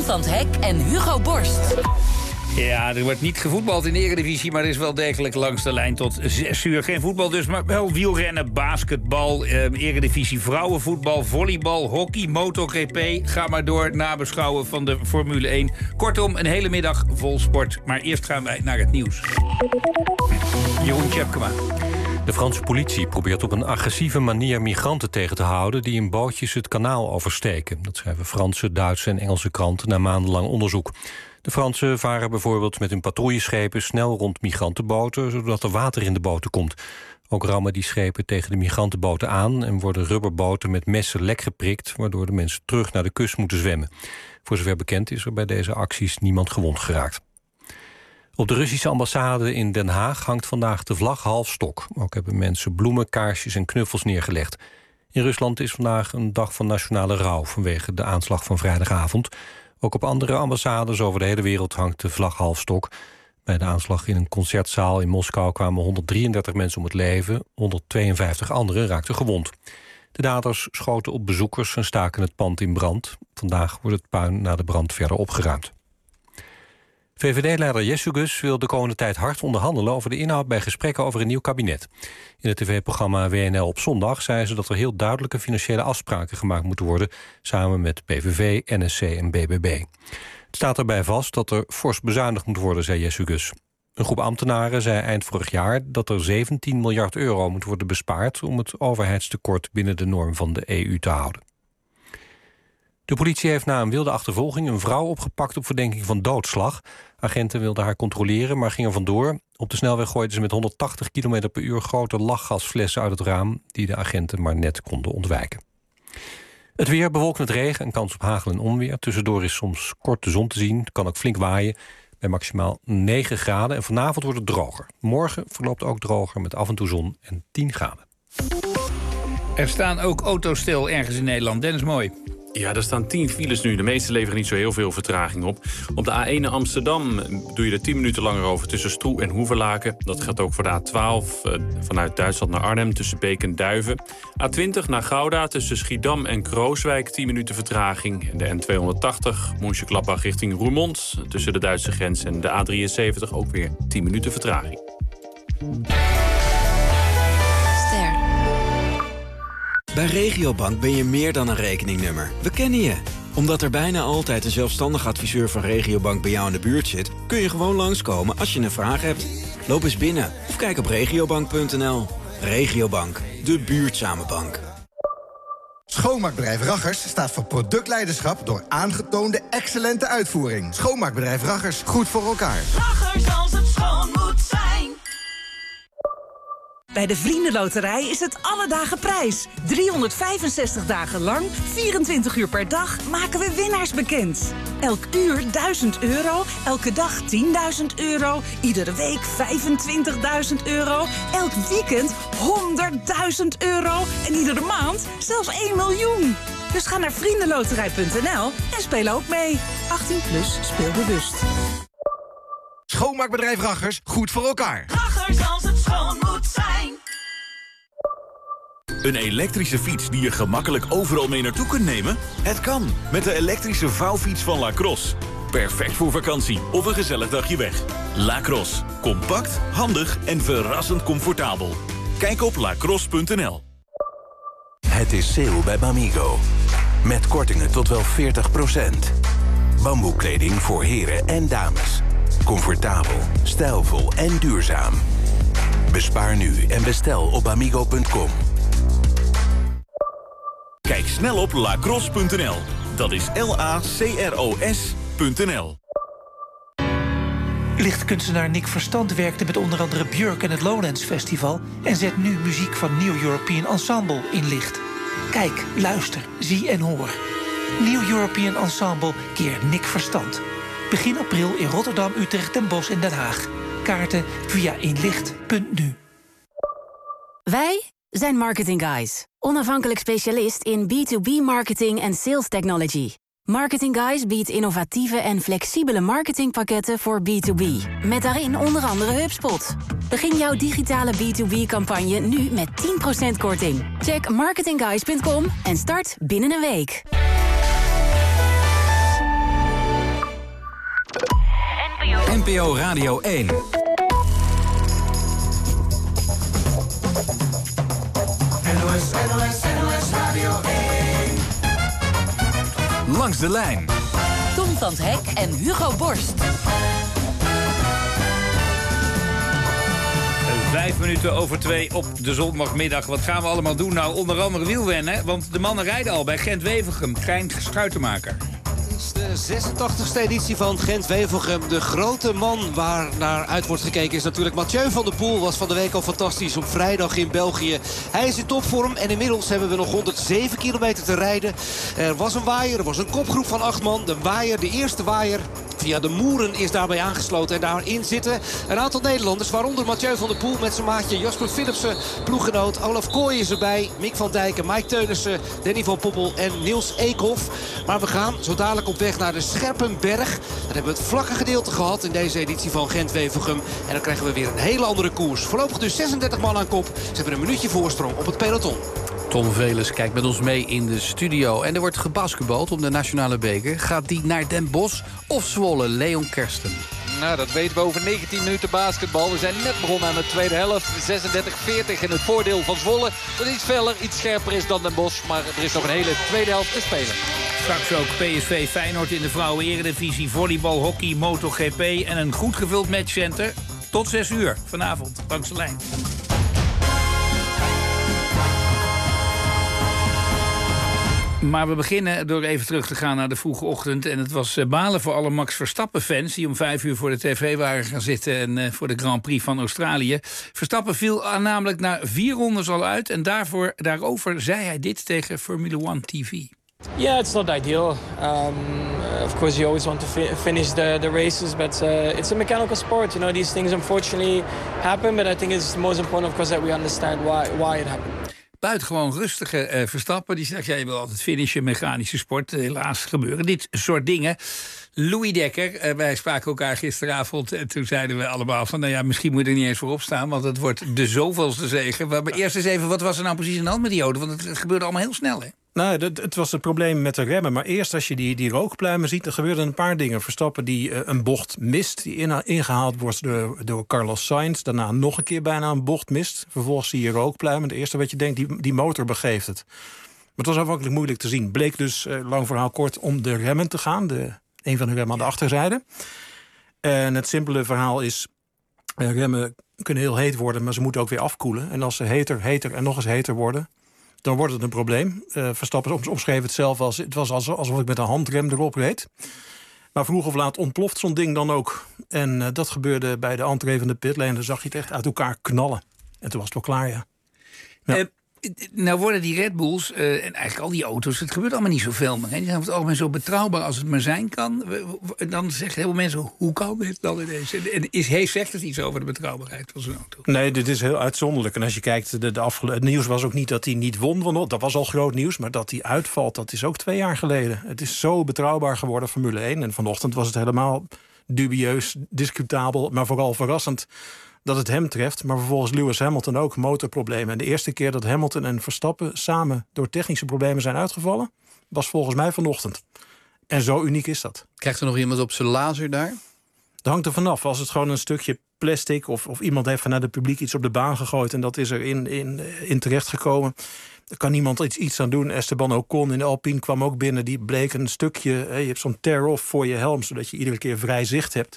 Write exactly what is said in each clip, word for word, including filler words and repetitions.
van 't Hek en Hugo Borst. Ja, er wordt niet gevoetbald in de Eredivisie, maar er is wel degelijk langs de lijn tot zes uur. Geen voetbal dus, maar wel wielrennen, basketbal, eh, Eredivisie vrouwenvoetbal, volleybal, hockey, MotoGP. Ga maar door, nabeschouwen van de Formule één. Kortom, een hele middag vol sport. Maar eerst gaan wij naar het nieuws. Jeroen Tjepkema. De Franse politie probeert op een agressieve manier migranten tegen te houden die in bootjes het kanaal oversteken. Dat schrijven Franse, Duitse en Engelse kranten na maandenlang onderzoek. De Fransen varen bijvoorbeeld met hun patrouilleschepen snel rond migrantenboten, zodat er water in de boten komt. Ook rammen die schepen tegen de migrantenboten aan en worden rubberboten met messen lek geprikt, waardoor de mensen terug naar de kust moeten zwemmen. Voor zover bekend is er bij deze acties niemand gewond geraakt. Op de Russische ambassade in Den Haag hangt vandaag de vlag half stok. Ook hebben mensen bloemen, kaarsjes en knuffels neergelegd. In Rusland is vandaag een dag van nationale rouw vanwege de aanslag van vrijdagavond. Ook op andere ambassades over de hele wereld hangt de vlag half stok. Bij de aanslag in een concertzaal in Moskou kwamen honderddrieëndertig mensen om het leven. honderdtweeënvijftig anderen raakten gewond. De daders schoten op bezoekers en staken het pand in brand. Vandaag wordt het puin na de brand verder opgeruimd. V V D-leider Jessugus wil de komende tijd hard onderhandelen over de inhoud bij gesprekken over een nieuw kabinet. In het tv-programma W N L op zondag zei ze dat er heel duidelijke financiële afspraken gemaakt moeten worden, samen met P V V, N S C en B B B. Het staat erbij vast dat er fors bezuinigd moet worden, zei Jessugus. Een groep ambtenaren zei eind vorig jaar dat er zeventien miljard euro moet worden bespaard om het overheidstekort binnen de norm van de E U te houden. De politie heeft na een wilde achtervolging een vrouw opgepakt op verdenking van doodslag. Agenten wilden haar controleren, maar gingen vandoor. Op de snelweg gooiden ze met honderdtachtig kilometer per uur grote lachgasflessen uit het raam, die de agenten maar net konden ontwijken. Het weer bewolkt met regen en kans op hagel en onweer. Tussendoor is soms kort de zon te zien. Het kan ook flink waaien bij maximaal negen graden. En vanavond wordt het droger. Morgen verloopt ook droger met af en toe zon en tien graden. Er staan ook auto's stil ergens in Nederland. Dennis Mooi. Ja, er staan tien files nu. De meeste leveren niet zo heel veel vertraging op. Op de A één naar Amsterdam doe je er tien minuten langer over tussen Stroe en Hoevelaken. Dat geldt ook voor de A twaalf eh, vanuit Duitsland naar Arnhem tussen Beek en Duiven. A twintig naar Gouda tussen Schiedam en Krooswijk tien minuten vertraging. En de N tweehonderdtachtig Mönchengladbach richting Roermond tussen de Duitse grens en de A drieënzeventig ook weer tien minuten vertraging. Bij Regiobank ben je meer dan een rekeningnummer. We kennen je. Omdat er bijna altijd een zelfstandig adviseur van Regiobank bij jou in de buurt zit, kun je gewoon langskomen als je een vraag hebt. Loop eens binnen of kijk op regiobank punt n l. Regiobank, de buurtzame bank. Schoonmaakbedrijf Raggers staat voor productleiderschap door aangetoonde excellente uitvoering. Schoonmaakbedrijf Raggers, goed voor elkaar. Raggers als het schoon moet zijn. Bij de Vriendenloterij is het alle dagen prijs. driehonderdvijfenzestig dagen lang, vierentwintig uur per dag, maken we winnaars bekend. Elk uur duizend euro, elke dag tienduizend euro, iedere week vijfentwintigduizend euro, elk weekend honderdduizend euro en iedere maand zelfs één miljoen. Dus ga naar vriendenloterij punt n l en speel ook mee. achttien plus, speel bewust. Schoonmaakbedrijf Raggers, goed voor elkaar. Raggers als het schoon moet zijn. Een elektrische fiets die je gemakkelijk overal mee naartoe kunt nemen? Het kan, met de elektrische vouwfiets van Lacrosse. Perfect voor vakantie of een gezellig dagje weg. Lacrosse, compact, handig en verrassend comfortabel. Kijk op lacrosse punt n l. Het is sale bij Bamigo. Met kortingen tot wel veertig procent. Bamboekleding voor heren en dames. Comfortabel, stijlvol en duurzaam. Bespaar nu en bestel op bamigo punt com. Kijk snel op lacrosse punt n l. Dat is L A C R O S punt n l. Lichtkunstenaar Nick Verstand werkte met onder andere Björk en het Lowlands Festival en zet nu muziek van New European Ensemble in licht. Kijk, luister, zie en hoor. New European Ensemble keer Nick Verstand. Begin april in Rotterdam, Utrecht, Den Bosch en Den Haag. Kaarten via inlicht punt n u. Wij zijn Marketing Guys. Onafhankelijk specialist in B to B marketing en sales technology. Marketing Guys biedt innovatieve en flexibele marketingpakketten voor B to B. Met daarin onder andere HubSpot. Begin jouw digitale B to B-campagne nu met tien procent korting. Check marketing guys punt com en start binnen een week. N P O Radio één. N O S, N O S, N O S Radio één. Langs de lijn. Tom van 't Hek en Hugo Borst. Vijf minuten over twee op de zondagmiddag. Wat gaan we allemaal doen? Nou, onder andere wielrennen. Want de mannen rijden al bij Gent-Wevelgem. Krijn Schuitenmaker. Het is de zesentachtigste editie van Gent-Wevelgem. De grote man waar naar uit wordt gekeken is natuurlijk Mathieu van der Poel. Was van de week al fantastisch op vrijdag in België. Hij is in topvorm en inmiddels hebben we nog honderdzeven kilometer te rijden. Er was een waaier, er was een kopgroep van acht man. De waaier, de eerste waaier via de Moeren is daarbij aangesloten. En daarin zitten een aantal Nederlanders. Waaronder Mathieu van der Poel met zijn maatje Jasper Philipsen. Ploeggenoot Olaf Kooi is erbij. Mick van Dijken, Mike Teunissen, Danny van Poppel en Niels Eekhoff. Maar we gaan zo dadelijk op weg naar de Scherpenberg. Dan hebben we het vlakke gedeelte gehad in deze editie van Gent-Wevelgem. En dan krijgen we weer een hele andere koers. Voorlopig dus zesendertig man aan kop. Ze hebben een minuutje voorsprong op het peloton. Tom Velers kijkt met ons mee in de studio. En er wordt gebasketbald om de nationale beker. Gaat die naar Den Bosch of Zwolle? Leon Kersten. Nou, dat weten we over negentien minuten basketbal. We zijn net begonnen aan de tweede helft. zesendertig veertig in het voordeel van Zwolle. Dat iets feller, iets scherper is dan Den Bosch. Maar er is nog een hele tweede helft te spelen. Straks ook P S V Feyenoord in de vrouwen-eredivisie, volleybal, hockey, MotoGP en een goed gevuld matchcenter. Tot zes uur vanavond langs de lijn. Maar we beginnen door even terug te gaan naar de vroege ochtend. En het was balen voor alle Max Verstappen-fans die om vijf uur voor de tv waren gaan zitten en uh, voor de Grand Prix van Australië. Verstappen viel namelijk na vier rondes al uit. En daarvoor, daarover zei hij dit tegen Formula One T V. Yeah, it's not ideal. Um, of course, you always want to fi finish the, the races, but uh, it's a mechanical sport. You know, these things unfortunately happen, but I think it's most important, of course, that we understand why, why it happened. Buitengewoon rustige uh, Verstappen. Die zegt, ja, je wil altijd finishen, mechanische sport. Helaas gebeuren dit soort dingen. Louis Dekker, uh, wij spraken elkaar gisteravond. En toen zeiden we allemaal van, nou ja, misschien moet je er niet eens voor opstaan. Want het wordt de zoveelste zege. Maar eerst eens even, wat was er nou precies aan de hand met die auto? Want het, het gebeurde allemaal heel snel, hè? Nou, dat, het was het probleem met de remmen. Maar eerst als je die, die rookpluimen ziet, er gebeurden een paar dingen. Verstappen die uh, een bocht mist, die in, ingehaald wordt door, door Carlos Sainz. Daarna nog een keer bijna een bocht mist. Vervolgens zie je rookpluimen. Het eerste wat je denkt, die, die motor begeeft het. Maar het was aanvankelijk moeilijk te zien. Bleek dus, uh, lang verhaal kort, om de remmen te gaan. De, een van de remmen aan de achterzijde. En het simpele verhaal is, uh, remmen kunnen heel heet worden, maar ze moeten ook weer afkoelen. En als ze heter, heter en nog eens heter worden, dan wordt het een probleem. Uh, Verstappen omschreef het zelf als, het was alsof ik met een handrem erop reed. Maar vroeg of laat ontploft zo'n ding dan ook. En uh, dat gebeurde bij de entree van de pitlane. Dan zag je het echt uit elkaar knallen. En toen was het wel klaar, ja. ja. Uh, nou worden die Red Bulls uh, en eigenlijk al die auto's, het gebeurt allemaal niet zoveel meer. Hè? Die zijn over het algemeen zo betrouwbaar als het maar zijn kan. Dan zeggen heel veel mensen, hoe kan dit dan ineens? En is, hij zegt het iets over de betrouwbaarheid van zo'n auto? Nee, dit is heel uitzonderlijk. En als je kijkt, de, de afgele- het nieuws was ook niet dat hij niet won. Want dat was al groot nieuws. Maar dat hij uitvalt, dat is ook twee jaar geleden. Het is zo betrouwbaar geworden, Formule één. En vanochtend was het helemaal dubieus, discutabel, maar vooral verrassend dat het hem treft. Maar vervolgens Lewis Hamilton ook, motorproblemen. En de eerste keer dat Hamilton en Verstappen samen door technische problemen zijn uitgevallen, was volgens mij vanochtend. En zo uniek is dat. Krijgt er nog iemand op zijn laser daar? Dat hangt er vanaf. Als het gewoon een stukje plastic of, of iemand heeft vanuit het publiek iets op de baan gegooid en dat is er in, in, in terechtgekomen, er kan niemand iets, iets aan doen. Esteban Ocon in de Alpine kwam ook binnen. Die bleek een stukje, hè, je hebt zo'n tear-off voor je helm, zodat je iedere keer vrij zicht hebt.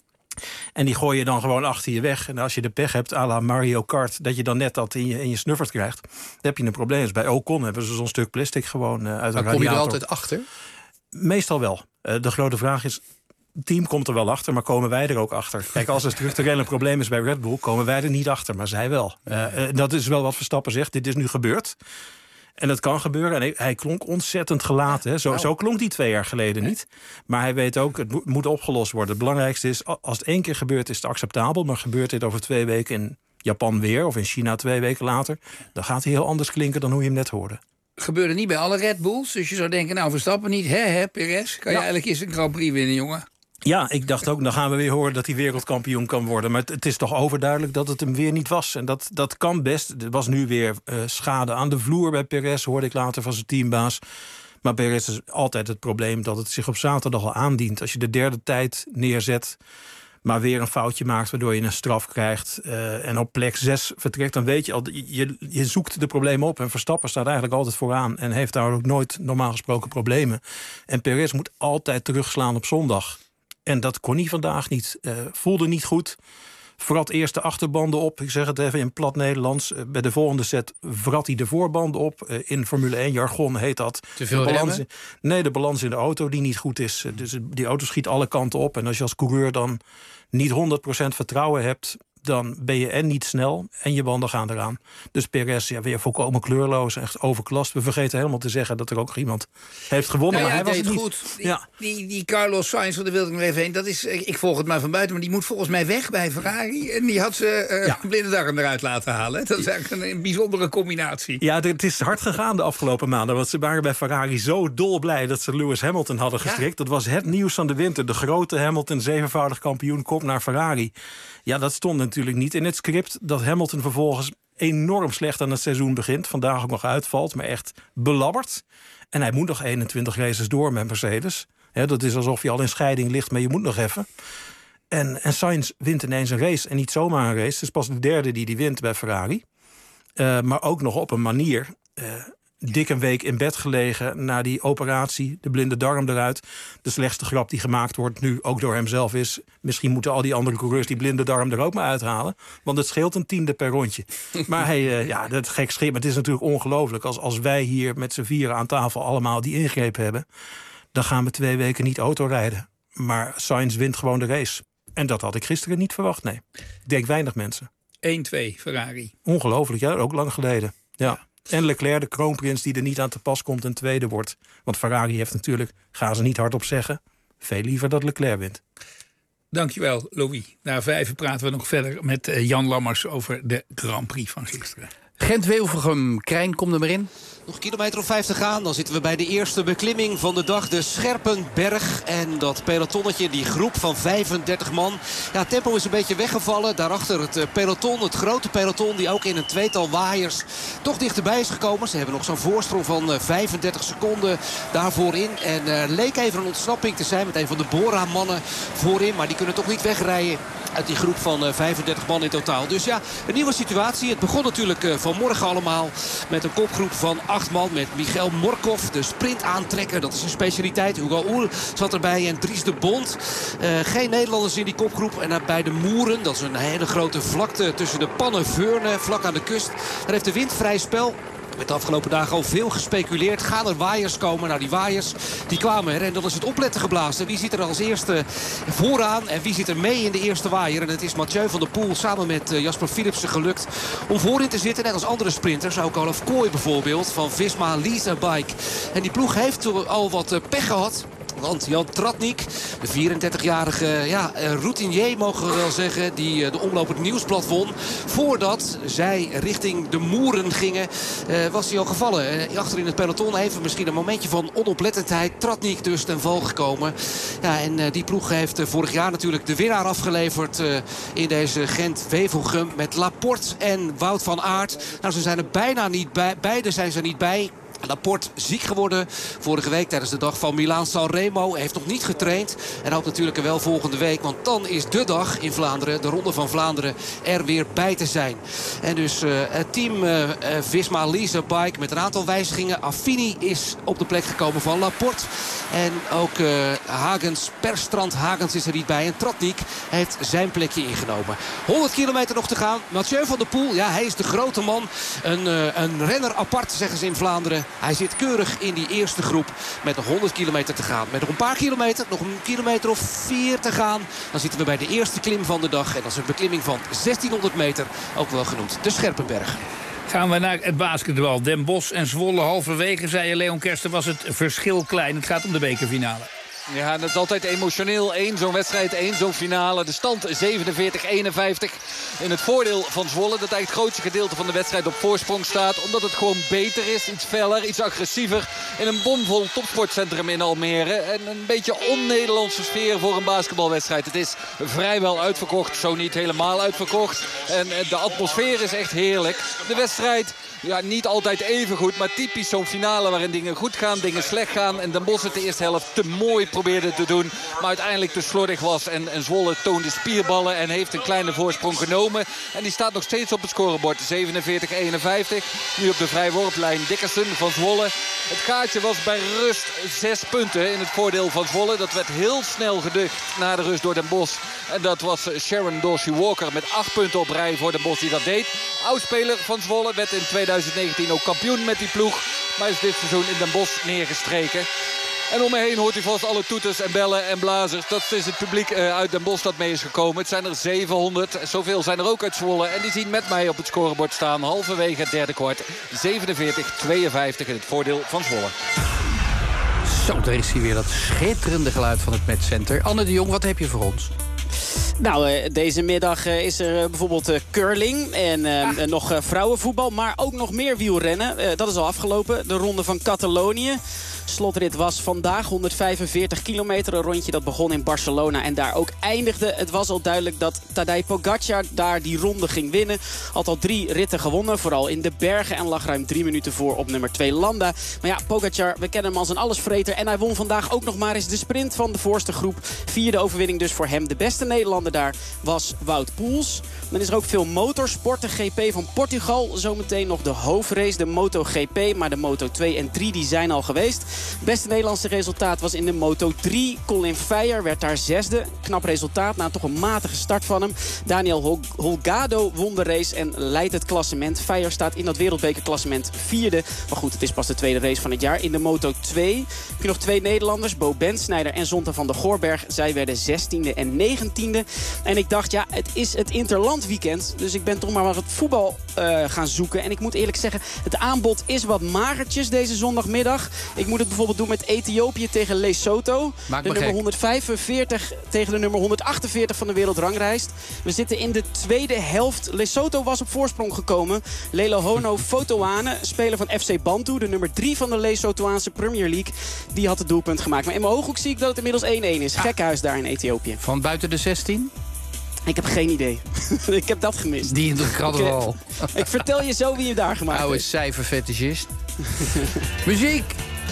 En die gooi je dan gewoon achter je weg. En als je de pech hebt, à la Mario Kart, dat je dan net dat in je, in je snuffert krijgt, dan heb je een probleem. Dus bij Ocon hebben ze zo'n stuk plastic gewoon uh, uit de radiator. Maar kom je er altijd achter? Meestal wel. Uh, de grote vraag is, het team komt er wel achter, maar komen wij er ook achter? Kijk, als er structureel een probleem is bij Red Bull, komen wij er niet achter, maar zij wel. Uh, uh, dat is wel wat Verstappen zegt, dit is nu gebeurd. En dat kan gebeuren. En hij, hij klonk ontzettend gelaten. Hè. Zo, nou. zo klonk hij twee jaar geleden niet. Maar hij weet ook, het moet, moet opgelost worden. Het belangrijkste is, als het één keer gebeurt, is het acceptabel. Maar gebeurt dit over twee weken in Japan weer, of in China twee weken later, dan gaat hij heel anders klinken dan hoe je hem net hoorde. Gebeurde niet bij alle Red Bulls. Dus je zou denken, nou, Verstappen niet. Hè, hè, Perez? Kan je ja. eigenlijk eens een Grand Prix winnen, jongen? Ja, ik dacht ook, dan gaan we weer horen dat hij wereldkampioen kan worden. Maar het, het is toch overduidelijk dat het hem weer niet was. En dat, dat kan best. Er was nu weer uh, schade aan de vloer bij Perez, hoorde ik later van zijn teambaas. Maar Perez is altijd het probleem dat het zich op zaterdag al aandient. Als je de derde tijd neerzet, maar weer een foutje maakt waardoor je een straf krijgt... Uh, en op plek zes vertrekt, dan weet je al... Je, je zoekt de problemen op en Verstappen staat eigenlijk altijd vooraan... en heeft daar ook nooit normaal gesproken problemen. En Perez moet altijd terugslaan op zondag. En dat kon hij vandaag niet. Uh, voelde niet goed. Vrat eerst de achterbanden op. Ik zeg het even in plat Nederlands. Uh, bij de volgende set vrat hij de voorbanden op. Uh, in Formule één jargon heet dat. Te veel de balans remmen? in, Nee, de balans in de auto die niet goed is. Uh, dus die auto schiet alle kanten op. En als je als coureur dan niet honderd procent vertrouwen hebt... dan ben je en niet snel en je banden gaan eraan. Dus Perez, ja, weer volkomen kleurloos, echt overklast. We vergeten helemaal te zeggen dat er ook iemand heeft gewonnen. Nou ja, maar hij hij was deed het goed. niet. Die, Ja. die, die Carlos Sainz, daar wilde ik nog even heen. Dat is, ik volg het maar van buiten, maar die moet volgens mij weg bij Ferrari. En die had ze uh, ja. blinde darm eruit laten halen. Dat is eigenlijk een, een bijzondere combinatie. Ja, het is hard gegaan de afgelopen maanden. Want ze waren bij Ferrari zo dolblij dat ze Lewis Hamilton hadden gestrikt. Ja. Dat was het nieuws van de winter. De grote Hamilton, zevenvoudig kampioen, komt naar Ferrari. Ja, dat stond natuurlijk niet in het script dat Hamilton vervolgens enorm slecht aan het seizoen begint. Vandaag ook nog uitvalt, maar echt belabberd. En hij moet nog eenentwintig races door met Mercedes. He, dat is alsof je al in scheiding ligt, maar je moet nog even. En, en Sainz wint ineens een race. En niet zomaar een race. Het is pas de derde die die wint bij Ferrari. Uh, maar ook nog op een manier... Uh, dik een week in bed gelegen na die operatie, de blinde darm eruit. De slechtste grap die gemaakt wordt nu ook door hemzelf is... misschien moeten al die andere coureurs die blinde darm er ook maar uithalen. Want het scheelt een tiende per rondje. Maar hey, uh, ja, dat gek schip. Maar het is natuurlijk ongelooflijk. Als, als wij hier met z'n vieren aan tafel allemaal die ingreep hebben... dan gaan we twee weken niet autorijden. Maar Sainz wint gewoon de race. En dat had ik gisteren niet verwacht, nee. Ik denk weinig mensen. één twee Ferrari. Ongelooflijk, ja, ook lang geleden. Ja. En Leclerc, de kroonprins die er niet aan te pas komt, een tweede wordt. Want Ferrari heeft natuurlijk, gaan ze niet hardop zeggen... veel liever dat Leclerc wint. Dankjewel, Louis. Na vijf praten we nog verder met Jan Lammers... over de Grand Prix van gisteren. Gent-Wevelgem, Krijn, kom er maar in. Nog een kilometer of vijf te gaan. Dan zitten we bij de eerste beklimming van de dag. De Scherpenberg. En dat pelotonnetje, die groep van vijfendertig man. Ja, het tempo is een beetje weggevallen. Daarachter het peloton, het grote peloton... die ook in een tweetal waaiers toch dichterbij is gekomen. Ze hebben nog zo'n voorsprong van vijfendertig seconden daarvoor in. En uh, leek even een ontsnapping te zijn met een van de Bora-mannen voorin. Maar die kunnen toch niet wegrijden uit die groep van uh, vijfendertig man in totaal. Dus ja, een nieuwe situatie. Het begon natuurlijk uh, vanmorgen allemaal met een kopgroep van acht man. Met Michael Morkov, de sprintaantrekker. Dat is een specialiteit. Hugo Oel zat erbij en Dries de Bond. Uh, geen Nederlanders in die kopgroep. En uh, bij de Moeren, dat is een hele grote vlakte tussen de Pannen-Veurne, vlak aan de kust. Daar heeft de wind vrij spel. Er werd de afgelopen dagen al veel gespeculeerd. Gaan er waaiers komen? Nou, die waaiers die kwamen er. En dan is het opletten geblazen. Wie zit er als eerste vooraan? En wie zit er mee in de eerste waaier? En het is Mathieu van der Poel samen met Jasper Philipsen gelukt om voorin te zitten. Net als andere sprinters. Ook Olaf Kooi bijvoorbeeld van Visma Lease Bike. En die ploeg heeft al wat pech gehad. Want Jan Tratnik, de vierendertigjarige ja, routinier mogen we wel zeggen... die de Omloop het Nieuwsblad won. Voordat zij richting de Moeren gingen, uh, was hij al gevallen. Uh, achter in het peloton even misschien een momentje van onoplettendheid. Tratnik dus ten val gekomen. Ja, en uh, die ploeg heeft uh, vorig jaar natuurlijk de winnaar afgeleverd... Uh, in deze Gent-Wevelgem met Laporte en Wout van Aert. Nou, ze zijn er bijna niet bij. Beide zijn ze niet bij. Laporte ziek geworden vorige week tijdens de dag van Milaan-San Remo. Heeft nog niet getraind en hoopt natuurlijk er wel volgende week. Want dan is de dag in Vlaanderen, de Ronde van Vlaanderen, er weer bij te zijn. En dus uh, het team uh, uh, Visma Lease Bike met een aantal wijzigingen. Affini is op de plek gekomen van Laporte. En ook uh, Hagens, Perstrand Hagens is er niet bij. En Tratnik heeft zijn plekje ingenomen. honderd kilometer nog te gaan. Mathieu van der Poel, ja, hij is de grote man. Een, uh, een renner apart, zeggen ze in Vlaanderen. Hij zit keurig in die eerste groep met nog honderd kilometer te gaan. Met nog een paar kilometer, nog een kilometer of vier te gaan. Dan zitten we bij de eerste klim van de dag. En dat is een beklimming van zestienhonderd meter, ook wel genoemd de Scherpenberg. Gaan we naar het basketbal. Den Bosch en Zwolle halverwege, zei je Leon Kersten, was het verschil klein. Het gaat om de bekerfinale. Ja, en dat is altijd emotioneel. Eén zo'n wedstrijd, één zo'n finale. De stand zevenenveertig eenenvijftig in het voordeel van Zwolle. Dat eigenlijk het grootste gedeelte van de wedstrijd op voorsprong staat. Omdat het gewoon beter is, iets feller, iets agressiever. In een bomvol topsportcentrum in Almere. En een beetje on-Nederlandse sfeer voor een basketbalwedstrijd. Het is vrijwel uitverkocht, zo niet helemaal uitverkocht. En de atmosfeer is echt heerlijk. De wedstrijd... Ja, niet altijd even goed, maar typisch zo'n finale waarin dingen goed gaan, dingen slecht gaan. En Den Bosch het de eerste helft te mooi probeerde te doen. Maar uiteindelijk te slordig was. En, en Zwolle toonde spierballen en heeft een kleine voorsprong genomen. En die staat nog steeds op het scorebord. zevenenveertig eenenvijftig. Nu op de vrijworplijn Dickerson van Zwolle. Het gaatje was bij rust zes punten in het voordeel van Zwolle. Dat werd heel snel geducht na de rust door Den Bosch. En dat was Sharon Dorsey-Walker met acht punten op rij voor Den Bosch die dat deed. Oudspeler van Zwolle werd in tweeduizend negentien ook kampioen met die ploeg. Maar is dit seizoen in Den Bosch neergestreken. En om me heen hoort u vast alle toeters en bellen en blazers. Dat is het publiek uh, uit Den Bosch dat mee is gekomen. Het zijn er zevenhonderd. Zoveel zijn er ook uit Zwolle. En die zien met mij op het scorebord staan. Halverwege het derde kwart. zevenenveertig tweeënvijftig in het voordeel van Zwolle. Zo, daar is hier weer dat schitterende geluid van het Metcenter. Anne de Jong, wat heb je voor ons? Nou, uh, deze middag uh, is er uh, bijvoorbeeld uh, curling en uh, ah. uh, nog uh, vrouwenvoetbal. Maar ook nog meer wielrennen. Uh, dat is al afgelopen. De ronde van Catalonië. Slotrit was vandaag honderdvijfenveertig kilometer. Een rondje dat begon in Barcelona en daar ook eindigde. Het was al duidelijk dat Tadej Pogacar daar die ronde ging winnen. Had al drie ritten gewonnen, vooral in de bergen. En lag ruim drie minuten voor op nummer twee Landa. Maar ja, Pogacar, we kennen hem als een allesvreter. En hij won vandaag ook nog maar eens de sprint van de voorste groep. Vierde overwinning dus voor hem. De beste Nederlander daar was Wout Poels. Dan is er ook veel motorsport. De G P van Portugal. Zometeen nog de hoofdrace, de MotoGP. Maar de Moto twee en drie die zijn al geweest. Beste Nederlandse resultaat was in de Moto drie. Colin Veijer werd daar zesde. Knap resultaat na toch een matige start van hem. Daniel Hol- Holgado won de race en leidt het klassement. Veijer staat in dat wereldbekerklassement vierde. Maar goed, het is pas de tweede race van het jaar. In de Moto twee heb je nog twee Nederlanders. Bo Bensnijder en Zonta van der Goorberg. Zij werden zestiende en negentiende. En ik dacht, ja, het is het interlandweekend. Dus ik ben toch maar wat voetbal uh, gaan zoeken. En ik moet eerlijk zeggen, het aanbod is wat magertjes deze zondagmiddag. Ik moet het bijvoorbeeld doen met Ethiopië tegen Lesotho. Maak de me nummer gek. honderdvijfenveertig tegen de nummer honderdachtenveertig van de wereldranglijst. We zitten in de tweede helft. Lesotho was op voorsprong gekomen. Lelohono Fotoane, speler van F C Bantu, de nummer drie van de Lesothoaanse Premier League, die had het doelpunt gemaakt. Maar in mijn ooghoek zie ik dat het inmiddels één-één is. Gekkenhuis daar in Ethiopië. Van buiten de zestien? Ik heb geen idee. Ik heb dat gemist. Die in de kraddenwal. Ik, ik vertel je zo wie je daar gemaakt Oude heeft. cijferfetischist. Muziek!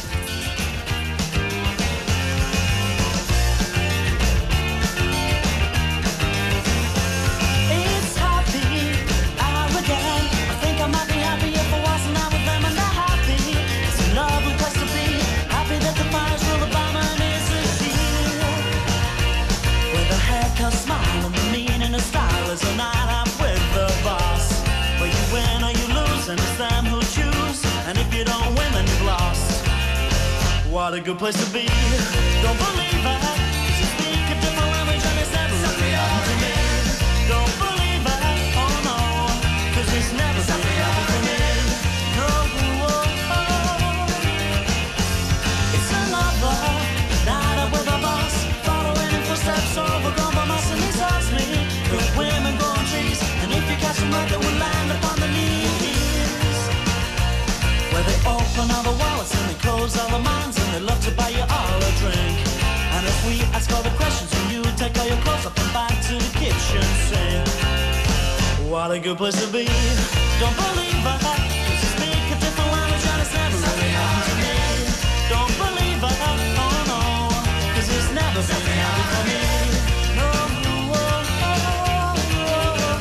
It's happy hour again. I think I might be happy if I wasn't out with them and they're happy. It's a lovely place to be. Happy that the fire's real, the barman is a shield. With a haircut, smile, and the meaning of style is a night out with the boss. Where you win or you lose, and it's them who choose. And if you don't win, then you've lost. What a good place to be. Don't believe it. You speak a different language and it's never really happened to me. Don't believe it. Oh no. Cause it's never really happened to me. No. Oh, oh. It's another night out with a boss. Following in footsteps overgrown by moss and he's lost me. Good women go on trees. And if you catch them right, they will land upon the knees. Where they open all the wallets and they close all the minds and they love to buy you all a drink. And if we ask all the questions and you take all your clothes up and back to the kitchen sink. What a good place to be. Don't believe I cause you speak a different language and it's never really happened to me. Don't believe I, oh no, cause it's never been happy for me. No, oh, oh, oh, oh.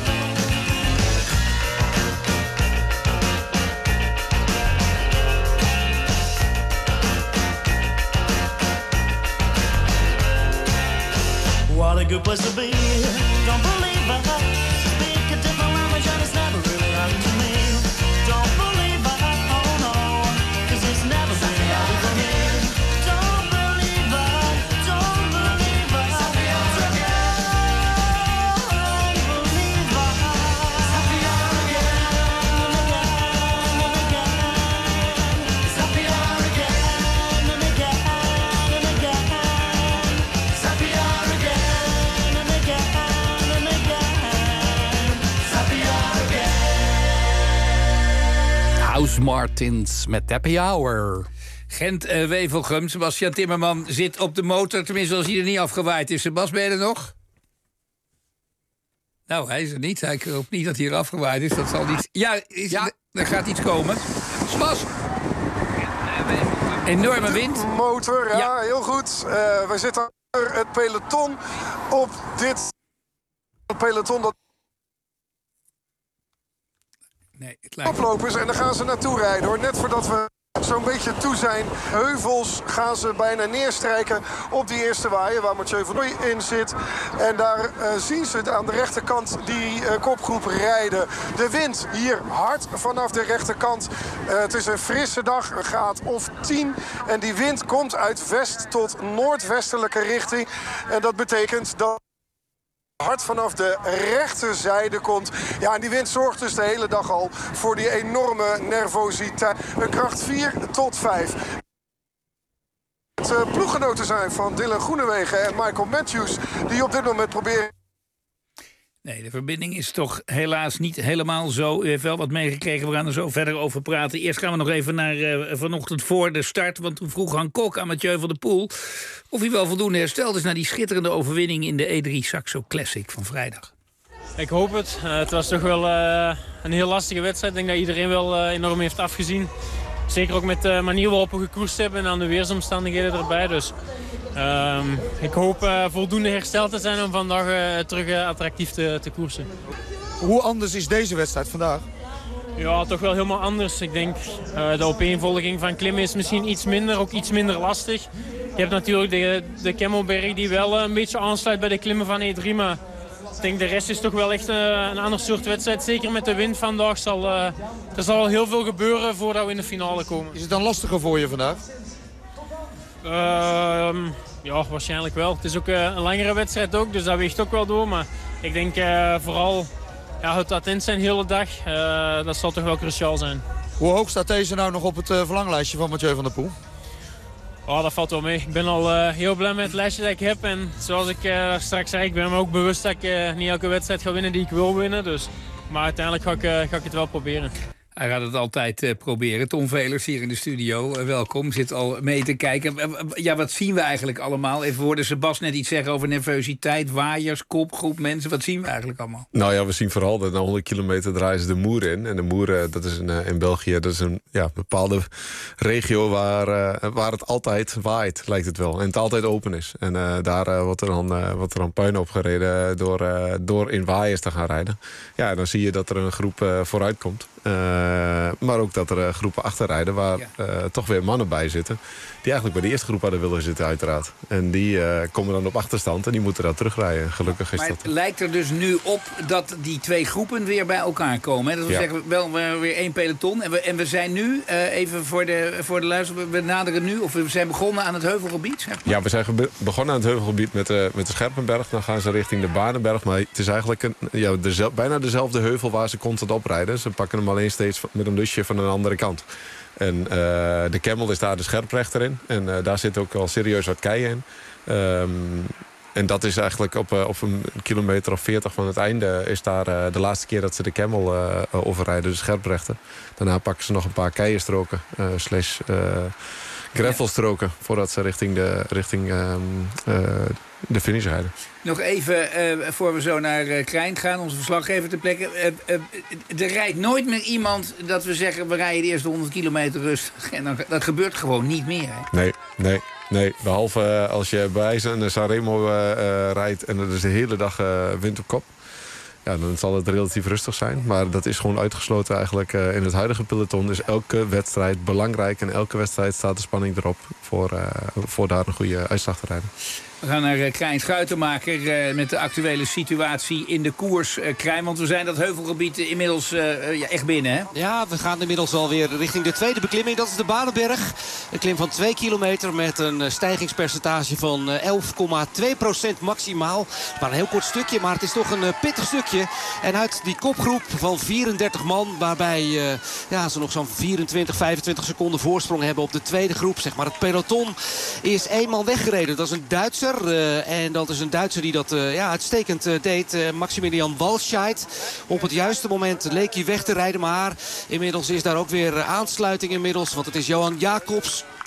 What a good place to be. Don't believe I speak a different language and it's never really happened to me. Don't believe I, oh no, cause it's never been happy for me. Don't believe I, don't believe I, don't believe I. House Martins met Happy Hour. Gent-Wevelgem, uh, Sebastian Timmerman zit op de motor. Tenminste, als hij er niet afgewaaid is. Sebas, ben je er nog? Nou, hij is er niet. Ik hoop niet dat hij er afgewaaid is. Dat zal niet... Ja, is... ja. Er gaat iets komen. Sebas! Enorme wind. Motor, ja, Ja. heel goed. Uh, we zitten achter het peloton op dit peloton. Dat Nee, het lijkt... Koplopers en daar gaan ze naartoe rijden hoor. Net voordat we zo'n beetje toe zijn. Heuvels gaan ze bijna neerstrijken op die eerste waaier waar Mathieu van Ooy in zit. En daar uh, zien ze aan de rechterkant die uh, kopgroep rijden. De wind hier hard vanaf de rechterkant. Uh, het is een frisse dag, een graad of tien. En die wind komt uit west tot noordwestelijke richting. En dat betekent dat hard vanaf de rechterzijde komt. Ja, en die wind zorgt dus de hele dag al voor die enorme nervositeit. Een kracht vier tot vijf. Het uh, ploeggenoten zijn van Dylan Groenewegen en Michael Matthews, die op dit moment proberen. Nee, de verbinding is toch helaas niet helemaal zo. U heeft wel wat meegekregen, we gaan er zo verder over praten. Eerst gaan we nog even naar uh, vanochtend voor de start. Want toen vroeg Han Kok aan Mathieu van der Poel of hij wel voldoende hersteld is na die schitterende overwinning in de E drie Saxo Classic van vrijdag. Ik hoop het. Uh, het was toch wel uh, een heel lastige wedstrijd. Ik denk dat iedereen wel uh, enorm heeft afgezien. Zeker ook met de manier waarop we gekoerst hebben en aan de weersomstandigheden erbij. Dus uh, ik hoop uh, voldoende hersteld te zijn om vandaag uh, terug uh, attractief te, te koersen. Hoe anders is deze wedstrijd vandaag? Ja, toch wel helemaal anders. Ik denk uh, de opeenvolging van klimmen is misschien iets minder, ook iets minder lastig. Je hebt natuurlijk de, de Kemmelberg die wel uh, een beetje aansluit bij de klimmen van E drie, maar ik denk de rest is toch wel echt uh, een ander soort wedstrijd. Zeker met de wind vandaag zal uh, er zal wel heel veel gebeuren voordat we in de finale komen. Is het dan lastiger voor je vandaag? Uh, ja, waarschijnlijk wel. Het is ook uh, een langere wedstrijd ook, dus dat weegt ook wel door. Maar ik denk uh, vooral ja, het attent zijn de hele dag, uh, dat zal toch wel cruciaal zijn. Hoe hoog staat deze nou nog op het uh, verlanglijstje van Mathieu van der Poel? Oh, dat valt wel mee. Ik ben al uh, heel blij met het lijstje dat ik heb. En zoals ik uh, straks zei, ik ben me ook bewust dat ik uh, niet elke wedstrijd ga winnen die ik wil winnen. Dus. Maar uiteindelijk ga ik, uh, ga ik het wel proberen. Hij gaat het altijd uh, proberen. Tom Velers hier in de studio, uh, welkom. Zit al mee te kijken. Uh, ja, wat zien we eigenlijk allemaal? Even hoorde Sebas net iets zeggen over nervositeit, waaiers, kopgroep, mensen. Wat zien we eigenlijk allemaal? Nou ja, we zien vooral dat na honderd kilometer draaien ze de Moer in. En de Moer, uh, dat is een, uh, in België, dat is een ja, bepaalde regio waar, uh, waar het altijd waait, lijkt het wel. En het altijd open is. En uh, daar uh, wordt er dan, uh, wordt er dan puin opgereden door, uh, door in waaiers te gaan rijden. Ja, dan zie je dat er een groep uh, vooruit komt. Uh, maar ook dat er uh, groepen achterrijden waar ja. uh, toch weer mannen bij zitten. Die eigenlijk bij de eerste groep hadden willen zitten uiteraard. En die uh, komen dan op achterstand en die moeten dan terugrijden. Gelukkig is maar dat. Het lijkt er dus nu op dat die twee groepen weer bij elkaar komen. Hè? Dat we ja. zeggen wel weer één peloton. En we, en we zijn nu, uh, even voor de, voor de luisteraar, we naderen nu, of we zijn begonnen aan het heuvelgebied. Zeg maar. Ja, we zijn begonnen aan het heuvelgebied met, uh, met de Scherpenberg. Dan gaan ze richting de Baardenberg. Maar het is eigenlijk een, ja, dezelfde, bijna dezelfde heuvel waar ze constant oprijden. Ze pakken hem alleen steeds met een lusje van een andere kant. En uh, de Kemmel is daar de scherprechter in. En uh, daar zit ook al serieus wat keien in. Um, en dat is eigenlijk op, uh, op een kilometer of veertig van het einde... is daar uh, de laatste keer dat ze de Kemmel uh, overrijden, de scherprechter. Daarna pakken ze nog een paar keienstroken, uh, slash uh, gravelstroken... voordat ze richting de, richting, um, uh, de finish rijden. Nog even, uh, voor we zo naar uh, Krijn gaan, onze verslaggever ter plekke. Uh, uh, er rijdt nooit meer iemand dat we zeggen... we rijden de eerste honderd kilometer rustig. En dan, dat gebeurt gewoon niet meer. Hè? Nee, nee, nee. Behalve uh, als je bij Sanremo uh, uh, rijdt... en er is de hele dag uh, wind op kop. Ja, dan zal het relatief rustig zijn. Maar dat is gewoon uitgesloten eigenlijk. Uh, in het huidige peloton is elke wedstrijd belangrijk. En elke wedstrijd staat de spanning erop voor, uh, voor daar een goede uitslag te rijden. We gaan naar uh, Krijn Schuitenmaker uh, met de actuele situatie in de koers. Uh, Krijn, want we zijn dat heuvelgebied inmiddels uh, uh, ja, echt binnen, hè? Ja, we gaan inmiddels alweer richting de tweede beklimming. Dat is de Baardenberg. Een klim van twee kilometer met een stijgingspercentage van elf komma twee procent maximaal. Maar een heel kort stukje, maar het is toch een uh, pittig stukje. En uit die kopgroep van vierendertig man, waarbij uh, ja, ze nog zo'n vierentwintig, vijfentwintig seconden voorsprong hebben op de tweede groep. Zeg maar het peloton is eenmaal weggereden. Dat is een Duitser. Uh, en dat is een Duitser die dat uh, ja, uitstekend uh, deed. Uh, Maximilian Walscheid. Op het juiste moment leek hij weg te rijden. Maar inmiddels is daar ook weer aansluiting inmiddels. Want het is Johan Jacobs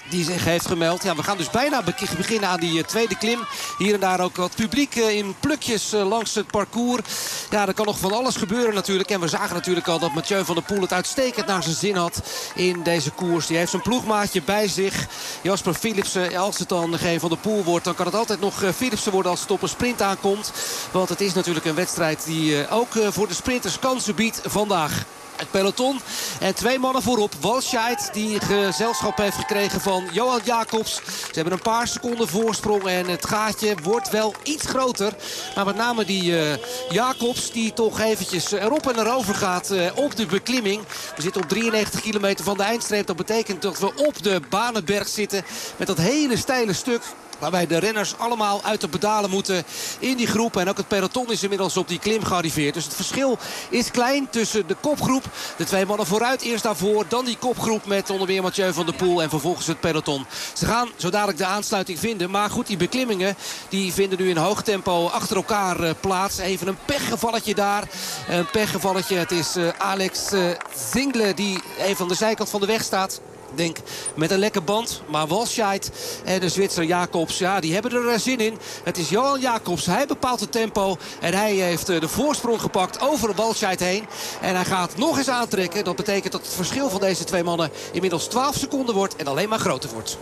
die zich heeft gemeld. Ja, we gaan dus bijna be- beginnen aan die uh, tweede klim. Hier en daar ook wat publiek uh, in plukjes uh, langs het parcours. Ja, er kan nog van alles gebeuren natuurlijk. En we zagen natuurlijk al dat Mathieu van der Poel het uitstekend naar zijn zin had in deze koers. Die heeft zijn ploegmaatje bij zich. Jasper Philipsen, als het dan geen Van der Poel wordt, dan kan het altijd nog uh, Philipsen worden als het op een sprint aankomt. Want het is natuurlijk een wedstrijd die uh, ook uh, voor de sprinters kansen biedt vandaag. Het peloton en twee mannen voorop. Walscheid die gezelschap heeft gekregen van Johan Jacobs. Ze hebben een paar seconden voorsprong en het gaatje wordt wel iets groter. Maar met name die uh, Jacobs die toch eventjes erop en erover gaat uh, op de beklimming. We zitten op drieënnegentig kilometer van de eindstreep. Dat betekent dat we op de Banenberg zitten met dat hele steile stuk. Waarbij de renners allemaal uit de pedalen moeten in die groep. En ook het peloton is inmiddels op die klim gearriveerd. Dus het verschil is klein tussen de kopgroep. De twee mannen vooruit, eerst daarvoor. Dan die kopgroep met onder meer Mathieu van der Poel. En vervolgens het peloton. Ze gaan zo dadelijk de aansluiting vinden. Maar goed, die beklimmingen die vinden nu in hoog tempo achter elkaar uh, plaats. Even een pechgevalletje daar. Een pechgevalletje. Het is uh, Alex uh, Zingle die even aan de zijkant van de weg staat. Denk met een lekke band. Maar Walscheid en de Zwitser Jacobs, ja, die hebben er zin in. Het is Johan Jacobs. Hij bepaalt het tempo. En hij heeft de voorsprong gepakt over Walscheid heen. En hij gaat nog eens aantrekken. Dat betekent dat het verschil van deze twee mannen inmiddels twaalf seconden wordt. En alleen maar groter wordt.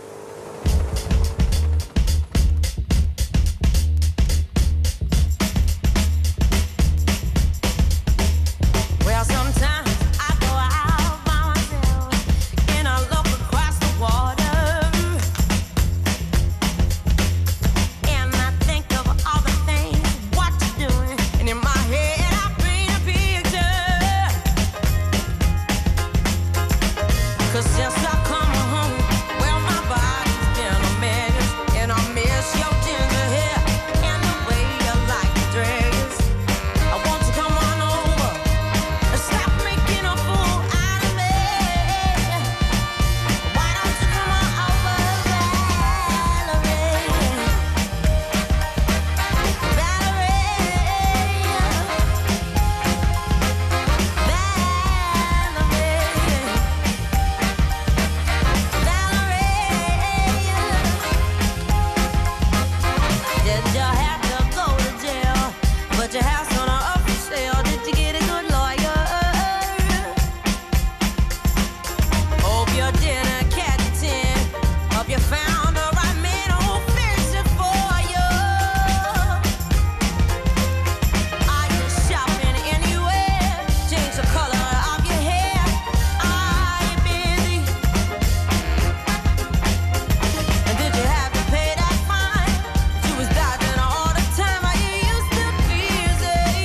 Well, sometimes since I come home, well, my body's been a mess, and I miss your ginger hair and the way you like the dress. I want you to come on over and stop making a fool out of me. Why don't you come on over, Valerie? Did you have to go to jail? But your house on a up for sale. Did you get a good lawyer? Hope you didn't catch a tin. Hope you found the right man who'll fix it for you. Are you shopping anywhere? Change the color of your hair. Are you busy? And did you have to pay that fine? You was dodging all the time. Are you used to busy?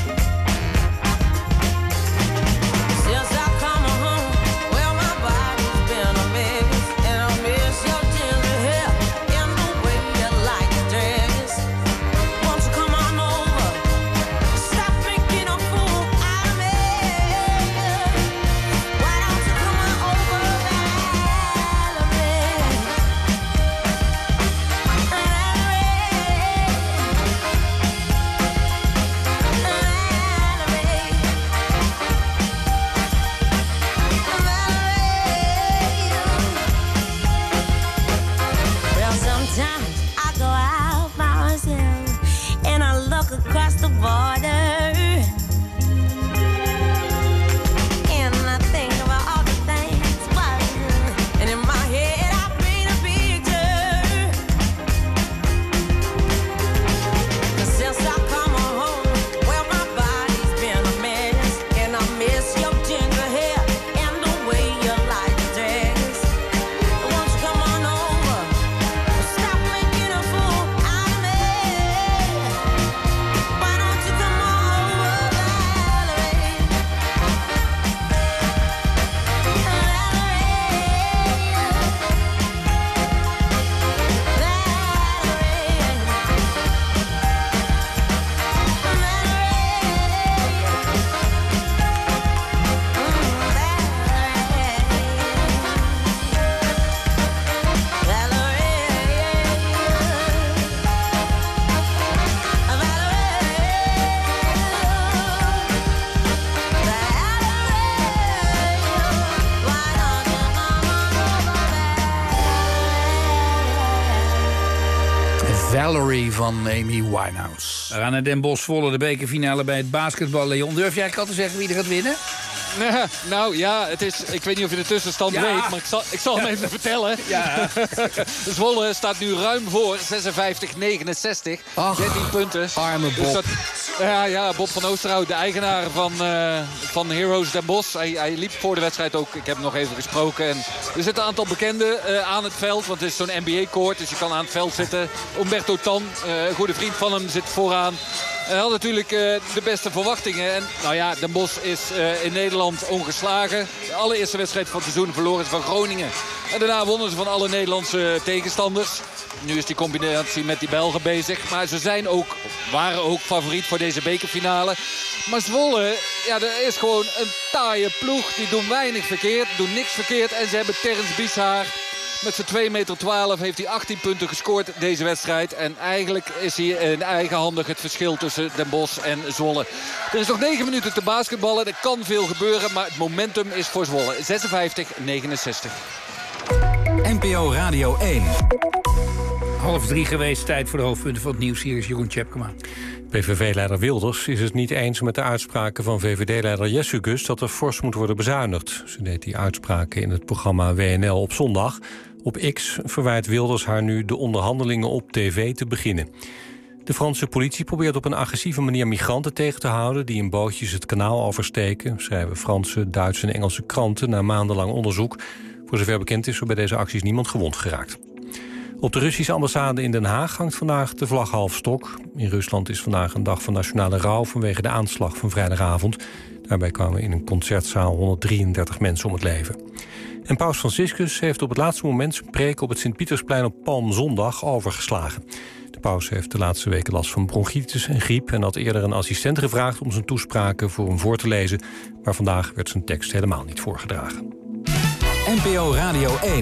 Since I come home, well, my body's been a mess, and I miss your ginger hair and the way you like the dress. Won't you come on over? Stop making a fool out of me. Why don't you come on over, Valerie? Well, sometimes I go out by myself and I look across the border, and I think about all the things what I do. And in my head I paint a picture. 'Cause since I come home, well, my body's been a mess, and I miss your ginger hair and the way you like the dress. Won't you come on over? Stop making a fool out of me. Why don't you come Valerie van Amy Winehouse. We gaan naar Den Bosch, Zwolle, de bekerfinale bij het basketbal. Leon, durf jij eigenlijk al te zeggen wie er gaat winnen? Nee, nou ja, het is, ik weet niet of je de tussenstand Ja. weet, maar ik zal, ik zal hem even vertellen. Ja. Zwolle staat nu ruim voor, zesenvijftig negenenzestig. dertien punten. Arme Bob. Dus dat, ja, ja, Bob van Oosterhout, de eigenaar van, uh, van Heroes Den Bosch. Hij, hij liep voor de wedstrijd ook, ik heb hem nog even gesproken. En er zitten een aantal bekenden uh, aan het veld, want het is zo'n N B A-court. Dus je kan aan het veld zitten. Umberto Tan, uh, een goede vriend van hem, zit vooraan. Hij had natuurlijk uh, de beste verwachtingen. En nou ja, Den Bosch is uh, in Nederland ongeslagen. De allereerste wedstrijd van het seizoen verloren ze van Groningen. En daarna wonnen ze van alle Nederlandse tegenstanders. Nu is die combinatie met die Belgen bezig. Maar ze zijn ook, waren ook favoriet voor deze bekerfinale. Maar Zwolle, ja, er is gewoon een taaie ploeg. Die doen weinig verkeerd, doen niks verkeerd. En ze hebben Terrence Bieshaar. Met zijn twee meter twaalf heeft hij achttien punten gescoord deze wedstrijd. En eigenlijk is hij in eigenhandig het verschil tussen Den Bosch en Zwolle. Er is nog negen minuten te basketballen. Er kan veel gebeuren, maar het momentum is voor Zwolle. zesenvijftig negenenzestig. N P O Radio één. Half drie geweest, tijd voor de hoofdpunten van het nieuws. Hier is Jeroen Tjepkema. P V V-leider Wilders is het niet eens met de uitspraken van V V D-leider Jessugus dat er fors moet worden bezuinigd. Ze deed die uitspraken in het programma W N L op zondag. Op X verwijt Wilders haar nu de onderhandelingen op tv te beginnen. De Franse politie probeert op een agressieve manier migranten tegen te houden die in bootjes het kanaal oversteken, schrijven Franse, Duitse en Engelse kranten na maandenlang onderzoek. Voor zover bekend is er bij deze acties niemand gewond geraakt. Op de Russische ambassade in Den Haag hangt vandaag de vlag half stok. In Rusland is vandaag een dag van nationale rouw vanwege de aanslag van vrijdagavond. Daarbij kwamen in een concertzaal honderddrieëndertig mensen om het leven. En paus Franciscus heeft op het laatste moment zijn preek op het Sint-Pietersplein op Palmzondag overgeslagen. De paus heeft de laatste weken last van bronchitis en griep en had eerder een assistent gevraagd om zijn toespraken voor hem voor te lezen. Maar vandaag werd zijn tekst helemaal niet voorgedragen. N P O Radio één.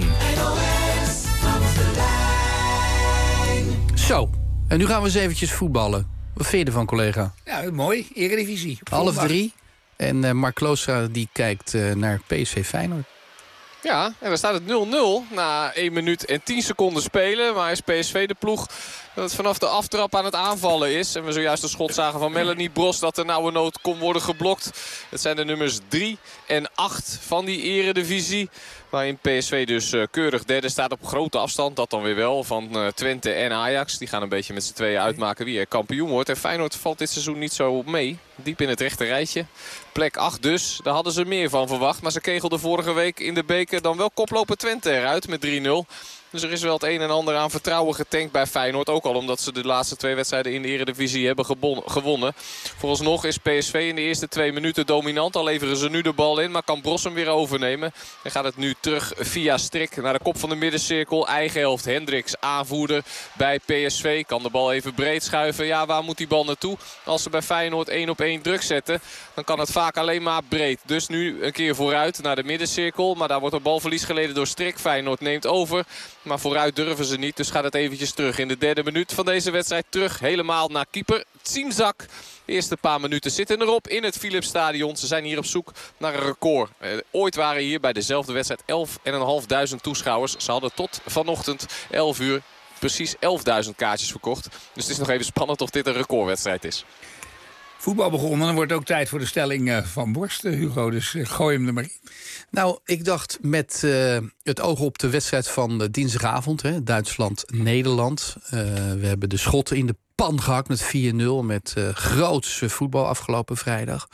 Zo, en nu gaan we eens eventjes voetballen. Wat vind je ervan, collega? Ja, mooi. Eredivisie. Half drie. En uh, Mark Kloostra die kijkt uh, naar P S V Feyenoord. Ja, en dan staat het nul nul na één minuut en tien seconden spelen. Maar is P S V de ploeg dat vanaf de aftrap aan het aanvallen is. En we zojuist een schot zagen van Melanie Bros dat er nauwe nood kon worden geblokt. Het zijn de nummers drie en acht van die eredivisie. Waarin P S V dus uh, keurig derde staat op grote afstand. Dat dan weer wel van uh, Twente en Ajax. Die gaan een beetje met z'n tweeën uitmaken wie er kampioen wordt. En Feyenoord valt dit seizoen niet zo mee. Diep in het rechte rijtje. Plek acht dus. Daar hadden ze meer van verwacht. Maar ze kegelden vorige week in de beker dan wel koploper Twente eruit met drie nul. Dus er is wel het een en ander aan vertrouwen getankt bij Feyenoord. Ook al omdat ze de laatste twee wedstrijden in de Eredivisie hebben gewonnen. Vooralsnog is P S V in de eerste twee minuten dominant. Al leveren ze nu de bal in. Maar kan Bros hem weer overnemen. En gaat het nu terug via Strik naar de kop van de middencirkel. Eigen helft Hendricks aanvoerder bij P S V. Kan de bal even breed schuiven. Ja, waar moet die bal naartoe? Als ze bij Feyenoord één op één druk zetten, dan kan het vaak alleen maar breed. Dus nu een keer vooruit naar de middencirkel. Maar daar wordt een balverlies geleden door Strik. Feyenoord neemt over. Maar vooruit durven ze niet. Dus gaat het eventjes terug in de derde minuut van deze wedstrijd. Terug helemaal naar keeper Tsimzak. De eerste paar minuten zitten erop in het Philipsstadion. Ze zijn hier op zoek naar een record. Eh, ooit waren hier bij dezelfde wedstrijd elf en een half duizend toeschouwers. Ze hadden tot vanochtend elf uur precies elfduizend kaartjes verkocht. Dus het is nog even spannend of dit een recordwedstrijd is. Voetbal begonnen, dan wordt het ook tijd voor de stelling uh, van Borst, uh, Hugo. Dus uh, gooi hem er maar in. Nou, ik dacht met uh, het oog op de wedstrijd van uh, dinsdagavond, hè, Duitsland-Nederland. Uh, we hebben de Schotten in de pan gehakt met vier nul. Met uh, groots voetbal afgelopen vrijdag.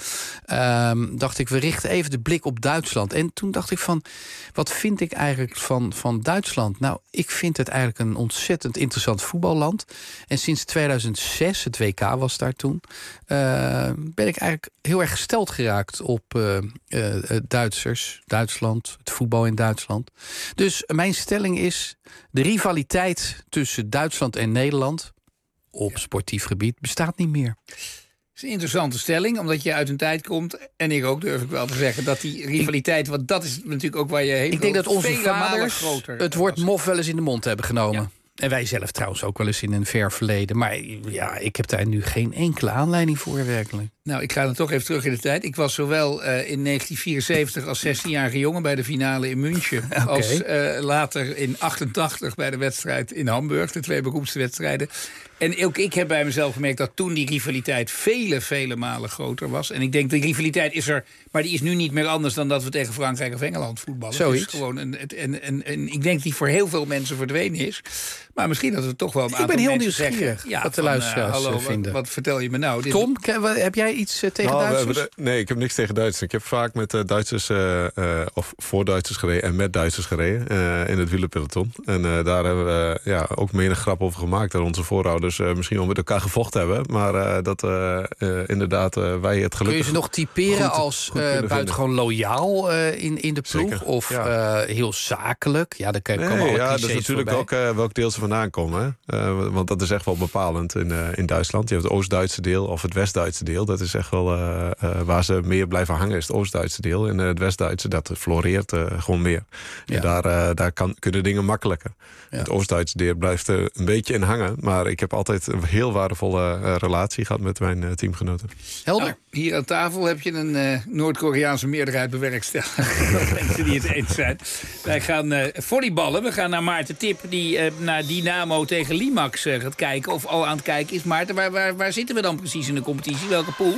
Um, dacht ik, we richten even de blik op Duitsland. En toen dacht ik van, wat vind ik eigenlijk van, van Duitsland? Nou, ik vind het eigenlijk een ontzettend interessant voetballand. En sinds tweeduizend zes, het W K was daar toen, Uh, ben ik eigenlijk heel erg gesteld geraakt op uh, uh, Duitsers, Duitsland, het voetbal in Duitsland. Dus mijn stelling is, de rivaliteit tussen Duitsland en Nederland op sportief gebied bestaat niet meer. Dat is een interessante stelling, omdat je uit een tijd komt. En ik ook, durf ik wel te zeggen, dat die rivaliteit, want dat is natuurlijk ook waar je heen. Ik denk dat onze vaders het woord mof wel eens in de mond hebben genomen. Ja. En wij zelf trouwens ook wel eens in een ver verleden. Maar ja, ik heb daar nu geen enkele aanleiding voor werkelijk. Nou, ik ga dan toch even terug in de tijd. Ik was zowel uh, in negentien vierenzeventig als zestienjarige jongen bij de finale in München. Okay. Als uh, later in achtentachtig bij de wedstrijd in Hamburg. De twee beroemdste wedstrijden. En ook ik heb bij mezelf gemerkt dat toen die rivaliteit vele, vele malen groter was. En ik denk, die rivaliteit is er, maar die is nu niet meer anders dan dat we tegen Frankrijk of Engeland voetballen. Zoiets. Het is gewoon een, een, een, een, ik denk die voor heel veel mensen verdwenen is. Maar misschien dat we toch wel een aantal mensen zeggen... Ik ben heel nieuwsgierig ja, wat de van, luisteraars uh, hallo, vinden. Wat, wat vertel je me nou? Dit Tom, heb jij iets uh, tegen nou, Duitsers? We, nee, ik heb niks tegen Duitsers. Ik heb vaak met uh, Duitsers, uh, uh, of voor Duitsers gereden en met Duitsers gereden uh, in het wielerpeloton. En uh, daar hebben we uh, ja, ook menig grap over gemaakt. Dat onze voorouders uh, misschien wel met elkaar gevochten hebben. Maar uh, dat uh, uh, inderdaad uh, wij het gelukkig... Kun je ze nog typeren goed, als goed uh, buitengewoon loyaal uh, in, in de ploeg? Zeker, of ja. uh, heel zakelijk? Ja, daar kan Nee, komen alle ja, dat clichés is natuurlijk voorbij. welk, uh, welk deel ze vandaan komen. Hè? Uh, want dat is echt wel bepalend in, uh, in Duitsland. Je hebt het Oost-Duitse deel of het West-Duitse deel. Dat is echt wel uh, uh, waar ze meer blijven hangen, is het Oost-Duitse deel. En uh, het West-Duitse, dat floreert uh, gewoon meer. Ja. En daar, uh, daar kan, kunnen dingen makkelijker. Ja. Het Oost-Duitse deel blijft er een beetje in hangen. Maar ik heb altijd een heel waardevolle uh, relatie gehad met mijn uh, teamgenoten. Helder. Nou, hier aan tafel heb je een uh, Noord-Koreaanse meerderheid bewerkstelligd. Mensen die het eens zijn. Wij gaan uh, volleyballen. We gaan naar Maarten Tip, die uh, naar Dynamo tegen Limax uh, gaat kijken. Of al aan het kijken is. Maarten, waar, waar, waar zitten we dan precies in de competitie? Welke pool?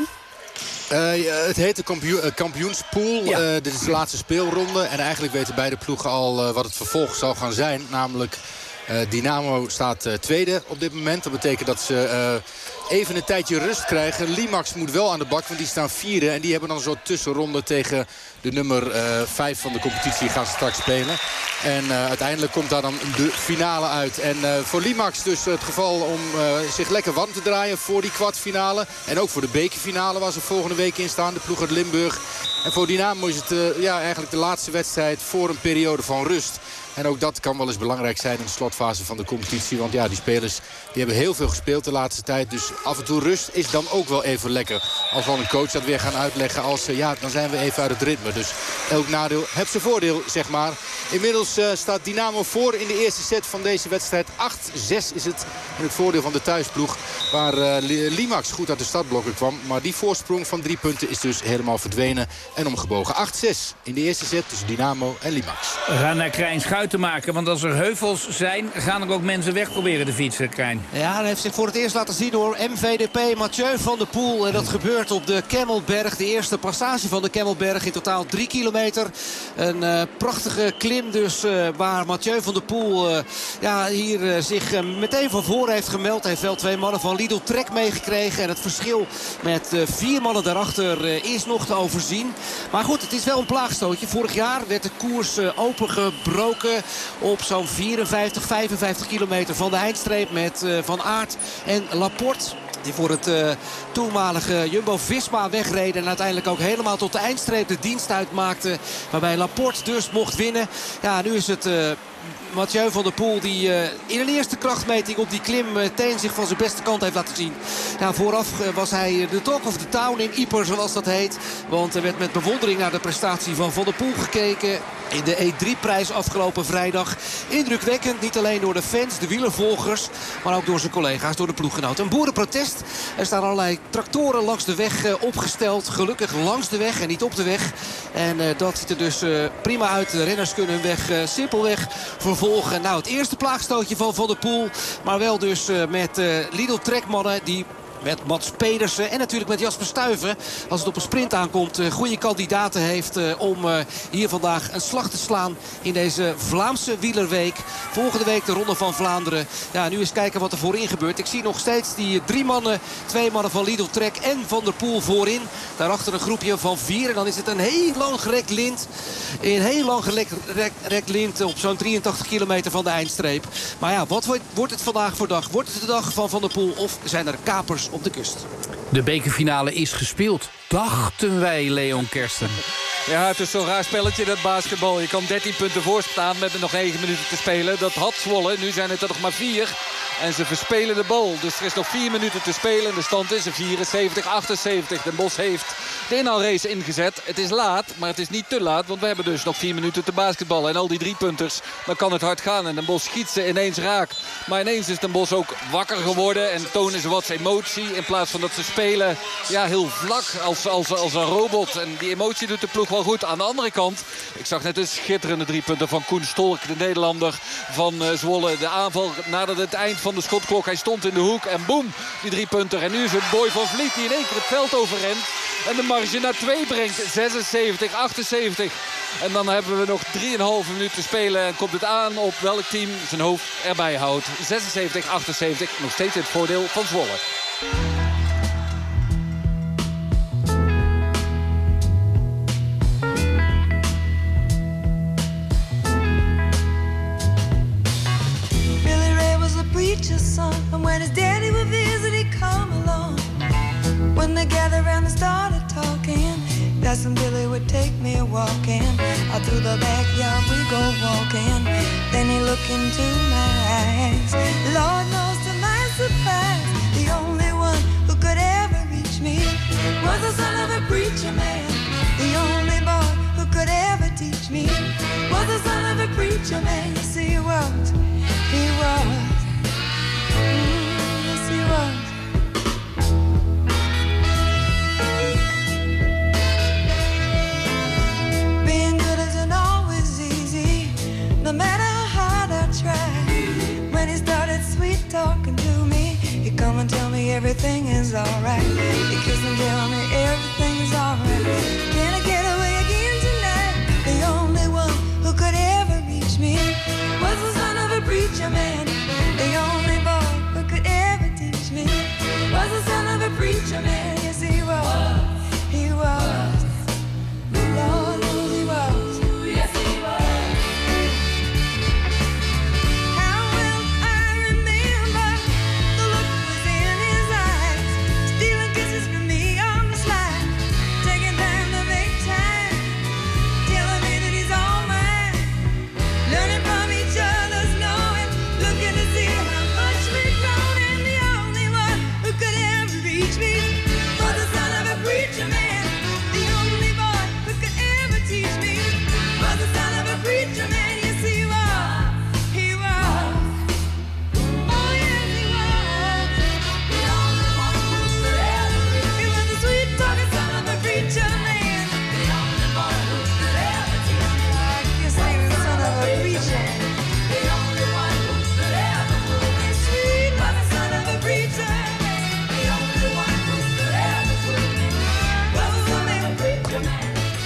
Uh, het heet de kampioen, uh, kampioenspool. Ja. Uh, dit is de laatste speelronde. En eigenlijk weten beide ploegen al uh, wat het vervolg zal gaan zijn. Namelijk, uh, Dynamo staat uh, tweede op dit moment. Dat betekent dat ze uh, even een tijdje rust krijgen. Limax moet wel aan de bak, want die staan vierde. En die hebben dan zo'n tussenronde tegen de nummer uh, vijf van de competitie gaan ze straks spelen. En uh, uiteindelijk komt daar dan de finale uit. En uh, voor Limax dus het geval om uh, zich lekker warm te draaien voor die kwartfinale. En ook voor de bekerfinale waar ze volgende week in staan. De ploeg uit Limburg. En voor Dynamo is het uh, ja, eigenlijk de laatste wedstrijd voor een periode van rust. En ook dat kan wel eens belangrijk zijn in de slotfase van de competitie. Want ja, die spelers die hebben heel veel gespeeld de laatste tijd. Dus af en toe rust is dan ook wel even lekker. Als wel een coach dat weer gaan uitleggen als uh, ja, dan zijn we even uit het ritme. Dus elk nadeel heeft zijn voordeel, zeg maar. Inmiddels uh, staat Dynamo voor in de eerste set van deze wedstrijd. acht zes is het in het voordeel van de thuisploeg. Waar uh, Limax goed uit de startblokken kwam. Maar die voorsprong van drie punten is dus helemaal verdwenen en omgebogen. acht zes in de eerste set tussen Dynamo en Limax. We gaan naar Krijn Schuiten maken. Want als er heuvels zijn, gaan er ook mensen weg proberen te fietsen, Krijn. Ja, dat heeft zich voor het eerst laten zien door M V D P Mathieu van der Poel. En dat gebeurt op de Kemmelberg. De eerste passage van de Kemmelberg. In totaal drie kilometer. Een uh, prachtige klim dus. Uh, waar Mathieu van der Poel uh, ja, hier uh, zich uh, meteen van voor heeft gemeld. Hij heeft wel twee mannen van Lidl Trek meegekregen. En het verschil met uh, vier mannen daarachter uh, is nog te overzien. Maar goed, het is wel een plaagstootje. Vorig jaar werd de koers uh, opengebroken op zo'n vierenvijftig, vijfenvijftig kilometer van de eindstreep met uh, Van Aert en Laporte. Die voor het uh, toenmalige Jumbo-Visma wegreden. En uiteindelijk ook helemaal tot de eindstreep de dienst uitmaakte. Waarbij Laporte dus mocht winnen. Ja, nu is het... Uh, Mathieu van der Poel die uh, in een eerste krachtmeting op die klim meteen zich van zijn beste kant heeft laten zien. Ja, vooraf uh, was hij de talk of the town in Ypres zoals dat heet. Want er werd met bewondering naar de prestatie van Van der Poel gekeken. In de E drie prijs afgelopen vrijdag. Indrukwekkend, niet alleen door de fans, de wielervolgers. Maar ook door zijn collega's, door de ploeggenoten. Een boerenprotest. Er staan allerlei tractoren langs de weg uh, opgesteld. Gelukkig langs de weg en niet op de weg. En uh, dat ziet er dus uh, prima uit. De renners kunnen hun weg uh, simpelweg vervolgen. Nou, het eerste plaagstootje van Van der Poel. Maar wel dus uh, met uh, Lidl Trekmannen die... met Mats Pedersen en natuurlijk met Jasper Stuyven. Als het op een sprint aankomt, uh, goede kandidaten heeft uh, om uh, hier vandaag een slag te slaan in deze Vlaamse wielerweek. Volgende week de Ronde van Vlaanderen. Ja, nu eens kijken wat er voorin gebeurt. Ik zie nog steeds die drie mannen, twee mannen van Lidl Trek en Van der Poel voorin. Daarachter een groepje van vier en dan is het een heel lang gerekt lint. Een heel lang gerekt lint op zo'n drieëntachtig kilometer van de eindstreep. Maar ja, wat wordt het vandaag voor dag? Wordt het de dag van Van der Poel of zijn er kapers op de kust? De bekerfinale is gespeeld, dachten wij, Leon Kersten. Ja, het is zo'n raar spelletje, dat basketbal. Je kan dertien punten voorstaan met nog negen minuten te spelen. Dat had Zwolle, nu zijn het er nog maar vier. En ze verspelen de bal. Dus er is nog vier minuten te spelen. De stand is vierenzeventig achtenzeventig. Den Bosch heeft de inhaalrace ingezet. Het is laat, maar het is niet te laat. Want we hebben dus nog vier minuten te basketballen. En al die drie punters, dan kan het hard gaan. En Den Bosch schiet ze ineens raak. Maar ineens is Den Bosch ook wakker geworden. En tonen ze wat emotie. In plaats van dat ze spelen ja, heel vlak als, als, als een robot. En die emotie doet de ploeg wel goed. Aan de andere kant, ik zag net een schitterende drie punten van Koen Stolk. De Nederlander van uh, Zwolle. De aanval nadat het eind van de schotklok. Hij stond in de hoek en boem, die drie punter. En nu is het Boy van Vliet die in één keer het veld overrent. En de marge naar twee brengt. zesenzeventig achtenzeventig. En dan hebben we nog drieënhalve minuten te spelen. En komt het aan op welk team zijn hoofd erbij houdt. zesenzeventig achtenzeventig. Nog steeds het voordeel van Zwolle. Preacher's son, and when his daddy would visit, he'd come along. When they gathered around and started talking, Cousin Billy would take me walking. Out through the backyard we go walking. Then he looked into my eyes. Lord knows to my surprise, the only one who could ever reach me was the son of a preacher man. The only boy who could ever teach me was the son of a preacher man. Yes, he was, he was. Yes, he was. Being good isn't always easy, no matter how hard I try. When he started sweet talking to me, he'd come and tell me everything is alright. He kissed and tell me everything is alright. Can I get away again tonight? The only one who could ever reach me was the son of a preacher man. The only boy who could ever teach me was the son of a preacher man. Yes, he was. He was. Lord knows he was. Yes, he was. How will I remember the look was in his eyes, stealing kisses from me on the slide, taking time to make time, telling me that he's all mine, learning from each other's knowing, looking to see how much we've grown. And the only one who could ever reach me was the son of a preacher man. The only boy who could ever teach me was the son of a preacher man. Yes, he was. He was. Oh, yes, he was. The only one who could ever reach me. He was the sweet talking son of a preacher man. The only boy who could ever teach me. I guess he was the son of a preacher. The only one who could ever fool me. Sweet was the son of a preacher man. The only one who could ever fool me was the son of a preacher man.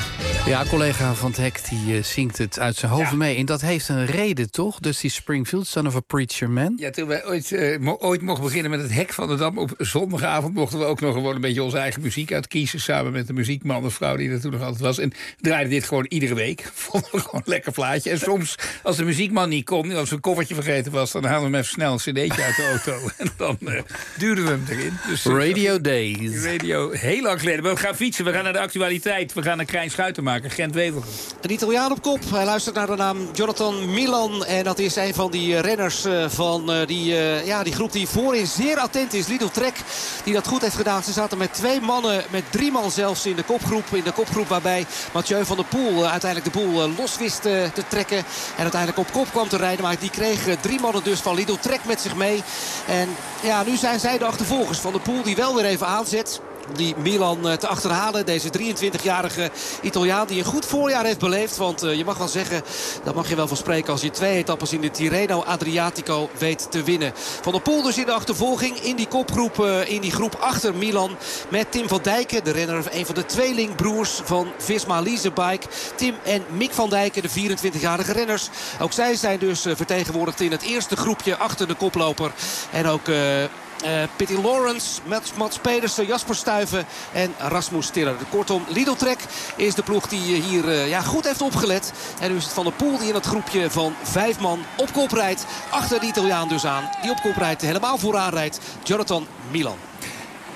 Ja, collega Van 't Hek die uh, zingt het uit zijn hoofd mee. En dat heeft een reden, toch? Dus die Springfield, Son of a Preacher Man. Ja, toen wij ooit, uh, mo ooit mochten beginnen met het Hek van de Dam... op zondagavond mochten we ook nog gewoon een beetje onze eigen muziek uitkiezen... samen met de muziekman of vrouw die er toen nog altijd was. En we draaiden dit gewoon iedere week. Vonden we gewoon een lekker plaatje. En soms, als de muziekman niet kon, als een koffertje vergeten was... dan haalden we hem even snel een cd'tje uit de auto. En dan uh, duwden we hem erin. Dus, uh, Radio Days. Radio, heel lang geleden. Maar we gaan fietsen, we gaan naar de actualiteit. We gaan naar Krijn Schuitenmaker, Gent Wevelgem. Een Italiaan op kop. Hij luistert naar de naam Jonathan Milan. En dat is een van die renners van die, ja, die groep die voorin zeer attent is. Lidl Trek, die dat goed heeft gedaan. Ze zaten met twee mannen, met drie man zelfs in de kopgroep. In de kopgroep waarbij Mathieu van der Poel uiteindelijk de boel los wist te trekken. En uiteindelijk op kop kwam te rijden. Maar die kreeg drie mannen dus van Lidl Trek met zich mee. En ja, nu zijn zij de achtervolgers. Van der Poel die wel weer even aanzet. Die Milan te achterhalen. Deze drieëntwintigjarige Italiaan die een goed voorjaar heeft beleefd. Want uh, je mag wel zeggen, dat mag je wel van spreken... als je twee etappes in de Tirreno Adriatico weet te winnen. Van der Poel dus in de achtervolging. In die kopgroep, uh, in die groep achter Milan. Met Tim van Dijken, de renner, een van de tweelingbroers van Visma Leasebike. Tim en Mick van Dijken, de vierentwintigjarige renners. Ook zij zijn dus uh, vertegenwoordigd in het eerste groepje achter de koploper. En ook... Uh, Uh, Pitty Lawrence, Mats, Mats Pedersen, Jasper Stuyven en Rasmus Stiller. Kortom, Lidl Trek is de ploeg die hier uh, ja, goed heeft opgelet. En nu is het Van der Poel die in het groepje van vijf man op kop rijdt. Achter de Italiaan dus aan, die op kop rijdt, helemaal vooraan rijdt. Jonathan Milan.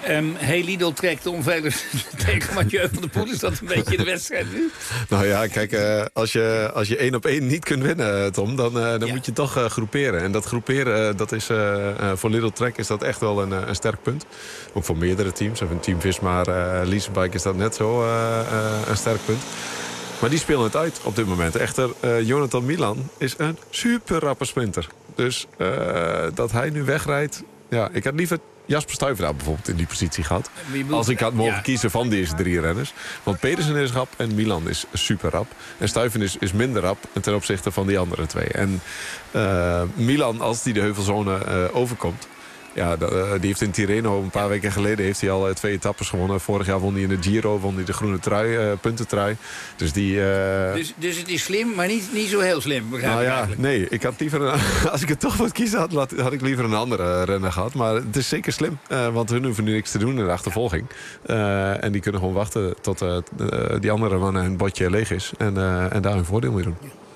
Um, hey, Lidl trekt onveilig tegen Mathieu van der Poel. Is dat een beetje de wedstrijd nu? Nou ja, kijk, uh, als je als je één op één niet kunt winnen, Tom... dan, uh, dan ja. moet je toch uh, groeperen. En dat groeperen, uh, dat is, uh, uh, voor Lidl Trek is dat echt wel een, uh, een sterk punt. Ook voor meerdere teams. Of een Team Visma, uh, Leasebike is dat net zo uh, uh, een sterk punt. Maar die spelen het uit op dit moment. Echter, uh, Jonathan Milan is een super rappe sprinter. Dus uh, dat hij nu wegrijdt... Ja, ik had liever Jasper Stuyvesant bijvoorbeeld in die positie gehad. Als ik had mogen ja. kiezen van deze drie renners. Want Pedersen is rap en Milan is super rap. En Stuyven is, is minder rap ten opzichte van die andere twee. En uh, Milan, als die de heuvelzone uh, overkomt... Ja, die heeft in Tirreno een paar weken geleden heeft hij al uh, twee etappes gewonnen. Vorig jaar won hij in de Giro, won hij de groene trui, uh, puntentrui. Dus, die, uh... dus, dus het is slim, maar niet, niet zo heel slim, begrijp nou ik ja, eigenlijk. Nee, ik had liever een, als ik het toch wat kiezen had, had ik liever een andere renner gehad. Maar het is zeker slim, uh, want hun hoeven nu niks te doen in de achtervolging. Uh, en die kunnen gewoon wachten tot uh, die andere mannen hun botje leeg is. En, uh, en daar hun voordeel mee doen.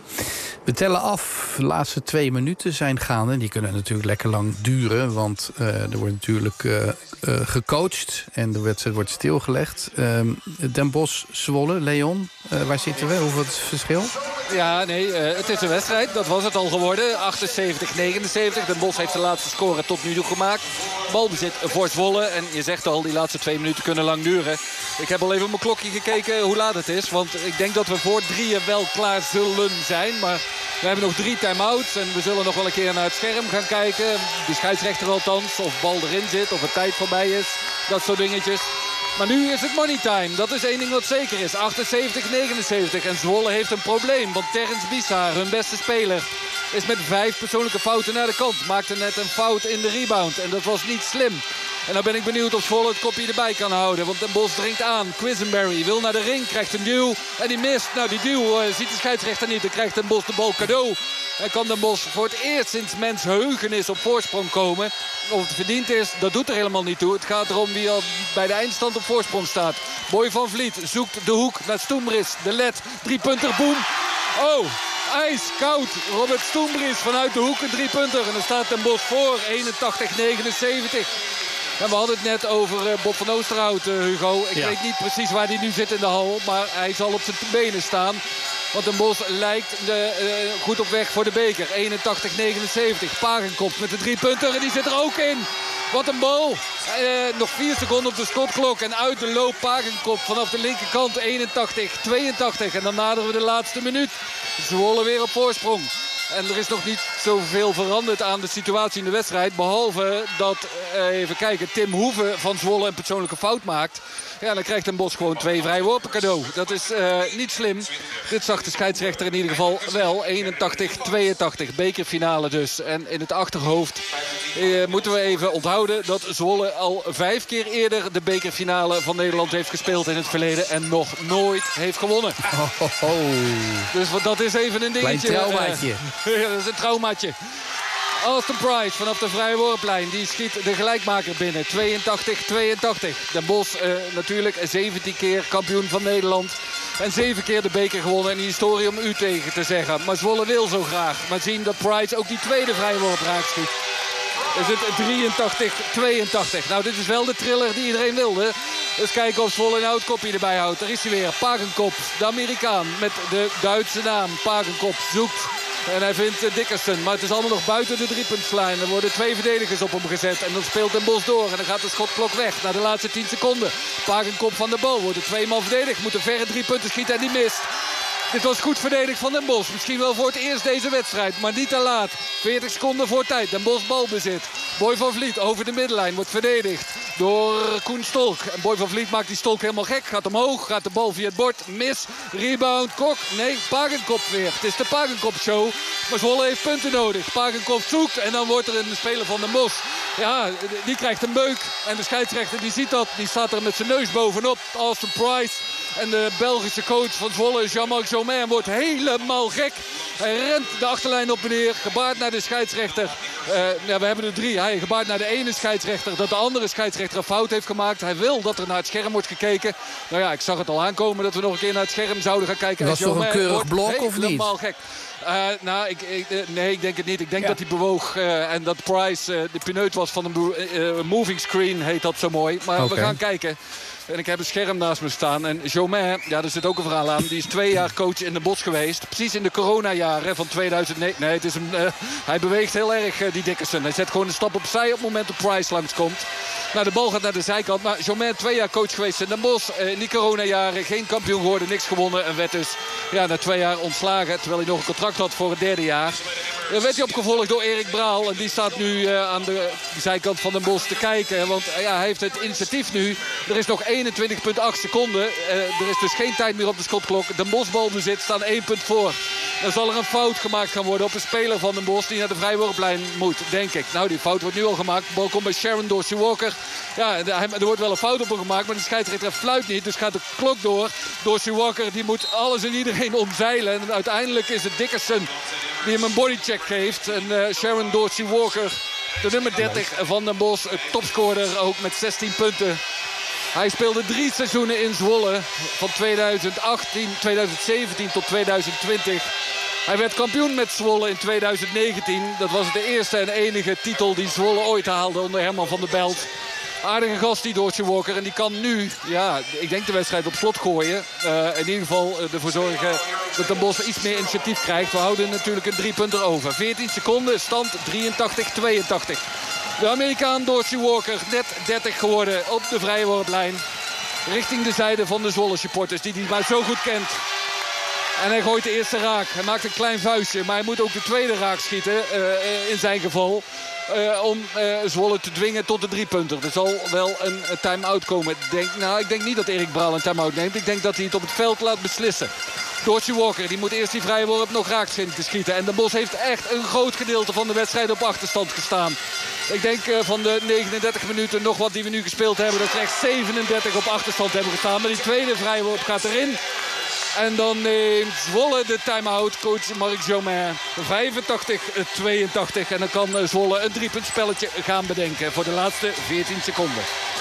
We tellen af. De laatste twee minuten zijn gaande. Die kunnen natuurlijk lekker lang duren. Want uh, er wordt natuurlijk uh, uh, gecoacht. En de wedstrijd wordt stilgelegd. Uh, Den Bosch, Zwolle, Leon. Uh, waar zitten we? Hoeveel is het verschil? Ja, nee, uh, het is een wedstrijd. Dat was het al geworden. achtenzeventig negenenzeventig. Den Bosch heeft de laatste score tot nu toe gemaakt. Balbezit voor Zwolle. En je zegt al, die laatste twee minuten kunnen lang duren. Ik heb al even op mijn klokje gekeken hoe laat het is. Want ik denk dat we voor drieën wel klaar zullen zijn. Maar we hebben nog drie time-outs. En we zullen nog wel een keer naar het scherm gaan kijken. De scheidsrechter althans. Of bal erin zit. Of er tijd voorbij is. Dat soort dingetjes. Maar nu is het money time. Dat is één ding wat zeker is. achtenzeventig negenenzeventig. En Zwolle heeft een probleem. Want Terrence Bissar, hun beste speler, is met vijf persoonlijke fouten naar de kant. Maakte net een fout in de rebound. En dat was niet slim. En dan ben ik benieuwd of Zwolle het kopje erbij kan houden. Want Den Bosch dringt aan. Quisenberry wil naar de ring. Krijgt een duw. En die mist. Nou, die duw uh, ziet de scheidsrechter niet. Dan krijgt Den Bosch de bal cadeau. En kan Den Bosch voor het eerst sinds mens heugenis op voorsprong komen. Of het verdiend is, dat doet er helemaal niet toe. Het gaat erom wie al bij de eindstand op voorsprong staat. Boy van Vliet zoekt de hoek naar Stoembris. De led. Driepunter, boem. Oh, ijskoud. Robert Stoembris vanuit de hoek een driepunter. En dan staat Den Bosch voor. eenentachtig negenenzeventig. En we hadden het net over uh, Bob van Oosterhout, uh, Hugo. Ik ja. weet niet precies waar hij nu zit in de hal. Maar hij zal op zijn benen staan. Want Den Bosch lijkt de, uh, goed op weg voor de beker. eenentachtig negenenzeventig. Pagenkop met de drie punten. En die zit er ook in. Wat een bal. Uh, nog vier seconden op de schotklok. En uit de loop Pagenkop vanaf de linkerkant. eenentachtig tweeëntachtig. En dan naderen we de laatste minuut. Zwolle weer op voorsprong. En er is nog niet zoveel veranderd aan de situatie in de wedstrijd. Behalve dat, uh, even kijken, Tim Hoeve van Zwolle een persoonlijke fout maakt. Ja, dan krijgt Den Bosch gewoon twee vrije worpen cadeau. Dat is uh, niet slim. Dit zag de scheidsrechter in ieder geval wel. eenentachtig tweeëntachtig, bekerfinale dus. En in het achterhoofd uh, moeten we even onthouden dat Zwolle al vijf keer eerder de bekerfinale van Nederland heeft gespeeld in het verleden. En nog nooit heeft gewonnen. Oh, oh, oh. Dus dat is even een dingetje. Klein traumaatje. Uh, dat is een traumaatje. Austin Price vanaf de vrije worplijn. Die schiet de gelijkmaker binnen. tweeëntachtig tweeëntachtig. Den Bosch uh, natuurlijk zeventien keer kampioen van Nederland. En zeven keer de beker gewonnen. En die historie om u tegen te zeggen. Maar Zwolle wil zo graag. Maar zien dat Price ook die tweede vrije worp raakt schiet. Is het drieëntachtig tweeëntachtig. Nou, dit is wel de thriller die iedereen wilde. Dus kijken of Zwolle nou het kopje erbij houdt. Daar is hij weer. Pagenkop, de Amerikaan met de Duitse naam. Pagenkop zoekt. En hij vindt Dickerson. Maar het is allemaal nog buiten de driepuntslijn. Er worden twee verdedigers op hem gezet. En dan speelt Den Bosch door. En dan gaat de schotklok weg naar de laatste tien seconden. Pagenkop van de bal. Wordt er twee man verdedigd. Moet een verre drie punten schieten en die mist. Dit was goed verdedigd van Den Bosch. Misschien wel voor het eerst deze wedstrijd. Maar niet te laat. veertig seconden voor tijd. Den Bosch balbezit. Boy van Vliet over de middenlijn. Wordt verdedigd door Koen Stolk. En Boy van Vliet maakt die Stolk helemaal gek. Gaat omhoog. Gaat de bal via het bord. Mis. Rebound. Kok. Nee, Pagenkop weer. Het is de Pagenkop show. Maar Zwolle heeft punten nodig. Pagenkop zoekt. En dan wordt er een speler van Den Bosch. Ja, die krijgt een beuk. En de scheidsrechter die ziet dat. Die staat er met zijn neus bovenop. Austin Price. En de Belgische coach van Zwolle, Jean-Marc Jomain, wordt helemaal gek. Hij rent de achterlijn op en neer, gebaard naar de scheidsrechter. Uh, ja, we hebben er drie. Hij gebaart naar de ene scheidsrechter dat de andere scheidsrechter een fout heeft gemaakt. Hij wil dat er naar het scherm wordt gekeken. Nou ja, ik zag het al aankomen dat we nog een keer naar het scherm zouden gaan kijken. Was toch een keurig blok of niet? Helemaal gek. Uh, nou, ik, ik, nee, ik denk het niet. Ik denk ja. dat hij bewoog uh, en dat Price uh, de pineut was van een uh, moving screen, heet dat zo mooi. Maar okay. we gaan kijken. En ik heb een scherm naast me staan. En Jomain, ja, daar zit ook een verhaal aan. Die is twee jaar coach in Den Bosch geweest. Precies in de coronajaren van tweeduizend negen. Nee, het is een, uh, hij beweegt heel erg, uh, die Dickerson. Hij zet gewoon een stap opzij op het moment dat Price langskomt. Nou, de bal gaat naar de zijkant. Maar Jomain, twee jaar coach geweest in Den Bosch. Uh, in die coronajaren geen kampioen geworden, niks gewonnen. En werd dus ja, na twee jaar ontslagen. Terwijl hij nog een contract had voor het derde jaar. Dan werd hij opgevolgd door Erik Braal. En die staat nu uh, aan de zijkant van Den Bosch te kijken. Want uh, ja, hij heeft het initiatief nu. Er is nog eenentwintig komma acht seconden. Uh, er is dus geen tijd meer op de schotklok. Den Bosch balbezit staan één punt voor. Dan zal er een fout gemaakt gaan worden op een speler van Den Bosch die naar de vrijworplijn moet, denk ik. Nou, die fout wordt nu al gemaakt. De bal komt bij Sharon Dorsey Walker. Ja, er wordt wel een fout op hem gemaakt, maar de scheidsrechter fluit niet. Dus gaat de klok door. Dorsey Walker die moet alles en iedereen omzeilen. En uiteindelijk is het Dickerson die hem een bodycheck geeft. En uh, Sharon Dorsey Walker, de nummer dertig van Den Bosch, topscorer ook met zestien punten. Hij speelde drie seizoenen in Zwolle van tweeduizend achttien, tweeduizend zeventien tot tweeduizend twintig. Hij werd kampioen met Zwolle in tweeduizend negentien. Dat was de eerste en enige titel die Zwolle ooit haalde onder Herman van der Belt. Aardige gast die Dorsey Walker. En die kan nu, ja, ik denk de wedstrijd op slot gooien. Uh, in ieder geval uh, ervoor zorgen dat Den Bosch iets meer initiatief krijgt. We houden natuurlijk een driepunter over. veertien seconden, stand drieëntachtig tweeëntachtig. De Amerikaan Dorsey Walker, net dertig geworden op de vrijworplijn. Richting de zijde van de Zwolle supporters, die hij maar zo goed kent. En hij gooit de eerste raak. Hij maakt een klein vuistje, maar hij moet ook de tweede raak schieten, uh, in zijn geval. Uh, om uh, Zwolle te dwingen tot de driepunter. Er zal wel een, een time-out komen. Ik denk, nou, ik denk niet dat Erik Braal een time-out neemt. Ik denk dat hij het op het veld laat beslissen. Dorsey Walker, die moet eerst die vrije worp nog raak te schieten. En Den Bosch heeft echt een groot gedeelte van de wedstrijd op achterstand gestaan. Ik denk uh, van de negenendertig minuten nog wat die we nu gespeeld hebben, dat ze echt zevenendertig op achterstand hebben gestaan. Maar die tweede vrije worp gaat erin. En dan neemt Zwolle de time-out, coach Marc Jomain. vijfentachtig tweeëntachtig. En dan kan Zwolle een driepuntspelletje gaan bedenken voor de laatste veertien seconden.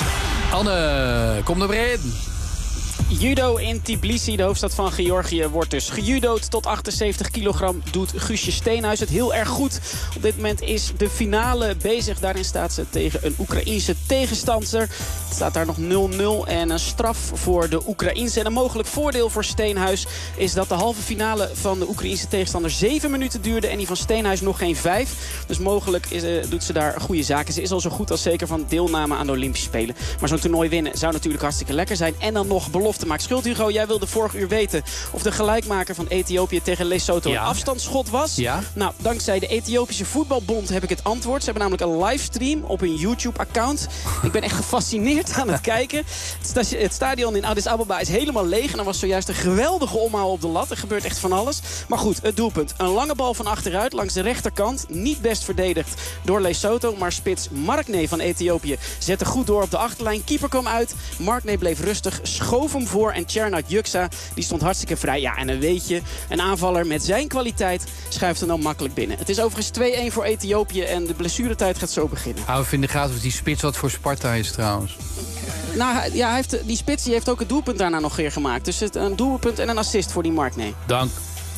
Anne, kom er maar in. Judo in Tbilisi, de hoofdstad van Georgië, wordt dus gejudo'd. Tot achtenzeventig kilogram doet Guusje Steenhuis het heel erg goed. Op dit moment is de finale bezig. Daarin staat ze tegen een Oekraïense tegenstander. Het staat daar nog nul nul en een straf voor de Oekraïense. En een mogelijk voordeel voor Steenhuis is dat de halve finale van de Oekraïense tegenstander zeven minuten duurde en die van Steenhuis nog geen vijf. Dus mogelijk is, uh, doet ze daar goede zaken. Ze is al zo goed als zeker van deelname aan de Olympische Spelen. Maar zo'n toernooi winnen zou natuurlijk hartstikke lekker zijn. En dan nog belofte maakt. Schuld, Hugo, jij wilde vorig uur weten of de gelijkmaker van Ethiopië tegen Lesotho ja. een afstandsschot was. Ja. Nou, dankzij de Ethiopische Voetbalbond heb ik het antwoord. Ze hebben namelijk een livestream op hun YouTube-account. Ik ben echt gefascineerd aan het kijken. Het, sta het stadion in Addis Ababa is helemaal leeg. En er was zojuist een geweldige omhaal op de lat. Er gebeurt echt van alles. Maar goed, het doelpunt. Een lange bal van achteruit langs de rechterkant. Niet best verdedigd door Lesotho. Maar spits Markne van Ethiopië zette goed door op de achterlijn. Keeper kwam uit. Markne bleef rustig. Schoof hem voor. En Tjernat Juksa, die stond hartstikke vrij. Ja, en dan weet je, een aanvaller met zijn kwaliteit schuift hem dan makkelijk binnen. Het is overigens twee-één voor Ethiopië en de blessuretijd gaat zo beginnen. Hou even in de gaten of die spits wat voor Sparta is trouwens. Nou ja, hij heeft, die spits die heeft ook het doelpunt daarna nog weer gemaakt. Dus het, een doelpunt en een assist voor die Markne. Dank.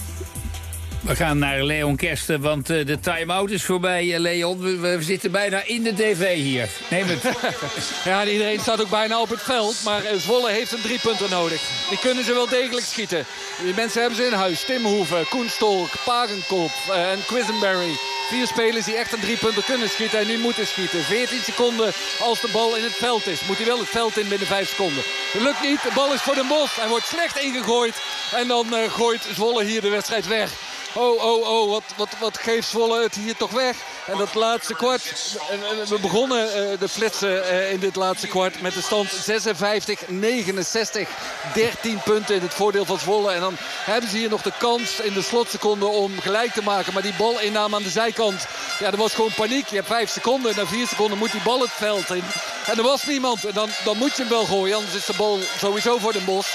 We gaan naar Leon Kersten, want uh, de time-out is voorbij, uh, Leon. We, we zitten bijna in de D V hier. Neem het. Ja, iedereen staat ook bijna op het veld. Maar uh, Zwolle heeft een driepunter nodig. Die kunnen ze wel degelijk schieten. Die mensen hebben ze in huis. Tim Hoeven, Koen Stolk, Pagenkop uh, en Quisenberry. Vier spelers die echt een driepunter kunnen schieten en nu moeten schieten. veertien seconden als de bal in het veld is. Moet hij wel het veld in binnen vijf seconden. Dat lukt niet. De bal is voor Den Bosch. Hij wordt slecht ingegooid. En dan uh, gooit Zwolle hier de wedstrijd weg. Oh, oh, oh, wat, wat, wat geeft Zwolle het hier toch weg? En dat laatste kwart, we begonnen uh, de flitsen uh, in dit laatste kwart met de stand zesenvijftig negenenzestig. dertien punten in het voordeel van Zwolle. En dan hebben ze hier nog de kans in de slotseconden om gelijk te maken. Maar die balinname aan de zijkant, ja, er was gewoon paniek. Je hebt vijf seconden en na vier seconden moet die bal het veld in. En er was niemand. En dan, dan moet je hem wel gooien, anders is de bal sowieso voor Den Bosch.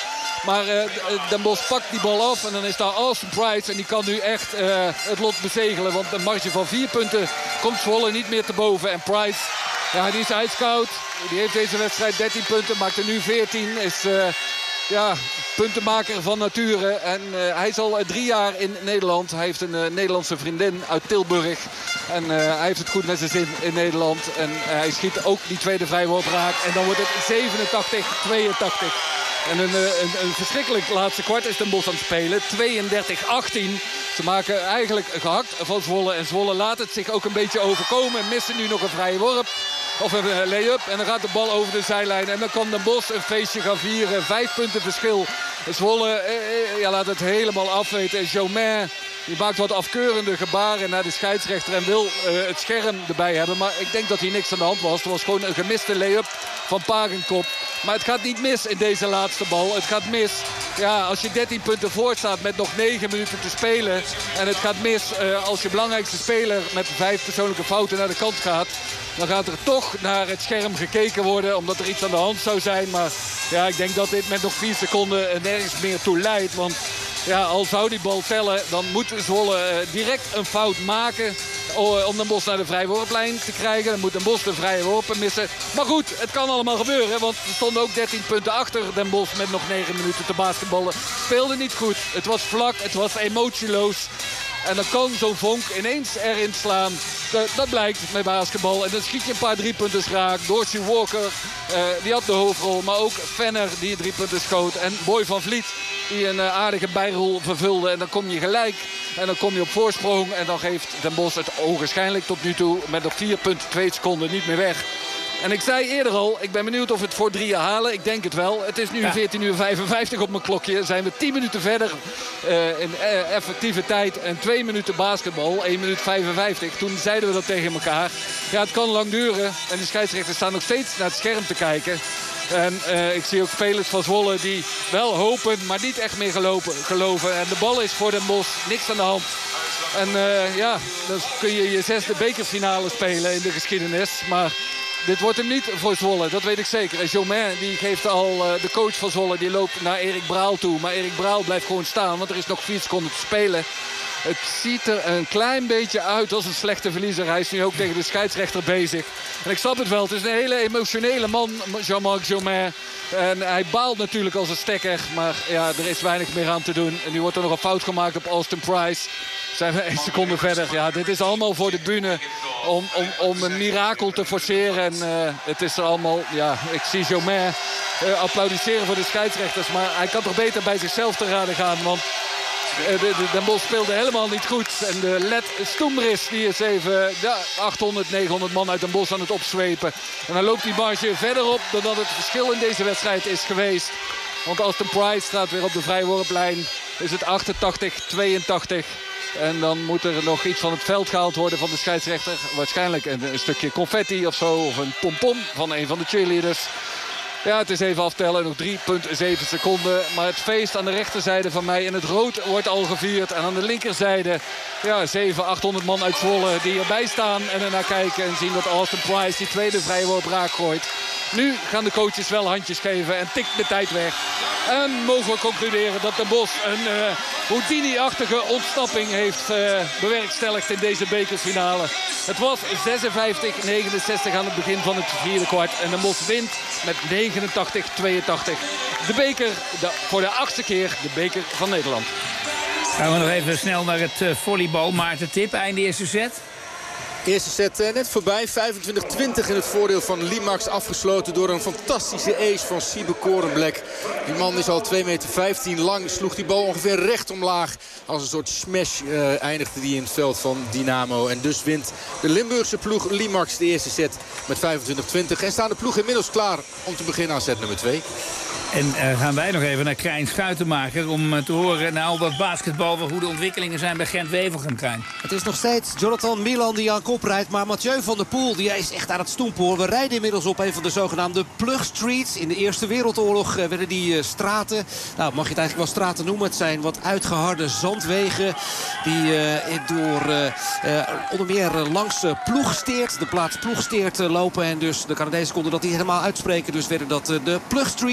Maar uh, Den Bosch pakt die bal af. En dan is daar Austin Price. En die kan nu echt uh, het lot bezegelen. Want een marge van vier punten komt Zwolle niet meer te boven. En Price, ja, die is ijskoud. Die heeft deze wedstrijd dertien punten. Maakt er nu veertien. Is... Uh, Ja, puntenmaker van nature. En uh, hij is al uh, drie jaar in Nederland. Hij heeft een uh, Nederlandse vriendin uit Tilburg. En uh, hij heeft het goed met zijn zin in Nederland. En uh, hij schiet ook die tweede vrijworp raak. En dan wordt het zevenentachtig tweeëntachtig. En een, uh, een, een verschrikkelijk laatste kwart is Den Bosch aan het spelen. tweeëndertig achttien. Ze maken eigenlijk gehakt van Zwolle. En Zwolle laat het zich ook een beetje overkomen. En missen nu nog een vrije worp. Of een lay-up. En dan gaat de bal over de zijlijn. En dan kan Den Bosch een feestje gaan vieren. Vijf punten verschil. Zwolle eh, ja, laat het helemaal afweten. Jaumain, die maakt wat afkeurende gebaren naar de scheidsrechter. En wil uh, het scherm erbij hebben. Maar ik denk dat hier niks aan de hand was. Het was gewoon een gemiste lay-up van Pagenkop. Maar het gaat niet mis in deze laatste bal. Het gaat mis. Ja, als je dertien punten voor staat met nog negen minuten te spelen. En het gaat mis uh, als je belangrijkste speler met vijf persoonlijke fouten naar de kant gaat. Dan gaat er toch naar het scherm gekeken worden. Omdat er iets aan de hand zou zijn. Maar ja, ik denk dat dit met nog vier seconden nergens meer toe leidt. Want ja, al zou die bal tellen, dan moet Zwolle uh, direct een fout maken uh, om Den Bosch naar de vrijworplijn te krijgen. Dan moet Den Bosch de vrije worpen missen. Maar goed, het kan allemaal gebeuren. Want er stonden ook dertien punten achter Den Bosch met nog negen minuten te basketballen. Speelde niet goed. Het was vlak, het was emotieloos. En dan kan zo'n vonk ineens erin slaan. Dat, dat blijkt met basketbal. En dan schiet je een paar driepunters raak. Dorsey Walker, uh, die had de hoofdrol. Maar ook Venner, die drie punten schoot. En Boy van Vliet, die een uh, aardige bijrol vervulde. En dan kom je gelijk. En dan kom je op voorsprong. En dan geeft Den Bosch het ogenschijnlijk tot nu toe met nog vier punten twee seconden niet meer weg. En ik zei eerder al, ik ben benieuwd of we het voor drieën halen. Ik denk het wel. Het is nu ja. veertien uur vijfenvijftig op mijn klokje. Zijn we tien minuten verder uh, in uh, effectieve tijd. En twee minuten basketbal. één minuut vijfenvijftig. Toen zeiden we dat tegen elkaar. Ja, het kan lang duren. En de scheidsrechters staan nog steeds naar het scherm te kijken. En uh, ik zie ook spelers van Zwolle die wel hopen, maar niet echt meer gelopen, geloven. En de bal is voor Den Bosch. Niks aan de hand. En uh, ja, dan kun je je zesde bekerfinale spelen in de geschiedenis. Maar dit wordt hem niet voor Zwolle, dat weet ik zeker. En Jaumain, die geeft al uh, de coach van Zwolle, die loopt naar Erik Braal toe. Maar Erik Braal blijft gewoon staan, want er is nog vier seconden te spelen. Het ziet er een klein beetje uit als een slechte verliezer. Hij is nu ook tegen de scheidsrechter bezig. En ik snap het wel, het is een hele emotionele man, Jean-Marc Jaumain. En hij baalt natuurlijk als een stekker. Maar ja, er is weinig meer aan te doen. En nu wordt er nog een fout gemaakt op Austin Price. Zijn we één seconde verder. Ja, dit is allemaal voor de bühne om, om, om een mirakel te forceren. En uh, het is allemaal, ja, ik zie Jaumain uh, applaudisseren voor de scheidsrechters. Maar hij kan toch beter bij zichzelf te raden gaan. Want uh, de, de, Den Bosch speelde helemaal niet goed. En de Let Stoembris, die is even ja, achthonderd, negenhonderd man uit Den Bosch aan het opzwepen. En dan loopt die marge verder op dan dat het verschil in deze wedstrijd is geweest. Want Austin Price staat weer op de vrijworplijn. Is het achtentachtig tweeëntachtig. En dan moet er nog iets van het veld gehaald worden van de scheidsrechter. Waarschijnlijk een, een stukje confetti of zo. Of een pompom van een van de cheerleaders. Ja, het is even aftellen. Nog drie komma zeven seconden. Maar het feest aan de rechterzijde van mij in het rood wordt al gevierd. En aan de linkerzijde ja, zevenhonderd, achthonderd man uit Zwolle die erbij staan. En ernaar kijken en zien dat Austin Price die tweede vrijworp raak gooit. Nu gaan de coaches wel handjes geven en tikt de tijd weg. En mogen we concluderen dat Den Bosch een uh, Houdini-achtige ontsnapping heeft uh, bewerkstelligd in deze bekerfinale. Het was zesenvijftig negenenzestig aan het begin van het vierde kwart. En Den Bosch wint met negenentachtig tweeëntachtig. De beker de, voor de achtste keer de beker van Nederland. Gaan we nog even snel naar het uh, volleybal. Maarten Tip, einde eerste set. Eerste set uh, net voorbij. vijfentwintig twintig in het voordeel van Limax. Afgesloten door een fantastische ace van Siebe Korenblek. Die man is al twee meter vijftien lang. Sloeg die bal ongeveer recht omlaag. Als een soort smash uh, eindigde die in het veld van Dynamo. En dus wint de Limburgse ploeg Limax de eerste set met vijfentwintig twintig. En staan de ploeg inmiddels klaar om te beginnen aan set nummer twee. En uh, gaan wij nog even naar Krijn Schuitenmaker om uh, te horen na al dat basketbal hoe de ontwikkelingen zijn bij Gent-Wevelgem, Krijn. Het is nog steeds Jonathan Milan die aan kop rijdt, maar Mathieu van der Poel die is echt aan het stoempen hoor. We rijden inmiddels op een van de zogenaamde plug streets. In de Eerste Wereldoorlog uh, werden die uh, straten, nou mag je het eigenlijk wel straten noemen. Het zijn wat uitgeharde zandwegen die uh, door uh, uh, onder meer uh, langs uh, Ploegsteert, de plaats Ploegsteert uh, lopen. En dus de Canadezen konden dat niet helemaal uitspreken, dus werden dat uh, de plug streets.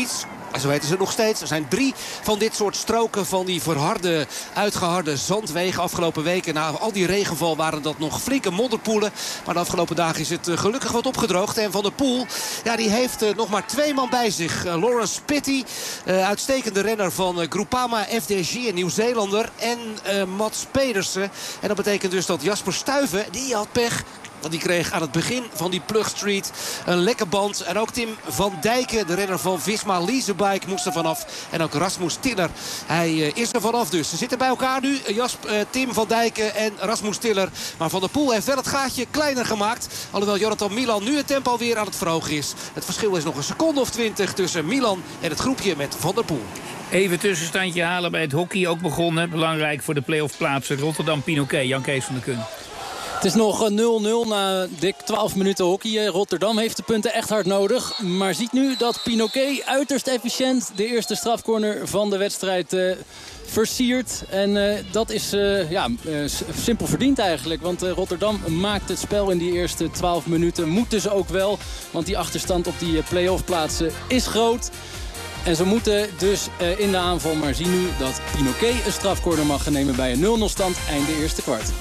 En zo heten ze nog steeds. Er zijn drie van dit soort stroken van die verharde, uitgeharde zandwegen. Afgelopen weken, na al die regenval, waren dat nog flinke modderpoelen. Maar de afgelopen dagen is het uh, gelukkig wat opgedroogd. En Van der Poel, ja, die heeft uh, nog maar twee man bij zich. Uh, Lawrence Pitty, uh, uitstekende renner van uh, Groupama F D G, een Nieuw-Zeelander. En uh, Mats Pedersen. En dat betekent dus dat Jasper Stuyven, die had pech. Want die kreeg aan het begin van die Plug Street een lekke band. En ook Tim van Dijken, de renner van Visma Leasebike, moest er vanaf. En ook Rasmus Tiller. Hij uh, is er vanaf dus. Ze zitten bij elkaar nu. Jasp, uh, Tim van Dijken en Rasmus Tiller. Maar Van der Poel heeft wel het gaatje kleiner gemaakt. Alhoewel Jonathan Milan nu het tempo weer aan het verhogen is. Het verschil is nog een seconde of twintig tussen Milan en het groepje met Van der Poel. Even tussenstandje halen bij het hockey. Ook begonnen. Belangrijk voor de play-off plaatsen. Rotterdam-Pinoquet. Jan Kees van der Kun. Het is nog nul nul na dik twaalf minuten hockey. Rotterdam heeft de punten echt hard nodig. Maar ziet nu dat Pinoquet uiterst efficiënt de eerste strafcorner van de wedstrijd uh, versiert. En uh, dat is uh, ja, uh, simpel verdiend eigenlijk. Want uh, Rotterdam maakt het spel in die eerste twaalf minuten. Moet dus ook wel. Want die achterstand op die uh, play-off plaatsen is groot. En ze moeten dus uh, in de aanval maar zien nu dat Pinoquet een strafcorner mag gaan nemen bij een nul nul stand einde eerste kwart.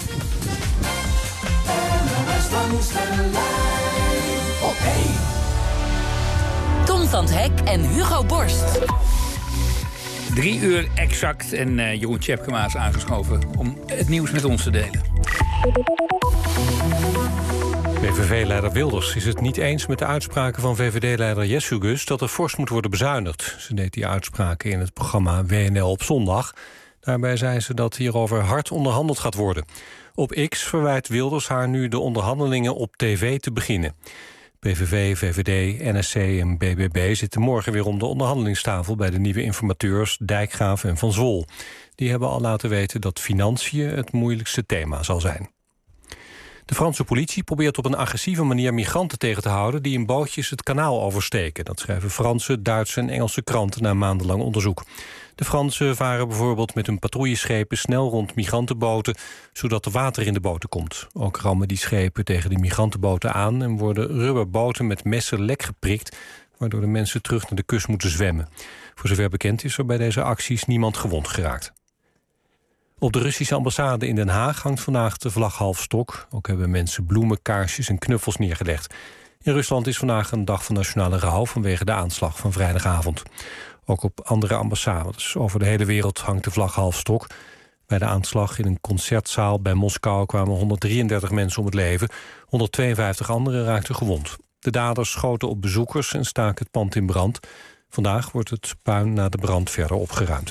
Tom van het Hek en Hugo Borst. Drie uur exact en uh, Jeroen Tjepkema is aangeschoven om het nieuws met ons te delen. P V V-leider Wilders is het niet eens met de uitspraken van V V D-leider Jessugus dat er fors moet worden bezuinigd. Ze deed die uitspraken in het programma W N L op zondag. Daarbij zei ze dat hierover hard onderhandeld gaat worden. Op X verwijt Wilders haar nu de onderhandelingen op tv te beginnen. P V V, V V D, N S C en B B B zitten morgen weer om de onderhandelingstafel bij de nieuwe informateurs Dijkgraaf en Van Zwol. Die hebben al laten weten dat financiën het moeilijkste thema zal zijn. De Franse politie probeert op een agressieve manier migranten tegen te houden die in bootjes het kanaal oversteken. Dat schrijven Franse, Duitse en Engelse kranten na maandenlang onderzoek. De Fransen varen bijvoorbeeld met hun patrouilleschepen snel rond migrantenboten, zodat er water in de boten komt. Ook rammen die schepen tegen die migrantenboten aan en worden rubberboten met messen lek geprikt, waardoor de mensen terug naar de kust moeten zwemmen. Voor zover bekend is er bij deze acties niemand gewond geraakt. Op de Russische ambassade in Den Haag hangt vandaag de vlag half stok. Ook hebben mensen bloemen, kaarsjes en knuffels neergelegd. In Rusland is vandaag een dag van nationale rouw vanwege de aanslag van vrijdagavond. Ook op andere ambassades over de hele wereld hangt de vlag half stok. Bij de aanslag in een concertzaal bij Moskou kwamen honderddrieëndertig mensen om het leven. honderdtweeënvijftig anderen raakten gewond. De daders schoten op bezoekers en staken het pand in brand. Vandaag wordt het puin na de brand verder opgeruimd.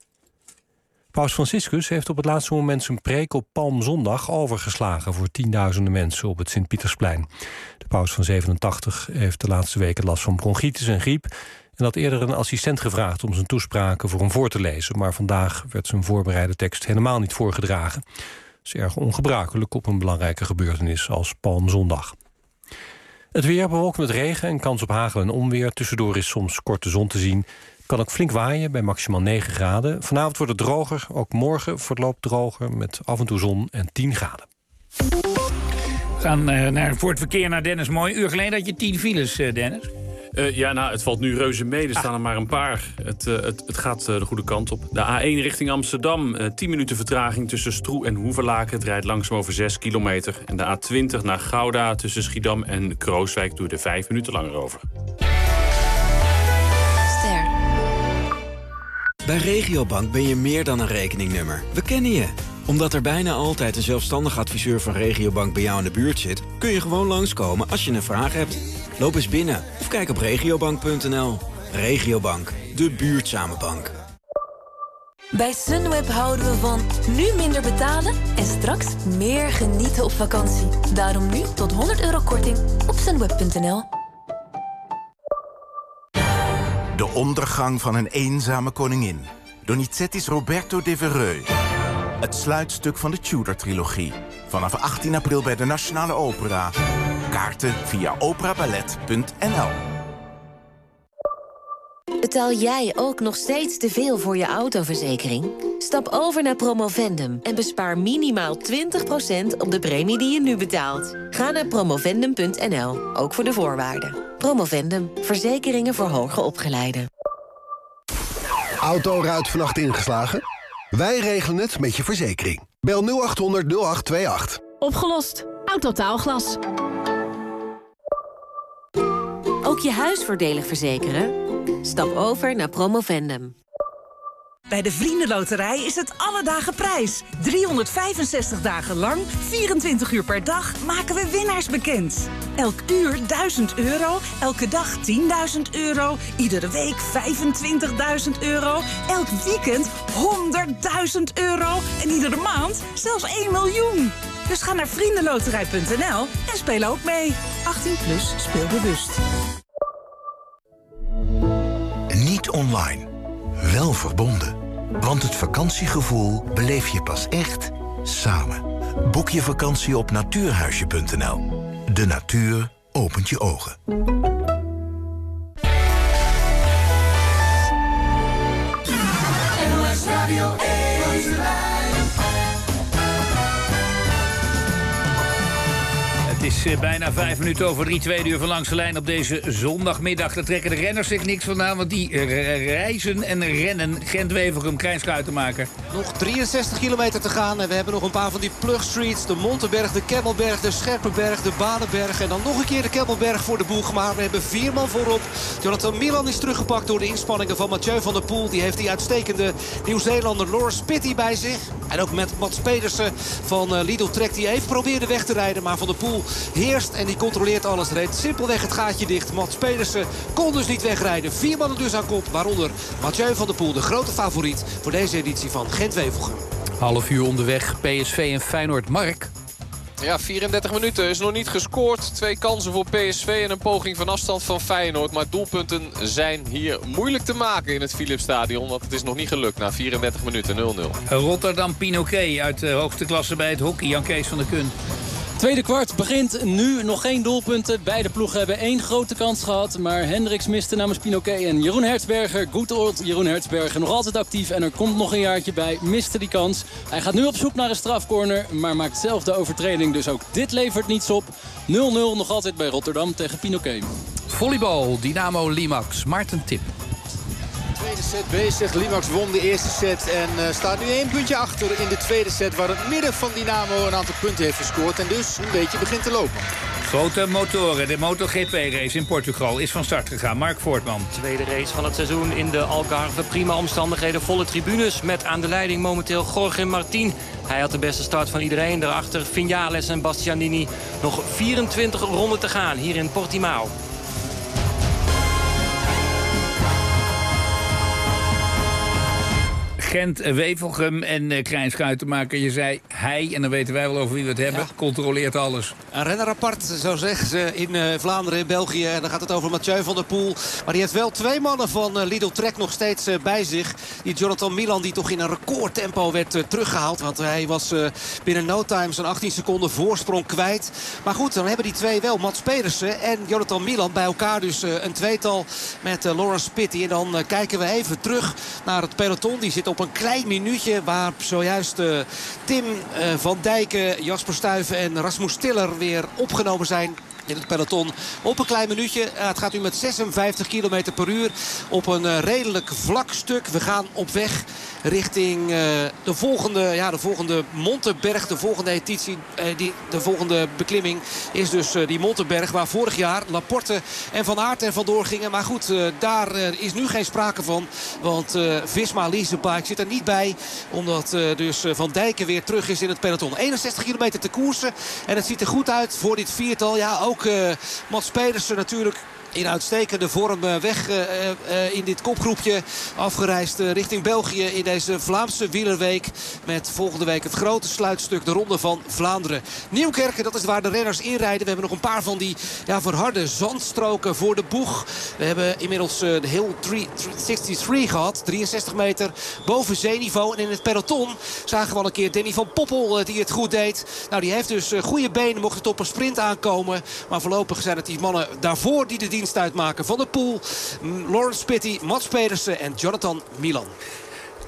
Paus Franciscus heeft op het laatste moment zijn preek op Palmzondag overgeslagen voor tienduizenden mensen op het Sint-Pietersplein. De paus van zevenentachtig heeft de laatste weken last van bronchitis en griep en had eerder een assistent gevraagd om zijn toespraken voor hem voor te lezen, maar vandaag werd zijn voorbereide tekst helemaal niet voorgedragen. Dat is erg ongebruikelijk op een belangrijke gebeurtenis als Palmzondag. Het weer bewolkt met regen en kans op hagel en onweer. Tussendoor is soms korte zon te zien. Kan ook flink waaien bij maximaal negen graden. Vanavond wordt het droger, ook morgen verloopt droger met af en toe zon en tien graden. We gaan uh, naar, voor het verkeer naar Dennis Mooi. Een uur geleden had je tien files, uh, Dennis. Uh, ja, nou, het valt nu reuze mee. Er staan er maar een paar. Het, uh, het, het gaat uh, de goede kant op. De A één richting Amsterdam. Uh, tien minuten vertraging tussen Stroe en Hoevelaken. Het rijdt langzaam over zes kilometer. En de A twintig naar Gouda tussen Schiedam en Krooswijk doe je er vijf minuten langer over. Ster. Bij Regiobank ben je meer dan een rekeningnummer. We kennen je. Omdat er bijna altijd een zelfstandig adviseur van Regiobank bij jou in de buurt zit, kun je gewoon langskomen als je een vraag hebt. Loop eens binnen of kijk op regiobank punt n l. Regiobank, de buurtzame bank. Bij Sunweb houden we van nu minder betalen en straks meer genieten op vakantie. Daarom nu tot honderd euro korting op sunweb punt n l. De ondergang van een eenzame koningin. Donizetti's Roberto Devereux. Het sluitstuk van de Tudor-trilogie. Vanaf achttien april bij de Nationale Opera. Kaarten via operaballet punt n l. Betaal jij ook nog steeds te veel voor je autoverzekering? Stap over naar Promovendum en bespaar minimaal twintig procent op de premie die je nu betaalt. Ga naar promovendum punt n l, ook voor de voorwaarden. Promovendum, verzekeringen voor hoger opgeleiden. Auto ruit vannacht ingeslagen? Wij regelen het met je verzekering. Bel nul acht honderd nul acht tweeëntwintig. Opgelost. Autotaalglas. Ook je huis voordelig verzekeren? Stap over naar Promovendum. Bij de Vriendenloterij is het alle dagen prijs. driehonderdvijfenzestig dagen lang, vierentwintig uur per dag, maken we winnaars bekend. Elk uur duizend euro, elke dag tienduizend euro, iedere week vijfentwintigduizend euro, elk weekend honderdduizend euro en iedere maand zelfs één miljoen. Dus ga naar vriendenloterij punt n l en speel ook mee. achttien plus, speel bewust. Niet online, wel verbonden. Want het vakantiegevoel beleef je pas echt samen. Boek je vakantie op natuurhuisje punt n l. De natuur opent je ogen. Het is uh, bijna vijf minuten over drie, tweede uur van Langs de Lijn op deze zondagmiddag. Daar trekken de renners zich niks vandaan, want die uh, reizen en rennen. Gent-Wevelgem, Krijnschuitenmaker. Nog drieënzestig kilometer te gaan en we hebben nog een paar van die plugstreets. De Montenberg, de Kemmelberg, de Scherpenberg, de Banenberg en dan nog een keer de Kemmelberg voor de boeg. Maar we hebben vier man voorop. Jonathan Milan is teruggepakt door de inspanningen van Mathieu van der Poel. Die heeft die uitstekende Nieuw-Zeelander Lawrence Pitty bij zich. En ook met Mats Pedersen van uh, Lidl Trek die even probeerde weg te rijden. Maar Van der Poel heerst en die controleert alles. Reed simpelweg het gaatje dicht. Mats Pedersen kon dus niet wegrijden. Vier mannen dus aan kop. Waaronder Mathieu van der Poel, de grote favoriet voor deze editie van Gent-Wevelgem. Half uur onderweg, P S V en Feyenoord. Mark. Ja, vierendertig minuten is nog niet gescoord. Twee kansen voor P S V en een poging van afstand van Feyenoord. Maar doelpunten zijn hier moeilijk te maken in het Philipsstadion. Want het is nog niet gelukt na vierendertig minuten nul nul. Rotterdam Pinoquet uit de hoogste klasse bij het hockey. Jan Kees van der Kun. Tweede kwart begint nu. Nog geen doelpunten. Beide ploegen hebben één grote kans gehad. Maar Hendricks miste namens Pinoquet. En Jeroen Hertzberger, good old Jeroen Hertzberger, nog altijd actief. En er komt nog een jaartje bij. Miste die kans. Hij gaat nu op zoek naar een strafcorner. Maar maakt zelf de overtreding. Dus ook dit levert niets op. nul nul nog altijd bij Rotterdam tegen Pinoquet. Volleybal, Dynamo Limax. Maarten Tip. Tweede set bezig. Limax won de eerste set en uh, staat nu één puntje achter in de tweede set, waar het midden van Dynamo een aantal punten heeft gescoord en dus een beetje begint te lopen. Grote motoren, de MotoGP-race in Portugal is van start gegaan. Mark Voortman. Tweede race van het seizoen in de Algarve. Prima omstandigheden, volle tribunes met aan de leiding momenteel Jorge Martin. Hij had de beste start van iedereen. Daarachter Viñales en Bastianini. Nog vierentwintig ronden te gaan hier in Portimao. Gent, Wevelgem en uh, Krijnschuitenmaker. Je zei hij, en dan weten wij wel over wie we het hebben, ja. Controleert alles. Een renner apart, zo zeggen ze in uh, Vlaanderen en België. En dan gaat het over Mathieu van der Poel. Maar die heeft wel twee mannen van uh, Lidl Trek nog steeds uh, bij zich. Die Jonathan Milan, die toch in een recordtempo werd uh, teruggehaald. Want hij was uh, binnen no time zijn achttien seconden voorsprong kwijt. Maar goed, dan hebben die twee wel, Mats Pedersen en Jonathan Milan, bij elkaar dus uh, een tweetal met uh, Lawrence Pitty. En dan uh, kijken we even terug naar het peloton. Die zit op een klein minuutje waar zojuist uh, Tim uh, van Dijken, Jasper Stuyven en Rasmus Tiller weer opgenomen zijn in het peloton. Op een klein minuutje. Uh, het gaat nu met zesenvijftig kilometer per uur op een uh, redelijk vlak stuk. We gaan op weg richting uh, de volgende, ja, de volgende Montenberg. De volgende editie, uh, die, de volgende beklimming is dus uh, die Montenberg waar vorig jaar Laporte en Van Aert er vandoor gingen. Maar goed, uh, daar uh, is nu geen sprake van. Want uh, Visma Leasebike zit er niet bij. Omdat uh, dus uh, Van Dijken weer terug is in het peloton. eenenzestig kilometer te koersen. En het ziet er goed uit voor dit viertal. Ja, ook uh, Mats Pedersen natuurlijk in uitstekende vorm weg uh, uh, in dit kopgroepje. Afgereisd uh, richting België in deze Vlaamse wielerweek. Met volgende week het grote sluitstuk, de Ronde van Vlaanderen. Nieuwkerken, dat is waar de renners inrijden. We hebben nog een paar van die ja, verharde zandstroken voor de boeg. We hebben inmiddels uh, de Hill driehonderdzesentachtig gehad. drieënzestig meter boven zeeniveau. En in het peloton zagen we al een keer Danny van Poppel uh, die het goed deed. Nou, die heeft dus uh, goede benen, mocht het op een sprint aankomen. Maar voorlopig zijn het die mannen daarvoor die de dienst uitmaken. Van der Poel, Lawrence Pitty, Mats Pedersen en Jonathan Milan.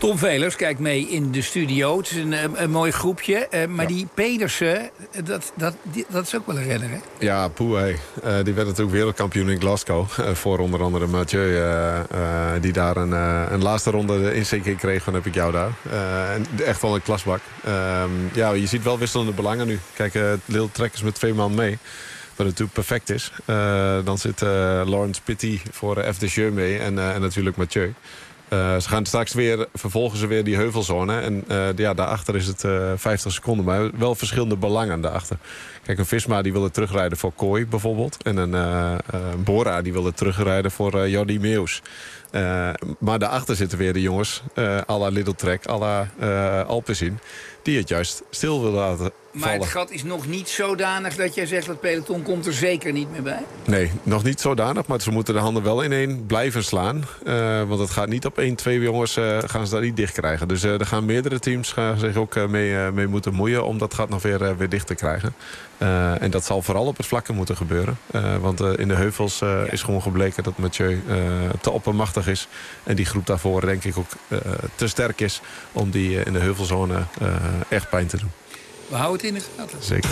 Tom Velers kijkt mee in de studio. Het is een, een, een mooi groepje. Uh, maar ja. die Pedersen, dat, dat, die, dat is ook wel een renner, hè? Ja, poeh, hey. uh, die werd natuurlijk wereldkampioen in Glasgow. Uh, voor onder andere Mathieu. Uh, uh, die daar een, uh, een laatste ronde inzinking kreeg van heb ik jou daar. Uh, en echt wel een klasbak. Uh, ja, je ziet wel wisselende belangen nu. Kijk, uh, Little Trek is met twee man mee. Wat natuurlijk perfect is. Uh, dan zit uh, Laurens Pitty voor uh, F de Jeu mee. En, uh, en natuurlijk Mathieu. Uh, ze gaan straks weer, vervolgen ze weer die heuvelzone. En uh, ja, daarachter is het uh, vijftig seconden. Maar wel verschillende belangen daarachter. Kijk, een Visma die wilde terugrijden voor Kooi bijvoorbeeld. En een uh, uh, Bora die wilde terugrijden voor uh, Jordi Meeuws. Uh, maar daarachter zitten weer de jongens. Uh, à la Little Trek, à la uh, Alpecin. Die het juist stil willen laten vallen. Maar het gat is nog niet zodanig dat jij zegt dat peloton komt er zeker niet meer bij? Nee, nog niet zodanig. Maar ze moeten de handen wel ineen blijven slaan. Uh, want het gaat niet op één, twee jongens uh, gaan ze dat niet dicht krijgen. Dus uh, er gaan meerdere teams gaan zich ook uh, mee, uh, mee moeten moeien om dat gat nog weer, uh, weer dicht te krijgen. Uh, en dat zal vooral op het vlakke moeten gebeuren. Uh, want uh, in de heuvels uh, ja. is gewoon gebleken dat Mathieu uh, te oppermachtig is. En die groep daarvoor denk ik ook uh, te sterk is om die uh, in de heuvelzone uh, echt pijn te doen. We houden het in de gaten. Zeker.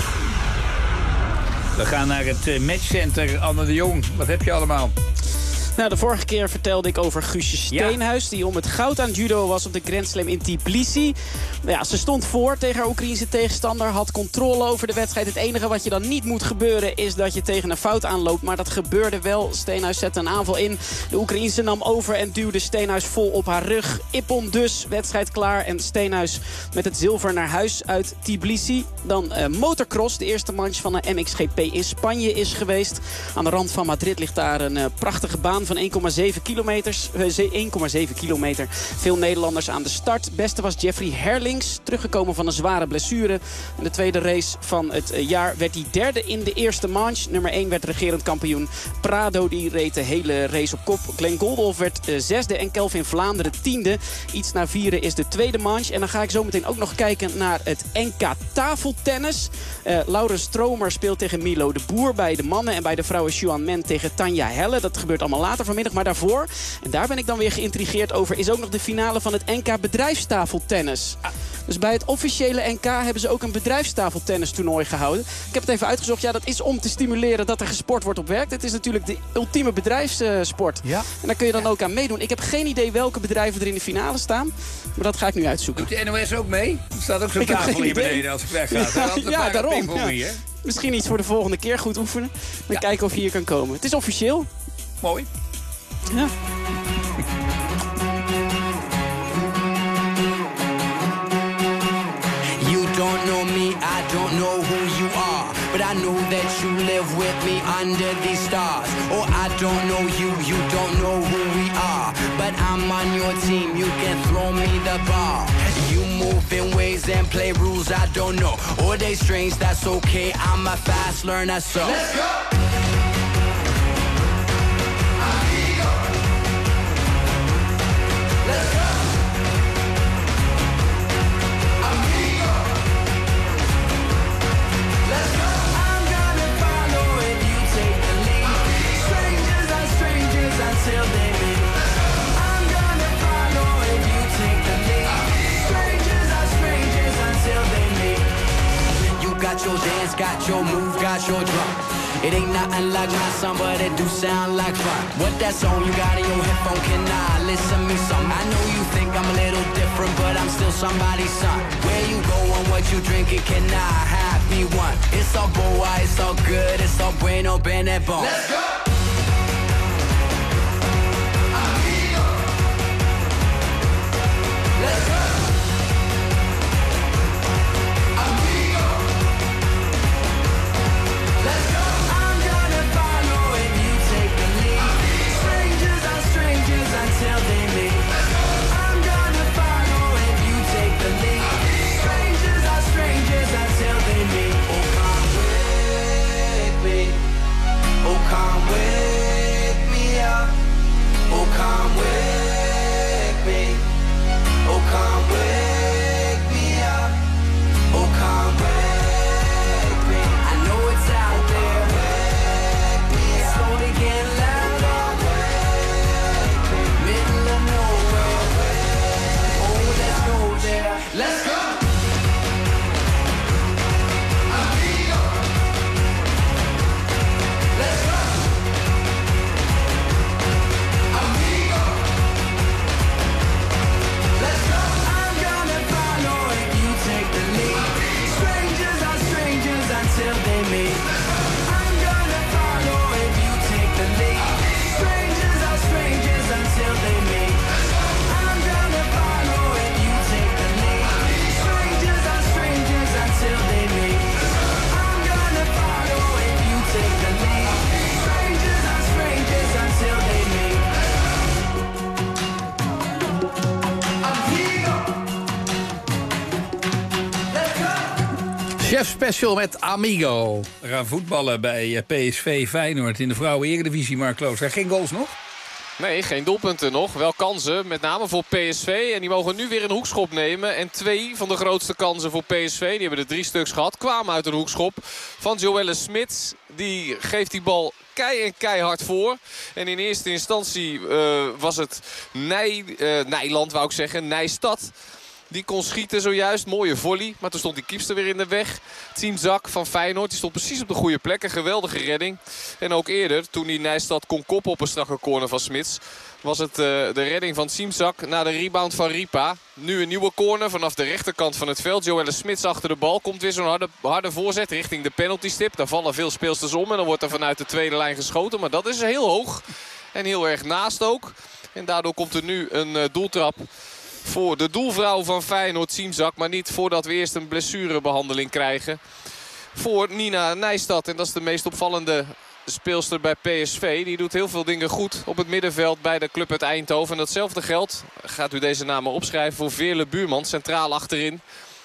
We gaan naar het uh, matchcenter. Anne de Jong, wat heb je allemaal? Nou, de vorige keer vertelde ik over Guusje Steenhuis... Ja. die om het goud aan judo was op de Grand Slam in Tbilisi. Ja, ze stond voor tegen haar Oekraïense tegenstander. Had controle over de wedstrijd. Het enige wat je dan niet moet gebeuren is dat je tegen een fout aanloopt. Maar dat gebeurde wel. Steenhuis zette een aanval in. De Oekraïense nam over en duwde Steenhuis vol op haar rug. Ippon dus, wedstrijd klaar. En Steenhuis met het zilver naar huis uit Tbilisi. Dan uh, motocross, de eerste manche van een M X G P in Spanje is geweest. Aan de rand van Madrid ligt daar een uh, prachtige baan van één komma zeven kilometer. één komma zeven kilometer. Veel Nederlanders aan de start. Beste was Jeffrey Herlings, teruggekomen van een zware blessure. In de tweede race van het jaar werd hij derde in de eerste manche. Nummer één werd regerend kampioen Prado. Die reed de hele race op kop. Glenn Goldolf werd uh, zesde en Kelvin Vlaanderen tiende. Iets na vieren is de tweede manche. En dan ga ik zo meteen ook nog kijken naar het N K tafeltennis. Uh, Laurens Stromer speelt tegen Milo de Boer bij de mannen. En bij de vrouwen Xuan Men tegen Tanja Helle. Dat gebeurt allemaal later vanmiddag. Maar daarvoor, en daar ben ik dan weer geïntrigeerd over... is ook nog de finale van het N K bedrijfstafeltennis. Dus bij het officiële N K hebben ze ook een bedrijfstafeltennis toernooi gehouden. Ik heb het even uitgezocht. Ja, dat is om te stimuleren dat er gesport wordt op werk. Het is natuurlijk de ultieme bedrijfssport. Ja. En daar kun je dan ja. ook aan meedoen. Ik heb geen idee welke bedrijven er in de finale staan. Maar dat ga ik nu uitzoeken. Doet de N O S ook mee? Er staat ook zo'n tafel hier beneden als ik weg ga. Ja, ja daarom. Ja. Hier. Misschien iets voor de volgende keer goed oefenen. Dan ja. kijken of je hier kan komen. Het is officieel. Mooi. Ja. You don't know me, I don't know who you are. But I know that you live with me under these stars. Oh, I don't know you, you don't know who we are. But I'm on your team, you can throw me the ball. You move in ways and play rules I don't know. Or they strange, that's okay, I'm a fast learner, so let's go! Let's go! Amigo! Let's go! I'm gonna follow if you take the lead. Strangers are strangers until they meet. I'm gonna follow if you take the lead. Strangers are strangers until they meet. You got your dance, got your move, got your drum. It ain't nothing like my song, but it do sound like fun. What that song you got in your headphone, can I listen me some? I know you think I'm a little different, but I'm still somebody's son. Where you go and what you drinking, can I have me one? It's all boa, it's all good, it's all bueno, bene bon. Let's go! Amigo! Let's go! Amigo! Let's go! Until they meet. I'm gonna follow if you take the lead. Strangers are strangers until they meet. Oh, come with me. Oh, come with me. Chef Special met Amigo. We gaan voetballen bij P S V Feyenoord in de vrouwen-eredivisie, Mark Klooster. Geen goals nog? Nee, geen doelpunten nog. Wel kansen, met name voor P S V. En die mogen nu weer een hoekschop nemen. En twee van de grootste kansen voor P S V, die hebben er drie stuks gehad, kwamen uit een hoekschop van Joelle Smits. Die geeft die bal kei en keihard voor. En in eerste instantie uh, was het Nij, uh, Nijland, wou ik zeggen, Nijstad. Die kon schieten zojuist. Mooie volley. Maar toen stond die keepster weer in de weg. Teamzak van Feyenoord. Die stond precies op de goede plek. Een geweldige redding. En ook eerder, toen die Nijstad kon koppen op een strakke corner van Smits, was het uh, de redding van Teamzak na de rebound van Ripa. Nu een nieuwe corner vanaf de rechterkant van het veld. Joelle Smits achter de bal. Komt weer zo'n harde, harde voorzet richting de penaltystip. Daar vallen veel speelsters om. En dan wordt er vanuit de tweede lijn geschoten. Maar dat is heel hoog. En heel erg naast ook. En daardoor komt er nu een uh, doeltrap voor de doelvrouw van Feyenoord, Teamzak. Maar niet voordat we eerst een blessurebehandeling krijgen voor Nina Nijstad. En dat is de meest opvallende speelster bij P S V. Die doet heel veel dingen goed op het middenveld bij de club uit Eindhoven. En datzelfde geldt, gaat u deze namen opschrijven, voor Veerle Buurman, centraal achterin.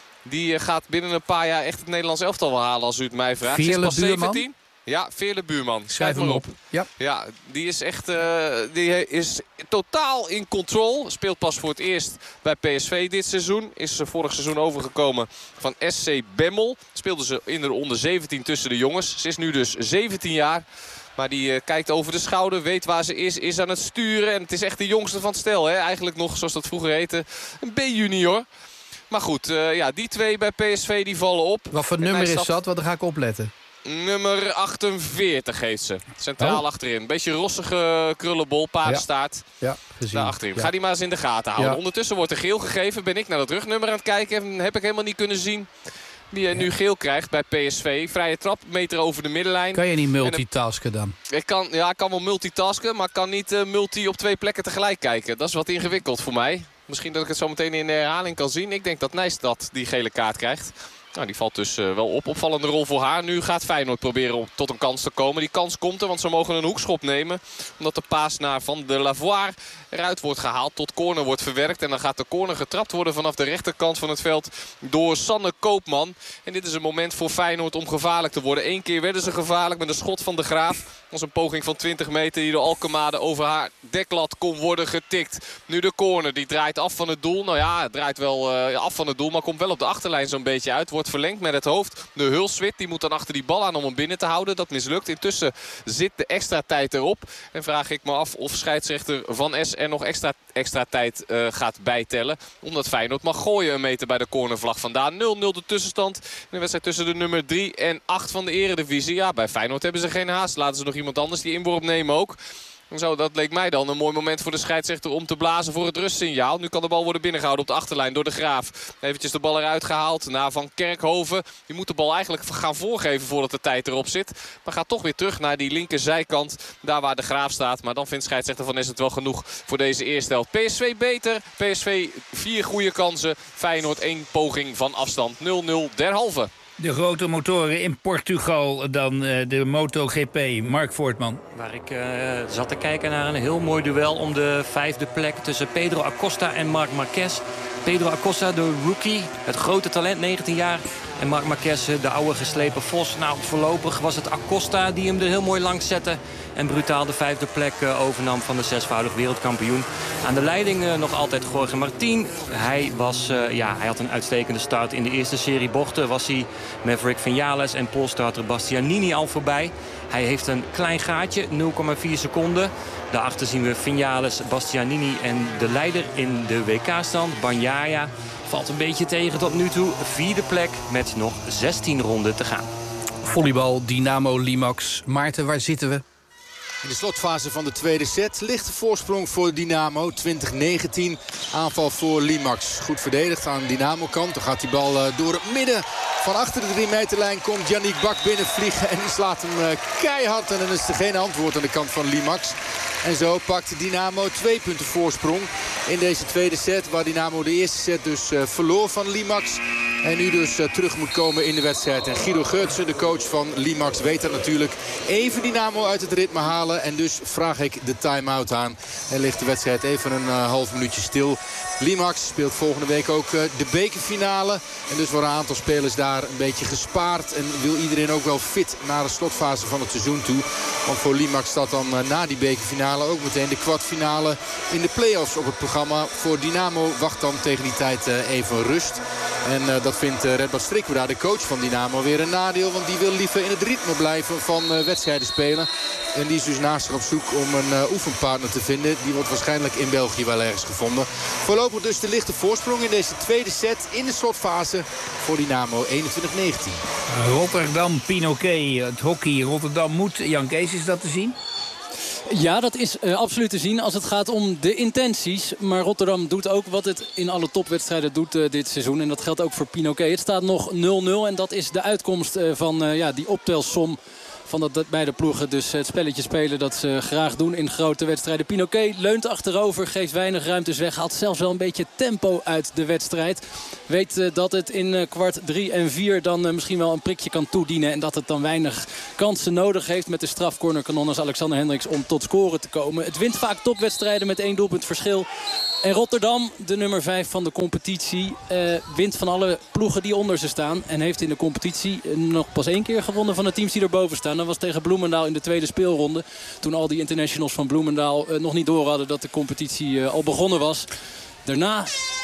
Die gaat binnen een paar jaar echt het Nederlands elftal wel halen, als u het mij vraagt. Veerle Buurman? Ja, Veerle Buurman. Schrijf hem op. Ja. ja, die is echt uh, die is totaal in control. Speelt pas voor het eerst bij P S V dit seizoen. Is vorig seizoen overgekomen van S C Bemmel. Speelde ze in de onder zeventien tussen de jongens. Ze is nu dus zeventien jaar. Maar die uh, kijkt over de schouder, weet waar ze is, is aan het sturen. En het is echt de jongste van het stel. Hè? Eigenlijk nog, zoals dat vroeger heette, een B-junior. Maar goed, uh, ja, die twee bij P S V die vallen op. Wat voor en nummer is stapt... dat? Want dan ga ik opletten. Nummer achtenveertig heeft ze. Centraal oh. achterin. Beetje rossige krullenbol, paardenstaart. Ja, ja gezien. Daar achterin. Ja. Ga die maar eens in de gaten houden. Ja. Ondertussen wordt er geel gegeven. Ben ik naar dat rugnummer aan het kijken. En heb ik helemaal niet kunnen zien wie je ja. nu geel krijgt bij P S V. Vrije trap, meter over de middenlijn. Kan je niet multitasken dan? Ik kan, ja, ik kan wel multitasken, maar ik kan niet uh, multi op twee plekken tegelijk kijken. Dat is wat ingewikkeld voor mij. Misschien dat ik het zo meteen in de herhaling kan zien. Ik denk dat Nijstad die gele kaart krijgt. Nou, die valt dus uh, wel op. Opvallende rol voor haar. Nu gaat Feyenoord proberen om tot een kans te komen. Die kans komt er, want ze mogen een hoekschop nemen. Omdat de paas naar Van de Lavoie eruit wordt gehaald. Tot corner wordt verwerkt. En dan gaat de corner getrapt worden vanaf de rechterkant van het veld door Sanne Koopman. En dit is een moment voor Feyenoord om gevaarlijk te worden. Eén keer werden ze gevaarlijk met een schot van de Graaf. Dat was een poging van twintig meter die door Alkemade over haar deklat kon worden getikt. Nu de corner, die draait af van het doel. Nou ja, het draait wel uh, af van het doel, maar komt wel op de achterlijn zo'n beetje uit. Wordt verlengd met het hoofd. De Hulswit, die moet dan achter die bal aan om hem binnen te houden. Dat mislukt. Intussen zit de extra tijd erop. En vraag ik me af of scheidsrechter Van Es er nog extra, extra tijd uh, gaat bijtellen. Omdat Feyenoord mag gooien een meter bij de cornervlag vandaan. nul nul de tussenstand in de wedstrijd tussen de nummer drie en acht van de eredivisie. Ja, bij Feyenoord hebben ze geen haast. Laten ze nog iemand anders die inworp nemen ook. Zo, dat leek mij dan een mooi moment voor de scheidsrechter om te blazen voor het rustsignaal. Nu kan de bal worden binnengehouden op de achterlijn door de Graaf. Eventjes de bal eruit gehaald naar Van Kerkhoven. Die moet de bal eigenlijk gaan voorgeven voordat de tijd erop zit. Maar gaat toch weer terug naar die linkerzijkant. Daar waar de Graaf staat. Maar dan vindt scheidsrechter Van Es het wel genoeg voor deze eerste helft. P S V beter. P S V vier goede kansen. Feyenoord één poging van afstand. nul nul derhalve. De grote motoren in Portugal dan uh, de MotoGP. Mark Voortman. Waar ik uh, zat te kijken naar een heel mooi duel om de vijfde plek tussen Pedro Acosta en Marc Marquez. Pedro Acosta, de rookie, het grote talent, negentien jaar. En Marc Marquez, de oude geslepen vos. Nou, voorlopig was het Acosta die hem er heel mooi langs zette. En brutaal de vijfde plek uh, overnam van de zesvoudig wereldkampioen. Aan de leiding uh, nog altijd Jorge Martin. Hij, was, uh, ja, hij had een uitstekende start. In de eerste serie bochten was hij Maverick Vinales en polestarter Bastianini al voorbij. Hij heeft een klein gaatje, nul komma vier seconden. Daarachter zien we Vinales, Bastianini en de leider in de W K-stand, Bagnaia. Valt een beetje tegen tot nu toe. Vierde plek met nog zestien ronden te gaan. Volleybal, Dynamo, Limax. Maarten, waar zitten we? In de slotfase van de tweede set ligt de voorsprong voor Dynamo. twintig negentien. Aanval voor Limax. Goed verdedigd aan Dynamo-kant. Dan gaat die bal door het midden. Van achter de drie meterlijn komt Yannick Bak binnenvliegen. En die slaat hem keihard. En dan is er geen antwoord aan de kant van Limax. En zo pakt Dynamo twee punten voorsprong in deze tweede set. Waar Dynamo de eerste set dus uh, verloor van Limax. En nu dus uh, terug moet komen in de wedstrijd. En Guido Geurtsen, de coach van Limax, weet dat natuurlijk. Even Dynamo uit het ritme halen. En dus vraag ik de time-out aan. En ligt de wedstrijd even een uh, half minuutje stil. Limax speelt volgende week ook uh, de bekerfinale. En dus worden een aantal spelers daar een beetje gespaard. En wil iedereen ook wel fit naar de slotfase van het seizoen toe. Want voor Limax staat dan uh, na die bekerfinale ook meteen de kwartfinale in de play-offs op het programma. Voor Dynamo wacht dan tegen die tijd uh, even rust. En uh, dat vindt uh, Redbad Strikweda, de coach van Dynamo, weer een nadeel. Want die wil liever in het ritme blijven van uh, wedstrijden spelen. En die is dus naast zich op zoek om een uh, oefenpartner te vinden. Die wordt waarschijnlijk in België wel ergens gevonden. Voorlopig dus de lichte voorsprong in deze tweede set in de slotfase voor Dynamo eenentwintig negentien. Rotterdam, Pinoquet, het hockey. Rotterdam moet. Jan Kees, is dat te zien? Ja, dat is uh, absoluut te zien als het gaat om de intenties. Maar Rotterdam doet ook wat het in alle topwedstrijden doet uh, dit seizoen. En dat geldt ook voor Pinoquet. Het staat nog nul nul en dat is de uitkomst uh, van uh, ja, die optelsom van dat, dat beide ploegen dus het spelletje spelen dat ze graag doen in grote wedstrijden. Pinoquet leunt achterover, geeft weinig ruimtes weg. Haalt zelfs wel een beetje tempo uit de wedstrijd. Weet uh, dat het in uh, kwart drie en vier dan uh, misschien wel een prikje kan toedienen. En dat het dan weinig kansen nodig heeft met de strafcornerkanon als Alexander Hendricks om tot scoren te komen. Het wint vaak topwedstrijden met één doelpunt verschil. En Rotterdam, de nummer vijf van de competitie, uh, wint van alle ploegen die onder ze staan. En heeft in de competitie uh, nog pas één keer gewonnen van de teams die erboven staan. Dat was tegen Bloemendaal in de tweede speelronde. Toen al die internationals van Bloemendaal uh, nog niet door hadden dat de competitie uh, al begonnen was. Daarna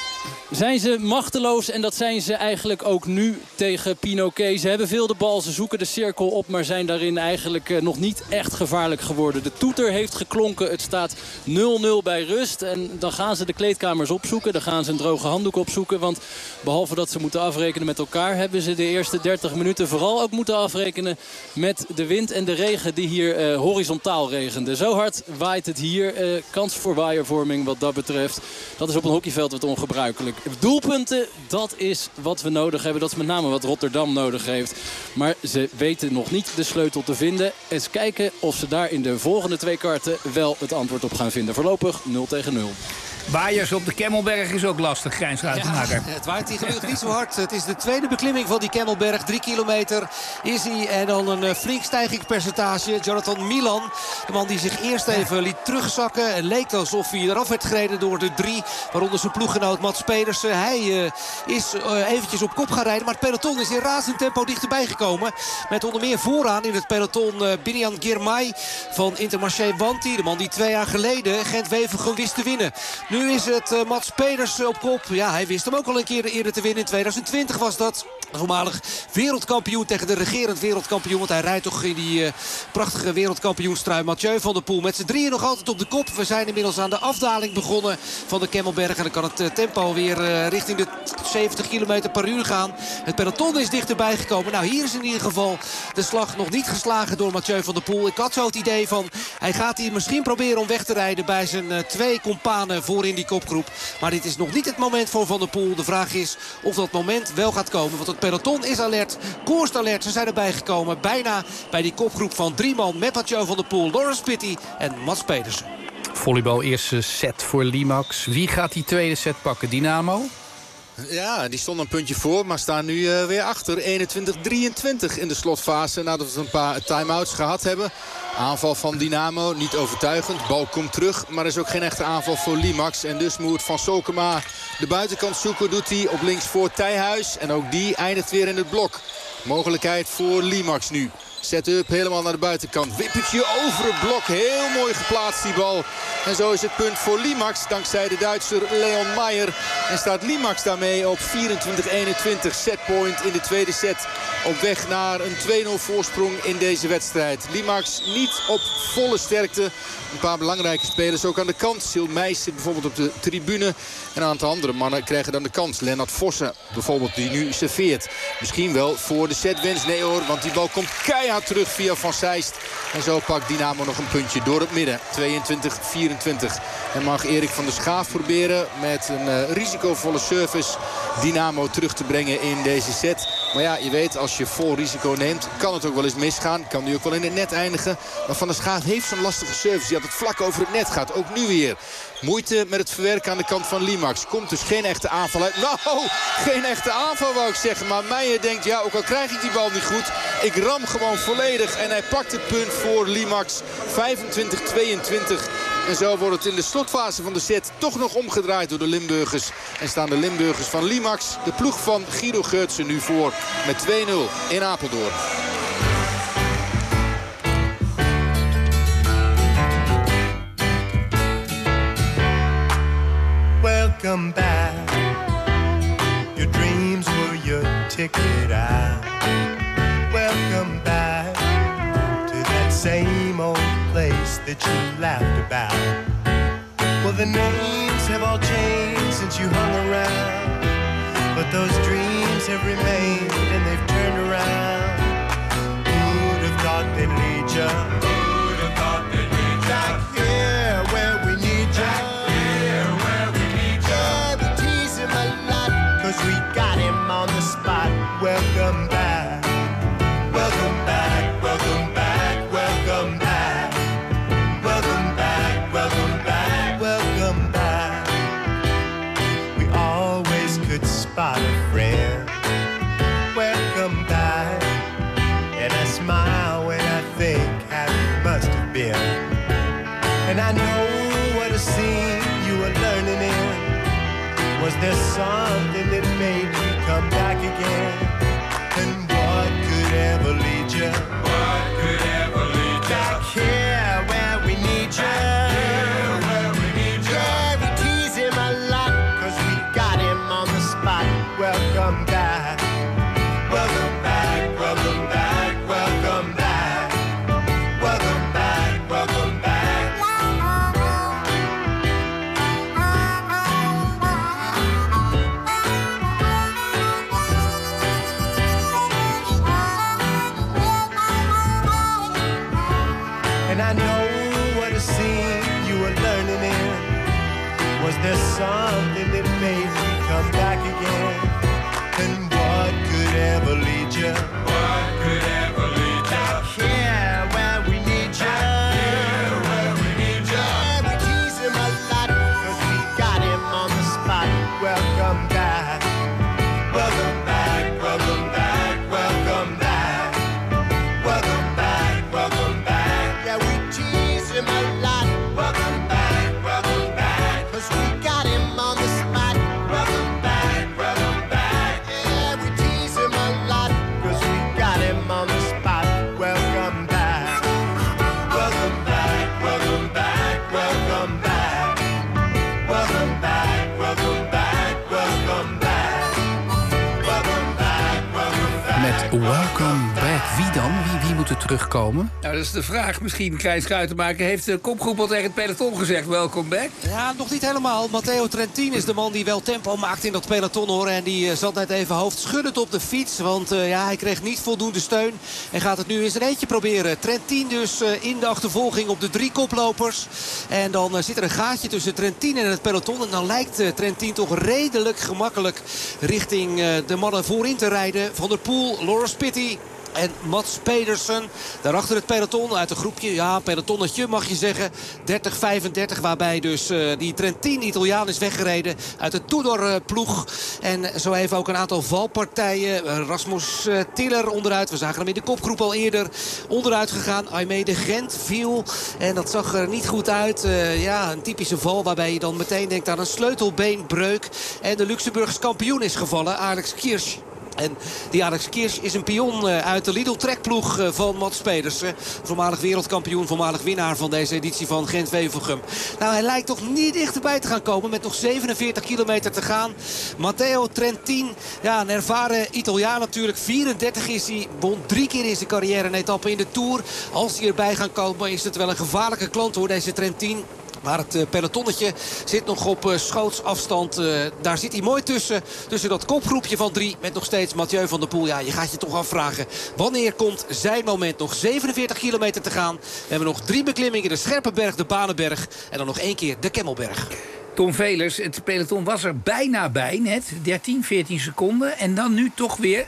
zijn ze machteloos en dat zijn ze eigenlijk ook nu tegen Pinoquet. Ze hebben veel de bal, ze zoeken de cirkel op, maar zijn daarin eigenlijk uh, nog niet echt gevaarlijk geworden. De toeter heeft geklonken, het staat nul nul bij rust. En dan gaan ze de kleedkamers opzoeken, dan gaan ze een droge handdoek opzoeken. Want behalve dat ze moeten afrekenen met elkaar, hebben ze de eerste dertig minuten vooral ook moeten afrekenen met de wind en de regen die hier uh, horizontaal regende. Zo hard waait het hier, uh, kans voor waaiervorming wat dat betreft. Dat is op een hockeyveld wat ongebruikelijk. Doelpunten, dat is wat we nodig hebben. Dat is met name wat Rotterdam nodig heeft. Maar ze weten nog niet de sleutel te vinden. Eens kijken of ze daar in de volgende twee kwarten wel het antwoord op gaan vinden. Voorlopig nul tegen nul. Waaiers op de Kemmelberg is ook lastig, Gijs Ruitenmaker. Ja, het waait hier gelukkig niet zo hard. Het is de tweede beklimming van die Kemmelberg. Drie kilometer is hij. En dan een uh, flink stijgingspercentage. Jonathan Milan, de man die zich eerst even liet terugzakken. En leek alsof hij eraf werd gereden door de drie. Waaronder zijn ploeggenoot Mats Pedersen. Hij uh, is uh, eventjes op kop gaan rijden. Maar het peloton is in razend tempo dichterbij gekomen. Met onder meer vooraan in het peloton uh, Binian Girmay van Intermarché Wanty. De man die twee jaar geleden Gent-Wevelgem wist te winnen. Nu is het uh, Mats Pedersen op kop. Ja, hij wist hem ook al een keer eerder te winnen. In tweeduizend twintig was dat. Voormalig wereldkampioen tegen de regerend wereldkampioen. Want hij rijdt toch in die uh, prachtige wereldkampioenstrui. Mathieu van der Poel met z'n drieën nog altijd op de kop. We zijn inmiddels aan de afdaling begonnen van de Kemmelberg. En dan kan het uh, tempo weer uh, richting de zeventig kilometer per uur gaan. Het peloton is dichterbij gekomen. Nou, hier is in ieder geval de slag nog niet geslagen door Mathieu van der Poel. Ik had zo het idee van, hij gaat hier misschien proberen om weg te rijden bij zijn uh, twee companen voor in die kopgroep. Maar dit is nog niet het moment voor Van der Poel. De vraag is of dat moment wel gaat komen. Want het peloton is alert, koerst alert. Ze zijn erbij gekomen bijna bij die kopgroep van drie man met Mathieu van der Poel, Lawrence Pitty en Mats Pedersen. Volleybal eerste set voor Limax. Wie gaat die tweede set pakken? Dynamo? Ja, die stond een puntje voor, maar staan nu uh, weer achter. eenentwintig drieëntwintig in de slotfase nadat we een paar time-outs gehad hebben. Aanval van Dynamo, niet overtuigend. Bal komt terug, maar er is ook geen echte aanval voor Limax. En dus moet Van Sokema de buitenkant zoeken. Doet hij op links voor Thijhuis. En ook die eindigt weer in het blok. Mogelijkheid voor Limax nu. Set-up helemaal naar de buitenkant. Wippertje over het blok. Heel mooi geplaatst die bal. En zo is het punt voor Limax. Dankzij de Duitser Leon Meijer. En staat Limax daarmee op vierentwintig eenentwintig. Setpoint in de tweede set. Op weg naar een twee nul voorsprong in deze wedstrijd. Limax niet op volle sterkte. Een paar belangrijke spelers ook aan de kant. Sil Meijs zit bijvoorbeeld op de tribune. En een aantal andere mannen krijgen dan de kans. Lennart Vossen bijvoorbeeld die nu serveert. Misschien wel voor de setwinst. Nee hoor, want die bal komt keihard terug via Van Seist. En zo pakt Dynamo nog een puntje door het midden. tweeëntwintig vierentwintig. En mag Erik van der Schaaf proberen met een uh, risicovolle service Dynamo terug te brengen in deze set. Maar ja, je weet, als je vol risico neemt, kan het ook wel eens misgaan. Kan nu ook wel in het net eindigen. Maar Van der Schaaf heeft zo'n lastige service. Die altijd vlak over het net gaat. Ook nu weer. Moeite met het verwerken aan de kant van Limax. Komt dus geen echte aanval uit. Nou, geen echte aanval wou ik zeggen. Maar Meijer denkt, ja, ook al krijg ik die bal niet goed. Ik ram gewoon volledig. En hij pakt het punt voor Limax. vijfentwintig tweeëntwintig. En zo wordt het in de slotfase van de set toch nog omgedraaid door de Limburgers. En staan de Limburgers van Limax, de ploeg van Guido Geurtsen, nu voor met twee nul in Apeldoorn. Welcome back. Your dreams were your ticket out. Welcome back to that same old place that you laughed about. Well, the names have all changed since you hung around, but those dreams have remained and they've turned around. Who'd have thought they'd lead ya? Who'd have thought they'd lead ya? Back here where we need ya. Back here where we need ya. Yeah, we tease him a lot, cause we got him on the spot. Welcome back. Welcome back, welcome back, welcome back. Welcome back, welcome back, welcome back. We always could spot a friend. Welcome back. And I smile when I think how you must have been. And I know what a scene you were learning in. Was there something that made you come back again? And what could ever lead you? What could ever lead you? Back here where we need you. Back here where we need you. Yeah, we tease him a lot, cause we got him on the spot. Welcome back. Welcome back, welcome back, welcome back. Welcome back, welcome back. And I know what a scene you were learning in. Was there something that made you come back again? And what could ever lead you? What could ever lead you? Back here where we need you. Back here where we need you. Yeah, we tease him a lot, cause we got him on the spot. Welcome back. Welcome back, welcome back, welcome back. Welcome back, welcome back. Yeah, we tease him a lot. Welcome back, welcome back. Cause we got him on the spot. Welcome back, welcome back. Yeah, we tease him a lot. Cause we got him on the spot. Welcome back. Welcome back, welcome back, welcome back. Welcome back, welcome back, welcome back. Welcome back, welcome back. Met Welcome Back. Wie dan? Wie, wie moet er terugkomen? Nou, dat is de vraag. Misschien Klein Schuitenmaker. Heeft de kopgroep al tegen het peloton gezegd, welcome back? Ja, nog niet helemaal. Matteo Trentin is de man die wel tempo maakt in dat peloton, hoor. En die uh, zat net even hoofdschuddend op de fiets. Want uh, ja, hij kreeg niet voldoende steun. En gaat het nu eens een eentje proberen. Trentin dus uh, in de achtervolging op de drie koplopers. En dan uh, zit er een gaatje tussen Trentin en het peloton. En dan lijkt uh, Trentin toch redelijk gemakkelijk richting uh, de mannen voorin te rijden. Van der Poel, Loris Pitty en Mats Pedersen. Daarachter het peloton uit een groepje. Ja, pelotonnetje mag je zeggen. dertig vijfendertig. Waarbij dus uh, die Trentin Italiaan is weggereden uit de Tudor-ploeg. En zo even ook een aantal valpartijen. Uh, Rasmus uh, Tiller onderuit. We zagen hem in de kopgroep al eerder onderuit gegaan. Aimé de Gent viel. En dat zag er niet goed uit. Uh, ja, een typische val waarbij je dan meteen denkt aan een sleutelbeenbreuk. En de Luxemburgse kampioen is gevallen. Alex Kirsch. En die Alex Kirsch is een pion uit de Lidl-trekploeg van Mats Pedersen. Voormalig wereldkampioen, voormalig winnaar van deze editie van Gent-Wevelgem. Nou, hij lijkt toch niet dichterbij te gaan komen met nog zevenenveertig kilometer te gaan. Matteo Trentin, ja, een ervaren Italiaan natuurlijk. vierendertig is hij, won drie keer in zijn carrière een etappe in de Tour. Als hij erbij gaan komen is het wel een gevaarlijke klant, hoor, deze Trentin. Maar het uh, pelotonnetje zit nog op uh, schootsafstand. Uh, daar zit hij mooi tussen. Tussen dat kopgroepje van drie met nog steeds Mathieu van der Poel. Ja, je gaat je toch afvragen. Wanneer komt zijn moment? Nog zevenenveertig kilometer te gaan. We hebben nog drie beklimmingen. De Scherpenberg, de Banenberg. En dan nog één keer de Kemmelberg. Tom Velers, het peloton was er bijna bij net. dertien, veertien seconden. En dan nu toch weer een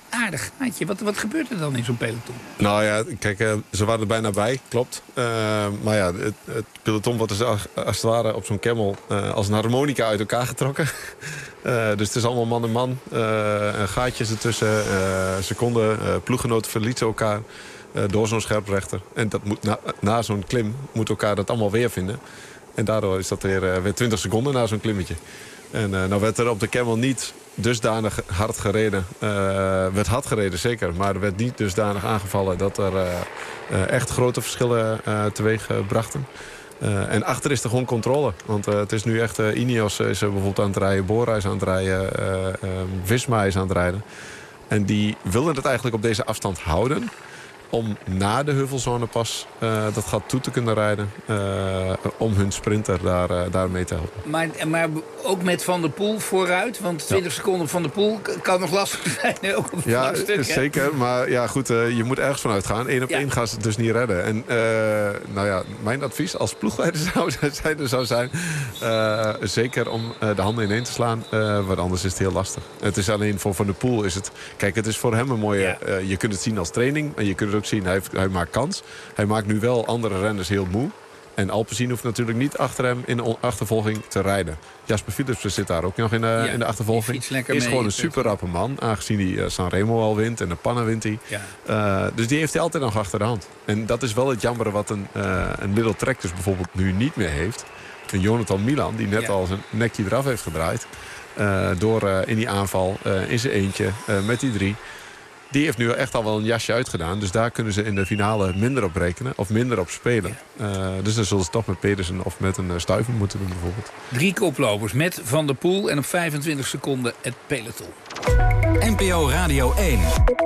aardig gaatje. Wat, wat gebeurt er dan in zo'n peloton? Nou ja, kijk, uh, ze waren er bijna bij, klopt. Uh, maar ja, het, het peloton wordt dus als het ware op zo'n camel uh, als een harmonica uit elkaar getrokken. Uh, dus het is allemaal man en man. Uh, gaatjes ertussen, uh, seconden, uh, ploeggenoten verlieten elkaar uh, door zo'n scherprechter. En dat moet na, na zo'n klim moet elkaar dat allemaal weer vinden. En daardoor is dat weer, uh, weer twintig seconden na zo'n klimmetje. En uh, nou werd er op de camel niet dusdanig hard gereden. Uh, werd hard gereden, zeker. Maar er werd niet dusdanig aangevallen dat er uh, uh, echt grote verschillen uh, teweeg uh, brachten. Uh, en achter is er gewoon controle. Want uh, het is nu echt... Uh, Ineos is uh, bijvoorbeeld aan het rijden. Bora is aan het rijden. Uh, uh, Visma is aan het rijden. En die wilden het eigenlijk op deze afstand houden. Om na de Heuvelzone pas uh, dat gat toe te kunnen rijden. Uh, om hun sprinter daar, uh, daar mee te helpen. Maar, maar ook met Van der Poel vooruit? Want twintig ja. seconden Van der Poel kan nog lastig zijn. Ook op ja, stuk, zeker. Maar ja, goed, uh, je moet ergens vanuit gaan. Eén op ja. één gaan ze het dus niet redden. En uh, nou ja, mijn advies als ploegleider zou zijn, zou zijn uh, zeker om uh, de handen ineen te slaan. Uh, want anders is het heel lastig. Het is alleen voor Van der Poel is het... Kijk, het is voor hem een mooie... Ja. Uh, je kunt het zien als training. En je kunt het ook zien, hij, heeft, hij maakt kans. Hij maakt nu wel andere renners heel moe. En Alpecin hoeft natuurlijk niet achter hem in de achtervolging te rijden. Jasper Philipsen zit daar ook nog in de, ja, in de achtervolging. Is mee, gewoon een super rappe man. Aangezien hij uh, Sanremo al wint en de Panne wint hij. Ja. Uh, dus die heeft hij altijd nog achter de hand. En dat is wel het jammere wat een, uh, een middeltrek dus bijvoorbeeld nu niet meer heeft. Een Jonathan Milan die net ja. al zijn nekje eraf heeft gedraaid. Uh, door uh, in die aanval, uh, in zijn eentje, uh, met die drie. Die heeft nu echt al wel een jasje uitgedaan. Dus daar kunnen ze in de finale minder op rekenen. Of minder op spelen. Uh, dus dan zullen ze toch met Pedersen of met een uh, Stuyven moeten doen bijvoorbeeld. Drie koplopers met Van der Poel. En op vijfentwintig seconden het peloton. N P O Radio één.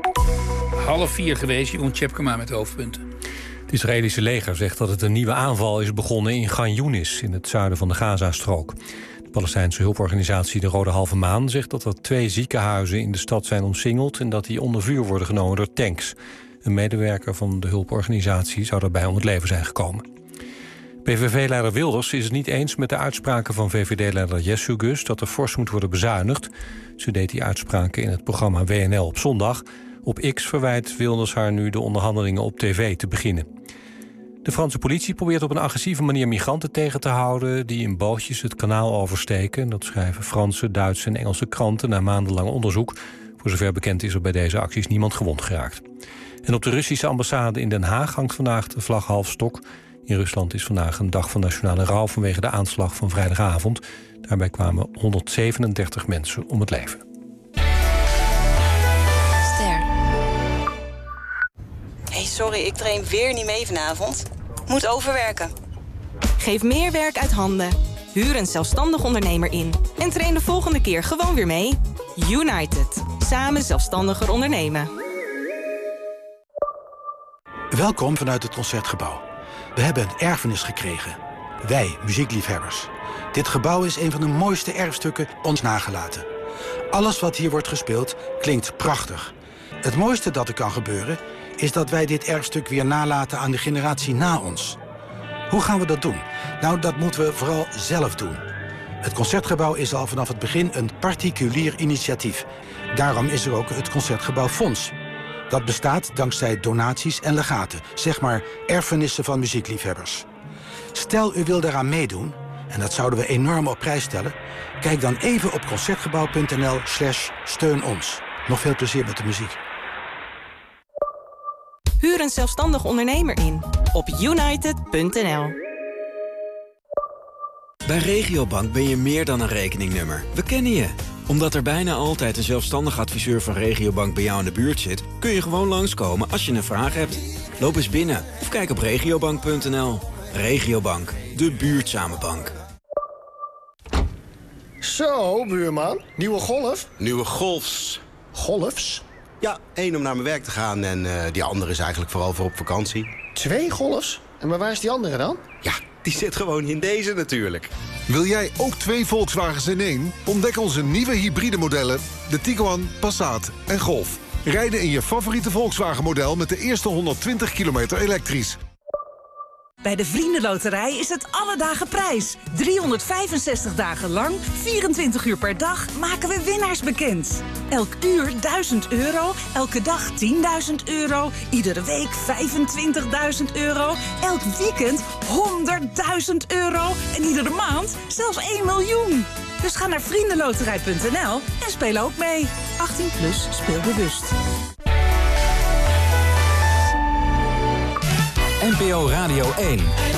Half vier geweest. Jeroen Tjepkema met de hoofdpunten. Het Israëlische leger zegt dat het een nieuwe aanval is begonnen in Khan Younis, in het zuiden van de Gazastrook. De Palestijnse hulporganisatie De Rode Halve Maan zegt dat er twee ziekenhuizen in de stad zijn omsingeld en dat die onder vuur worden genomen door tanks. Een medewerker van de hulporganisatie zou daarbij om het leven zijn gekomen. P V V-leider Wilders is het niet eens met de uitspraken van V V D-leider Jessugus dat er fors moet worden bezuinigd. Ze deed die uitspraken in het programma W N L op zondag. Op X verwijt Wilders haar nu de onderhandelingen op tv te beginnen. De Franse politie probeert op een agressieve manier migranten tegen te houden die in bootjes het kanaal oversteken. Dat schrijven Franse, Duitse en Engelse kranten na maandenlang onderzoek. Voor zover bekend is er bij deze acties niemand gewond geraakt. En op de Russische ambassade in Den Haag hangt vandaag de vlag half stok. In Rusland is vandaag een dag van nationale rouw vanwege de aanslag van vrijdagavond. Daarbij kwamen honderdzevenendertig mensen om het leven. Hey, sorry, ik train weer niet mee vanavond. Moet overwerken. Geef meer werk uit handen. Huur een zelfstandig ondernemer in. En train de volgende keer gewoon weer mee. United. Samen zelfstandiger ondernemen. Welkom vanuit het Concertgebouw. We hebben een erfenis gekregen. Wij, muziekliefhebbers. Dit gebouw is een van de mooiste erfstukken ons nagelaten. Alles wat hier wordt gespeeld klinkt prachtig. Het mooiste dat er kan gebeuren is dat wij dit erfstuk weer nalaten aan de generatie na ons. Hoe gaan we dat doen? Nou, dat moeten we vooral zelf doen. Het Concertgebouw is al vanaf het begin een particulier initiatief. Daarom is er ook het Concertgebouw Fonds. Dat bestaat dankzij donaties en legaten, zeg maar erfenissen van muziekliefhebbers. Stel u wil daaraan meedoen, en dat zouden we enorm op prijs stellen, kijk dan even op concertgebouw.nl slash steun ons. Nog veel plezier met de muziek. Huur een zelfstandig ondernemer in op united punt n l. Bij Regiobank ben je meer dan een rekeningnummer. We kennen je. Omdat er bijna altijd een zelfstandig adviseur van Regiobank bij jou in de buurt zit, kun je gewoon langskomen als je een vraag hebt. Loop eens binnen of kijk op regiobank punt n l. Regiobank, de buurtzame bank. Zo, buurman. Nieuwe Golf? Nieuwe Golfs. Golfs? Ja, één om naar mijn werk te gaan en uh, die andere is eigenlijk vooral voor op vakantie. Twee Golfs? En maar waar is die andere dan? Ja, die zit gewoon in deze natuurlijk. Wil jij ook twee Volkswagens in één? Ontdek onze nieuwe hybride modellen, de Tiguan, Passat en Golf. Rijden in je favoriete Volkswagen model met de eerste honderdtwintig kilometer elektrisch. Bij de Vriendenloterij is het alle dagen prijs. driehonderdvijfenzestig dagen lang, vierentwintig uur per dag, maken we winnaars bekend. Elk uur duizend euro, elke dag tienduizend euro, iedere week vijfentwintigduizend euro, elk weekend honderdduizend euro en iedere maand zelfs één miljoen. Dus ga naar vriendenloterij punt n l en speel ook mee. achttien plus, speel bewust. N P O Radio één.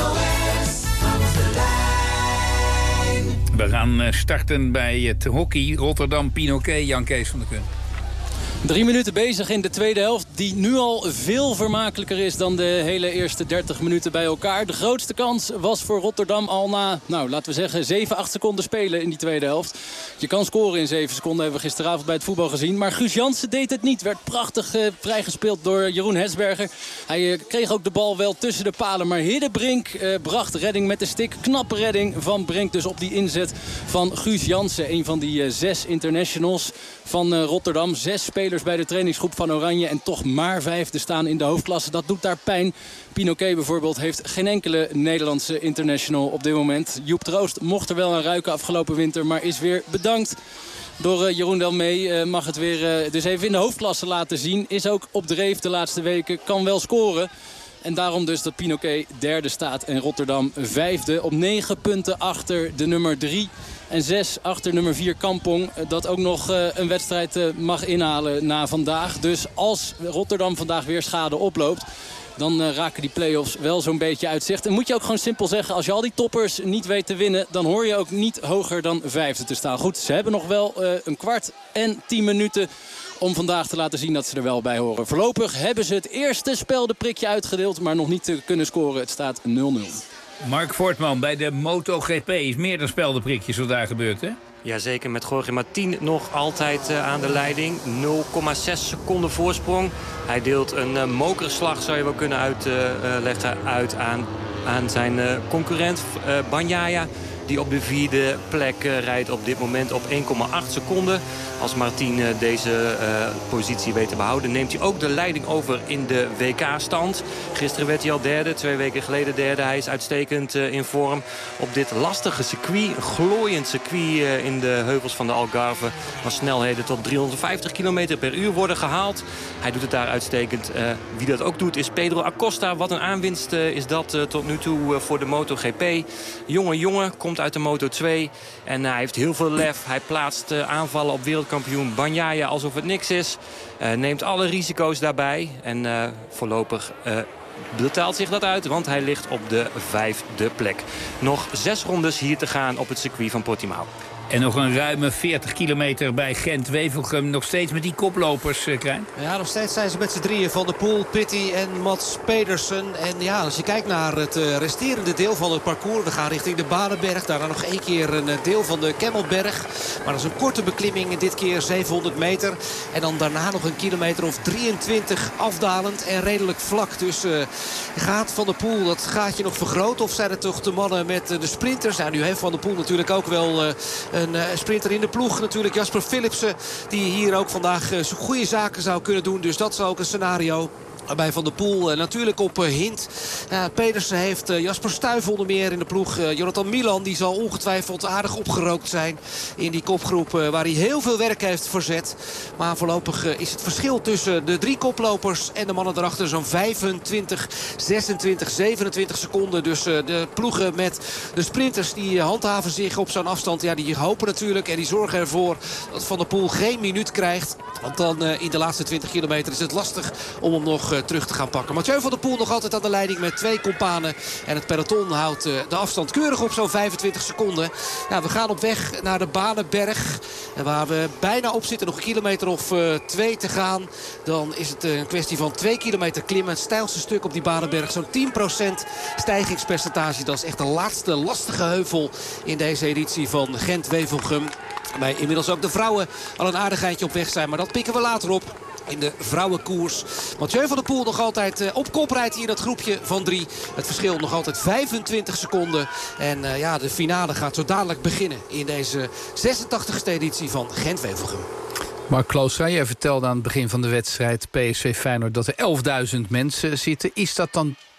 We gaan starten bij het hockey Rotterdam Pinoquet, Jan Kees van der Kun. Drie minuten bezig in de tweede helft, die nu al veel vermakelijker is dan de hele eerste dertig minuten bij elkaar. De grootste kans was voor Rotterdam al na, nou laten we zeggen, zeven, acht seconden spelen in die tweede helft. Je kan scoren in zeven seconden, hebben we gisteravond bij het voetbal gezien. Maar Guus Jansen deed het niet, werd prachtig uh, vrijgespeeld door Jeroen Hesberger. Hij uh, kreeg ook de bal wel tussen de palen, maar Hiddebrink uh, bracht redding met de stick. Knappe redding van Brink dus op die inzet van Guus Jansen. Een van die uh, zes internationals van uh, Rotterdam. Zes spelers bij de trainingsgroep van Oranje en toch maar vijfde staan in de hoofdklasse. Dat doet daar pijn. Pinoquet bijvoorbeeld heeft geen enkele Nederlandse international op dit moment. Joep Troost mocht er wel aan ruiken afgelopen winter, maar is weer bedankt door uh, Jeroen Delmee. Uh, mag het weer uh, dus even in de hoofdklasse laten zien. Is ook op dreef de laatste weken, kan wel scoren. En daarom dus dat Pinoquet derde staat en Rotterdam vijfde. Op negen punten achter de nummer drie. En zes achter nummer vier Kampong. Dat ook nog uh, een wedstrijd uh, mag inhalen na vandaag. Dus als Rotterdam vandaag weer schade oploopt, dan uh, raken die play-offs wel zo'n beetje uit zicht. En moet je ook gewoon simpel zeggen, als je al die toppers niet weet te winnen, dan hoor je ook niet hoger dan vijfde te staan. Goed, ze hebben nog wel uh, een kwart en tien minuten om vandaag te laten zien dat ze er wel bij horen. Voorlopig hebben ze het eerste speldenprikje uitgedeeld, maar nog niet te kunnen scoren. Het staat nul nul. Mark Voortman bij de MotoGP is meer dan speldenprikjes wat daar gebeurt, hè? Jazeker, met Jorge Martin nog altijd uh, aan de leiding. nul komma zes seconden voorsprong. Hij deelt een uh, mokerslag, zou je wel kunnen uitleggen, uh, uit aan, aan zijn uh, concurrent uh, Bagnaia. Die op de vierde plek uh, rijdt op dit moment op één komma acht seconden. Als Martin uh, deze uh, positie weet te behouden, neemt hij ook de leiding over in de W K-stand. Gisteren werd hij al derde, twee weken geleden derde. Hij is uitstekend uh, in vorm op dit lastige circuit. Een glooiend circuit uh, in de heuvels van de Algarve. Waar snelheden tot driehonderdvijftig kilometer per uur worden gehaald. Hij doet het daar uitstekend. Uh, wie dat ook doet is Pedro Acosta. Wat een aanwinst uh, is dat uh, tot nu toe uh, voor de MotoGP. Jonge jongen, komt uit de Moto twee. En uh, hij heeft heel veel lef. Hij plaatst uh, aanvallen op wereldkampioen Bagnaia alsof het niks is. Uh, neemt alle risico's daarbij. En uh, voorlopig uh, betaalt zich dat uit, want hij ligt op de vijfde plek. Nog zes rondes hier te gaan op het circuit van Portimao. En nog een ruime veertig kilometer bij Gent-Wevelgem. Nog steeds met die koplopers, uh, Krijn. Ja, nog steeds zijn ze met z'n drieën. Van der Poel, Pitty en Mats Pedersen. En ja, als je kijkt naar het uh, resterende deel van het parcours. We gaan richting de Banenberg. Daarna nog één keer een uh, deel van de Kemmelberg. Maar dat is een korte beklimming. Dit keer zevenhonderd meter. En dan daarna nog een kilometer of drieëntwintig afdalend en redelijk vlak. Dus uh, gaat Van der Poel dat gaatje nog vergroten? Of zijn het toch de mannen met uh, de sprinters? Nou, nu heeft Van der Poel natuurlijk ook wel Uh, Een uh, sprinter in de ploeg natuurlijk, Jasper Philipsen. Die hier ook vandaag uh, goede zaken zou kunnen doen. Dus dat is ook een scenario bij Van der Poel uh, natuurlijk op uh, hint. Uh, Pedersen heeft uh, Jasper Stuyven onder meer in de ploeg. Uh, Jonathan Milan die zal ongetwijfeld aardig opgerookt zijn in die kopgroep. Uh, waar hij heel veel werk heeft verzet. Maar voorlopig uh, is het verschil tussen de drie koplopers en de mannen erachter zo'n vijfentwintig, zesentwintig, zevenentwintig seconden. Dus uh, de ploegen met de sprinters die uh, handhaven zich op zo'n afstand. Ja, die hopen natuurlijk en die zorgen ervoor dat Van der Poel geen minuut krijgt. Want dan uh, in de laatste twintig kilometer is het lastig om hem nog uh, terug te gaan pakken. Mathieu van der Poel nog altijd aan de leiding met twee companen. En het peloton houdt uh, de afstand keurig op zo'n vijfentwintig seconden. Ja, we gaan op weg naar de Banenberg. En waar we bijna op zitten, nog een kilometer of uh, twee te gaan. Dan is het uh, een kwestie van twee kilometer klimmen. Het steilste stuk op die Banenberg. Zo'n tien procent stijgingspercentage. Dat is echt de laatste lastige heuvel in deze editie van Gent-Wevelgem. Waarbij inmiddels ook de vrouwen al een aardigheidje op weg zijn. Maar dat pikken we later op in de vrouwenkoers. Mathieu van der Poel nog altijd uh, op kop rijdt hier in dat groepje van drie. Het verschil nog altijd vijfentwintig seconden. En uh, ja, de finale gaat zo dadelijk beginnen in deze zesentachtigste editie van Gent-Wevelgem. Mark Kloostra, jij vertelde aan het begin van de wedstrijd P S V Feyenoord dat er elfduizend mensen zitten. Is dat dan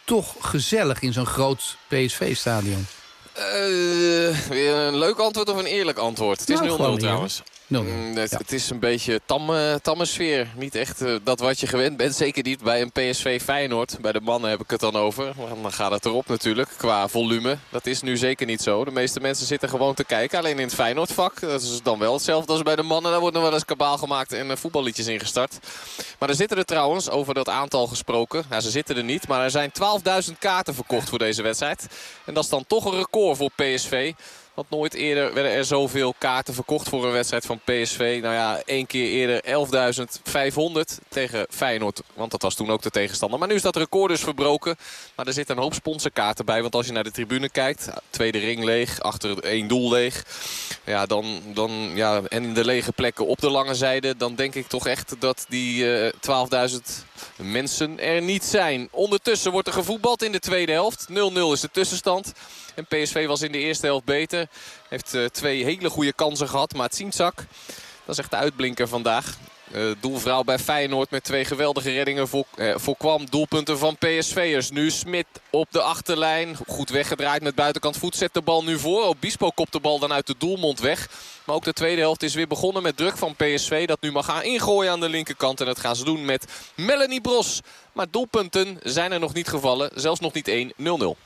toch gezellig in zo'n groot P S V-stadion? Uh, weer een leuk antwoord of een eerlijk antwoord? Het is Nou, nul nul gewoon trouwens. nul nul. Mm, het, Ja. het is een beetje tamme, tamme sfeer. Niet echt uh, dat wat je gewend bent. Zeker niet bij een P S V Feyenoord. Bij de mannen heb ik het dan over. Maar dan gaat het erop natuurlijk. Qua volume. Dat is nu zeker niet zo. De meeste mensen zitten gewoon te kijken. Alleen in het Feyenoordvak. Dat is dan wel hetzelfde als bij de mannen. Daar wordt nog wel eens kabaal gemaakt en uh, voetballiedjes ingestart. Maar er zitten er trouwens, over dat aantal gesproken. Nou, ze zitten er niet. Maar er zijn twaalfduizend kaarten verkocht voor deze wedstrijd. En dat is dan toch een record voor P S V. Want nooit eerder werden er zoveel kaarten verkocht voor een wedstrijd van P S V. Nou ja, één keer eerder elfduizend vijfhonderd tegen Feyenoord. Want dat was toen ook de tegenstander. Maar nu is dat record dus verbroken. Maar er zitten een hoop sponsorkaarten bij. Want als je naar de tribune kijkt, tweede ring leeg, achter één doel leeg. Ja, dan, dan, ja, en in de lege plekken op de lange zijde. Dan denk ik toch echt dat die uh, twaalfduizend mensen er niet zijn. Ondertussen wordt er gevoetbald in de tweede helft. nul nul is de tussenstand. En P S V was in de eerste helft beter. Heeft uh, twee hele goede kansen gehad. Maar het Zientzak, dat is echt de uitblinker vandaag. Uh, doelvrouw bij Feyenoord met twee geweldige reddingen voor, eh, voorkwam doelpunten van P S V'ers. Nu Smit op de achterlijn. Goed weggedraaid met buitenkant voet. Zet de bal nu voor. Obispo kopt de bal dan uit de doelmond weg. Maar ook de tweede helft is weer begonnen met druk van P S V. Dat nu mag gaan ingooien aan de linkerkant. En dat gaan ze doen met Melanie Bros. Maar doelpunten zijn er nog niet gevallen. Zelfs nog niet één. nul nul.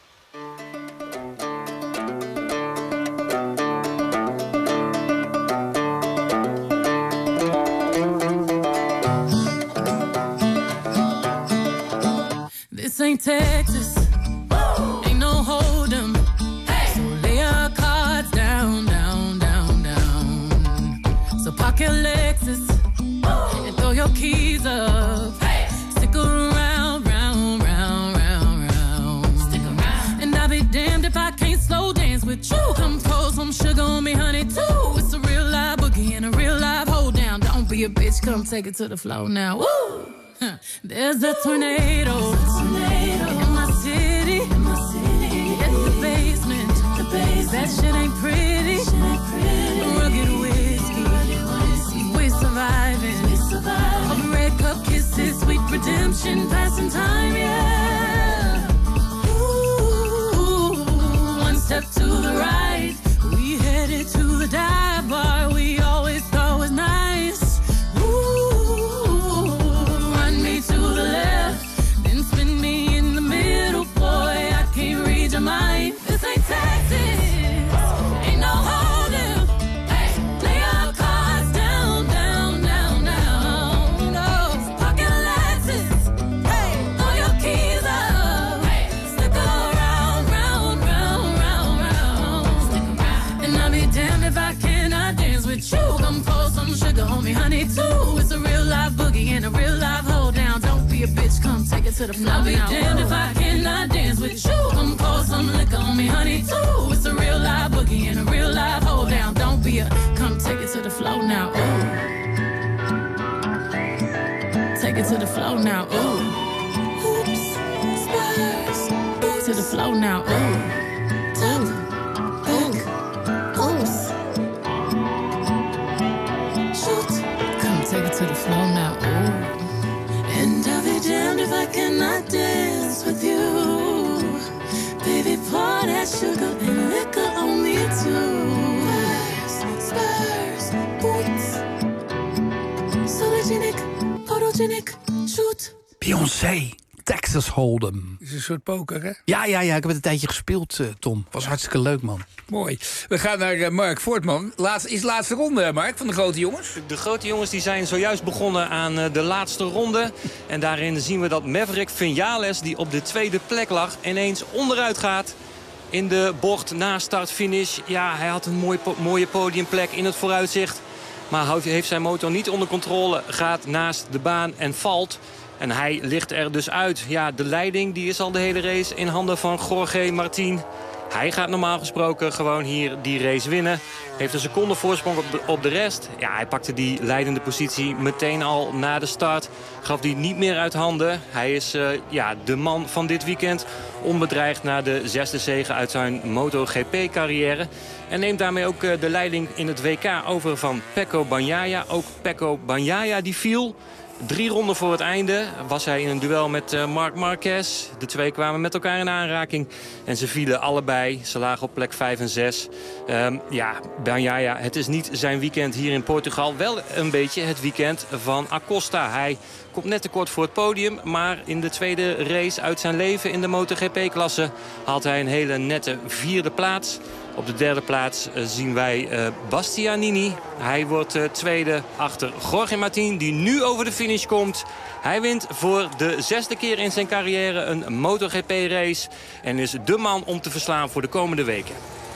This ain't Texas, ain't no hold'em. Hey. So lay your cards down, down, down, down. So park your Lexus and throw your keys up. Hey. Stick around, round, round, round, round. Stick around. And I'll be damned if I can't slow dance with you. Come pour some sugar on me, honey, too. It's a real live boogie and a real live hold down. Don't be a bitch, come take it to the floor now. Woo! There's a tornado, tornado in my city. In my city. It's the basement. The basement. That shit ain't pretty. Shit ain't pretty. Rugged whiskey. Rugged whiskey. We surviving. We surviving. All the red cup kisses, sweet redemption, passing time, yeah. Ooh, one step to the right, we headed to the dive bar we always thought was nice. To the left, then spin me in the middle, boy, I can't read your mind. This ain't Texas, ain't no hold'em. Hey, lay your cards down, down, down, down. No, pocket Lexus, hey, throw your keys up. Hey, stick around, round, round, round, round. Stick around. And I'll be damned if I cannot dance with you. Come pour some sugar on me, honey, too. It's a real live boogie and a real live hold down. Don't be a bitch, come take it to the floor. I'll be damned if I cannot dance with you. Come pour some liquor on me, honey, too. It's a real live boogie and a real live hold down. Don't be a, come take it to the floor now. Ooh. Take it to the floor now. Ooh. Oops, Spurs. To the floor now. Ooh. Ooh. Ooh. Oops. Shoot. Come take it to the floor now. Ooh. And I'll be damned if I cannot dance with you. Baby, pour that sugar and liquor on me too. Spurs, Spurs, boots. Sologenic, photogenic, shoot. Beyoncé, Texas Hold'em. Het is een soort poker, hè? Ja, ja, ja, ik heb het een tijdje gespeeld, uh, Tom. Was hartstikke leuk, man. Mooi. We gaan naar uh, Mark Voortman. Laatst, is de laatste ronde, Mark, van de grote jongens? De grote jongens die zijn zojuist begonnen aan uh, de laatste ronde. En daarin zien we dat Maverick Vinales, die op de tweede plek lag, ineens onderuit gaat in de bocht na start-finish. Ja, hij had een mooi po mooie podiumplek in het vooruitzicht. Maar heeft zijn motor niet onder controle, gaat naast de baan en valt. En hij ligt er dus uit. Ja, de leiding die is al de hele race in handen van Jorge Martin. Hij gaat normaal gesproken gewoon hier die race winnen. Heeft een seconde voorsprong op de, op de rest. Ja, hij pakte die leidende positie meteen al na de start. Gaf die niet meer uit handen. Hij is uh, ja, de man van dit weekend. Onbedreigd na de zesde zege uit zijn MotoGP-carrière. En neemt daarmee ook uh, de leiding in het W K over van Pecco Bagnaia. Ook Pecco Bagnaia die viel. Drie ronden voor het einde was hij in een duel met uh, Marc Marquez. De twee kwamen met elkaar in aanraking. En ze vielen allebei. Ze lagen op plek vijf en zes. Um, ja, Bagnaia, het is niet zijn weekend hier in Portugal. Wel een beetje het weekend van Acosta. Hij komt net te kort voor het podium. Maar in de tweede race uit zijn leven in de MotoGP-klasse haalt hij een hele nette vierde plaats. Op de derde plaats uh, zien wij uh, Bastianini. Hij wordt uh, tweede achter Jorge Martin, die nu over de finish komt. Hij wint voor de zesde keer in zijn carrière een MotoGP-race. En is de man om te verslaan voor de komende weken.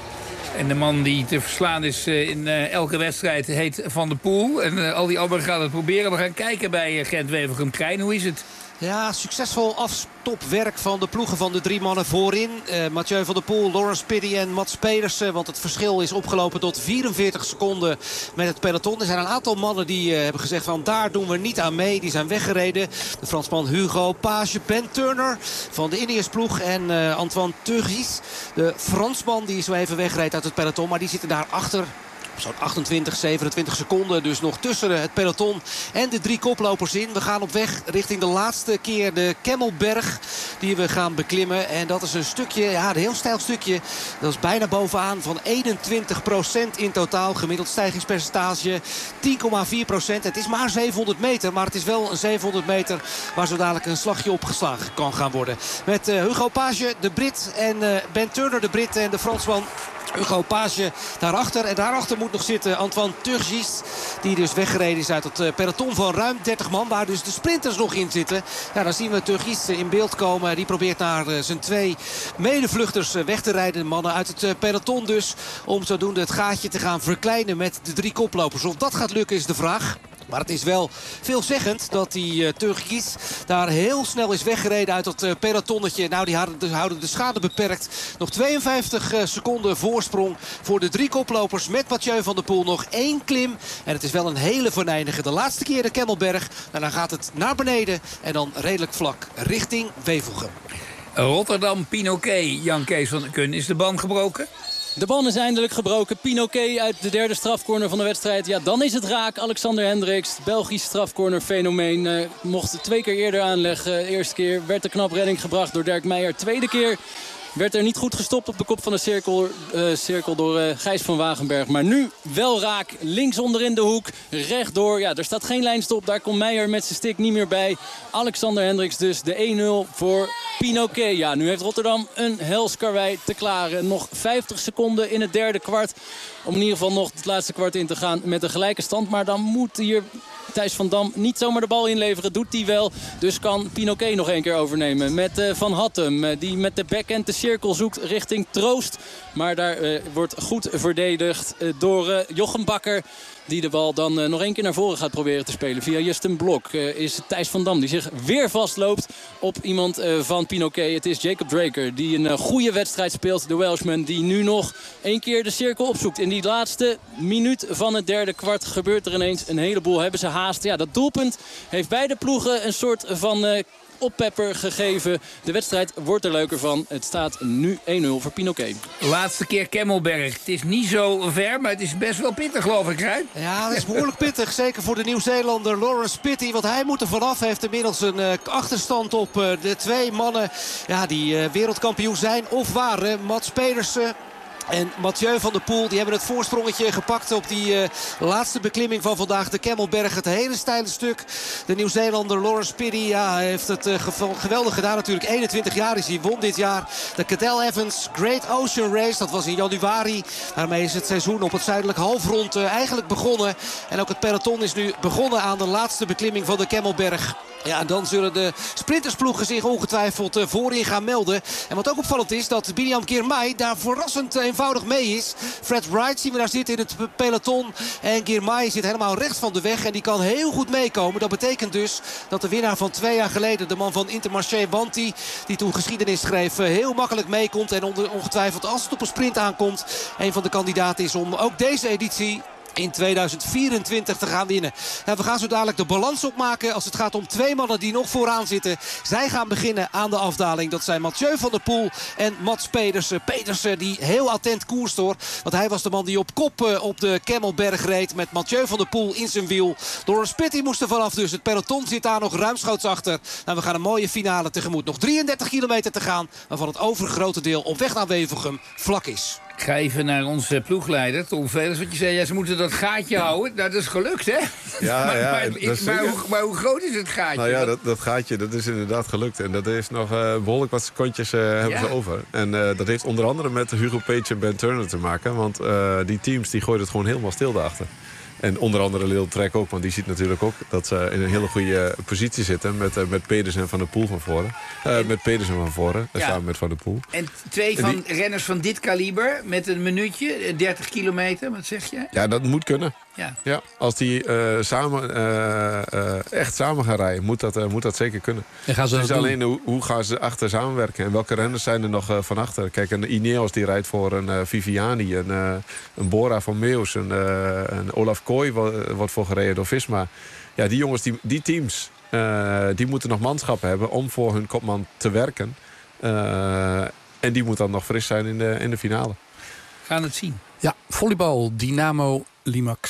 En de man die te verslaan is uh, in uh, elke wedstrijd heet Van der Poel. En uh, al die anderen gaan het proberen. We gaan kijken bij uh, Gent-Wevelgem. Krijn, hoe is het? Ja, succesvol afstopwerk van de ploegen van de drie mannen voorin. Uh, Mathieu van der Poel, Laurens Pitty en Mats Pedersen. Want het verschil is opgelopen tot vierenveertig seconden met het peloton. Er zijn een aantal mannen die uh, hebben gezegd van daar doen we niet aan mee. Die zijn weggereden. De Fransman Hugo Page, Ben Turner van de Ineos ploeg. En uh, Antoine Turgis, de Fransman die zo even wegreed uit het peloton. Maar die zitten daar achter. Zo'n achtentwintig, zevenentwintig seconden. Dus nog tussen het peloton en de drie koplopers in. We gaan op weg richting de laatste keer de Kemmelberg die we gaan beklimmen. En dat is een stukje, ja, een heel steil stukje. Dat is bijna bovenaan van eenentwintig procent in totaal. Gemiddeld stijgingspercentage tien komma vier procent. Het is maar zevenhonderd meter, maar het is wel een zevenhonderd meter waar zo dadelijk een slagje opgeslagen kan gaan worden. Met uh, Hugo Page, de Brit, en uh, Ben Turner, de Brit, en de Fransman Hugo Page daarachter. En daarachter moet nog zitten Antoine Turgis. Die dus weggereden is uit het peloton van ruim dertig man. Waar dus de sprinters nog in zitten. Ja, dan zien we Turgis in beeld komen. Die probeert naar zijn twee medevluchters weg te rijden. Mannen uit het peloton dus. Om zodoende het gaatje te gaan verkleinen met de drie koplopers. Of dat gaat lukken is de vraag. Maar het is wel veelzeggend dat die uh, Turgis daar heel snel is weggereden uit dat uh, pelotonnetje. Nou, die houden de, houden de schade beperkt. Nog tweeënvijftig uh, seconden voorsprong voor de drie koplopers met Mathieu van der Poel. Nog één klim. En het is wel een hele venijnige. De laatste keer de Kemmelberg. En dan gaat het naar beneden. En dan redelijk vlak richting Wevelgem. Rotterdam, Pinoquet. Jan Kees van der Kun, is de band gebroken? De band is eindelijk gebroken. Pinoquet uit de derde strafcorner van de wedstrijd. Ja, dan is het raak. Alexander Hendricks, Belgisch strafcorner fenomeen. Uh, mocht twee keer eerder aanleggen. De eerste keer werd de knap redding gebracht door Dirk Meijer. Tweede keer werd er niet goed gestopt op de kop van de cirkel, uh, cirkel door uh, Gijs van Wagenberg. Maar nu wel raak. Links onderin de hoek. Rechtdoor. Ja, er staat geen lijnstop. Daar komt Meijer met zijn stick niet meer bij. Alexander Hendricks dus de één nul voor Pinoquet. Ja, nu heeft Rotterdam een hels karwei te klaren. Nog vijftig seconden in het derde kwart. Om in ieder geval nog het laatste kwart in te gaan met een gelijke stand. Maar dan moet hier Thijs van Dam niet zomaar de bal inleveren. Doet hij wel. Dus kan Pinoquet nog één keer overnemen. Met uh, Van Hattem. Uh, die met de backhand de cirkel zoekt richting Troost. Maar daar uh, wordt goed verdedigd uh, door uh, Jochem Bakker. Die de bal dan uh, nog één keer naar voren gaat proberen te spelen. Via Justin Blok uh, is Thijs van Dam die zich weer vastloopt op iemand uh, van Pinoquet. Het is Jacob Draker die een uh, goede wedstrijd speelt. De Welshman die nu nog één keer de cirkel opzoekt. In die laatste minuut van het derde kwart gebeurt er ineens een heleboel. Hebben ze haast. Ja, dat doelpunt heeft beide ploegen een soort van Uh, oppepper gegeven. De wedstrijd wordt er leuker van. Het staat nu één nul voor Pinoquet. Laatste keer Kemmelberg. Het is niet zo ver, maar het is best wel pittig, geloof ik, Rijn. Ja, het is behoorlijk pittig. Zeker voor de Nieuw-Zeelander Laurens Pitty. Want hij moet er vanaf. Heeft inmiddels een uh, achterstand op uh, de twee mannen ja, die uh, wereldkampioen zijn of waren. Mats Pedersen en Mathieu van der Poel, die hebben het voorsprongetje gepakt op die uh, laatste beklimming van vandaag. De Kemmelberg, het hele steile stuk. De Nieuw-Zeelander Laurens Pitty ja, heeft het uh, geweldig gedaan natuurlijk. eenentwintig jaar is hij, won dit jaar de Cadel Evans Great Ocean Race. Dat was in januari. Daarmee is het seizoen op het zuidelijk halfrond uh, eigenlijk begonnen. En ook het peloton is nu begonnen aan de laatste beklimming van de Kemmelberg. Ja, en dan zullen de sprintersploegen zich ongetwijfeld uh, voorin gaan melden. En wat ook opvallend is, dat Biniam Girmay daar verrassend eenvoudig mee is. Fred Wright zien we daar zitten in het peloton. En Girmay zit helemaal rechts van de weg en die kan heel goed meekomen. Dat betekent dus dat de winnaar van twee jaar geleden, de man van Intermarché Wanty, die toen geschiedenis schreef, uh, heel makkelijk meekomt. En ongetwijfeld als het op een sprint aankomt, een van de kandidaten is om ook deze editie in tweeduizend vierentwintig te gaan winnen. En we gaan zo dadelijk de balans opmaken als het gaat om twee mannen die nog vooraan zitten. Zij gaan beginnen aan de afdaling. Dat zijn Mathieu van der Poel en Mats Pedersen. Pedersen die heel attent koerst hoor. Want hij was de man die op kop uh, op de Kemmelberg reed. Met Mathieu van der Poel in zijn wiel. Door een spit die moest er vanaf dus. Het peloton zit daar nog ruimschoots achter. En we gaan een mooie finale tegemoet. Nog drieëndertig kilometer te gaan. Waarvan het overgrote deel op weg naar Wevelgem vlak is. Ik ga even naar onze ploegleider, Tom Velers. Wat je zei, ja, ze moeten dat gaatje houden. Nou, dat is gelukt, hè? Ja, maar, ja. maar, dat ik, is maar, hoe, maar hoe groot is het gaatje? Nou ja, dat, dat gaatje dat is inderdaad gelukt. En dat heeft nog uh, behoorlijk wat secondjes uh, hebben ja. ze over. En uh, dat heeft onder andere met Hugo Page en Ben Turner te maken. Want uh, die teams die gooien het gewoon helemaal stil daarachter. En onder andere Lil Trek ook, want die ziet natuurlijk ook dat ze in een hele goede positie zitten. Met, uh, met Pedersen en Van der Poel van voren. Uh, met Pedersen van voren, ja. samen met Van der Poel. En twee van en die... renners van dit kaliber met een minuutje, dertig kilometer, wat zeg je? Ja, dat moet kunnen. Ja. Ja, als die uh, samen, uh, uh, echt samen gaan rijden, moet dat, uh, moet dat zeker kunnen. En gaan ze het is dat alleen hoe, hoe gaan ze achter samenwerken en welke renners zijn er nog uh, van achter. Kijk, een Ineos die rijdt voor een uh, Viviani, een, uh, een Bora van Meus, een, uh, een Olaf Kooi wordt voor gereden door Visma. Ja, die jongens, die, die teams, uh, die moeten nog manschappen hebben om voor hun kopman te werken. Uh, en die moet dan nog fris zijn in de, in de finale. We gaan het zien. Ja, volleybal, Dynamo Limax.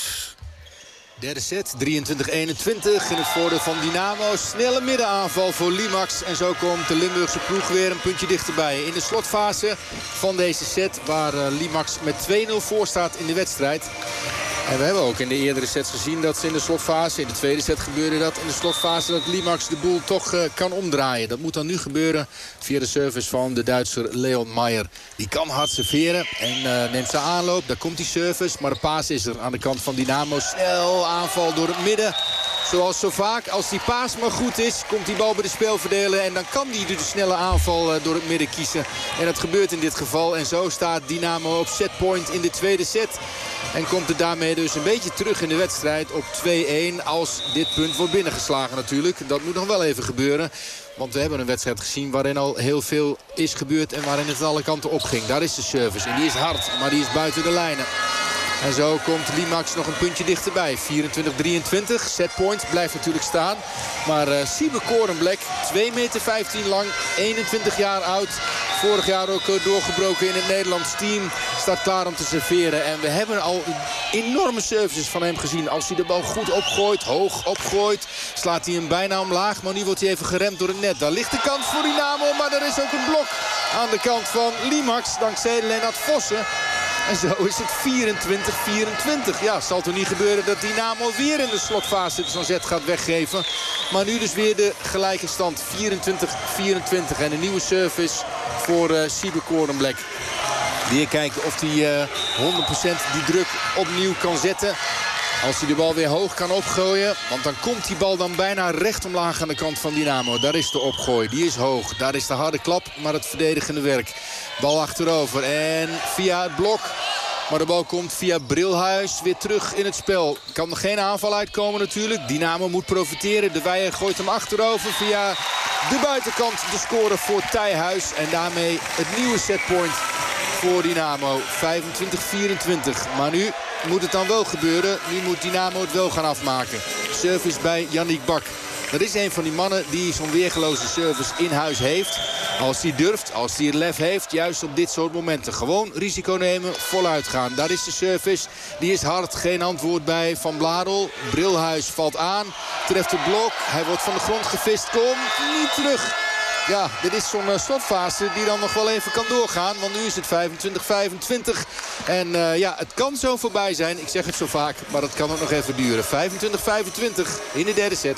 Derde set, drieëntwintig eenentwintig in het voordeel van Dynamo. Snelle middenaanval voor Limax. En zo komt de Limburgse ploeg weer een puntje dichterbij. In de slotfase van deze set, waar Limax met twee nul voor staat in de wedstrijd. En we hebben ook in de eerdere sets gezien dat ze in de slotfase, in de tweede set gebeurde dat, in de slotfase dat Limax de boel toch uh, kan omdraaien. Dat moet dan nu gebeuren via de service van de Duitser Leon Maier. Die kan hard serveren en uh, neemt zijn aanloop. Daar komt die service, maar de paas is er aan de kant van Dynamo. Snel aanval door het midden. Zoals zo vaak, als die paas maar goed is, komt die bal bij de speelverdeler. En dan kan die de snelle aanval uh, door het midden kiezen. En dat gebeurt in dit geval. En zo staat Dynamo op setpoint in de tweede set. En komt het daarmee dus een beetje terug in de wedstrijd op twee-een. Als dit punt wordt binnengeslagen natuurlijk. Dat moet nog wel even gebeuren. Want we hebben een wedstrijd gezien waarin al heel veel is gebeurd. En waarin het alle kanten opging. Daar is de service. En die is hard, maar die is buiten de lijnen. En zo komt Limax nog een puntje dichterbij. vierentwintig drieëntwintig. Setpoint blijft natuurlijk staan. Maar uh, Siebe Korenblek, twee meter vijftien lang, eenentwintig jaar oud. Vorig jaar ook uh, doorgebroken in het Nederlands team. Staat klaar om te serveren. En we hebben al enorme services van hem gezien. Als hij de bal goed opgooit, hoog opgooit, slaat hij hem bijna omlaag. Maar nu wordt hij even geremd door het net. Daar ligt de kans voor Dynamo, maar er is ook een blok aan de kant van Limax. Dankzij Lennart Vossen. En zo is het vierentwintig vierentwintig. Ja, zal toch niet gebeuren dat Dynamo weer in de slotfase zo'n zet gaat weggeven. Maar nu dus weer de gelijke stand. vierentwintig vierentwintig. En een nieuwe service voor uh, Siebe Korenblek. Weer kijken of hij uh, honderd procent die druk opnieuw kan zetten. Als hij de bal weer hoog kan opgooien. Want dan komt die bal dan bijna recht omlaag aan de kant van Dynamo. Daar is de opgooi. Die is hoog. Daar is de harde klap. Maar het verdedigende werk. Bal achterover. En via het blok. Maar de bal komt via Brilhuis weer terug in het spel. Kan er geen aanval uitkomen natuurlijk. Dynamo moet profiteren. De Weijer gooit hem achterover via de buitenkant. De score voor Thijhuis. En daarmee het nieuwe setpoint voor Dynamo. vijfentwintig vierentwintig. Maar nu moet het dan wel gebeuren. Nu moet Dynamo het wel gaan afmaken. Service bij Yannick Bak. Dat is een van die mannen die zo'n weergeloze service in huis heeft. Als hij durft, als hij het lef heeft, juist op dit soort momenten. Gewoon risico nemen, voluit gaan. Daar is de service. Die is hard. Geen antwoord bij Van Bladel. Brilhuis valt aan. Treft het blok. Hij wordt van de grond gevist. Komt niet terug. Ja, dit is zo'n uh, slotfase die dan nog wel even kan doorgaan. Want nu is het vijfentwintig vijfentwintig. En uh, ja, het kan zo voorbij zijn. Ik zeg het zo vaak, maar dat kan ook nog even duren. vijfentwintig vijfentwintig in de derde set.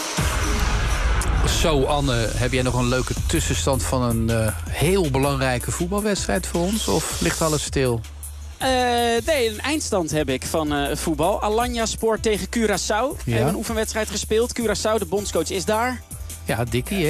Zo, Anne, heb jij nog een leuke tussenstand van een uh, heel belangrijke voetbalwedstrijd voor ons? Of ligt alles stil? Uh, nee, een eindstand heb ik van uh, voetbal. Alanya Sport tegen Curaçao. We Ja. hebben een oefenwedstrijd gespeeld. Curaçao, de bondscoach, is daar. Ja, Dikkie, hè?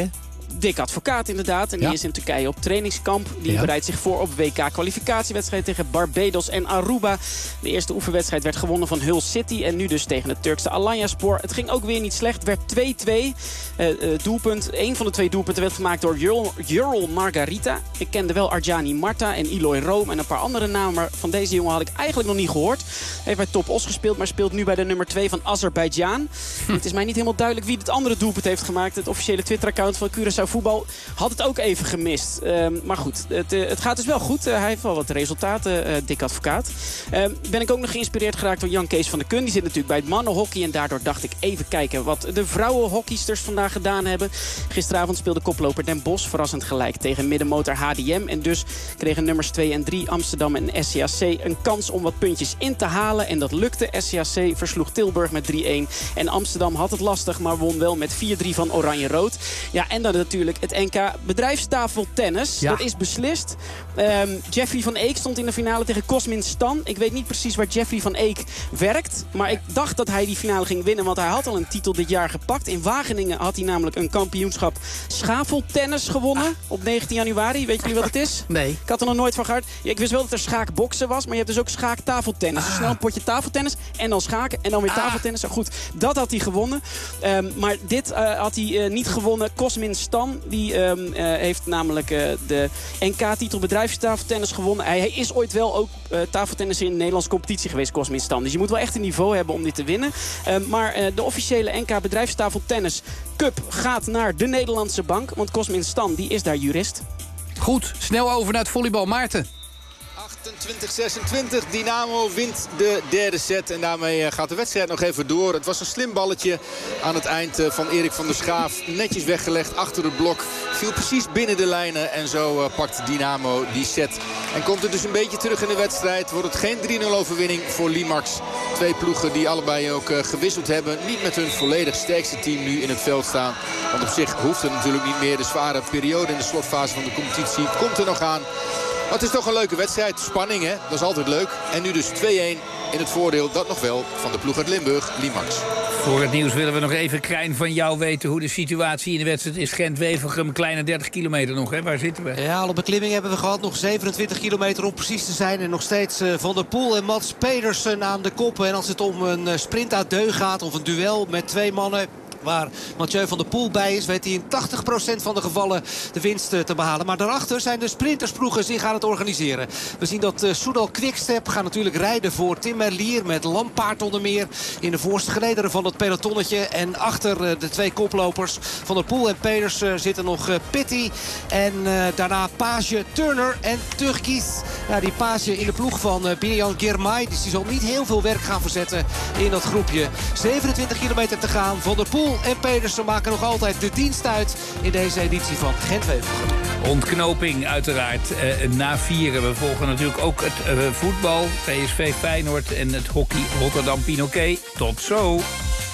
Dick Advocaat inderdaad. En die Ja. is in Turkije op trainingskamp. Die Ja. bereidt zich voor op W K-kwalificatiewedstrijd tegen Barbados en Aruba. De eerste oefenwedstrijd werd gewonnen van Hull City. En nu dus tegen het Turkse Alanyaspor. Het ging ook weer niet slecht. Het werd twee twee. Uh, uh, doelpunt. Een van de twee doelpunten werd gemaakt door Jurl, Jurl Margarita. Ik kende wel Arjani Marta en Eloy Room en een paar andere namen. Maar van deze jongen had ik eigenlijk nog niet gehoord. Heeft bij Top Os gespeeld, maar speelt nu bij de nummer twee van Azerbeidzjan. Hm. Het is mij niet helemaal duidelijk wie het andere doelpunt heeft gemaakt. Het officiële Twitter-account van Curaçao Voetbal had het ook even gemist. Uh, maar goed, het, uh, het gaat dus wel goed. Uh, hij heeft wel wat resultaten, uh, Dick Advocaat. Uh, ben ik ook nog geïnspireerd geraakt door Jan Kees van der Kun. Die zit natuurlijk bij het mannenhockey. En daardoor dacht ik even kijken wat de vrouwenhockeysters vandaag gedaan hebben. Gisteravond speelde koploper Den Bosch verrassend gelijk tegen middenmotor H D M. En dus kregen nummers twee en drie Amsterdam en S C A C een kans om wat puntjes in te halen. En dat lukte. S C A C versloeg Tilburg met drie een. En Amsterdam had het lastig, maar won wel met vier drie van Oranje-Rood. Ja, en dan natuurlijk het N K bedrijfstafeltennis. Ja. Dat is beslist. Um, Jeffrey van Eek stond in de finale tegen Cosmin Stan. Ik weet niet precies waar Jeffrey van Eek werkt. Maar ik dacht dat hij die finale ging winnen, want hij had al een titel dit jaar gepakt. In Wageningen had hij namelijk een kampioenschap schafeltennis gewonnen. Ah. Op negentien januari. Weet jullie wat het is? Nee. Ik had er nog nooit van gehoord. Ja, ik wist wel dat er schaakboksen was, maar je hebt dus ook schaaktafeltennis. Ah. Dus snel een potje tafeltennis en dan schaken en dan weer tafeltennis. Ah. Goed, dat had hij gewonnen. Um, maar dit uh, had hij uh, niet gewonnen. Cosmin Stan, die um, uh, heeft namelijk uh, de N K-titel bedrijfstafeltennis gewonnen. Hij, hij is ooit wel ook uh, tafeltennis in de Nederlandse competitie geweest, Cosmin Stan. Dus je moet wel echt een niveau hebben om dit te winnen. Um, maar uh, de officiële N K bedrijfstafeltennis Cup gaat naar de Nederlandse bank. Want Cosmin Stan, die is daar jurist. Goed, snel over naar het volleybal. Maarten. achtentwintig zesentwintig. Dynamo wint de derde set. En daarmee gaat de wedstrijd nog even door. Het was een slim balletje aan het eind van Erik van der Schaaf. Netjes weggelegd achter het blok. Viel precies binnen de lijnen. En zo pakt Dynamo die set. En komt het dus een beetje terug in de wedstrijd. Wordt het geen drie nul overwinning voor Limax. Twee ploegen die allebei ook gewisseld hebben. Niet met hun volledig sterkste team nu in het veld staan. Want op zich hoeft het natuurlijk niet meer. De zware periode in de slotfase van de competitie komt er nog aan. Maar het is toch een leuke wedstrijd. Spanning, hè? Dat is altijd leuk. En nu dus twee een in het voordeel, dat nog wel, van de ploeg uit Limburg, Limax. Voor het nieuws willen we nog even, Krijn, van jou weten hoe de situatie in de wedstrijd is. Gent-Wevelgem, kleine dertig kilometer nog, hè? Waar zitten we? Ja, alle beklimming hebben we gehad. Nog zevenentwintig kilometer om precies te zijn. En nog steeds uh, Van der Poel en Mats Pedersen aan de kop. En als het om een uh, sprint uit deug gaat of een duel met twee mannen waar Mathieu van der Poel bij is, weet hij in tachtig procent van de gevallen de winst te behalen. Maar daarachter zijn de sprintersploegen zich aan het organiseren. We zien dat uh, Soudal Quickstep gaat natuurlijk rijden voor Tim Merlier met Lampaard onder meer in de voorste gelederen van het pelotonnetje. En achter uh, de twee koplopers Van der Poel en Peders uh, zitten nog uh, Pitty. En uh, daarna Page, Turner en Turkis. Ja, die Page in de ploeg van uh, Binian Girmay. Dus die zal niet heel veel werk gaan verzetten in dat groepje. zevenentwintig kilometer te gaan. Van der Poel en Pedersen maken nog altijd de dienst uit in deze editie van Gent-Wevelgem. Ontknoping uiteraard uh, na vieren. We volgen natuurlijk ook het uh, voetbal, P S V Feyenoord en het hockey Rotterdam Pinoquet. Tot zo! N O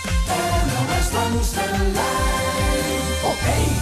S langs de lijn op één.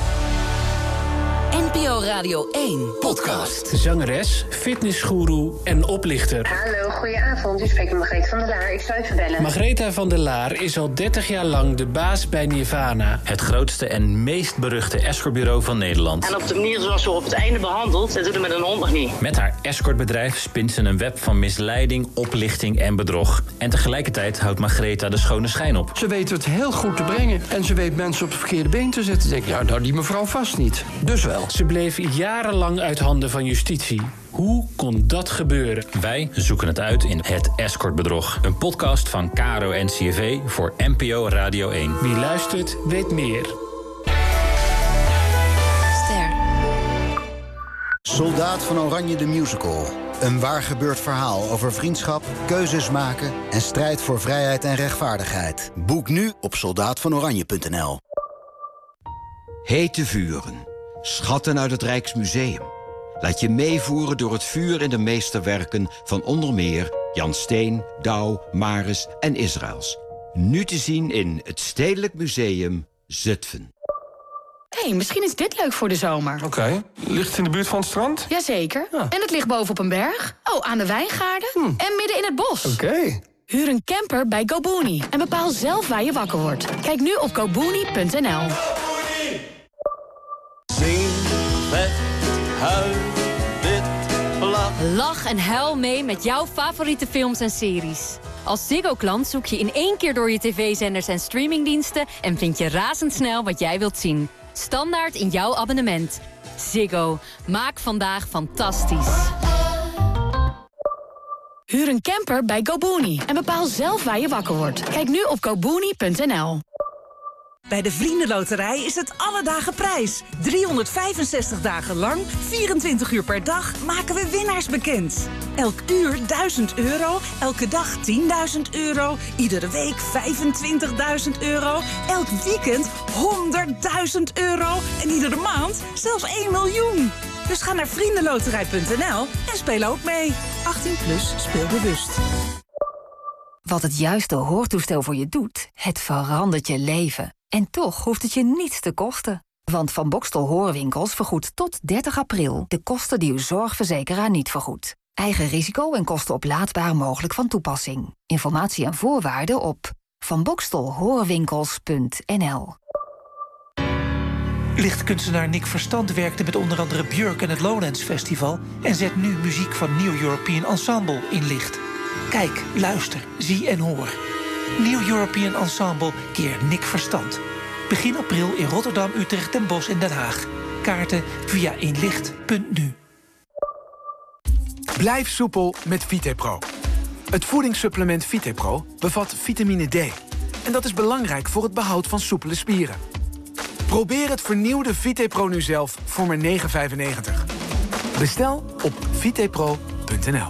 N P O Radio één podcast. Zangeres, fitnessgoeroe en oplichter. Hallo, goedenavond. U spreekt met Margreet van der Laar. Ik zou even bellen. Margaretha van der Laar is al dertig jaar lang de baas bij Nirvana. Het grootste en meest beruchte escortbureau van Nederland. En op de manier zoals ze op het einde behandelt, dat doet het met een hond nog niet. Met haar escortbedrijf spint ze een web van misleiding, oplichting en bedrog. En tegelijkertijd houdt Margaretha de schone schijn op. Ze weet het heel goed te brengen. En ze weet mensen op het verkeerde been te zetten. Denk, ja, nou, die mevrouw vast niet. Dus wel. Ze bleef jarenlang uit handen van justitie. Hoe kon dat gebeuren? Wij zoeken het uit in Het Escortbedrog. Een podcast van K R O N C R V voor N P O Radio één. Wie luistert, weet meer. Ster. Soldaat van Oranje de Musical. Een waar gebeurd verhaal over vriendschap, keuzes maken en strijd voor vrijheid en rechtvaardigheid. Boek nu op soldaat van oranje punt n l. Hete vuren. Schatten uit het Rijksmuseum. Laat je meevoeren door het vuur in de meesterwerken van onder meer Jan Steen, Douw, Maris en Israëls. Nu te zien in het Stedelijk Museum Zutphen. Hé, hey, misschien is dit leuk voor de zomer. Oké. Okay. Ligt het in de buurt van het strand? Jazeker. Ja. En het ligt bovenop een berg. Oh, aan de wijngaarden. Hm. En midden in het bos. Oké. Okay. Huur een camper bij GoBooney. En bepaal zelf waar je wakker wordt. Kijk nu op go booney punt n l. huil, wit, lach. Lach en huil mee met jouw favoriete films en series. Als Ziggo-klant zoek je in één keer door je tv-zenders en streamingdiensten... en vind je razendsnel wat jij wilt zien. Standaard in jouw abonnement. Ziggo. Maak vandaag fantastisch. Huur een camper bij GoBooney en bepaal zelf waar je wakker wordt. Kijk nu op go booney punt n l. Bij de Vriendenloterij is het alle dagen prijs. driehonderdvijfenzestig dagen lang, vierentwintig uur per dag, maken we winnaars bekend. Elk uur duizend euro, elke dag tienduizend euro, iedere week vijfentwintigduizend euro, elk weekend honderdduizend euro en iedere maand zelfs één miljoen. Dus ga naar vriendenloterij punt n l en speel ook mee. achttien plus, speel bewust. Wat het juiste hoortoestel voor je doet, het verandert je leven. En toch hoeft het je niets te kosten. Want Van Bokstel Hoorwinkels vergoedt tot dertig april... de kosten die uw zorgverzekeraar niet vergoedt. Eigen risico en kosten oplaadbaar mogelijk van toepassing. Informatie en voorwaarden op van bokstel hoorwinkels punt n l. Lichtkunstenaar Nick Verstand werkte met onder andere Björk en het Lowlands Festival... en zet nu muziek van New European Ensemble in licht. Kijk, luister, zie en hoor. New European Ensemble keer Nick Verstand. Begin april in Rotterdam, Utrecht, Den Bosch en Den Haag. Kaarten via inlicht punt n u. Blijf soepel met VitePro. Het voedingssupplement VitePro bevat vitamine D. En dat is belangrijk voor het behoud van soepele spieren. Probeer het vernieuwde VitePro nu zelf voor maar negen vijfennegentig. Bestel op vitepro punt n l.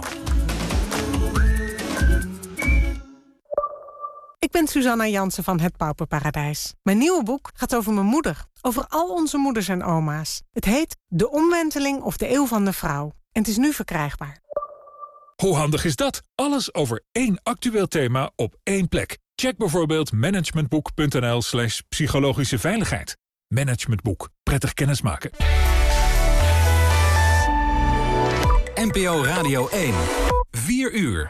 Ik ben Suzanna Jansen van Het Pauperparadijs. Mijn nieuwe boek gaat over mijn moeder. Over al onze moeders en oma's. Het heet De Omwenteling of de Eeuw van de Vrouw. En het is nu verkrijgbaar. Hoe handig is dat? Alles over één actueel thema op één plek. Check bijvoorbeeld managementboek punt n l slash psychologische veiligheid. Managementboek. Prettig kennismaken. N P O Radio één. vier uur.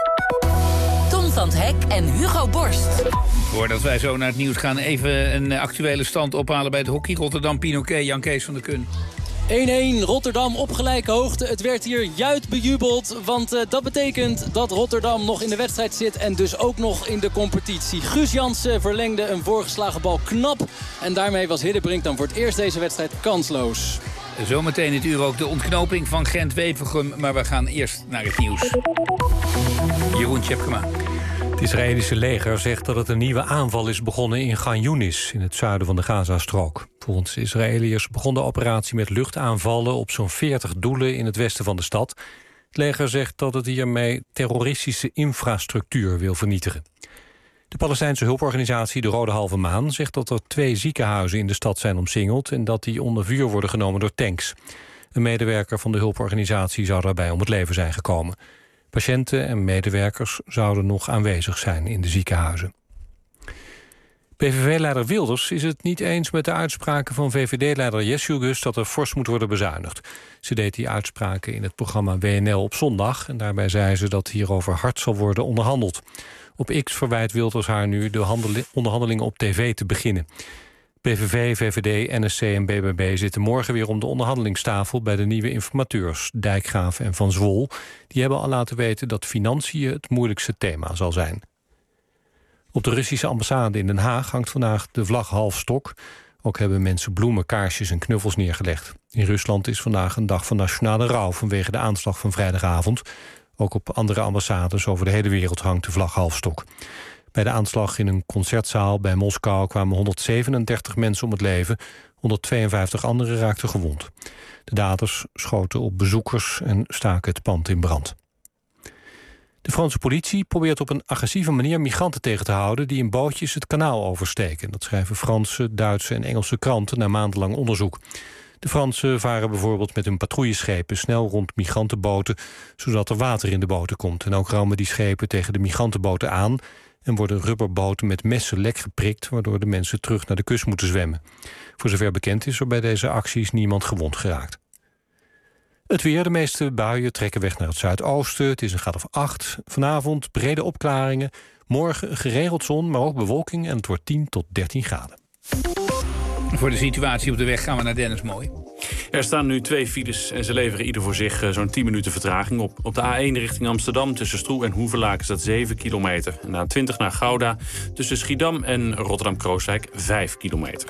Tom van 't Hek en Hugo Borst. Voordat wij zo naar het nieuws gaan, even een actuele stand ophalen bij het hockey. Rotterdam, Pinoquet, Jan Kees van der Kun. één-één, Rotterdam op gelijke hoogte. Het werd hier juist bejubeld, want uh, dat betekent dat Rotterdam nog in de wedstrijd zit... en dus ook nog in de competitie. Guus Jansen verlengde een voorgeslagen bal knap... en daarmee was Hiddebrink dan voor het eerst deze wedstrijd kansloos. Zometeen het uur ook de ontknoping van Gent-Wevelgem... maar we gaan eerst naar het nieuws. Jeroen Tjepkema. Het Israëlische leger zegt dat het een nieuwe aanval is begonnen in Khan Yunis, in het zuiden van de Gazastrook. Volgens de Israëliërs begon de operatie met luchtaanvallen op zo'n veertig doelen in het westen van de stad. Het leger zegt dat het hiermee terroristische infrastructuur wil vernietigen. De Palestijnse hulporganisatie De Rode Halve Maan zegt dat er twee ziekenhuizen in de stad zijn omsingeld en dat die onder vuur worden genomen door tanks. Een medewerker van de hulporganisatie zou daarbij om het leven zijn gekomen. Patiënten en medewerkers zouden nog aanwezig zijn in de ziekenhuizen. P V V-leider Wilders is het niet eens met de uitspraken van V V D-leider Jessugus dat er fors moet worden bezuinigd. Ze deed die uitspraken in het programma W N L op zondag en daarbij zei ze dat hierover hard zal worden onderhandeld. Op X verwijt Wilders haar nu de onderhandelingen op tv te beginnen. P V V, V V D, N S C en B B B zitten morgen weer om de onderhandelingstafel bij de nieuwe informateurs Dijkgraaf en Van Zwol. Die hebben al laten weten dat financiën het moeilijkste thema zal zijn. Op de Russische ambassade in Den Haag hangt vandaag de vlag half stok. Ook hebben mensen bloemen, kaarsjes en knuffels neergelegd. In Rusland is vandaag een dag van nationale rouw vanwege de aanslag van vrijdagavond. Ook op andere ambassades over de hele wereld hangt de vlag half stok. Bij de aanslag in een concertzaal bij Moskou kwamen honderdzevenendertig mensen om het leven. honderdtweeënvijftig anderen raakten gewond. De daders schoten op bezoekers en staken het pand in brand. De Franse politie probeert op een agressieve manier migranten tegen te houden die in bootjes het kanaal oversteken. Dat schrijven Franse, Duitse en Engelse kranten na maandenlang onderzoek. De Fransen varen bijvoorbeeld met hun patrouilleschepen snel rond migrantenboten, zodat er water in de boten komt. En ook rammen die schepen tegen de migrantenboten aan en worden rubberboten met messen lek geprikt, waardoor de mensen terug naar de kust moeten zwemmen. Voor zover bekend is er bij deze acties niemand gewond geraakt. Het weer, de meeste buien trekken weg naar het zuidoosten. Het is een graad of acht. Vanavond brede opklaringen. Morgen geregeld zon, maar ook bewolking en het wordt tien tot dertien graden. Voor de situatie op de weg gaan we naar Dennis Mooi. Er staan nu twee files en ze leveren ieder voor zich uh, zo'n tien minuten vertraging op. Op de A één richting Amsterdam tussen Stroe en Hoevelaak is dat zeven kilometer. En de A twintig naar Gouda tussen Schiedam en Rotterdam-Krooswijk vijf kilometer.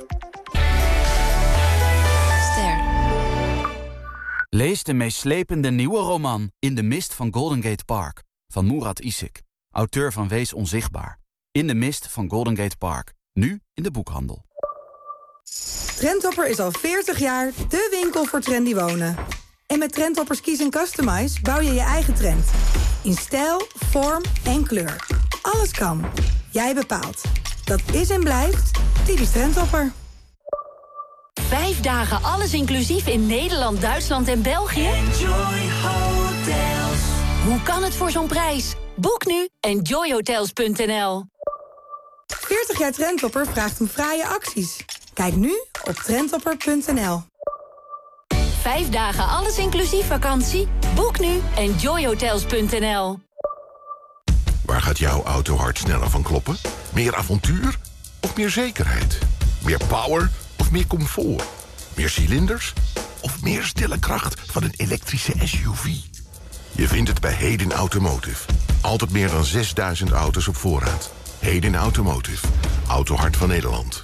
Ster. Lees de meeslepende nieuwe roman In de mist van Golden Gate Park van Murat Isik, auteur van Wees onzichtbaar. In de mist van Golden Gate Park, nu in de boekhandel. Trendhopper is al veertig jaar de winkel voor trendy wonen. En met Trendhoppers Kies en Customize bouw je je eigen trend. In stijl, vorm en kleur. Alles kan. Jij bepaalt. Dat is en blijft typisch Trendhopper. Vijf dagen alles inclusief in Nederland, Duitsland en België? Enjoy Hotels. Hoe kan het voor zo'n prijs? Boek nu enjoy hotels punt n l. veertig jaar Trendhopper vraagt om fraaie acties. Kijk nu op trendhopper punt n l. Vijf dagen alles inclusief vakantie? Boek nu enjoy hotels punt n l. Waar gaat jouw autohart sneller van kloppen? Meer avontuur of meer zekerheid? Meer power of meer comfort? Meer cilinders of meer stille kracht van een elektrische S U V? Je vindt het bij Heden Automotive. Altijd meer dan zesduizend auto's op voorraad. Heden Automotive. Autohart van Nederland.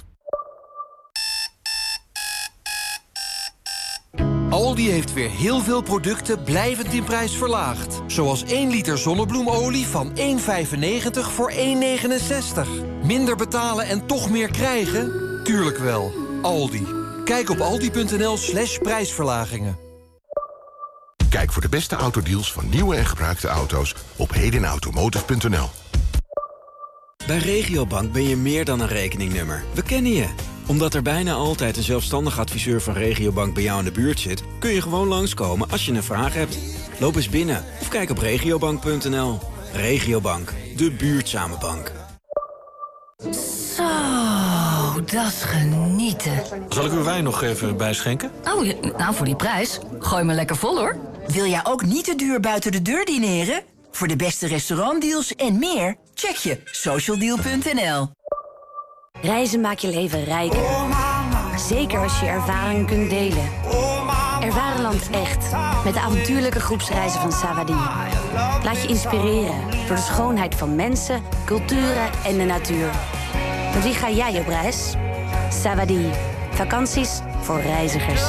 Aldi heeft weer heel veel producten blijvend in prijs verlaagd. Zoals één liter zonnebloemolie van één komma vijfennegentig voor één komma negenenzestig. Minder betalen en toch meer krijgen? Tuurlijk wel. Aldi. Kijk op aldi punt n l slash prijsverlagingen. Kijk voor de beste autodeals van nieuwe en gebruikte auto's op heden automotive punt n l. Bij Regiobank ben je meer dan een rekeningnummer. We kennen je. Omdat er bijna altijd een zelfstandig adviseur van Regiobank bij jou in de buurt zit, kun je gewoon langskomen als je een vraag hebt. Loop eens binnen of kijk op regiobank punt n l. Regiobank, de buurtzame bank. Zo, dat is genieten. Zal ik uw wijn nog even bijschenken? Oh, ja, nou voor die prijs. Gooi me lekker vol hoor. Wil jij ook niet te duur buiten de deur dineren? Voor de beste restaurantdeals en meer, check je socialdeal punt n l. Reizen maakt je leven rijker. Zeker als je ervaringen kunt delen. Ervaar land echt. Met de avontuurlijke groepsreizen van Savadi. Laat je inspireren door de schoonheid van mensen, culturen en de natuur. Met wie ga jij op reis? Savadi. Vakanties voor reizigers.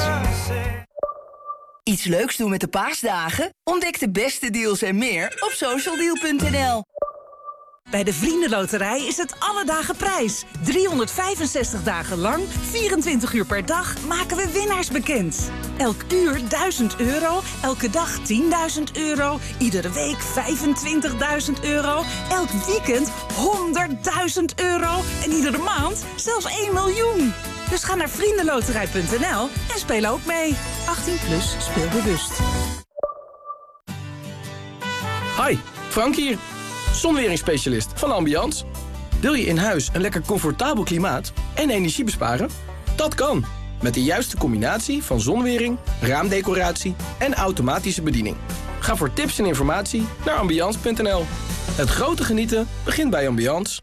Iets leuks doen met de paasdagen? Ontdek de beste deals en meer op socialdeal punt n l. Bij de Vriendenloterij is het alle dagen prijs. driehonderdvijfenzestig dagen lang, vierentwintig uur per dag, maken we winnaars bekend. Elk uur duizend euro, elke dag tienduizend euro, iedere week vijfentwintigduizend euro, elk weekend honderdduizend euro en iedere maand zelfs één miljoen. Dus ga naar vriendenloterij punt n l en speel ook mee. achttien plus, speel bewust. Hi, Frank hier. Zonweringsspecialist van Ambiance. Wil je in huis een lekker comfortabel klimaat en energie besparen? Dat kan, met de juiste combinatie van zonwering, raamdecoratie en automatische bediening. Ga voor tips en informatie naar ambiance punt n l. Het grote genieten begint bij Ambiance.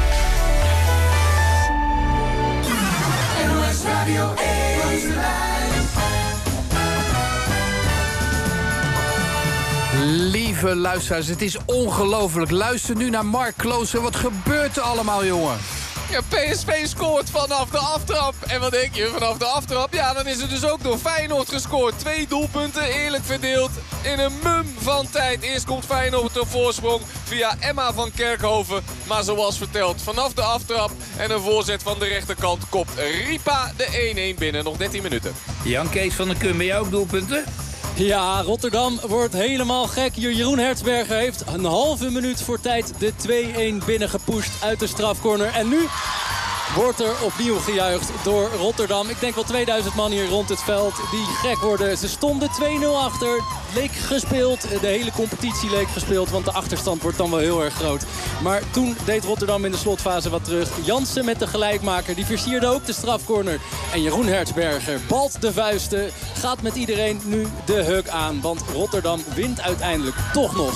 Lieve luisteraars, het is ongelooflijk. Luister nu naar Mark Klooster. Wat gebeurt er allemaal, jongen? Ja, P S V scoort vanaf de aftrap. En wat denk je, vanaf de aftrap? Ja, dan is er dus ook door Feyenoord gescoord. Twee doelpunten, eerlijk verdeeld. In een mum van tijd. Eerst komt Feyenoord op voorsprong via Emma van Kerkhoven. Maar zoals verteld, vanaf de aftrap en een voorzet van de rechterkant kopt Ripa de één-één binnen. Nog dertien minuten. Jan Kees van der Kun, ben jij ook doelpunten? Ja, Rotterdam wordt helemaal gek. Jeroen Hertzberger heeft een halve minuut voor tijd de twee-één binnengepusht uit de strafcorner. En nu wordt er opnieuw gejuicht door Rotterdam. Ik denk wel tweeduizend man hier rond het veld die gek worden. Ze stonden twee nul achter. Leek gespeeld. De hele competitie leek gespeeld, want de achterstand wordt dan wel heel erg groot. Maar toen deed Rotterdam in de slotfase wat terug. Jansen met de gelijkmaker, die versierde ook de strafcorner. En Jeroen Hertzberger balt de vuisten, gaat met iedereen nu de huk aan. Want Rotterdam wint uiteindelijk toch nog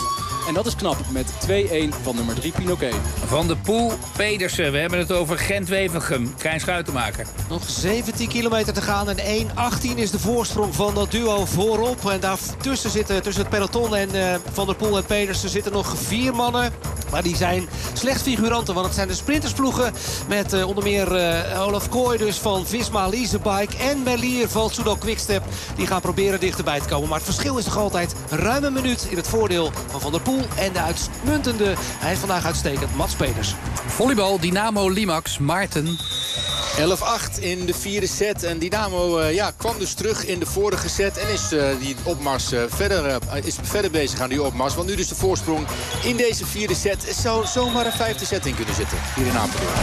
En dat is knap met twee-een van nummer drie Pinoquet. Van der Poel, Pedersen. We hebben het over Gent-Wevelgem. Krijn Schuitenmaker. Nog zeventien kilometer te gaan en één achttien is de voorsprong van dat duo voorop. En daartussen zitten, tussen het peloton en uh, Van der Poel en Pedersen zitten nog vier mannen. Maar die zijn slechts figuranten, want het zijn de sprintersploegen. Met uh, onder meer uh, Olaf Kooi dus van Visma Leasebike en Merlier van Soudal Quickstep. Die gaan proberen dichterbij te komen. Maar het verschil is nog altijd ruim een minuut in het voordeel van Van der Poel. En de uitmuntende, hij is vandaag uitstekend, Mats Pedersen. Volleybal, Dynamo Limax, Maarten. elf acht in de vierde set. En Dynamo uh, ja, kwam dus terug in de vorige set. En is uh, die opmars uh, verder, uh, is verder bezig aan die opmars. Want nu dus de voorsprong in deze vierde set. Het zou zomaar een vijfde set in kunnen zitten. Hier in Apeldoorn.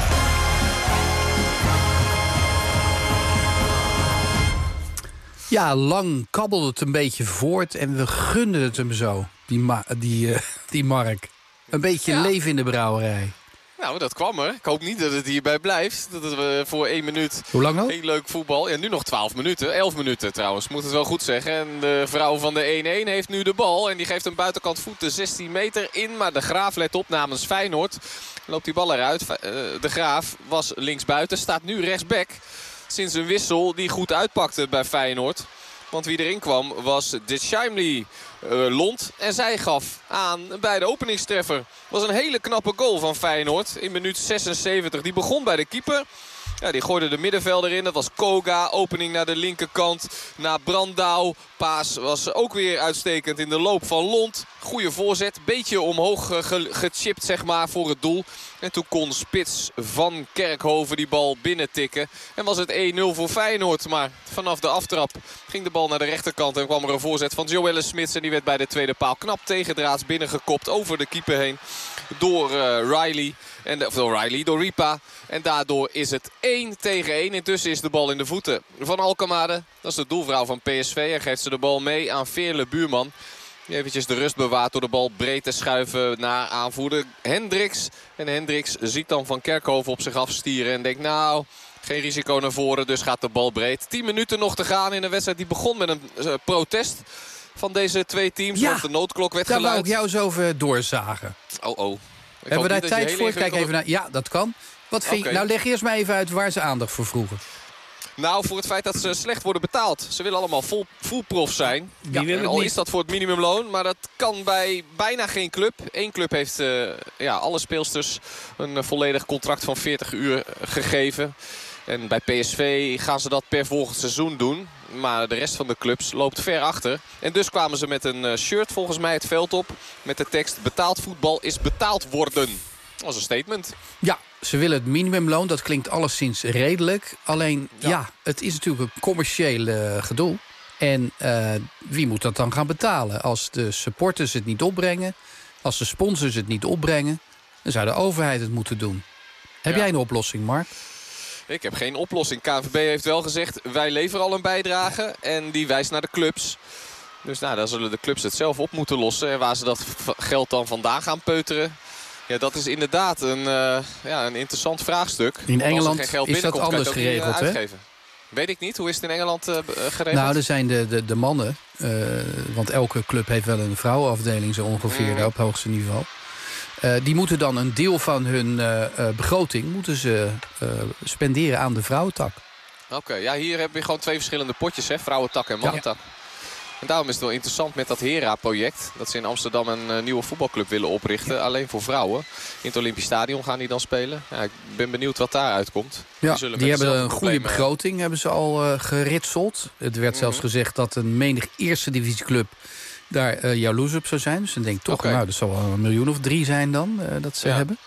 Ja, lang kabbelde het een beetje voort en we gunden het hem zo, die, ma die, uh, die Mark. Een beetje ja. leven in de brouwerij. Nou, dat kwam er. Ik hoop niet dat het hierbij blijft. Dat we uh, voor één minuut... Hoe lang nog? Heel leuk voetbal. Ja, nu nog twaalf minuten. elf minuten trouwens, moet het wel goed zeggen. En de vrouw van de één-één heeft nu de bal. En die geeft een buitenkant voet de zestien meter in. Maar de Graaf, let op, namens Feyenoord. Loopt die bal eruit. Uh, de Graaf was linksbuiten, staat nu rechtsback. Sinds een wissel die goed uitpakte bij Feyenoord. Want wie erin kwam was de Scheimli uh, Lont. En zij gaf aan bij de openingstreffer. Was een hele knappe goal van Feyenoord in minuut zesenzeventig. Die begon bij de keeper. Ja, die gooide de middenvelder in. Dat was Koga. Opening naar de linkerkant. Naar Brandau. Paas was ook weer uitstekend in de loop van Lont. Goede voorzet. Beetje omhoog ge gechipt zeg maar voor het doel. En toen kon spits van Kerkhoven die bal binnentikken. En was het één nul voor Feyenoord. Maar vanaf de aftrap ging de bal naar de rechterkant. En kwam er een voorzet van Joelle Smits. En die werd bij de tweede paal knap tegendraads binnengekopt. Over de keeper heen. Door uh, Riley. En, of door Riley, door Ripa. En daardoor is het één tegen één. Intussen is de bal in de voeten van Alkmaar. Dat is de doelvrouw van P S V. En geeft ze de bal mee aan Veerle Buurman. Die eventjes de rust bewaart door de bal breed te schuiven naar aanvoerder Hendricks. En Hendricks ziet dan Van Kerkhoven op zich afstieren. En denkt nou, geen risico naar voren. Dus gaat de bal breed. tien minuten nog te gaan in een wedstrijd die begon met een uh, protest van deze twee teams. Ja, want de noodklok werd daar geluid. Daar wou ik jou eens over doorzagen. Oh oh. Ik Hebben we daar tijd voor? Kijk even naar. Ja, dat kan. Wat vind okay. je? Nou, leg eerst maar even uit waar ze aandacht voor vroegen. Nou, voor het feit dat ze slecht worden betaald. Ze willen allemaal vol, full prof zijn. Ja, en al is dat voor het minimumloon. Maar dat kan bij bijna geen club. Eén club heeft uh, ja, alle speelsters een uh, volledig contract van veertig uur gegeven. En bij P S V gaan ze dat per volgend seizoen doen. Maar de rest van de clubs loopt ver achter. En dus kwamen ze met een uh, shirt volgens mij het veld op. Met de tekst: betaald voetbal is betaald worden. Dat was een statement. Ja, ze willen het minimumloon. Dat klinkt alleszins redelijk. Alleen, ja, ja het is natuurlijk een commercieel uh, gedoe. En uh, wie moet dat dan gaan betalen? Als de supporters het niet opbrengen, als de sponsors het niet opbrengen, dan zou de overheid het moeten doen. Heb ja. jij een oplossing, Mark? Ik heb geen oplossing. K N V B heeft wel gezegd, wij leveren al een bijdrage. En die wijst naar de clubs. Dus nou, daar zullen de clubs het zelf op moeten lossen. En waar ze dat geld dan vandaan gaan peuteren, ja, dat is inderdaad een, uh, ja, een interessant vraagstuk. In Engeland geen geld is dat anders geregeld, hè? Weet ik niet. Hoe is het in Engeland uh, geregeld? Nou, er zijn de, de, de mannen. Uh, want elke club heeft wel een vrouwenafdeling zo ongeveer mm. op hoogste niveau. Uh, die moeten dan een deel van hun uh, uh, begroting moeten ze, uh, spenderen aan de vrouwentak. Oké, okay, ja, hier heb je gewoon twee verschillende potjes, hè? Vrouwentak en mannentak. Ja. En daarom is het wel interessant met dat Hera-project. Dat ze in Amsterdam een uh, nieuwe voetbalclub willen oprichten. Alleen voor vrouwen. In het Olympisch Stadion gaan die dan spelen. Ja, ik ben benieuwd wat daaruit komt. Ja, die, die hebben een goede begroting hebben ze al uh, geritseld. Het werd mm-hmm. zelfs gezegd dat een menig eerste divisieclub daar uh, jaloers op zou zijn. Dus dan denk ik toch, okay. nou, dat zal wel een miljoen of drie zijn dan, uh, dat ze ja. hebben.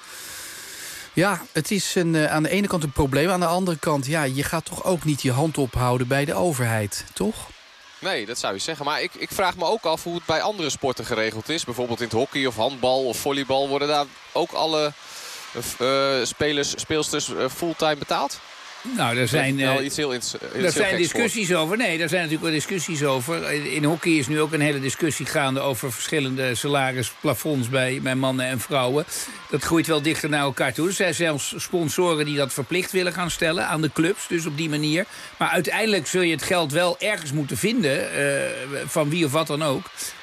Ja, het is een, uh, aan de ene kant een probleem. Aan de andere kant, ja, je gaat toch ook niet je hand ophouden bij de overheid, toch? Nee, dat zou je zeggen. Maar ik, ik vraag me ook af hoe het bij andere sporten geregeld is. Bijvoorbeeld in het hockey of handbal of volleybal. Worden daar ook alle uh, spelers, speelsters uh, fulltime betaald? Nou, er zijn, nou, iets heel, iets er heel zijn discussies over. Nee, er zijn natuurlijk wel discussies over. In hockey is nu ook een hele discussie gaande over verschillende salarisplafonds bij, bij mannen en vrouwen. Dat groeit wel dichter naar elkaar toe. Er zijn zelfs sponsoren die dat verplicht willen gaan stellen aan de clubs. Dus op die manier. Maar uiteindelijk zul je het geld wel ergens moeten vinden. Uh, van wie of wat dan ook.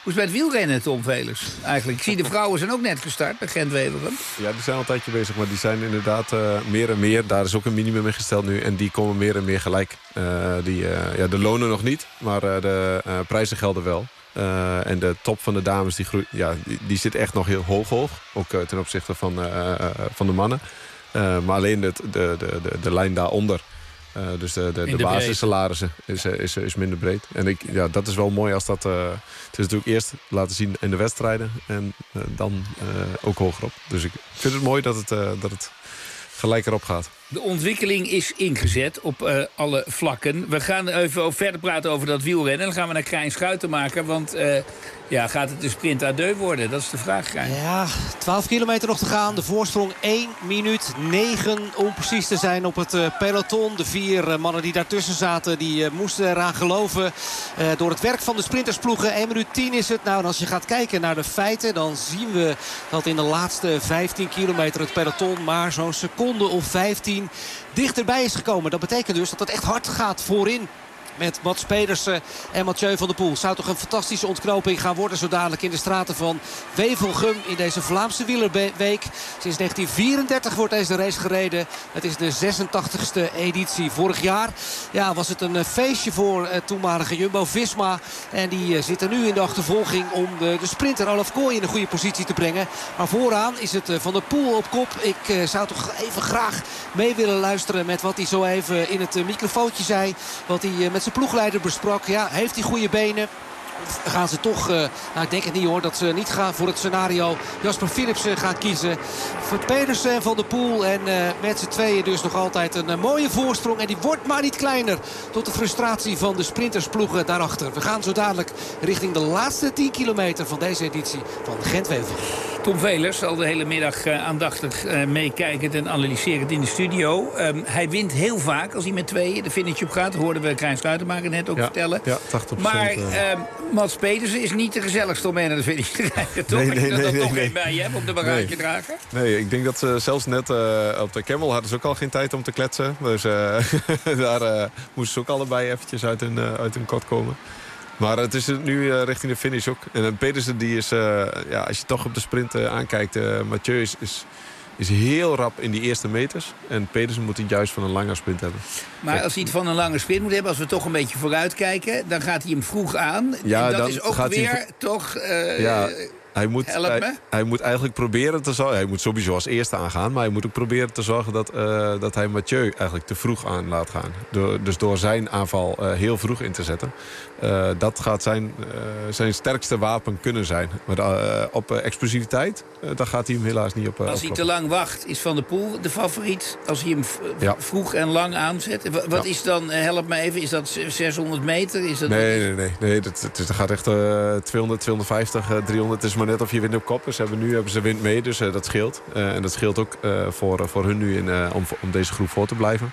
Hoe is het met wielrennen, Tom Velers? Eigenlijk. Ik zie de vrouwen zijn ook net gestart bij Gent-Wevelgem. Ja, die zijn al een tijdje bezig, maar die zijn inderdaad uh, meer en meer. Daar is ook een minimum ingesteld nu en die komen meer en meer gelijk. Uh, die, uh, ja, de lonen nog niet, maar uh, de uh, prijzen gelden wel. Uh, en de top van de dames die, groeit, ja, die, die zit echt nog heel hoog hoog. Ook uh, ten opzichte van, uh, uh, van de mannen. Uh, maar alleen de, de, de, de, de lijn daaronder. Uh, dus de, de, de, de basissalarissen is, is, is minder breed. En ik, ja, dat is wel mooi als dat... Uh, het is natuurlijk eerst laten zien in de wedstrijden. En uh, dan uh, ook hogerop. Dus ik vind het mooi dat het, uh, dat het gelijk erop gaat. De ontwikkeling is ingezet op uh, alle vlakken. We gaan even verder praten over dat wielrennen. En dan gaan we naar Krijn Schuitenmaker. Want uh, ja, gaat het een sprint à deux worden? Dat is de vraag, Krijn. Ja, twaalf kilometer nog te gaan. De voorsprong één minuut negen om precies te zijn op het uh, peloton. De vier uh, mannen die daartussen zaten, die uh, moesten eraan geloven. Uh, door het werk van de sprintersploegen. één minuut tien is het. Nou, en als je gaat kijken naar de feiten, dan zien we dat in de laatste vijftien kilometer het peloton maar zo'n seconde of vijftien dichterbij is gekomen. Dat betekent dus dat het echt hard gaat voorin. Met Mats Pedersen en Mathieu van der Poel. Zou toch een fantastische ontknoping gaan worden zo dadelijk in de straten van Wevelgem in deze Vlaamse wielerweek. Sinds negentien vierendertig wordt deze race gereden. Het is de zesentachtigste editie. Vorig jaar ja, was het een feestje voor het toenmalige Jumbo-Visma. En die zitten nu in de achtervolging om de, de sprinter Olaf Kooi in een goede positie te brengen. Maar vooraan is het Van der Poel op kop. Ik uh, zou toch even graag mee willen luisteren met wat hij zo even in het uh, microfoontje zei. Wat hij uh, met zijn ploegleider besprak. Ja, heeft hij goede benen? Of gaan ze toch, uh, nou ik denk het niet hoor, dat ze niet gaan voor het scenario Jasper Philipsen gaan kiezen. Voor Pedersen en Van der Poel. En uh, met z'n tweeën dus nog altijd een uh, mooie voorsprong. En die wordt maar niet kleiner. Tot de frustratie van de sprintersploegen daarachter. We gaan zo dadelijk richting de laatste tien kilometer van deze editie van Gent-Wevelgem. Tom Velers zal de hele middag uh, aandachtig uh, meekijkend en analyserend in de studio. Um, hij wint heel vaak als hij met tweeën de finish op gaat. Dat hoorden we Krijn Schuitenmaker net ook ja, vertellen. Ja, tachtig procent. Maar uh, Mats Pedersen is niet de gezelligste om mee naar de finish te rijden, toch? Nee, nee, Als je dat nee, dan nee, toch nee. geen bij je hebt op de bagagedrager. dragen. Nee, ik denk dat ze zelfs net uh, op de Camel hadden ze ook al geen tijd om te kletsen. Dus uh, daar uh, moesten ze ook allebei eventjes uit hun, uh, uit hun kot komen. Maar het is nu uh, richting de finish ook. En uh, Pedersen, die is, uh, ja, als je toch op de sprint uh, aankijkt... Uh, Mathieu is, is, is heel rap in die eerste meters. En Pedersen moet het juist van een lange sprint hebben. Maar als hij het van een lange sprint moet hebben... als we toch een beetje vooruit kijken... dan gaat hij hem vroeg aan. Ja, en dat dan is ook gaat weer hij... toch... Uh, ja. Hij moet, Help me. hij, hij moet eigenlijk proberen te zorgen... Hij moet sowieso als eerste aangaan. Maar hij moet ook proberen te zorgen dat, uh, dat hij Mathieu eigenlijk te vroeg aan laat gaan. Door, dus door zijn aanval uh, heel vroeg in te zetten. Uh, dat gaat zijn, uh, zijn sterkste wapen kunnen zijn. Maar uh, op uh, explosiviteit, uh, daar gaat hij hem helaas niet op. Uh, als hij op te lang wacht, is Van der Poel de favoriet. Als hij hem v- ja. vroeg en lang aanzet. W- wat ja. is dan, uh, help me even, is dat zeshonderd meter? Is dat nee, nee, nee, nee. Dat, het, is, dat gaat echt uh, tweehonderd, tweehonderdvijftig, uh, driehonderd. Het is maar net of je wint op kop. Dus hebben, nu hebben ze wind mee, dus uh, dat scheelt. Uh, en dat scheelt ook uh, voor, uh, voor hun nu in, uh, om, om deze groep voor te blijven.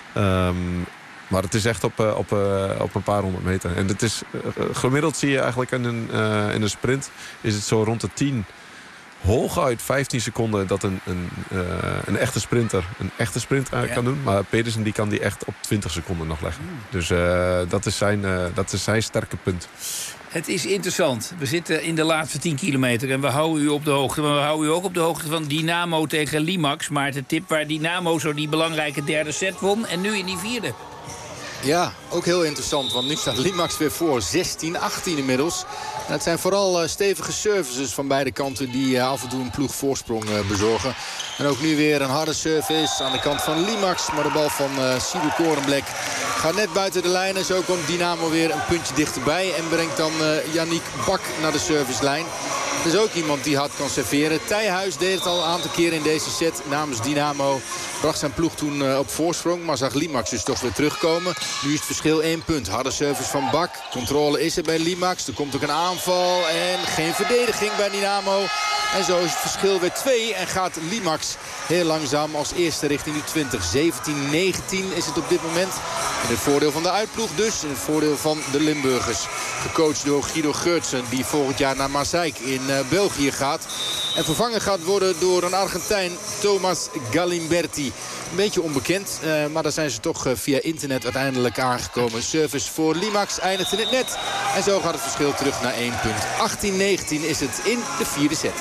Um, maar het is echt op, uh, op, uh, op een paar honderd meter. En het is, uh, gemiddeld zie je eigenlijk in een, uh, in een sprint... is het zo rond de tien, hooguit vijftien seconden... dat een, een, uh, een echte sprinter een echte sprint uh, ja. kan doen. Maar Pedersen die kan die echt op twintig seconden nog leggen. Mm. Dus uh, dat, is zijn, uh, dat is zijn sterke punt. Het is interessant. We zitten in de laatste tien kilometer en we houden u op de hoogte. Maar we houden u ook op de hoogte van Dynamo tegen Limax. Maar de tip waar Dynamo zo die belangrijke derde set won. En nu in die vierde. Ja, ook heel interessant. Want nu staat Limax weer voor. zestien achttien inmiddels. En het zijn vooral uh, stevige services van beide kanten die uh, af en toe een ploeg voorsprong uh, bezorgen. En ook nu weer een harde service aan de kant van Limax. Maar de bal van uh, Sibu Korenblek gaat net buiten de lijnen. Zo komt Dynamo weer een puntje dichterbij. En brengt dan uh, Yannick Bak naar de servicelijn. Er is ook iemand die hard kan serveren. Thijhuis deed het al een aantal keren in deze set namens Dynamo. Bracht zijn ploeg toen uh, op voorsprong. Maar zag Limax dus toch weer terugkomen. Nu is het verschil één punt. Harde service van Bak. Controle is er bij Limax. Er komt ook een aanval. En geen verdediging bij Dynamo. En zo is het verschil weer twee. En gaat Limax heel langzaam als eerste richting de twintig. zeventien negentien is het op dit moment. In het voordeel van de uitploeg dus. In het voordeel van de Limburgers. Gecoacht door Guido Geurtsen. Die volgend jaar naar Maaseik in uh, België gaat. En vervangen gaat worden door een Argentijn, Thomas Galimberti. Een beetje onbekend, uh, maar daar zijn ze toch uh, via internet uiteindelijk aangekomen. Service voor Limax eindigt in het net. En zo gaat het verschil terug naar één punt. achttien negentien is het in de vierde set.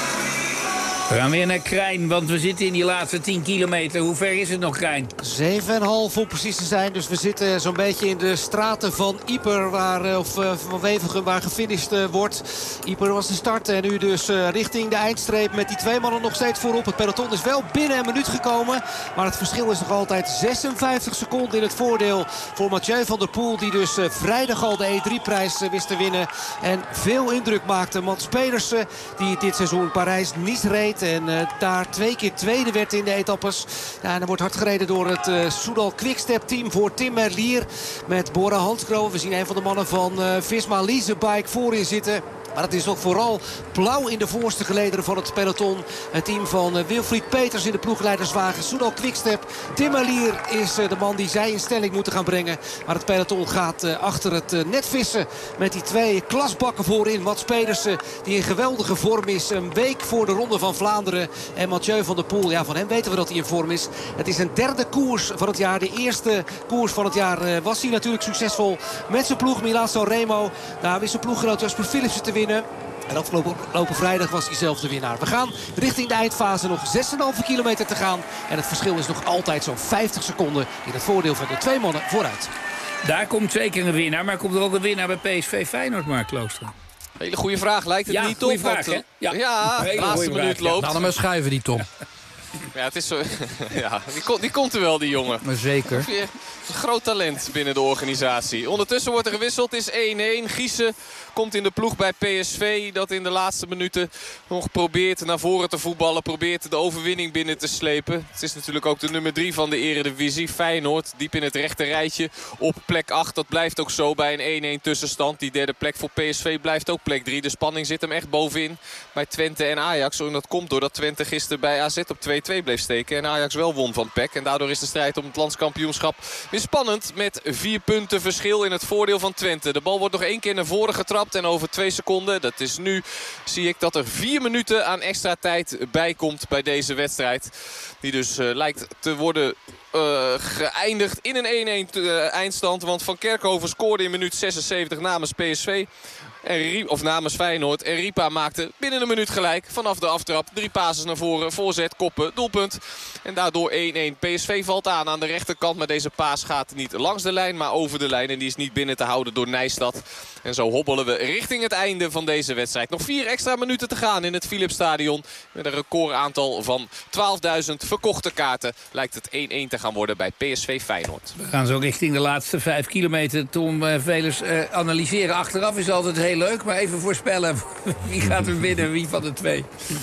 We gaan weer naar Krijn, want we zitten in die laatste tien kilometer. Hoe ver is het nog, Krijn? zeven komma vijf om precies te zijn. Dus we zitten zo'n beetje in de straten van Ieper, waar, of uh, van Wevelgem, waar gefinished uh, wordt. Ieper was de start en nu dus uh, richting de eindstreep met die twee mannen nog steeds voorop. Het peloton is wel binnen een minuut gekomen. Maar het verschil is nog altijd zesenvijftig seconden in het voordeel voor Mathieu van der Poel. Die dus uh, vrijdag al de E drie prijs uh, wist te winnen. En veel indruk maakte. Mats Pedersen, die dit seizoen Parijs-Nice reed. En uh, daar twee keer tweede werd in de etappes. Ja, en er wordt hard gereden door het uh, Soudal Quickstep team voor Tim Merlier. Met Bora Hansgrohe. We zien een van de mannen van uh, Visma Leasebike voorin zitten. Maar het is toch vooral blauw in de voorste gelederen van het peloton. Het team van uh, Wilfried Peters in de ploegleiderswagen. Soudal Quickstep. Tim Merlier is uh, de man die zij in stelling moeten gaan brengen. Maar het peloton gaat uh, achter het uh, net vissen. Met die twee klasbakken voorin. Mats Pedersen die in geweldige vorm is. Een week voor de Ronde van Vlaanderen. En Mathieu van der Poel. Ja, van hem weten we dat hij in vorm is. Het is een derde koers van het jaar. De eerste koers van het jaar uh, was hij natuurlijk succesvol. Met zijn ploeg Milan Sanremo. Daar wist zijn ploeggenoot Jasper Philipsen te winnen. En afgelopen vrijdag was hij zelf de winnaar. We gaan richting de eindfase, nog zes komma vijf kilometer te gaan. En het verschil is nog altijd zo'n vijftig seconden in het voordeel van de twee mannen vooruit. Daar komt zeker een winnaar, maar komt er ook een winnaar bij P S V Feyenoord, Mark Klooster? Hele goede vraag, lijkt het ja, niet op. Vraag, want, ja, ja, de laatste minuut loopt. Laat hem maar schuiven, die Tom. Ja, het is zo, ja die, komt, die komt er wel, die jongen. Maar zeker. Een groot talent binnen de organisatie. Ondertussen wordt er gewisseld. Het is één-één. Giessen komt in de ploeg bij P S V. Dat in de laatste minuten nog probeert naar voren te voetballen. Probeert de overwinning binnen te slepen. Het is natuurlijk ook de nummer drie van de Eredivisie. Feyenoord diep in het rechte rijtje op plek acht. Dat blijft ook zo bij een één-één tussenstand. Die derde plek voor P S V blijft ook plek drie. De spanning zit hem echt bovenin bij Twente en Ajax. En dat komt doordat Twente gisteren bij A Z op twee-twee bleef steken. En Ajax wel won van P E C. En daardoor is de strijd om het landskampioenschap weer spannend. Met vier punten verschil in het voordeel van Twente. De bal wordt nog één keer naar voren getrapt. En over twee seconden, dat is nu, zie ik dat er vier minuten aan extra tijd bij komt bij deze wedstrijd. Die dus uh, lijkt te worden uh, geëindigd in een één-één uh, eindstand. Want Van Kerkhoven scoorde in minuut zesenzeventig namens P S V. En, of namens Feyenoord. En Ripa maakte binnen een minuut gelijk. Vanaf de aftrap. Drie passes naar voren. Voorzet, koppen, doelpunt. En daardoor één-één. P S V valt aan aan de rechterkant. Maar deze paas gaat niet langs de lijn, maar over de lijn. En die is niet binnen te houden door Nijstad. En zo hobbelen we richting het einde van deze wedstrijd. Nog vier extra minuten te gaan in het Philipsstadion. Met een recordaantal van twaalfduizend verkochte kaarten. Lijkt het één-één te gaan worden bij P S V Feyenoord. We gaan zo richting de laatste vijf kilometer. Tom uh, Velers uh, analyseren. Achteraf is altijd heel leuk, maar even voorspellen. Wie gaat er winnen, wie van de twee?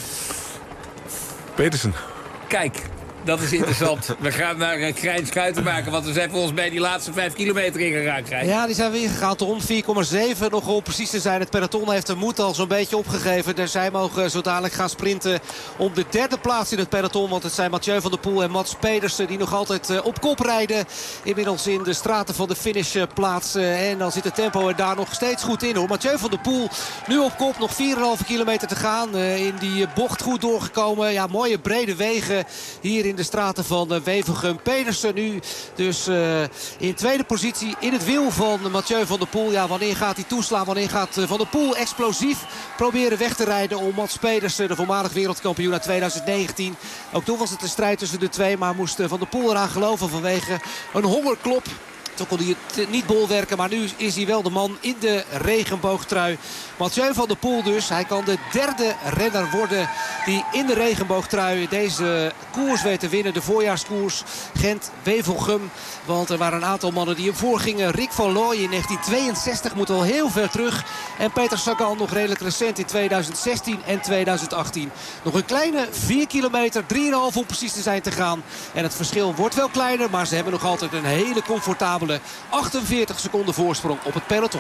Pedersen. Kijk, dat is interessant. We gaan naar uh, Krijn Schuiten maken, want we zijn volgens mij die laatste vijf kilometer ingegaan, Krijn. Ja, die zijn we ingegaan. Tom vier komma zeven nog om precies te zijn. Het peloton heeft de moed al zo'n beetje opgegeven. Dus zij mogen zo dadelijk gaan sprinten om de derde plaats in het peloton. Want het zijn Mathieu van der Poel en Mats Pedersen die nog altijd uh, op kop rijden. Inmiddels in de straten van de finishplaats. Uh, en dan zit het tempo er daar nog steeds goed in, hoor. Mathieu van der Poel nu op kop. Nog vier komma vijf kilometer te gaan. Uh, in die bocht goed doorgekomen. Ja, mooie brede wegen hier in de straten van uh, Wevelgem. Pedersen nu dus uh, in tweede positie in het wiel van Mathieu van der Poel. Ja, wanneer gaat hij toeslaan? Wanneer gaat uh, Van der Poel explosief proberen weg te rijden om Mats Pedersen, de voormalig wereldkampioen uit tweeduizend negentien. Ook toen was het een strijd tussen de twee, maar moest uh, Van der Poel eraan geloven vanwege een hongerklop. Toen kon hij het niet bolwerken, maar nu is hij wel de man in de regenboogtrui. Mathieu van der Poel dus. Hij kan de derde renner worden die in de regenboogtrui deze koers weet te winnen. De voorjaarskoers Gent-Wevelgem. Want er waren een aantal mannen die hem voorgingen. Rick van Looy in negentien tweeënzestig moet al heel ver terug. En Peter Sagan nog redelijk recent in tweeduizend zestien en tweeduizend achttien. Nog een kleine vier kilometer, drie komma vijf om precies te zijn te gaan. En het verschil wordt wel kleiner, maar ze hebben nog altijd een hele comfortabele achtenveertig seconden voorsprong op het peloton.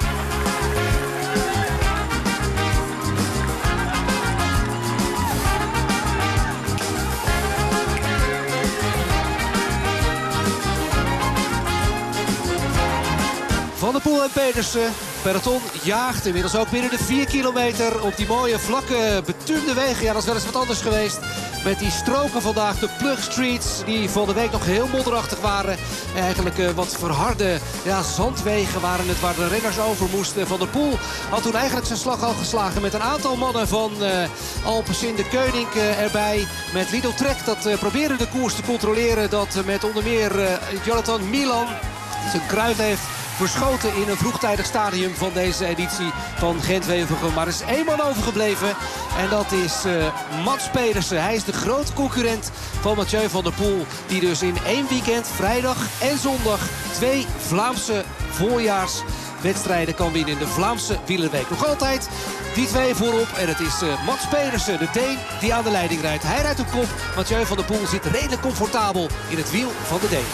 Van der Poel en Pedersen. Peloton jaagt inmiddels ook binnen de vier kilometer op die mooie vlakke betuurde wegen. Ja, dat is wel eens wat anders geweest. met die stroken vandaag. De Plug Streets die van de week nog heel modderachtig waren. Eigenlijk uh, wat verharde ja, zandwegen waren het waar de renners over moesten. Van der Poel had toen eigenlijk zijn slag al geslagen met een aantal mannen van uh, Alpecin de Koning uh, erbij. Met Lidl Trek dat uh, probeerde de koers te controleren. Dat uh, met onder meer uh, Jonathan Milan zijn kruid heeft verschoten in een vroegtijdig stadium van deze editie van Gent-Wevelgem. Maar er is één man overgebleven en dat is uh, Mats Pedersen. Hij is de grote concurrent van Mathieu van der Poel. Die dus in één weekend, vrijdag en zondag, twee Vlaamse voorjaarswedstrijden kan winnen in de Vlaamse wielerweek. Nog altijd die twee voorop en het is uh, Mats Pedersen, de Deen, die aan de leiding rijdt. Hij rijdt op kop. Mathieu van der Poel zit redelijk comfortabel in het wiel van de Deen.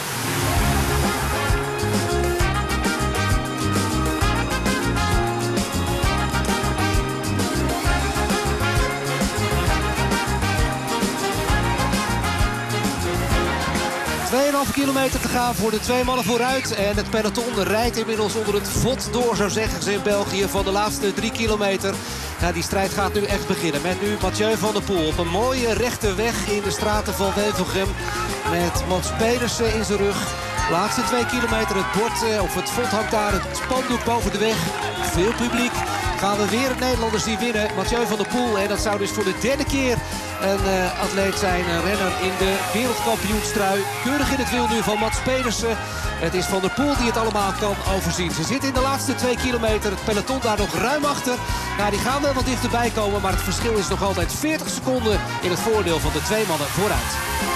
twee komma vijf kilometer te gaan voor de twee mannen vooruit. En het peloton rijdt inmiddels onder het vod door, zo zeggen ze in België, van de laatste drie kilometer. Ja, die strijd gaat nu echt beginnen. Met nu Mathieu van der Poel op een mooie rechte weg in de straten van Wevelgem. Met Mats Pedersen in zijn rug. Laatste twee kilometer, het bord, of het vod hangt daar, het spandoek boven de weg. Veel publiek. Gaan we weer het Nederlanders die winnen. Mathieu van der Poel. En dat zou dus voor de derde keer een uh, atleet zijn. Een renner in de wereldkampioenstrui. Keurig in het wiel nu van Mats Pedersen. Het is Van der Poel die het allemaal kan overzien. Ze zitten in de laatste twee kilometer. Het peloton daar nog ruim achter. Nou, die gaan wel wat dichterbij komen. Maar het verschil is nog altijd veertig seconden in het voordeel van de twee mannen vooruit.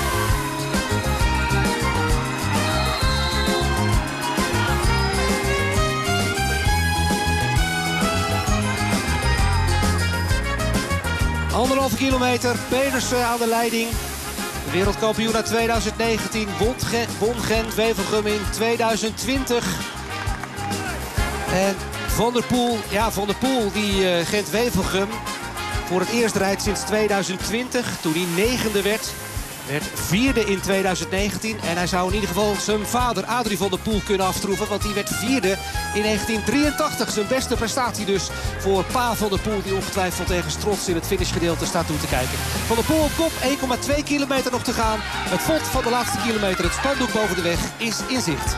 Anderhalve kilometer, Pedersen aan de leiding. De wereldkampioen uit tweeduizend negentien won, won Gent-Wevelgem in tweeduizend twintig. En Van der Poel, ja Van der Poel die uh, Gent-Wevelgem voor het eerst rijdt sinds tweeduizend twintig. Toen hij negende werd. Werd vierde in tweeduizend negentien. En hij zou in ieder geval zijn vader Adrie van der Poel kunnen aftroeven. Want die werd vierde in negentien drieëntachtig. Zijn beste prestatie dus voor pa Van der Poel. Die ongetwijfeld tegen trots in het finishgedeelte staat toe te kijken. Van der Poel op kop, één komma twee kilometer nog te gaan. Het vod van de laatste kilometer, het spandoek boven de weg, is in zicht.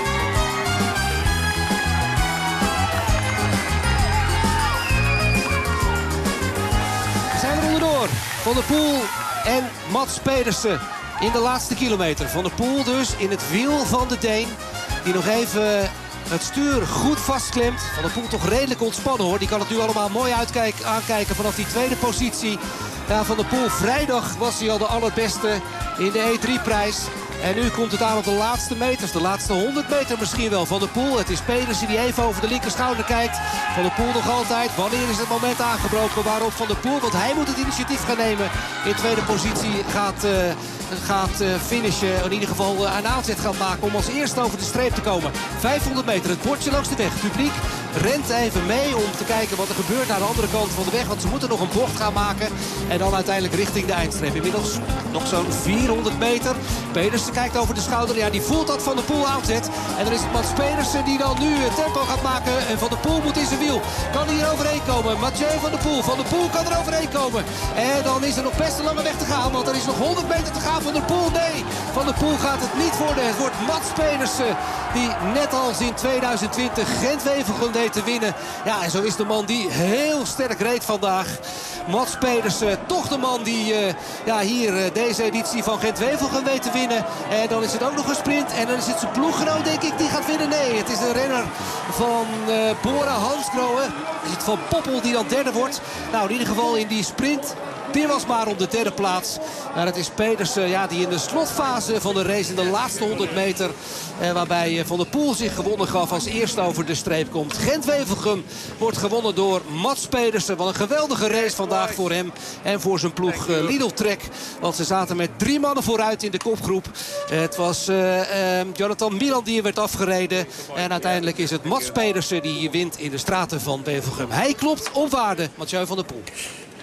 Zijn er onderdoor. Van der Poel en Mats Pedersen in de laatste kilometer. Van der Poel dus in het wiel van de Deen. Die nog even het stuur goed vastklemt. Van der Poel toch redelijk ontspannen hoor. Die kan het nu allemaal mooi uitkijken, aankijken vanaf die tweede positie. Ja, Van der Poel, vrijdag was hij al de allerbeste in de E drie prijs. En nu komt het aan op de laatste meters. De laatste honderd meter misschien wel. Van der Poel. Het is Pedersen die even over de linkerschouder kijkt. Van der Poel nog altijd. Wanneer is het moment aangebroken? Waarop Van der Poel, want hij moet het initiatief gaan nemen. In tweede positie gaat, uh, gaat uh, finishen. In ieder geval uh, een aanzet gaat maken om als eerste over de streep te komen. vijfhonderd meter. Het bordje langs de weg. Het publiek rent even mee om te kijken wat er gebeurt aan de andere kant van de weg. Want ze moeten nog een bocht gaan maken. En dan uiteindelijk richting de eindstreep. Inmiddels nog zo'n vierhonderd meter. Pedersen kijkt over de schouder. Ja, die voelt dat Van der Poel aanzet. En dan is het Mats Pedersen die dan nu het tempo gaat maken. En Van der Poel moet in zijn wiel. Kan hij er overheen komen? Mathieu van der Poel. Van der Poel kan er overheen komen. En dan is er nog best een lange weg te gaan. Want er is nog honderd meter te gaan. Van der Poel, nee. Van der Poel gaat het niet worden. Het wordt Mats Pedersen. Die net als in tweeduizend twintig Gent-Wevelgem deed te winnen. Ja, en zo is de man die heel sterk reed vandaag. Mats Pedersen, toch de man die uh, ja, hier uh, deze editie van Gent-Wevelgem weet te winnen. En dan is het ook nog een sprint. En dan is het zijn ploeggenoot, denk ik, die gaat winnen. Nee, het is de renner van uh, Bora Hansgrohe. Is het Van Poppel die dan derde wordt. Nou, in ieder geval in die sprint. Dit was maar op de derde plaats. Maar het is Pedersen ja, die in de slotfase van de race in de laatste honderd meter. Eh, waarbij Van der Poel zich gewonnen gaf als eerste over de streep komt. Gent-Wevelgem wordt gewonnen door Mats Pedersen. Wat een geweldige race vandaag voor hem en voor zijn ploeg uh, Lidl Trek. Want ze zaten met drie mannen vooruit in de kopgroep. Uh, het was uh, uh, Jonathan Milan die werd afgereden. En uiteindelijk is het Mats Pedersen die wint in de straten van Wevelgem. Hij klopt op waarde, Mathieu van der Poel.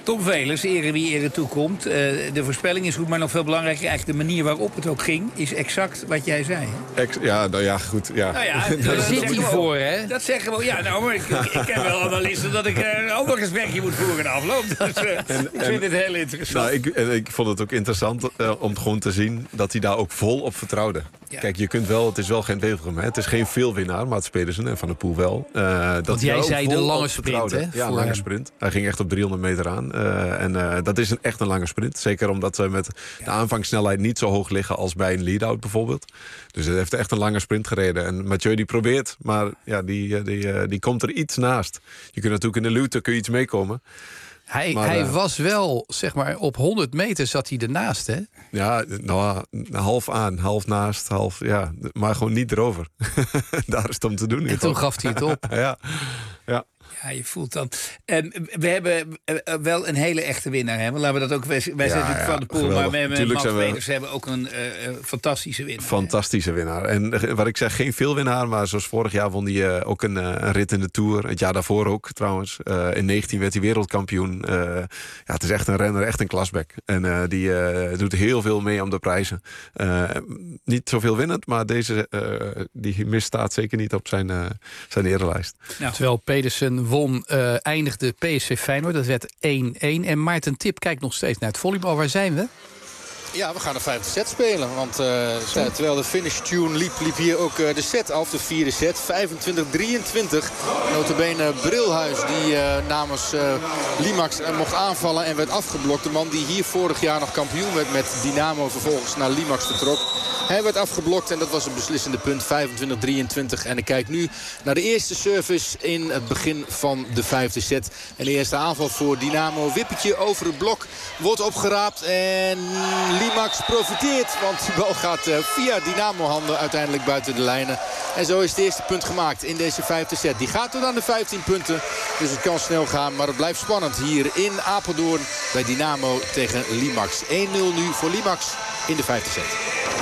Tom Velers, ere wie ere toekomt. Uh, de voorspelling is goed, maar nog veel belangrijker... eigenlijk de manier waarop het ook ging, is exact wat jij zei. Ex- ja, nou ja, goed. Ja. Nou ja, daar zit hij voor, hè? Dat zeggen we. Ja, nou, maar ik, ik heb wel analisten dat ik uh, ook nog een gesprekje moet voeren na afloop. Dus uh, en, ik vind en, het heel interessant. Nou, ik, en ik vond het ook interessant uh, om gewoon te zien dat hij daar ook vol op vertrouwde. Ja. Kijk, je kunt wel, het is wel geen Wevelgem, hè? Het is geen veelwinnaar, maar het Pedersen en Van der Poel wel. Uh, dat Want jij zei de lange sprint, hè? Ja, een lange hem. sprint. Hij ging echt op driehonderd meter aan. Uh, en uh, dat is een, echt een lange sprint. Zeker omdat we met de aanvangssnelheid niet zo hoog liggen als bij een lead-out bijvoorbeeld. Dus hij heeft echt een lange sprint gereden. En Mathieu die probeert, maar ja, die, die, die komt er iets naast. Je kunt natuurlijk in de luwte kun je iets meekomen. Hij, maar, hij uh, was wel, zeg maar, op honderd meter zat hij ernaast, hè? Ja, nou, half aan, half naast, half, ja. Maar gewoon niet erover. Daar is het om te doen. En toen gaf hij het op. ja, ja. Ja, je voelt dan. En we hebben uh, wel een hele echte winnaar. Hè? Laten we dat ook. Wij, wij zijn natuurlijk ja, Van der Poel, geweldig. maar we hebben Tuurlijk Mats zijn we- Peters hebben ook een uh, uh, fantastische winnaar. Fantastische winnaar. En wat ik zeg, geen veel winnaar, maar zoals vorig jaar won hij uh, ook een, uh, een rit in de Tour. Het jaar daarvoor ook, trouwens. Uh, in negentien werd hij wereldkampioen. Uh, ja, het is echt een renner, echt een klasbek. En uh, die uh, doet heel veel mee om de prijzen. Uh, niet zoveel winnend, maar deze uh, die misstaat zeker niet op zijn, uh, zijn erelijst. Nou. Terwijl Pedersen won, uh, eindigde P S V Feyenoord. Dat werd één-één. En Maarten Tip kijkt nog steeds naar het volleybal. Waar zijn we? Ja, we gaan een vijfde set spelen. Want uh, terwijl de finish tune liep, liep hier ook uh, de set af. De vierde set. vijfentwintig drieëntwintig. Notabene Brilhuis die uh, namens uh, Limax uh, mocht aanvallen en werd afgeblokt. De man die hier vorig jaar nog kampioen werd met Dynamo. Vervolgens naar Limax vertrok. Hij werd afgeblokt en dat was een beslissende punt. vijfentwintig drieëntwintig. En ik kijk nu naar de eerste service in het begin van de vijfde set. En de eerste aanval voor Dynamo. Wippertje over het blok wordt opgeraapt. En Limax profiteert. Want die bal gaat uh, via Dynamo-handen uiteindelijk buiten de lijnen. En zo is het eerste punt gemaakt in deze vijfde set. Die gaat tot aan de vijftien punten. Dus het kan snel gaan. Maar het blijft spannend hier in Apeldoorn bij Dynamo tegen Limax. één nul nu voor Limax in de vijfde set.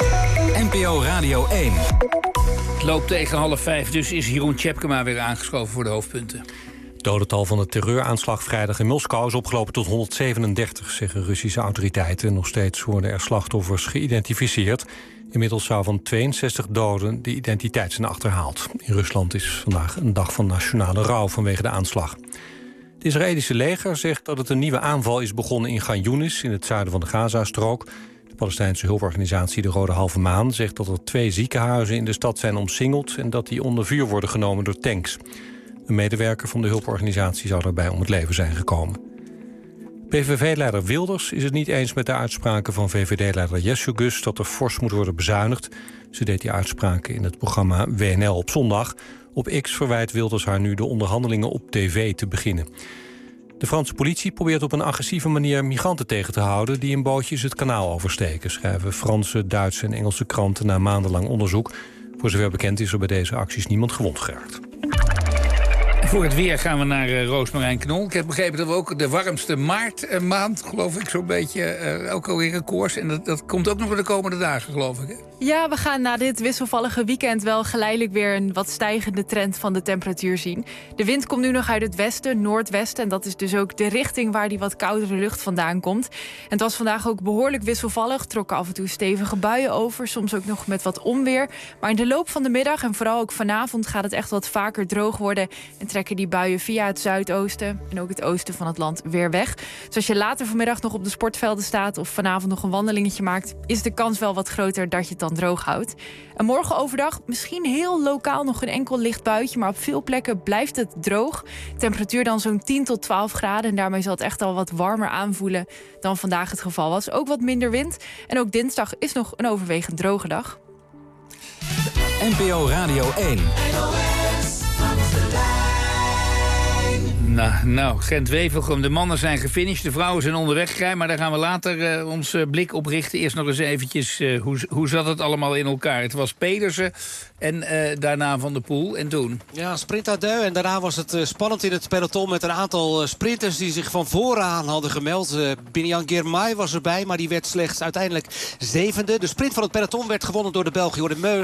N P O Radio één. Het loopt tegen half vijf, dus is Jeroen Tjepkema weer aangeschoven voor de hoofdpunten. Het dodental van de terreuraanslag vrijdag in Moskou is opgelopen tot honderdzevenendertig, zeggen Russische autoriteiten. Nog steeds worden er slachtoffers geïdentificeerd. Inmiddels zou van tweeënzestig doden de identiteit zijn achterhaald. In Rusland is vandaag een dag van nationale rouw vanwege de aanslag. Het Israëlische leger zegt dat het een nieuwe aanval is begonnen in Khan Younis, in het zuiden van de Gazastrook. De Palestijnse hulporganisatie De Rode Halve Maan zegt dat er twee ziekenhuizen in de stad zijn omsingeld en dat die onder vuur worden genomen door tanks. Een medewerker van de hulporganisatie zou daarbij om het leven zijn gekomen. P V V-leider Wilders is het niet eens met de uitspraken van V V D-leider Jessugus dat er fors moet worden bezuinigd. Ze deed die uitspraken in het programma W N L op zondag. Op X verwijt Wilders haar nu de onderhandelingen op tv te beginnen. De Franse politie probeert op een agressieve manier migranten tegen te houden die in bootjes het kanaal oversteken, schrijven Franse, Duitse en Engelse kranten na maandenlang onderzoek. Voor zover bekend is er bij deze acties niemand gewond geraakt. Voor het weer gaan we naar uh, Roosmarijn Knol. Ik heb begrepen dat we ook de warmste maartmaand, geloof ik, zo'n beetje, uh, ook alweer een koers. En dat, dat komt ook nog de komende dagen, geloof ik, hè? Ja, we gaan na dit wisselvallige weekend wel geleidelijk weer een wat stijgende trend van de temperatuur zien. De wind komt nu nog uit het westen, noordwesten. En dat is dus ook de richting waar die wat koudere lucht vandaan komt. En het was vandaag ook behoorlijk wisselvallig. Trokken af en toe stevige buien over, soms ook nog met wat onweer. Maar in de loop van de middag en vooral ook vanavond gaat het echt wat vaker droog worden. En trekken die buien via het zuidoosten en ook het oosten van het land weer weg. Dus als je later vanmiddag nog op de sportvelden staat of vanavond nog een wandelingetje maakt, is de kans wel wat groter dat je het dan droog houdt. En morgen overdag misschien heel lokaal nog een enkel licht buitje, maar op veel plekken blijft het droog. Temperatuur dan zo'n tien tot twaalf graden en daarmee zal het echt al wat warmer aanvoelen dan vandaag het geval was. Ook wat minder wind en ook dinsdag is nog een overwegend droge dag. N P O Radio één. Nou, nou Gent-Wevelgem, de mannen zijn gefinished, de vrouwen zijn onderweg, Krij, maar daar gaan we later uh, ons uh, blik op richten. Eerst nog eens eventjes, uh, hoe, hoe zat het allemaal in elkaar? Het was Pedersen en uh, daarna Van der Poel. En toen? Ja, sprint à deux. En daarna was het uh, spannend in het peloton met een aantal uh, sprinters die zich van vooraan hadden gemeld. Uh, Biniam Girmay was erbij, maar die werd slechts uiteindelijk zevende. De sprint van het peloton werd gewonnen door de Belg Jordan Meus.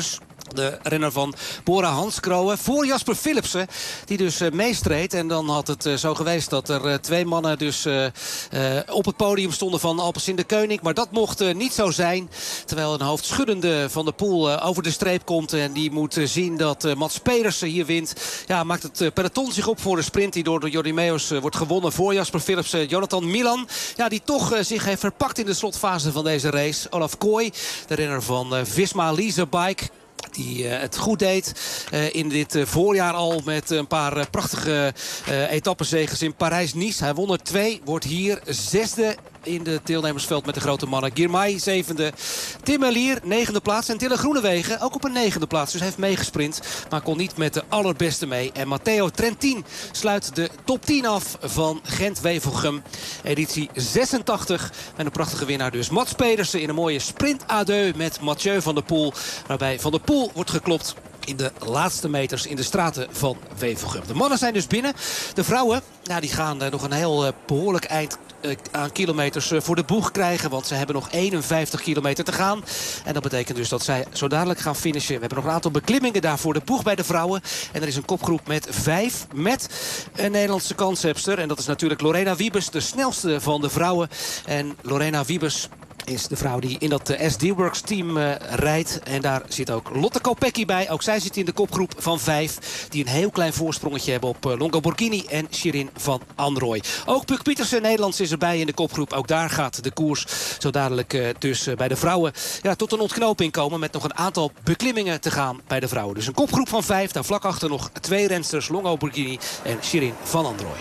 De renner van Bora Hansgrohe voor Jasper Philipsen. Die dus uh, meestreed. En dan had het uh, zo geweest dat er uh, twee mannen dus uh, uh, op het podium stonden van Alpecin de Koning. Maar dat mocht uh, niet zo zijn. Terwijl een hoofdschuddende Van der Poel uh, over de streep komt. En die moet uh, zien dat uh, Mats Pedersen hier wint. Ja, maakt het uh, peloton zich op voor de sprint die door de Jordi Meeus uh, wordt gewonnen voor Jasper Philipsen. Jonathan Milan, ja, die toch uh, zich heeft verpakt in de slotfase van deze race. Olaf Kooi, de renner van uh, Visma Lease Bike. Die uh, het goed deed uh, in dit uh, voorjaar al met een paar uh, prachtige uh, etappezeges in Parijs-Nice. Hij won er twee, wordt hier zesde in de deelnemersveld met de grote mannen. Girmay zevende, Tim Merlier negende plaats en Tille Groenewegen ook op een negende plaats. Dus hij heeft meegesprint, maar kon niet met de allerbeste mee. En Matteo Trentin sluit de top tien af van Gent-Wevelgem. Editie zesentachtig. En een prachtige winnaar dus. Mats Pedersen in een mooie sprint adieu met Mathieu van der Poel. Waarbij Van der Poel wordt geklopt in de laatste meters in de straten van Wevelgem. De mannen zijn dus binnen. De vrouwen, nou, die gaan uh, nog een heel uh, behoorlijk eind uh, aan kilometers uh, voor de boeg krijgen. Want ze hebben nog eenenvijftig kilometer te gaan. En dat betekent dus dat zij zo dadelijk gaan finishen. We hebben nog een aantal beklimmingen daar voor de boeg bij de vrouwen. En er is een kopgroep met vijf met een Nederlandse kanshebster. En dat is natuurlijk Lorena Wiebes, de snelste van de vrouwen. En Lorena Wiebes is de vrouw die in dat S D-Works team uh, rijdt. En daar zit ook Lotte Kopecky bij. Ook zij zit in de kopgroep van vijf. Die een heel klein voorsprongetje hebben op uh, Longo Borghini en Shirin van Anrooy. Ook Puk Pietersen, Nederlands, is erbij in de kopgroep. Ook daar gaat de koers zo dadelijk uh, dus uh, bij de vrouwen ja, tot een ontknoping komen. Met nog een aantal beklimmingen te gaan bij de vrouwen. Dus een kopgroep van vijf. Daar vlak achter nog twee rensters. Longo Borghini en Shirin van Anrooy.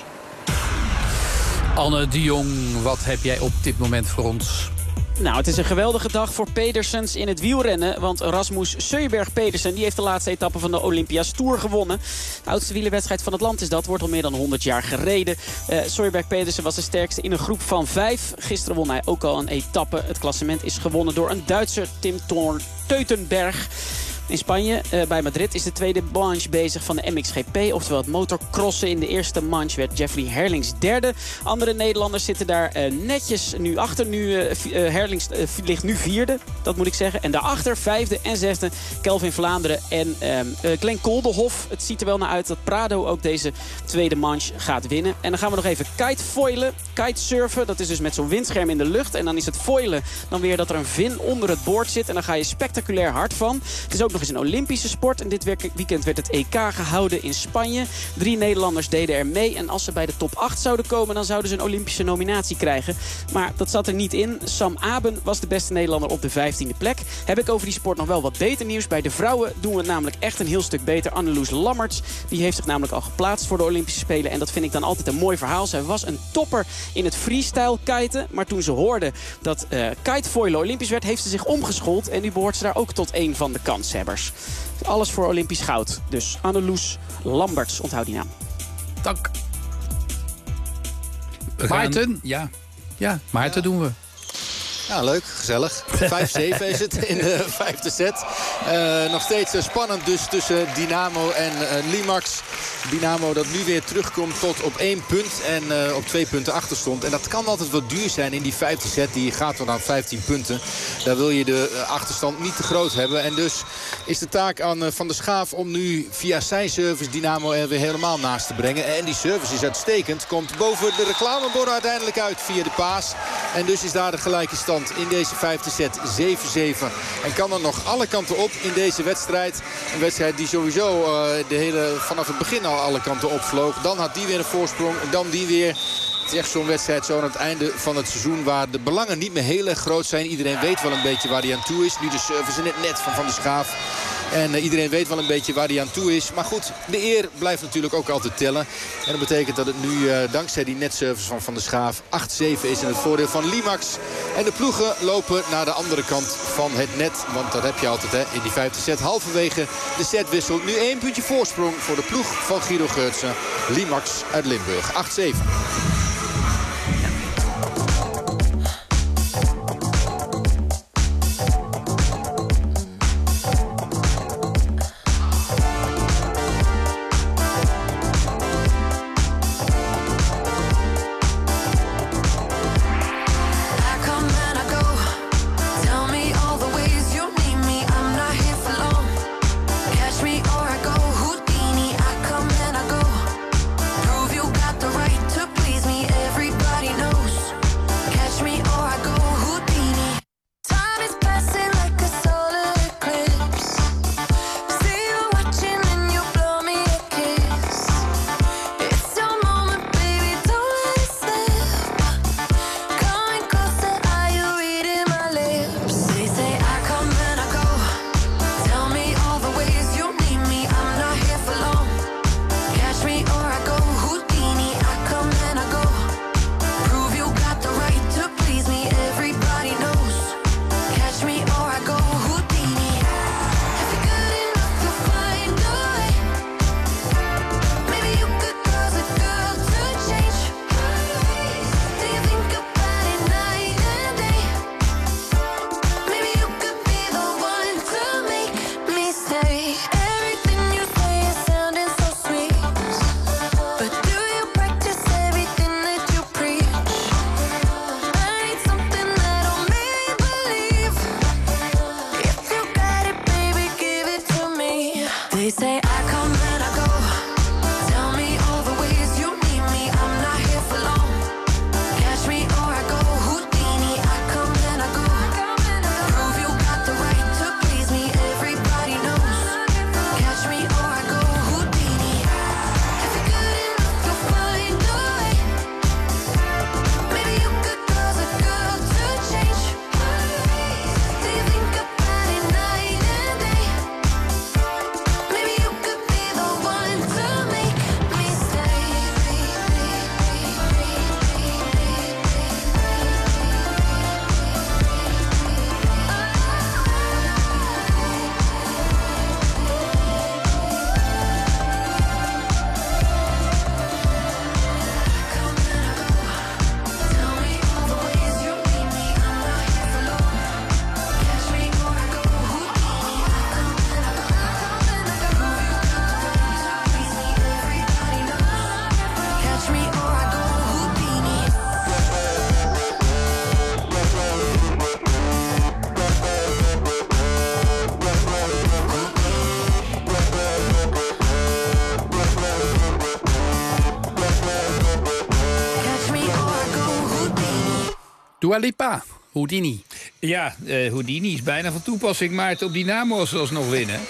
Anne de Jong, wat heb jij op dit moment voor ons? Nou, het is een geweldige dag voor Pedersens in het wielrennen. Want Rasmus Søjberg-Pedersen die heeft de laatste etappe van de Olympia's Tour gewonnen. De oudste wielerwedstrijd van het land is dat. Wordt al meer dan honderd jaar gereden. Uh, Søjberg-Pedersen was de sterkste in een groep van vijf. Gisteren won hij ook al een etappe. Het klassement is gewonnen door een Duitser, Tim Teutenberg. In Spanje, uh, bij Madrid, is de tweede manche bezig van de M X G P. Oftewel het motorcrossen. In de eerste manche werd Jeffrey Herlings derde. Andere Nederlanders zitten daar uh, netjes nu achter. Nu, uh, uh, Herlings uh, ligt nu vierde, dat moet ik zeggen. En daarachter vijfde en zesde Kelvin Vlaanderen en um, uh, Glenn Koldenhoff. Het ziet er wel naar uit dat Prado ook deze tweede manche gaat winnen. En dan gaan we nog even kitefoilen, kitesurfen. Dat is dus met zo'n windscherm in de lucht. En dan is het foilen dan weer dat er een vin onder het boord zit. En dan ga je spectaculair hard van. Het is ook nog is een Olympische sport. En dit weekend werd het E K gehouden in Spanje. Drie Nederlanders deden er mee. En als ze bij de top acht zouden komen, dan zouden ze een Olympische nominatie krijgen. Maar dat zat er niet in. Sam Aben was de beste Nederlander op de vijftiende plek. Heb ik over die sport nog wel wat beter nieuws. Bij de vrouwen doen we het namelijk echt een heel stuk beter. Anneloes Lammerts, die heeft zich namelijk al geplaatst voor de Olympische Spelen. En dat vind ik dan altijd een mooi verhaal. Zij was een topper in het freestyle kiten. Maar toen ze hoorde dat uh, kitefoilen Olympisch werd, heeft ze zich omgeschoold. En nu behoort ze daar ook tot een van de kanshebbers. Alles voor Olympisch goud. Dus Anneloes Lamberts, onthoud die naam. Dank. We Maarten? Gaan, ja. Ja, Maarten ja. doen we. Ja, leuk. Gezellig. vijf zeven is het in de vijfde set. Uh, nog steeds uh, spannend dus tussen Dynamo en uh, Limax. Dynamo dat nu weer terugkomt tot op één punt en uh, op twee punten achter stond. En dat kan altijd wat duur zijn in die vijfde set. Die gaat tot aan vijftien punten. Daar wil je de uh, achterstand niet te groot hebben. En dus is de taak aan uh, Van der Schaaf om nu via zijn service Dynamo er weer helemaal naast te brengen. En die service is uitstekend. Komt boven de reclameborden uiteindelijk uit via de paas. En dus is daar de gelijke stand in deze vijfde set zeven zeven. En kan er nog alle kanten op in deze wedstrijd. Een wedstrijd die sowieso uh, de hele, vanaf het begin al alle kanten opvloog. Dan had die weer een voorsprong. Dan die weer. Het is echt zo'n wedstrijd zo aan het einde van het seizoen waar de belangen niet meer heel erg groot zijn. Iedereen weet wel een beetje waar hij aan toe is. Nu de service in het net van Van der Schaaf. En uh, iedereen weet wel een beetje waar hij aan toe is. Maar goed, de eer blijft natuurlijk ook altijd tellen. En dat betekent dat het nu uh, dankzij die netservice van Van der Schaaf acht zeven is in het voordeel van Limax. En de ploegen lopen naar de andere kant van het net. Want dat heb je altijd hè, in die vijfde set. Halverwege de set wisselt. Nu één puntje voorsprong voor de ploeg van Guido Geurtsen. Limax uit Limburg. acht zeven. Dua Lipa, Houdini. Ja, uh, Houdini is bijna van toepassing. Maarten, op Dynamo als nog winnen.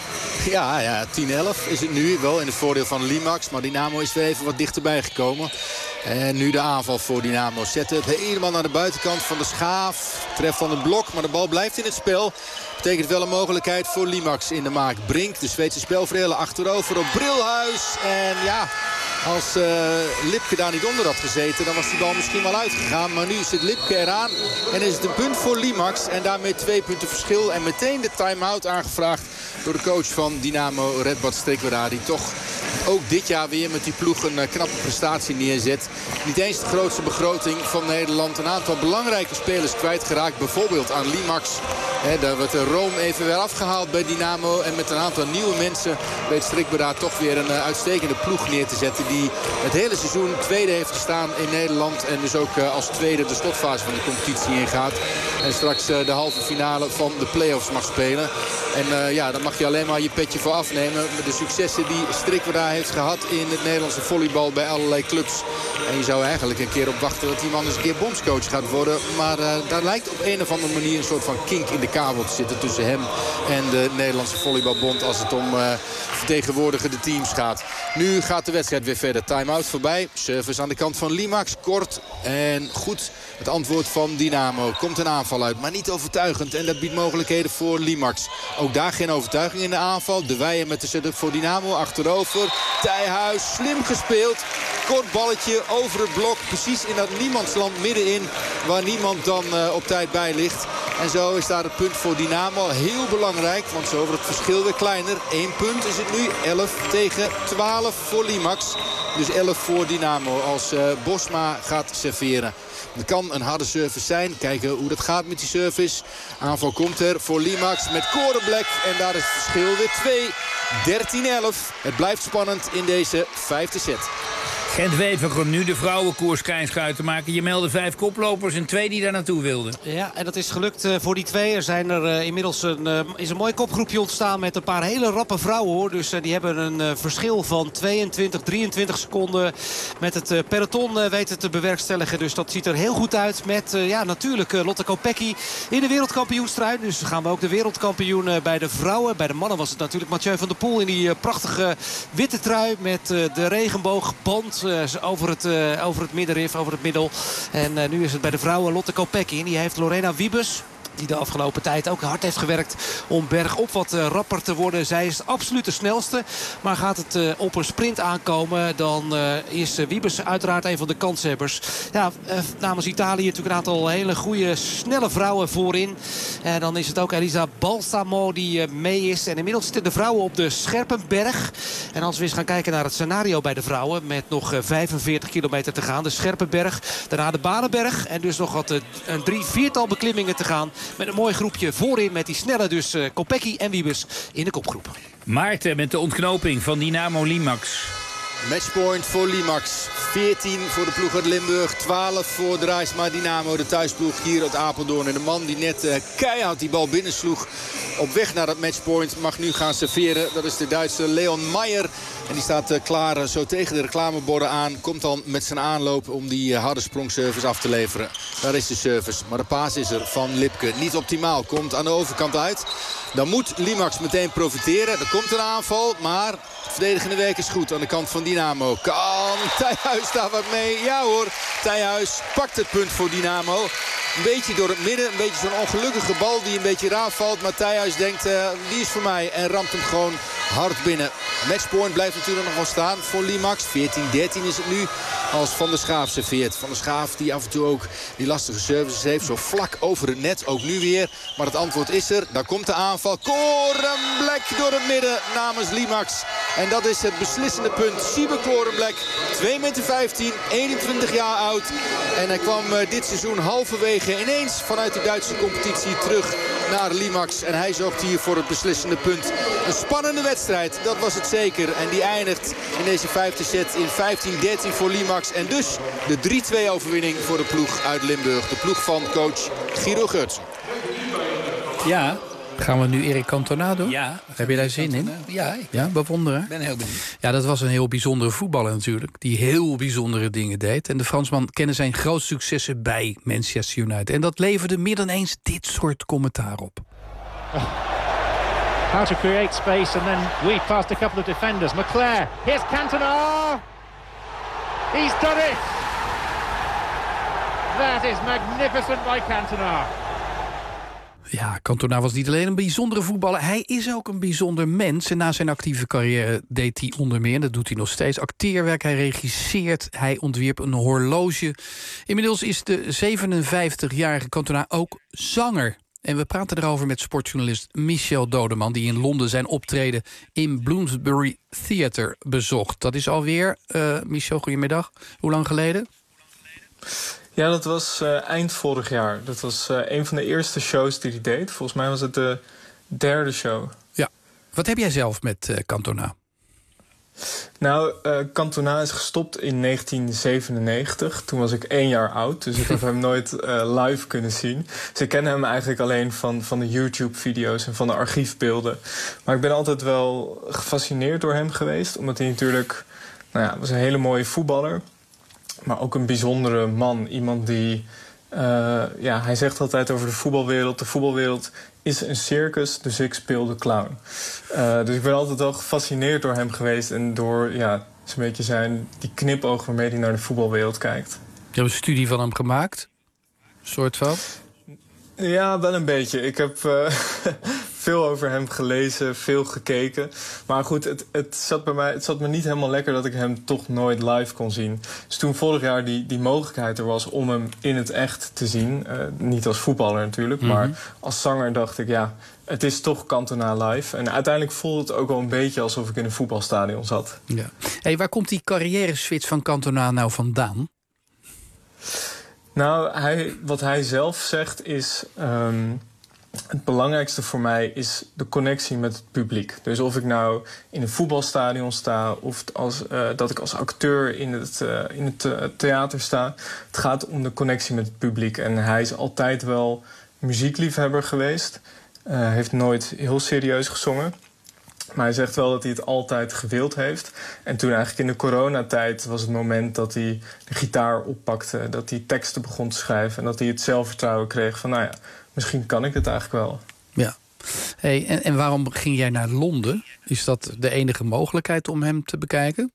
Ja, ja, tien elf is het nu. Wel in het voordeel van Limax. Maar Dynamo is weer even wat dichterbij gekomen. En nu de aanval voor Dynamo. Setup helemaal naar de buitenkant van de Schaaf. Treft dan het blok, maar de bal blijft in het spel. Betekent wel een mogelijkheid voor Limax in de maak. Brink, de Zweedse spelverdeler, achterover op Brilhuis. En ja, als uh, Lipke daar niet onder had gezeten, dan was die bal misschien wel uitgegaan. Maar nu zit Lipke eraan en is het een punt voor Limax. En daarmee twee punten verschil. En meteen de time-out aangevraagd door de coach van Dynamo, Redbad Strikwera. Die toch ook dit jaar weer met die ploeg een uh, knappe prestatie neerzet. Niet eens de grootste begroting van Nederland. Een aantal belangrijke spelers kwijtgeraakt. Bijvoorbeeld aan Limax. He, daar wordt de Rome even weer afgehaald bij Dynamo. En met een aantal nieuwe mensen weet Strikwera toch weer een uh, uitstekende ploeg neer te zetten. Die het hele seizoen tweede heeft gestaan in Nederland. En dus ook uh, als tweede de slotfase van de competitie ingaat. En straks uh, de halve finale van de play-offs mag spelen. En uh, ja, daar mag je alleen maar je petje voor afnemen. Met de successen die Strikwera heeft gehad in het Nederlandse volleybal bij allerlei clubs. En je zou eigenlijk een keer op wachten dat die man eens een keer bondscoach gaat worden. Maar uh, daar lijkt op een of andere manier een soort van kink in de kabel te zitten tussen hem en de Nederlandse volleybalbond als het om uh, vertegenwoordigende teams gaat. Nu gaat de wedstrijd weer verder. Time-out voorbij. Service aan de kant van Limax. Kort en goed. Het antwoord van Dynamo. Komt een aanval uit, maar niet overtuigend. En dat biedt mogelijkheden voor Limax. Ook daar geen overtuiging in de aanval. De Weijer met de setup voor Dynamo. Achterover. Tijhuis. Slim gespeeld. Kort balletje over het blok. Precies in dat niemandsland middenin. Waar niemand dan uh, op tijd bij ligt. En zo is daar het punt voor Dynamo. Heel belangrijk, want zo wordt het verschil weer kleiner. Eén punt is het nu. elf tegen twaalf voor Limax. Dus elf voor Dynamo als uh, Bosma gaat serveren. Het kan een harde service zijn. Kijken hoe dat gaat met die service. Aanval komt er voor Limax met Korenblek. En daar is het verschil weer twee. dertien elf. Het blijft spannend in deze vijfde set. Gent-Wever komt nu de vrouwenkoers keinschuit te maken. Je meldde vijf koplopers en twee die daar naartoe wilden. Ja, en dat is gelukt uh, voor die twee. Er zijn er uh, inmiddels een, uh, is een mooi kopgroepje ontstaan met een paar hele rappe vrouwen, hoor. Dus uh, die hebben een uh, verschil van tweeëntwintig, drieëntwintig seconden met het uh, peloton uh, weten te bewerkstelligen. Dus dat ziet er heel goed uit met uh, ja, natuurlijk uh, Lotte Kopecky in de wereldkampioenstrijd. Dus gaan we ook de wereldkampioen uh, bij de vrouwen. Bij de mannen was het natuurlijk Mathieu van der Poel in die uh, prachtige witte trui met uh, de regenboogband. Uh, over, het, uh, over het middenrif, over het middel. En uh, nu is het bij de vrouwen Lotte Kopecky. En die heeft Lorena Wiebes, die de afgelopen tijd ook hard heeft gewerkt om bergop wat uh, rapper te worden. Zij is absoluut de snelste. Maar gaat het uh, op een sprint aankomen, dan uh, is uh, Wiebes uiteraard een van de kanshebbers. Ja, uh, namens Italië natuurlijk een aantal hele goede, snelle vrouwen voorin. En dan is het ook Elisa Balsamo die uh, mee is. En inmiddels zitten de vrouwen op de Scherpenberg. En als we eens gaan kijken naar het scenario bij de vrouwen, met nog uh, vijfenveertig kilometer te gaan. De Scherpenberg, daarna de Banenberg. En dus nog wat uh, een drie, viertal beklimmingen te gaan. Met een mooi groepje voorin met die snelle dus uh, Kopecky en Wiebes in de kopgroep. Maarten met de ontknoping van Dynamo Limax. Matchpoint voor Limax. veertien voor de ploeg uit Limburg. twaalf voor Draaisma Dynamo, de thuisploeg hier uit Apeldoorn. En de man die net uh, keihard die bal binnensloeg op weg naar dat matchpoint mag nu gaan serveren. Dat is de Duitse Leon Meijer. En die staat uh, klaar uh, zo tegen de reclameborden aan. Komt dan met zijn aanloop om die uh, harde sprongservice af te leveren. Daar is de service. Maar de paas is er van Lipke. Niet optimaal. Komt aan de overkant uit. Dan moet Limax meteen profiteren. Er komt een aanval, maar het verdedigende werk is goed aan de kant van Dynamo. Kan Tijhuis daar wat mee? Ja hoor, Tijhuis pakt het punt voor Dynamo. Een beetje door het midden, een beetje zo'n ongelukkige bal die een beetje raar valt. Maar Tijhuis denkt, uh, die is voor mij en ramt hem gewoon hard binnen. Matchpoint blijft natuurlijk nog wel staan voor Limax. veertien dertien is het nu als Van der Schaaf serveert. Van der Schaaf die af en toe ook die lastige services heeft. Zo vlak over het net, ook nu weer. Maar het antwoord is er. Daar komt de aanval. Korenblek door het midden namens Limax. En dat is het beslissende punt. Siebe Korenblek, twee meter vijftien, eenentwintig jaar oud. En hij kwam uh, dit seizoen halverwege ineens vanuit de Duitse competitie terug naar Limax. En hij zorgt hier voor het beslissende punt. Een spannende wedstrijd, dat was het zeker. En die eindigt in deze vijfde set in vijftien dertien voor Limax. En dus de drie twee overwinning voor de ploeg uit Limburg. De ploeg van coach Guido Geurtsen. Ja, Gaan we nu Eric Cantona doen? Ja. Heb je daar zin in? Ja, ik Ja, bewonderen? ben heel benieuwd. Ja, dat was een heel bijzondere voetballer natuurlijk. Die heel bijzondere dingen deed. En de Fransman kende zijn grootste successen bij Manchester United. En dat leverde meer dan eens dit soort commentaar op. How to create space and then weave past a couple of defenders. McClair, here's Cantona. He's done it. That is magnificent by Cantona. Ja, Cantona was niet alleen een bijzondere voetballer. Hij is ook een bijzonder mens. En na zijn actieve carrière deed hij onder meer, en dat doet hij nog steeds, acteerwerk. Hij regisseert, hij ontwierp een horloge. Inmiddels is de zevenenvijftigjarige Cantona ook zanger. En we praten erover met sportjournalist Michel Dodeman, die in Londen zijn optreden in Bloomsbury Theatre bezocht. Dat is alweer, uh, Michel, goedemiddag. Hoe lang geleden? Ja, dat was uh, eind vorig jaar. Dat was uh, een van de eerste shows die hij deed. Volgens mij was het de derde show. Ja. Wat heb jij zelf met uh, Cantona? Nou, uh, Cantona is gestopt in negentien zevenennegentig. Toen was ik één jaar oud, dus ik heb hem nooit uh, live kunnen zien. Dus ik ken hem eigenlijk alleen van, van de YouTube-video's en van de archiefbeelden. Maar ik ben altijd wel gefascineerd door hem geweest. Omdat hij natuurlijk, nou ja, was een hele mooie voetballer. Maar ook een bijzondere man. Iemand die, uh, ja, hij zegt altijd over de voetbalwereld. De voetbalwereld is een circus, dus ik speel de clown. Uh, dus ik ben altijd wel gefascineerd door hem geweest. En door, ja, zo'n beetje zijn, die knipoog waarmee hij naar de voetbalwereld kijkt. Je hebt een studie van hem gemaakt? Een soort van? Ja, wel een beetje. Ik heb uh, veel over hem gelezen, veel gekeken. Maar goed, het, het, zat bij mij, het zat me niet helemaal lekker dat ik hem toch nooit live kon zien. Dus toen vorig jaar die, die mogelijkheid er was om hem in het echt te zien. Uh, niet als voetballer natuurlijk, mm-hmm. maar als zanger dacht ik, ja, het is toch Cantona live. En uiteindelijk voelde het ook wel een beetje alsof ik in een voetbalstadion zat. Ja. Hey, waar komt die carrière-switch van Cantona nou vandaan? Nou, hij, wat hij zelf zegt is, Um, het belangrijkste voor mij is de connectie met het publiek. Dus of ik nou in een voetbalstadion sta of als, uh, dat ik als acteur in het, uh, in het uh, theater sta. Het gaat om de connectie met het publiek. En hij is altijd wel muziekliefhebber geweest. Uh, heeft nooit heel serieus gezongen. Maar hij zegt wel dat hij het altijd gewild heeft. En toen eigenlijk in de coronatijd was het moment dat hij de gitaar oppakte. Dat hij teksten begon te schrijven. En dat hij het zelfvertrouwen kreeg van, nou ja, misschien kan ik het eigenlijk wel. Ja. Hey, en, en waarom ging jij naar Londen? Is dat de enige mogelijkheid om hem te bekijken?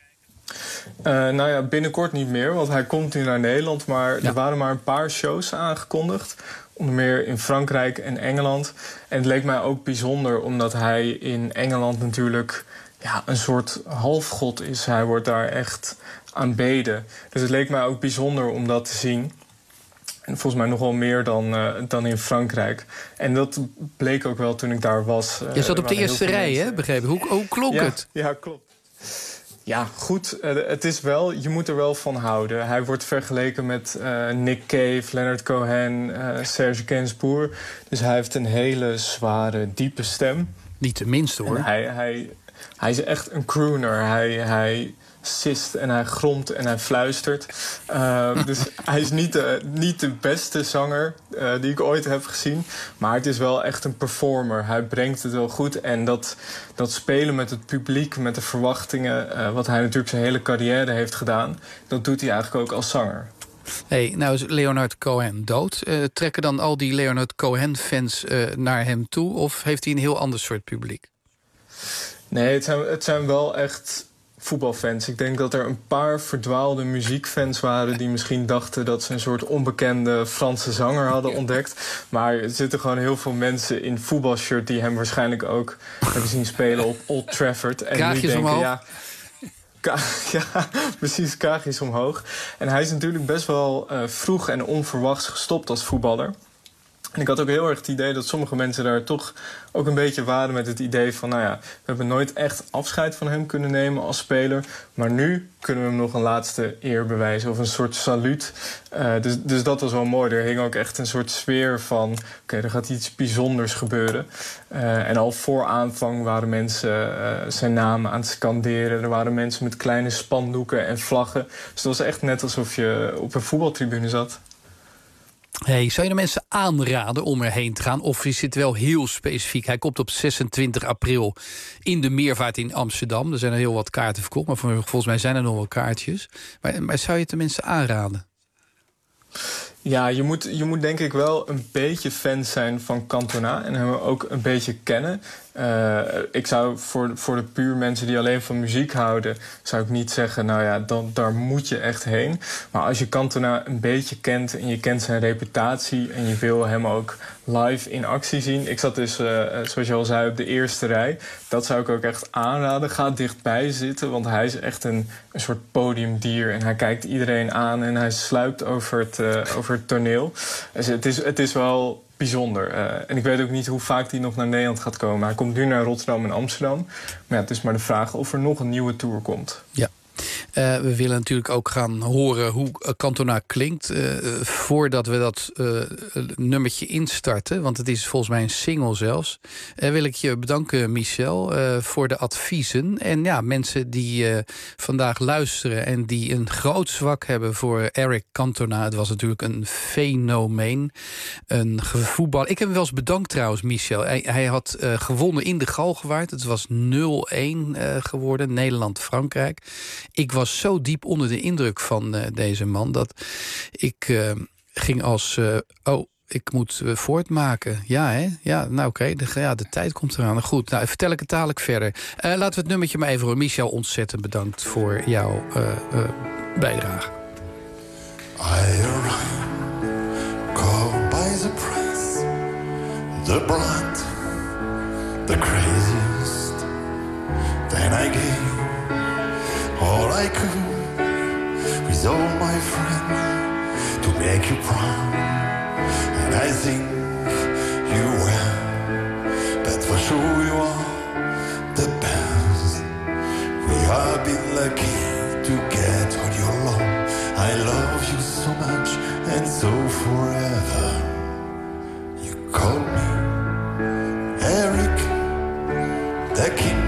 Uh, nou ja, binnenkort niet meer, want hij komt nu naar Nederland. Maar ja. Er waren maar een paar shows aangekondigd. Onder meer in Frankrijk en Engeland. En het leek mij ook bijzonder omdat hij in Engeland natuurlijk, ja, een soort halfgod is. Hij wordt daar echt aanbeden. Dus het leek mij ook bijzonder om dat te zien. En volgens mij nog wel meer dan, uh, dan in Frankrijk. En dat bleek ook wel toen ik daar was. Uh, Je zat op de eerste rij, hè, begrepen? Hoe, hoe klonk ja, het? Ja, klopt. Ja, goed. Uh, het is wel, je moet er wel van houden. Hij wordt vergeleken met uh, Nick Cave, Leonard Cohen, uh, Serge Gainsbourg. Dus hij heeft een hele zware, diepe stem. Niet de minste, hoor. En hij, hij, hij is echt een crooner. Hij, hij sist en hij gromt en hij fluistert. Uh, dus hij is niet de, niet de beste zanger uh, die ik ooit heb gezien. Maar het is wel echt een performer. Hij brengt het wel goed. En dat, dat spelen met het publiek, met de verwachtingen, Uh, wat hij natuurlijk zijn hele carrière heeft gedaan, dat doet hij eigenlijk ook als zanger. Hey, nou is Leonard Cohen dood. Uh, trekken dan al die Leonard Cohen-fans uh, naar hem toe? Of heeft hij een heel ander soort publiek? Nee, het zijn, het zijn wel echt voetbalfans. Ik denk dat er een paar verdwaalde muziekfans waren die misschien dachten dat ze een soort onbekende Franse zanger hadden ontdekt. Maar er zitten gewoon heel veel mensen in voetbalshirt die hem waarschijnlijk ook hebben zien spelen op Old Trafford. En Kraagjes nu denken, omhoog. ja, ka ja, precies, kraagjes omhoog. En hij is natuurlijk best wel uh, vroeg en onverwachts gestopt als voetballer. En ik had ook heel erg het idee dat sommige mensen daar toch ook een beetje waren met het idee van, nou ja, we hebben nooit echt afscheid van hem kunnen nemen als speler. Maar nu kunnen we hem nog een laatste eer bewijzen of een soort saluut. Uh, dus, dus dat was wel mooi. Er hing ook echt een soort sfeer van, oké, okay, er gaat iets bijzonders gebeuren. Uh, en al voor aanvang waren mensen uh, zijn naam aan het scanderen. Er waren mensen met kleine spandoeken en vlaggen. Dus het was echt net alsof je op een voetbaltribune zat. Hey, zou je de mensen aanraden om erheen te gaan? Of is het wel heel specifiek? Hij komt op zesentwintig april in de Meervaart in Amsterdam. Er zijn er heel wat kaarten verkocht, maar volgens mij zijn er nog wel kaartjes. Maar, maar zou je het de mensen aanraden? Ja, je moet, je moet denk ik wel een beetje fan zijn van Cantona en hem ook een beetje kennen. Uh, ik zou voor, voor de puur mensen die alleen van muziek houden, zou ik niet zeggen, nou ja, dan, daar moet je echt heen. Maar als je Cantona een beetje kent en je kent zijn reputatie en je wil hem ook live in actie zien. Ik zat dus, uh, zoals je al zei, op de eerste rij. Dat zou ik ook echt aanraden. Ga dichtbij zitten, want hij is echt een, een soort podiumdier. En hij kijkt iedereen aan en hij sluipt over het, uh, over het toneel. Dus het is, het is wel bijzonder. Uh, en ik weet ook niet hoe vaak hij nog naar Nederland gaat komen. Hij komt nu naar Rotterdam en Amsterdam. Maar ja, het is maar de vraag of er nog een nieuwe tour komt. Ja. Uh, we willen natuurlijk ook gaan horen hoe Cantona klinkt. Uh, voordat we dat uh, nummertje instarten, want het is volgens mij een single zelfs, uh, wil ik je bedanken, Michel, uh, voor de adviezen. En ja, mensen die uh, vandaag luisteren en die een groot zwak hebben voor Eric Cantona. Het was natuurlijk een fenomeen. Een voetbal. Ik heb hem wel eens bedankt trouwens, Michel. Hij, hij had uh, gewonnen in de Galgenwaard. Het was nul-een uh, geworden, Nederland-Frankrijk. Ik was zo diep onder de indruk van uh, deze man dat ik uh, ging als Uh, oh, ik moet uh, voortmaken. Ja, hè? Ja, nou oké. Okay. De, ja, de tijd komt eraan. Goed, nou vertel ik het dadelijk verder. Uh, laten we het nummertje maar even horen. Michel, ontzettend bedankt voor jouw uh, uh, bijdrage. I arrive, called by the press, the bright, the craziest. Then I gave all I could with all my friends to make you proud. And I think you will, but for sure you are the best. We have been lucky to get all your love. I love you so much and so forever. You call me Eric the King.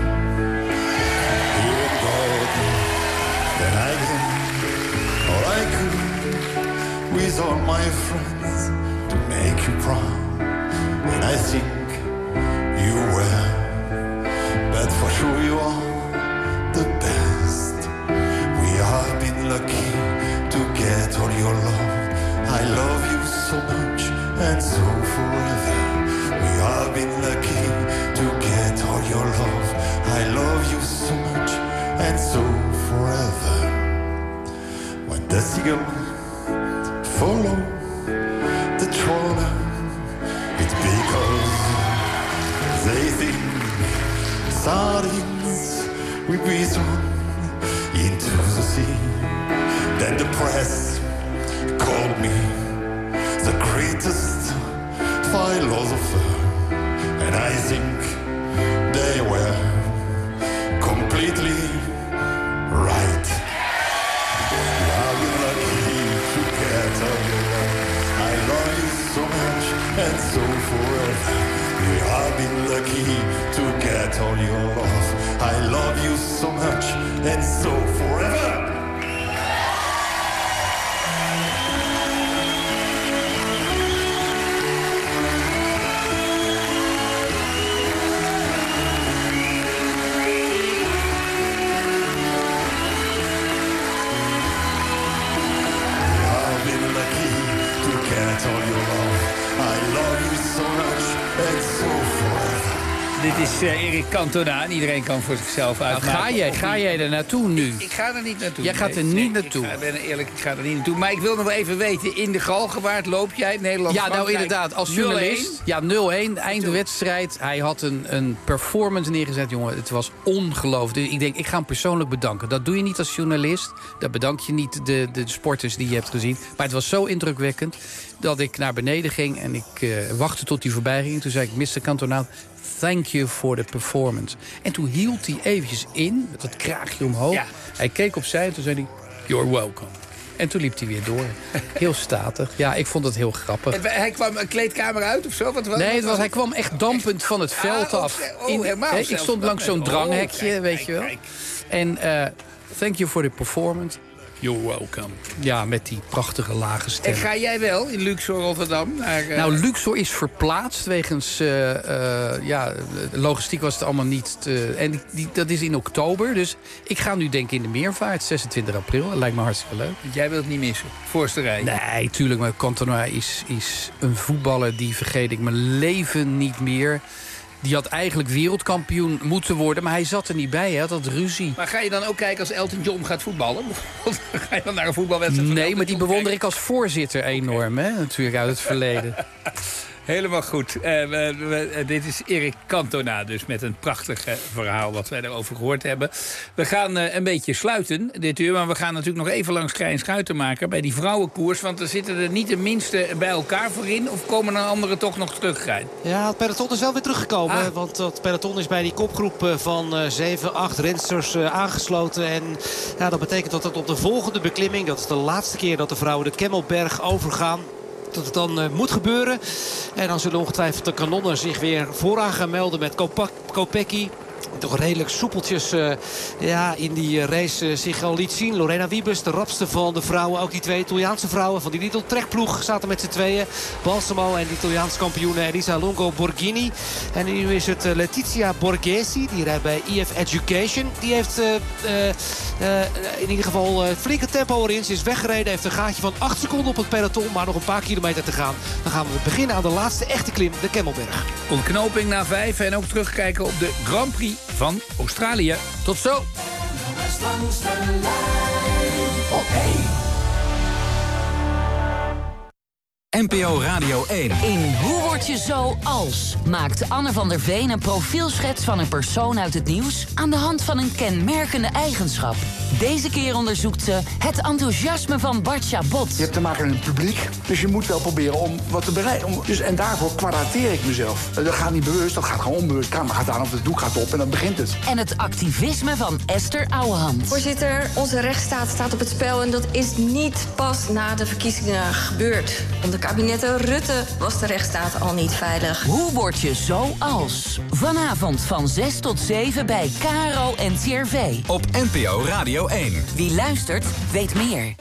Then I did all I could with all my friends to make you proud. And I think you will, but for sure you are the best. We have been lucky to get all your love. I love you so much and so forever. We have been lucky to get all your love. I love you so much and so forever. When the seagulls follow the trawler, it's because they think sardines will be thrown into the sea. Then the press called me the greatest philosopher, and I think they were completely right. I've been lucky to get all your love. I love you so much and so forever. We have been lucky to get all your love. I love you so much and so forever. Dit is uh, Eric Cantona en iedereen kan voor zichzelf uitmaken. Nou, ga jij, ga jij er naartoe nu? Ik, ik ga er niet naartoe. Jij gaat er nee, niet nee, naartoe? Ik ga, ben eerlijk, ik ga er niet naartoe. Maar ik wil nog wel even weten, in de Galgenwaard loop jij Nederland? Ja, nou inderdaad, als journalist. Ja, nul-een, einde wedstrijd. Hij had een, een performance neergezet, jongen. Het was ongelooflijk. Ik denk, ik ga hem persoonlijk bedanken. Dat doe je niet als journalist. Dat bedank je niet de, de, de sporters die je hebt gezien. Maar het was zo indrukwekkend dat ik naar beneden ging en ik uh, wachtte tot hij voorbij ging. Toen zei ik, mister Cantona, thank you for the performance. En toen hield hij eventjes in, met dat kraagje omhoog. Ja. Hij keek opzij en toen zei hij, you're welcome. En toen liep hij weer door. Heel statig. Ja, ik vond het heel grappig. En hij kwam een kleedkamer uit of zo? Wat, wat, nee, het was, hij kwam echt dampend van het veld af. Oh, in, helemaal. He, ik stond langs zo'n dranghekje, oh, kijk, weet kijk, je wel. Kijk. En uh, thank you for the performance. You're welcome. Ja, met die prachtige lage stem. En ga jij wel in Luxor Rotterdam? Naar, uh... Nou, Luxor is verplaatst wegens... Uh, uh, ja, logistiek was het allemaal niet... Te, en die, die, dat is in oktober, dus ik ga nu denk ik in de meervaart. zesentwintig april, dat lijkt me hartstikke leuk. Jij wilt het niet missen, voorste rij. Nee, tuurlijk, maar Cantona is, is een voetballer... die vergeet ik mijn leven niet meer... Die had eigenlijk wereldkampioen moeten worden, maar hij zat er niet bij. Hij had dat ruzie. Maar ga je dan ook kijken als Elton John gaat voetballen? Ga je dan naar een voetbalwedstrijd? Nee, maar die bewonder ik als voorzitter enorm, hè? Natuurlijk uit het verleden. Helemaal goed. Uh, we, we, dit is Eric Cantona dus met een prachtig uh, verhaal wat wij erover gehoord hebben. We gaan uh, een beetje sluiten dit uur, maar we gaan natuurlijk nog even langs Krijn Schuitenmaker bij die vrouwenkoers, want er zitten er niet de minste bij elkaar voor in, of komen er anderen toch nog terug, Krijn? Ja, het peloton is wel weer teruggekomen, ah. want het peloton is bij die kopgroep van uh, zeven, acht rensters uh, aangesloten. En ja, dat betekent dat het op de volgende beklimming, dat is de laatste keer dat de vrouwen de Kemmelberg overgaan, dat het dan uh, moet gebeuren. En dan zullen ongetwijfeld de kanonnen zich weer vooraan gaan melden met Kopecky. Toch redelijk soepeltjes uh, ja, in die race uh, zich al liet zien. Lorena Wiebes, de rapste van de vrouwen. Ook die twee Italiaanse vrouwen van die Lidl trekploeg zaten met z'n tweeën. Balsamo en de Italiaanse kampioene Elisa Longo Borghini. En nu is het uh, Letizia Borghesi. Die rijdt bij E F Education. Die heeft uh, uh, uh, in ieder geval uh, flinke tempo erin. Ze is weggereden. Heeft een gaatje van acht seconden op het peloton. Maar nog een paar kilometer te gaan. Dan gaan we beginnen aan de laatste echte klim. De Kemmelberg. Ontknoping na vijf. En ook terugkijken op de Grand Prix van Australië. Tot zo. Langs de lijn op één. N P O Radio één. In Hoe word je zo als? Maakt Anne van der Veen een profielschets van een persoon uit het nieuws aan de hand van een kenmerkende eigenschap. Deze keer onderzoekt ze het enthousiasme van Bart Chabot. Je hebt te maken met het publiek, dus je moet wel proberen om wat te bereiken. Om, dus, en daarvoor kwadrateer ik mezelf. Dat gaat niet bewust, dat gaat gewoon onbewust. De camera gaat aan of de doek gaat op en dan begint het. En het activisme van Esther Ouwehand. Voorzitter, onze rechtsstaat staat op het spel en dat is niet pas na de verkiezingen gebeurd. Onder kabinetten Rutte was de rechtsstaat al niet veilig. Hoe word je zo als? Vanavond van zes tot zeven bij K R O en N C R V. Op N P O Radio één. Wie luistert, weet meer.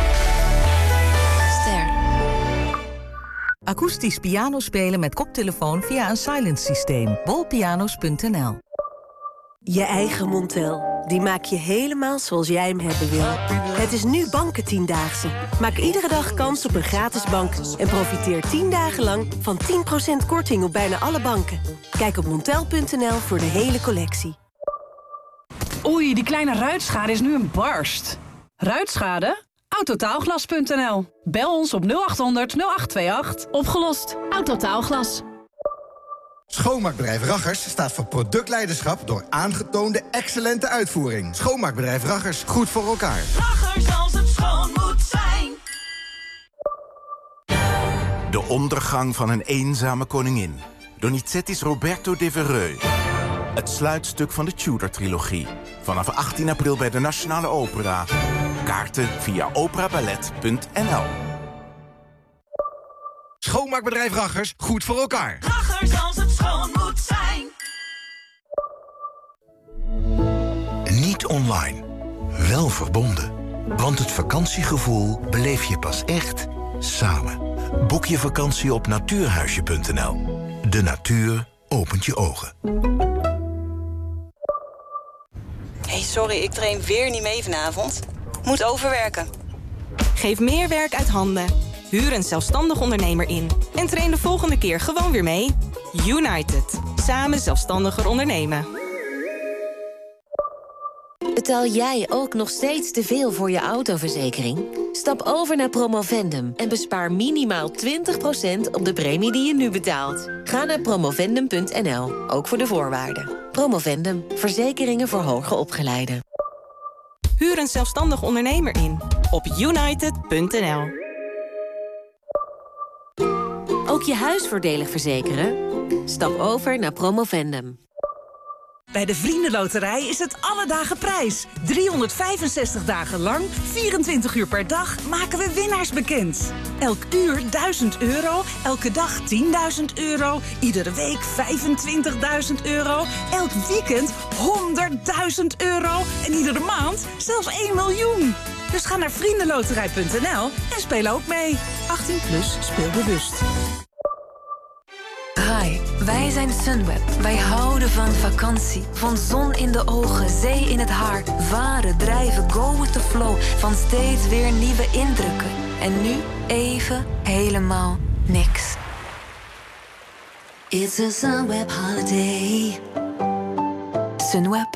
Ster. Akoestisch piano spelen met koptelefoon via een silent systeem. bolpianos punt n l. Je eigen Montel. Die maak je helemaal zoals jij hem hebben wil. Het is nu Bankentiendaagse. Maak iedere dag kans op een gratis bank. En profiteer tien dagen lang van tien procent korting op bijna alle banken. Kijk op montel punt n l voor de hele collectie. Oei, die kleine ruitschade is nu een barst. Ruitschade? Autotaalglas punt n l. Bel ons op nul acht honderd nul acht twee acht. Opgelost. Autotaalglas. Schoonmaakbedrijf Raggers staat voor productleiderschap door aangetoonde excellente uitvoering. Schoonmaakbedrijf Raggers, goed voor elkaar. Raggers als het schoon moet zijn. De ondergang van een eenzame koningin. Donizetti's Roberto de Verreu. Het sluitstuk van de Tudor-trilogie. Vanaf achttien april bij de Nationale Opera. Kaarten via operaballet punt n l. Schoonmaakbedrijf Raggers, goed voor elkaar. Raggers als het schoon moet zijn. Niet online, wel verbonden. Want het vakantiegevoel beleef je pas echt samen. Boek je vakantie op natuurhuisje punt n l. De natuur opent je ogen. Hey, sorry, ik train weer niet mee vanavond. Moet overwerken. Geef meer werk uit handen. Huur een zelfstandig ondernemer in. En train de volgende keer gewoon weer mee. United. Samen zelfstandiger ondernemen. Betaal jij ook nog steeds te veel voor je autoverzekering? Stap over naar Promovendum en bespaar minimaal twintig procent op de premie die je nu betaalt. Ga naar promovendum punt n l, ook voor de voorwaarden. Promovendum, verzekeringen voor hoger opgeleiden. Huur een zelfstandig ondernemer in. Op united punt n l. Ook je huis voordelig verzekeren? Stap over naar Promovendum. Bij de Vriendenloterij is het alle dagen prijs. driehonderdvijfenzestig dagen lang, vierentwintig uur per dag maken we winnaars bekend. Elk uur duizend euro, elke dag tienduizend euro, iedere week vijfentwintigduizend euro, elk weekend honderdduizend euro en iedere maand zelfs één miljoen. Dus ga naar vriendenloterij punt n l en speel ook mee. achttien plus, speel bewust. Hi, wij zijn Sunweb. Wij houden van vakantie. Van zon in de ogen, zee in het haar. Varen, drijven, go with the flow. Van steeds weer nieuwe indrukken. En nu even helemaal niks. It's a Sunweb holiday. Sunweb.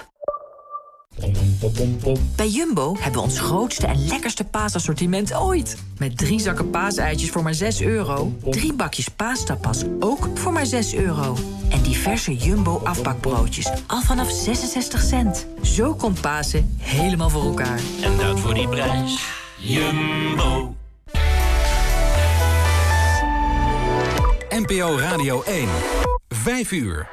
Bij Jumbo hebben we ons grootste en lekkerste paasassortiment ooit. Met drie zakken paaseitjes voor maar zes euro. Drie bakjes paastapas, ook voor maar zes euro. En diverse Jumbo afbakbroodjes, al vanaf zesenzestig cent. Zo komt Pasen helemaal voor elkaar. En dat voor die prijs. Jumbo. N P O Radio één. Vijf uur.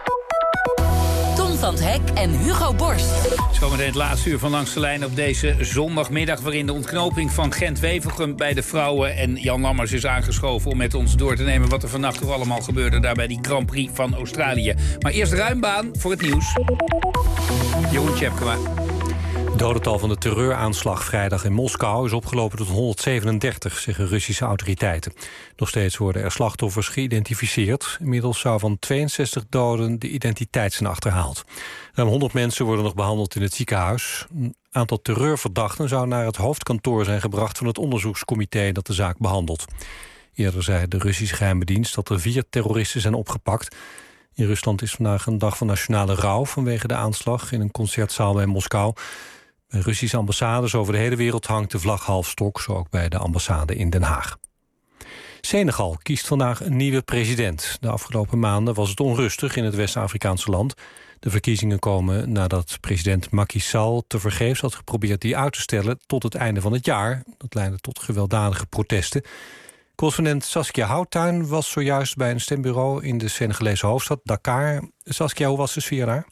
Tom van 't Hek en Hugo Borst. Zometeen het laatste uur van Langs de Lijn op deze zondagmiddag... waarin de ontknoping van Gent-Wevelgem bij de vrouwen... en Jan Lammers is aangeschoven om met ons door te nemen... wat er vannacht toch allemaal gebeurde daar bij die Grand Prix van Australië. Maar eerst ruimbaan voor het nieuws. Jeroen Tjepkema. Het dodental van de terreuraanslag vrijdag in Moskou is opgelopen tot honderdzevenendertig, zeggen Russische autoriteiten. Nog steeds worden er slachtoffers geïdentificeerd. Inmiddels zou van tweeënzestig doden de identiteit zijn achterhaald. Ruim honderd mensen worden nog behandeld in het ziekenhuis. Een aantal terreurverdachten zou naar het hoofdkantoor zijn gebracht van het onderzoekscomité dat de zaak behandelt. Eerder zei de Russische geheime dienst dat er vier terroristen zijn opgepakt. In Rusland is vandaag een dag van nationale rouw vanwege de aanslag in een concertzaal bij Moskou. Bij Russische ambassades over de hele wereld hangt de vlag halfstok, zo ook bij de ambassade in Den Haag. Senegal kiest vandaag een nieuwe president. De afgelopen maanden was het onrustig in het West-Afrikaanse land. De verkiezingen komen nadat president Macky Sall tevergeefs had geprobeerd die uit te stellen tot het einde van het jaar. Dat leidde tot gewelddadige protesten. Correspondent Saskia Houttuin was zojuist bij een stembureau in de Senegalese hoofdstad Dakar. Saskia, hoe was de sfeer daar?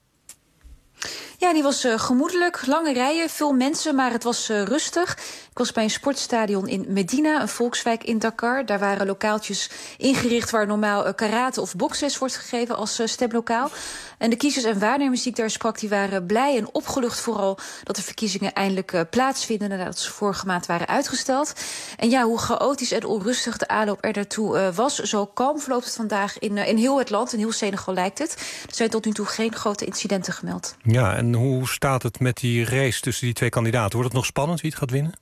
Ja, die was uh, gemoedelijk. Lange rijen, veel mensen, maar het was uh, rustig. Ik was bij een sportstadion in Medina, een volkswijk in Dakar. Daar waren lokaaltjes ingericht waar normaal uh, karate of boksles wordt gegeven als uh, stemlokaal. En de kiezers en waarnemers die ik daar sprak, die waren blij en opgelucht vooral dat de verkiezingen eindelijk uh, plaatsvinden nadat ze vorige maand waren uitgesteld. En ja, hoe chaotisch en onrustig de aanloop er naartoe uh, was, zo kalm verloopt het vandaag in, uh, in heel het land. In heel Senegal lijkt het. Er zijn tot nu toe geen grote incidenten gemeld. Ja, en hoe staat het met die race tussen die twee kandidaten? Wordt het nog spannend wie het gaat winnen?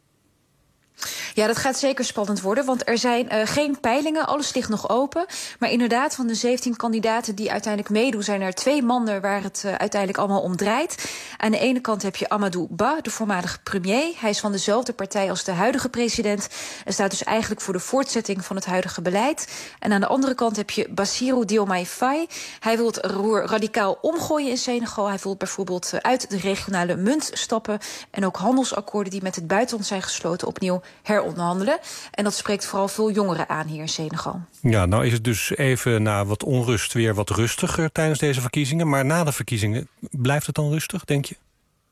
Ja, dat gaat zeker spannend worden, want er zijn uh, geen peilingen. Alles ligt nog open. Maar inderdaad, van de zeventien kandidaten die uiteindelijk meedoen, zijn er twee mannen waar het uh, uiteindelijk allemaal om draait. Aan de ene kant heb je Amadou Ba, de voormalige premier. Hij is van dezelfde partij als de huidige president en staat dus eigenlijk voor de voortzetting van het huidige beleid. En aan de andere kant heb je Bassirou Diomaye Faye. Hij wil het roer radicaal omgooien in Senegal. Hij wil bijvoorbeeld uh, uit de regionale munt stappen en ook handelsakkoorden die met het buitenland zijn gesloten opnieuw heronderhandelen. En dat spreekt vooral veel jongeren aan hier in Senegal. Ja, nou is het dus even na wat onrust weer wat rustiger tijdens deze verkiezingen. Maar na de verkiezingen, blijft het dan rustig, denk je?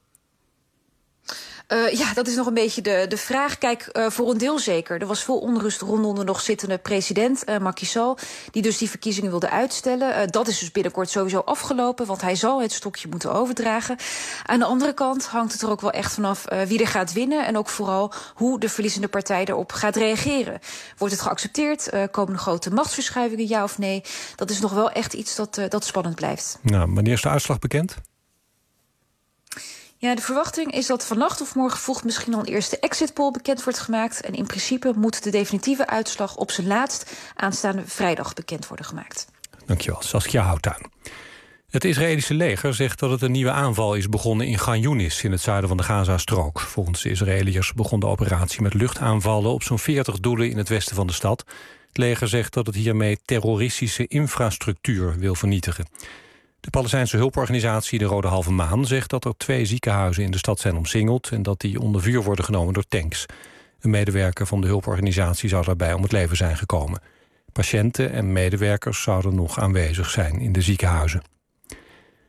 Uh, ja, dat is nog een beetje de, de vraag. Kijk, uh, voor een deel zeker. Er was veel onrust rondom de nog zittende president, uh, Macky Sall, die dus die verkiezingen wilde uitstellen. Uh, dat is dus binnenkort sowieso afgelopen, want hij zal het stokje moeten overdragen. Aan de andere kant hangt het er ook wel echt vanaf uh, wie er gaat winnen en ook vooral hoe de verliezende partij erop gaat reageren. Wordt het geaccepteerd? Uh, komen er grote machtsverschuivingen, ja of nee? Dat is nog wel echt iets dat, uh, dat spannend blijft. Nou, wanneer is de uitslag bekend? Ja, de verwachting is dat vannacht of morgen vroeg misschien al een eerste exit poll bekend wordt gemaakt. En in principe moet de definitieve uitslag op zijn laatst aanstaande vrijdag bekend worden gemaakt. Dankjewel, Saskia Houttuin. Het Israëlische leger zegt dat het een nieuwe aanval is begonnen in Khan Yunis in het zuiden van de Gazastrook. Volgens de Israëliërs begon de operatie met luchtaanvallen op zo'n veertig doelen in het westen van de stad. Het leger zegt dat het hiermee terroristische infrastructuur wil vernietigen. De Palestijnse hulporganisatie De Rode Halve Maan zegt dat er twee ziekenhuizen in de stad zijn omsingeld en dat die onder vuur worden genomen door tanks. Een medewerker van de hulporganisatie zou daarbij om het leven zijn gekomen. Patiënten en medewerkers zouden nog aanwezig zijn in de ziekenhuizen.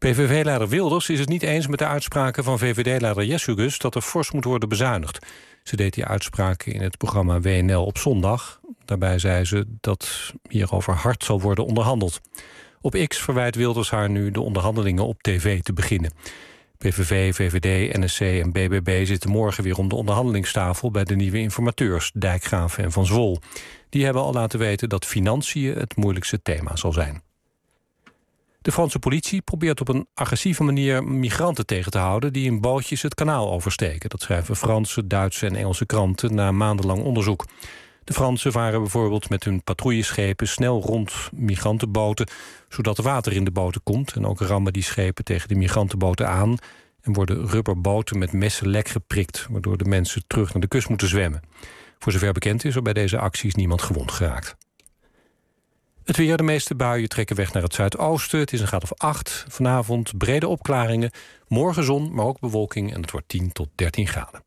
P V V-leider Wilders is het niet eens met de uitspraken van V V D-leider Jessugus dat er fors moet worden bezuinigd. Ze deed die uitspraken in het programma W N L op zondag. Daarbij zei ze dat hierover hard zal worden onderhandeld. Op X verwijt Wilders haar nu de onderhandelingen op tv te beginnen. P V V, V V D, N S C en B B B zitten morgen weer om de onderhandelingstafel bij de nieuwe informateurs Dijkgraven en Van Zwol. Die hebben al laten weten dat financiën het moeilijkste thema zal zijn. De Franse politie probeert op een agressieve manier migranten tegen te houden die in bootjes het kanaal oversteken. Dat schrijven Franse, Duitse en Engelse kranten na maandenlang onderzoek. De Fransen varen bijvoorbeeld met hun patrouilleschepen snel rond migrantenboten, zodat er water in de boten komt. En ook rammen die schepen tegen de migrantenboten aan en worden rubberboten met messen lek geprikt, waardoor de mensen terug naar de kust moeten zwemmen. Voor zover bekend is er bij deze acties niemand gewond geraakt. Het weer, de meeste buien trekken weg naar het zuidoosten. Het is een graad of acht. Vanavond brede opklaringen. Morgen zon, maar ook bewolking en het wordt tien tot dertien graden.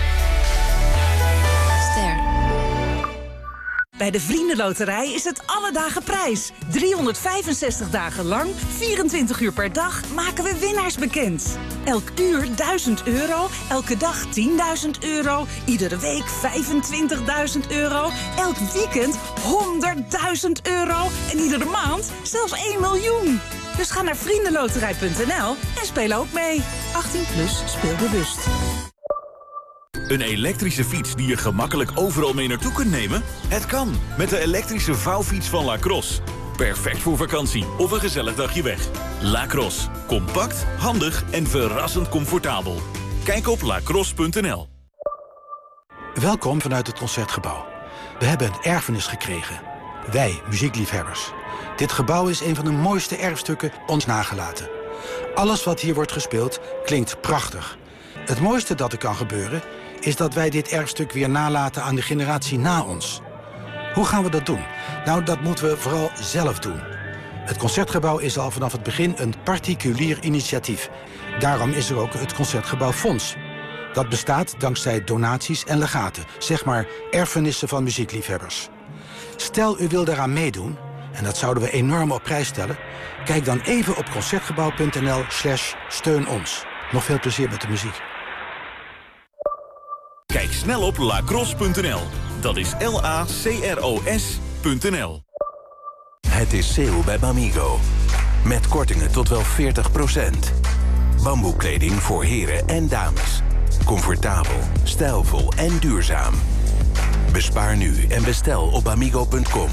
Ster. Bij de Vriendenloterij is het alle dagen prijs. driehonderdvijfenzestig dagen lang, vierentwintig uur per dag, maken we winnaars bekend. Elk uur duizend euro, elke dag tienduizend euro, iedere week vijfentwintigduizend euro, elk weekend honderdduizend euro en iedere maand zelfs één miljoen. Dus ga naar vriendenloterij punt n l en speel ook mee. achttien plus, speel bewust. Een elektrische fiets die je gemakkelijk overal mee naartoe kunt nemen? Het kan, met de elektrische vouwfiets van Lacrosse. Perfect voor vakantie of een gezellig dagje weg. Lacrosse. Compact, handig en verrassend comfortabel. Kijk op lacrosse punt n l. Welkom vanuit het Concertgebouw. We hebben een erfenis gekregen. Wij, muziekliefhebbers. Dit gebouw is een van de mooiste erfstukken ons nagelaten. Alles wat hier wordt gespeeld klinkt prachtig. Het mooiste dat er kan gebeuren is dat wij dit erfstuk weer nalaten aan de generatie na ons. Hoe gaan we dat doen? Nou, dat moeten we vooral zelf doen. Het Concertgebouw is al vanaf het begin een particulier initiatief. Daarom is er ook het Concertgebouw Fonds. Dat bestaat dankzij donaties en legaten, zeg maar erfenissen van muziekliefhebbers. Stel u wil daaraan meedoen, en dat zouden we enorm op prijs stellen, kijk dan even op concertgebouw punt n l slash steun ons. Nog veel plezier met de muziek. Kijk snel op lacrosse punt n l. Dat is L A C R O S punt n l. Het is sale bij Bamigo. Met kortingen tot wel veertig procent. Bamboekleding voor heren en dames. Comfortabel, stijlvol en duurzaam. Bespaar nu en bestel op bamigo punt com.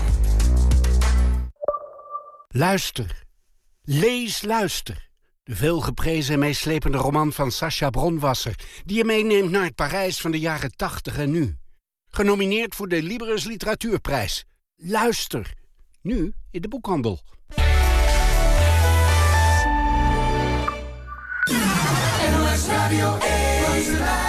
Luister. Lees luister. De veelgeprezen en meeslepende roman van Sacha Bronwasser, die je meeneemt naar het Parijs van de jaren tachtig en nu. Genomineerd voor de Libris Literatuurprijs. Luister. Nu in de boekhandel. N O S Radio één.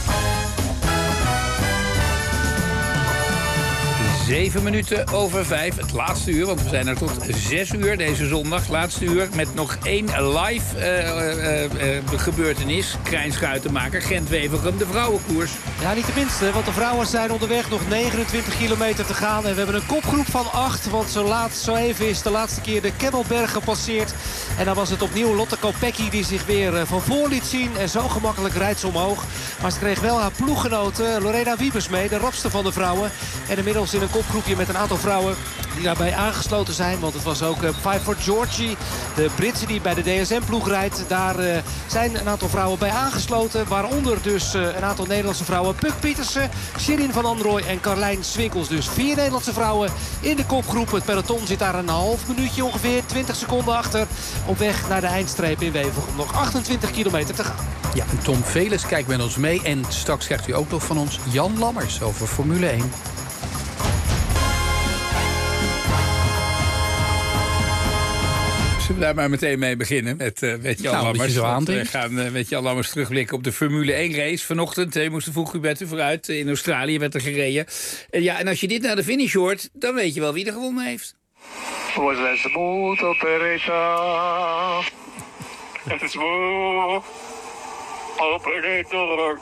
Zeven minuten over vijf, het laatste uur, want we zijn er tot zes uur deze zondag. Laatste uur met nog één live uh, uh, uh, gebeurtenis. Krijn Schuitenmaker, Gent-Wevelgem, de vrouwenkoers. Ja, niet de minste, want de vrouwen zijn onderweg. Nog negenentwintig kilometer te gaan. En we hebben een kopgroep van acht, want zo laat, zo even is de laatste keer de Kemmelberg gepasseerd. En dan was het opnieuw Lotte Kopecky die zich weer uh, van voor liet zien. En zo gemakkelijk rijdt ze omhoog. Maar ze kreeg wel haar ploeggenote Lorena Wiebes mee, de rapste van de vrouwen. En inmiddels in een kopgroepje met een aantal vrouwen die daarbij aangesloten zijn. Want het was ook uh, Five for Georgie, de Britse die bij de D S M-ploeg rijdt. Daar uh, zijn een aantal vrouwen bij aangesloten. Waaronder dus uh, een aantal Nederlandse vrouwen. Puk Pietersen, Shirin van Androoy en Carlijn Swinkels. Dus vier Nederlandse vrouwen in de kopgroep. Het peloton zit daar een half minuutje ongeveer, twintig seconden achter. Op weg naar de eindstreep in Wevelgem. Nog achtentwintig kilometer te gaan. Ja, en Tom Velers kijkt met ons mee. En straks krijgt u ook nog van ons Jan Lammers over Formule één. Zullen we daar maar meteen mee beginnen met, uh, met Jan nou, Lammers. Zo we gaan uh, met Jan Lammers terugblikken op de Formule één race. Vanochtend uh, moest de vroeg Hubert vooruit. In Australië werd er gereden. Uh, ja, en als je dit naar de finish hoort, dan weet je wel wie er gewonnen heeft. Was a smooth operator. It's a smooth operator.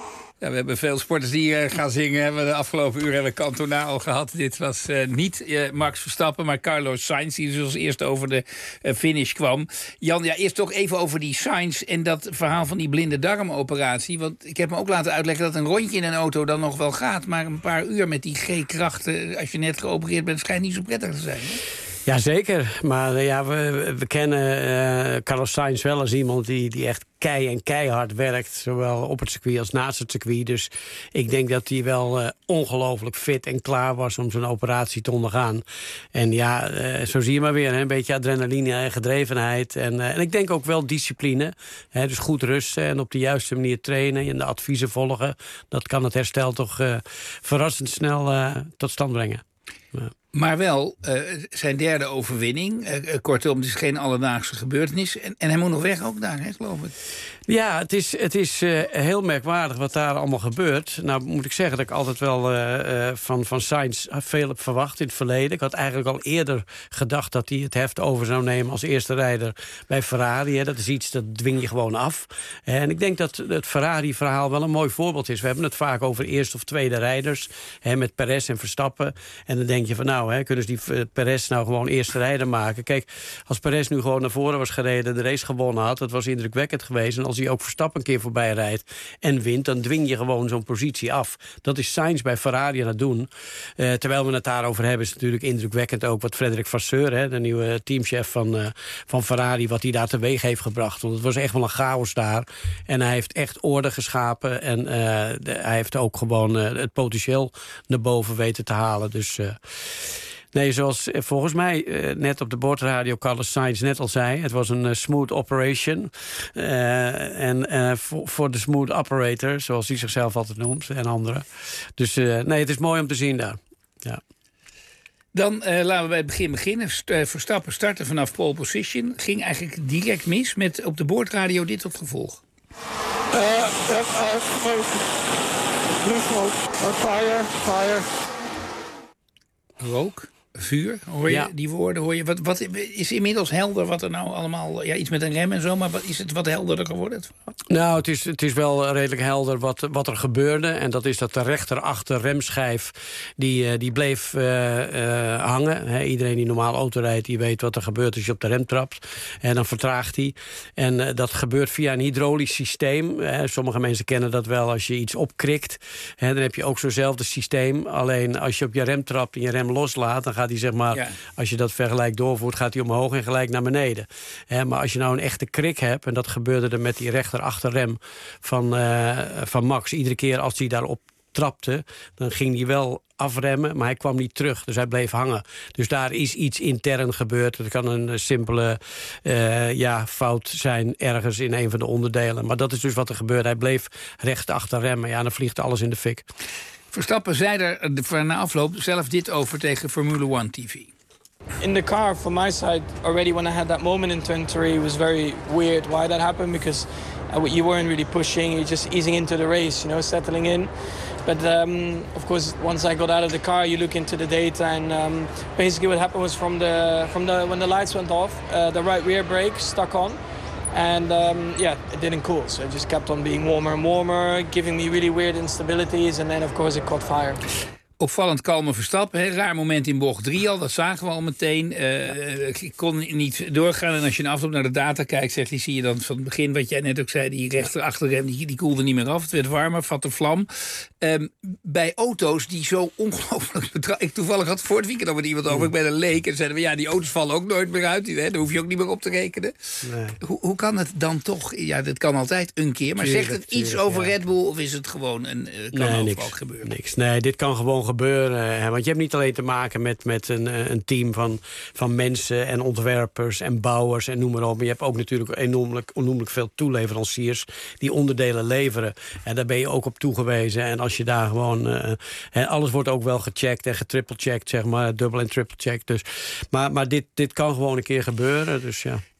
Ja, we hebben veel sporters die uh, gaan zingen. Hebben we de afgelopen uur hebben we Cantona al gehad. Dit was uh, niet uh, Max Verstappen, maar Carlos Sainz... die dus als eerste over de uh, finish kwam. Jan, ja, eerst toch even over die Sainz... en dat verhaal van die blinde darmoperatie. Want ik heb me ook laten uitleggen dat een rondje in een auto dan nog wel gaat... maar een paar uur met die G-krachten, als je net geopereerd bent... schijnt niet zo prettig te zijn, hè? Jazeker, maar uh, ja, we, we kennen uh, Carlos Sainz wel als iemand die, die echt kei en keihard werkt. Zowel op het circuit als naast het circuit. Dus ik denk dat hij wel uh, ongelooflijk fit en klaar was om zo'n operatie te ondergaan. En ja, uh, zo zie je maar weer, hè, een beetje adrenaline en gedrevenheid. En, uh, en ik denk ook wel discipline. Hè, dus goed rusten en op de juiste manier trainen en de adviezen volgen. Dat kan het herstel toch uh, verrassend snel uh, tot stand brengen. Ja. Maar wel uh, zijn derde overwinning. Uh, kortom, het is geen alledaagse gebeurtenis. En, en hij moet nog weg ook daar, hè, geloof ik. Ja, het is, het is uh, heel merkwaardig wat daar allemaal gebeurt. Nou moet ik zeggen dat ik altijd wel uh, uh, van, van Sainz veel heb verwacht in het verleden. Ik had eigenlijk al eerder gedacht dat hij het heft over zou nemen als eerste rijder bij Ferrari. Hè. Dat is iets, dat dwing je gewoon af. En ik denk dat het Ferrari-verhaal wel een mooi voorbeeld is. We hebben het vaak over eerste of tweede rijders. Hè, met Perez en Verstappen. En dan denk je van nou, hè, kunnen ze die Perez nou gewoon eerste rijder maken? Kijk, als Perez nu gewoon naar voren was gereden, de race gewonnen had, dat was indrukwekkend geweest. En als hij ook Verstappen een keer voorbij rijdt en wint, dan dwing je gewoon zo'n positie af. Dat is Sainz bij Ferrari aan het doen. Uh, terwijl we het daarover hebben, is het natuurlijk indrukwekkend ook wat Frederik Vasseur, hè, de nieuwe teamchef van, uh, van Ferrari, wat hij daar teweeg heeft gebracht. Want het was echt wel een chaos daar. En hij heeft echt orde geschapen en uh, de, hij heeft ook gewoon uh, het potentieel naar boven weten te halen. Dus uh, nee, zoals volgens mij uh, net op de boordradio Carlos Sainz net al zei, het was een uh, smooth operation. Uh, en uh, voor de smooth operator, zoals hij zichzelf altijd noemt, en anderen. Dus uh, nee, het is mooi om te zien daar. Ja. Dan uh, laten we bij het begin beginnen. Verstappen starten vanaf pole position. Ging eigenlijk direct mis met op de boordradio dit tot gevolg. Uh, uh, smoke. Blue smoke. Uh, fire, fire. Rook, vuur, hoor je ja. die woorden? Hoor je, wat, wat is inmiddels helder wat er nou allemaal... Ja, iets met een rem en zo, maar wat, is het wat helderder geworden? Nou, het is, het is wel redelijk helder wat, wat er gebeurde. En dat is dat de rechterachter remschijf, die, die bleef uh, uh, hangen. He, iedereen die normaal auto rijdt, die weet wat er gebeurt als je op de rem trapt. En dan vertraagt hij. En uh, dat gebeurt via een hydraulisch systeem. He, sommige mensen kennen dat wel als je iets opkrikt. He, dan heb je ook zo'nzelfde systeem. Alleen als je op je rem trapt en je rem loslaat, dan gaat hij zeg maar, ja. als je dat vergelijk doorvoert, gaat hij omhoog en gelijk naar beneden. He, maar als je nou een echte krik hebt, en dat gebeurde er met die rechterachterrem van, uh, van Max, iedere keer als hij daarop trapte, dan ging hij wel afremmen, maar hij kwam niet terug. Dus hij bleef hangen. Dus daar is iets intern gebeurd. Het kan een simpele uh, ja, fout zijn ergens in een van de onderdelen. Maar dat is dus wat er gebeurde. Hij bleef recht achter remmen. Ja, dan vliegt alles in de fik. Verstappen zei er na afloop zelf dit over tegen Formula One T V. In the car, from my side, already when I had that moment in turn three, it was very weird why that happened, because you weren't really pushing, you're just easing into the race, you know, settling in. But um, of course, once I got out of the car, you look into the data, and um, basically what happened was from the from the when the lights went off, uh, the right rear brake stuck on, and um, yeah, it didn't cool, so it just kept on being warmer and warmer, giving me really weird instabilities, and then of course it caught fire. Opvallend kalme Verstappen. Hè? Raar moment in bocht drie al. Dat zagen we al meteen. Uh, ik kon niet doorgaan. En als je in afloop naar de data kijkt, zegt hij, zie je dan van het begin wat jij net ook zei. Die rechterachterrem, die, die koelde niet meer af. Het werd warmer, vatte vlam. Um, bij auto's die zo ongelooflijk betrouwbaar... Ik toevallig had voor het weekend al met iemand over. Ik ben een leek. En zeiden we, ja, die auto's vallen ook nooit meer uit. Hè? Daar hoef je ook niet meer op te rekenen. Nee. Hoe, hoe kan het dan toch? Ja, dat kan altijd een keer. Maar tuurlijk, zegt het iets tuurlijk, over ja. Red Bull? Of is het gewoon een... Uh, kan nee, overal niks, gebeuren? Niks. Nee, dit kan gewoon gebeuren. Hè? Want je hebt niet alleen te maken met, met een, een team van, van mensen en ontwerpers en bouwers en noem maar op. Maar je hebt ook natuurlijk enormelijk, onnoemelijk veel toeleveranciers die onderdelen leveren. En daar ben je ook op toegewezen. En als je daar gewoon... Uh, hè, alles wordt ook wel gecheckt en getrippelcheckt, zeg maar. Dubbel en triple check. Dus, maar maar dit, dit kan gewoon een keer gebeuren. Dus ja.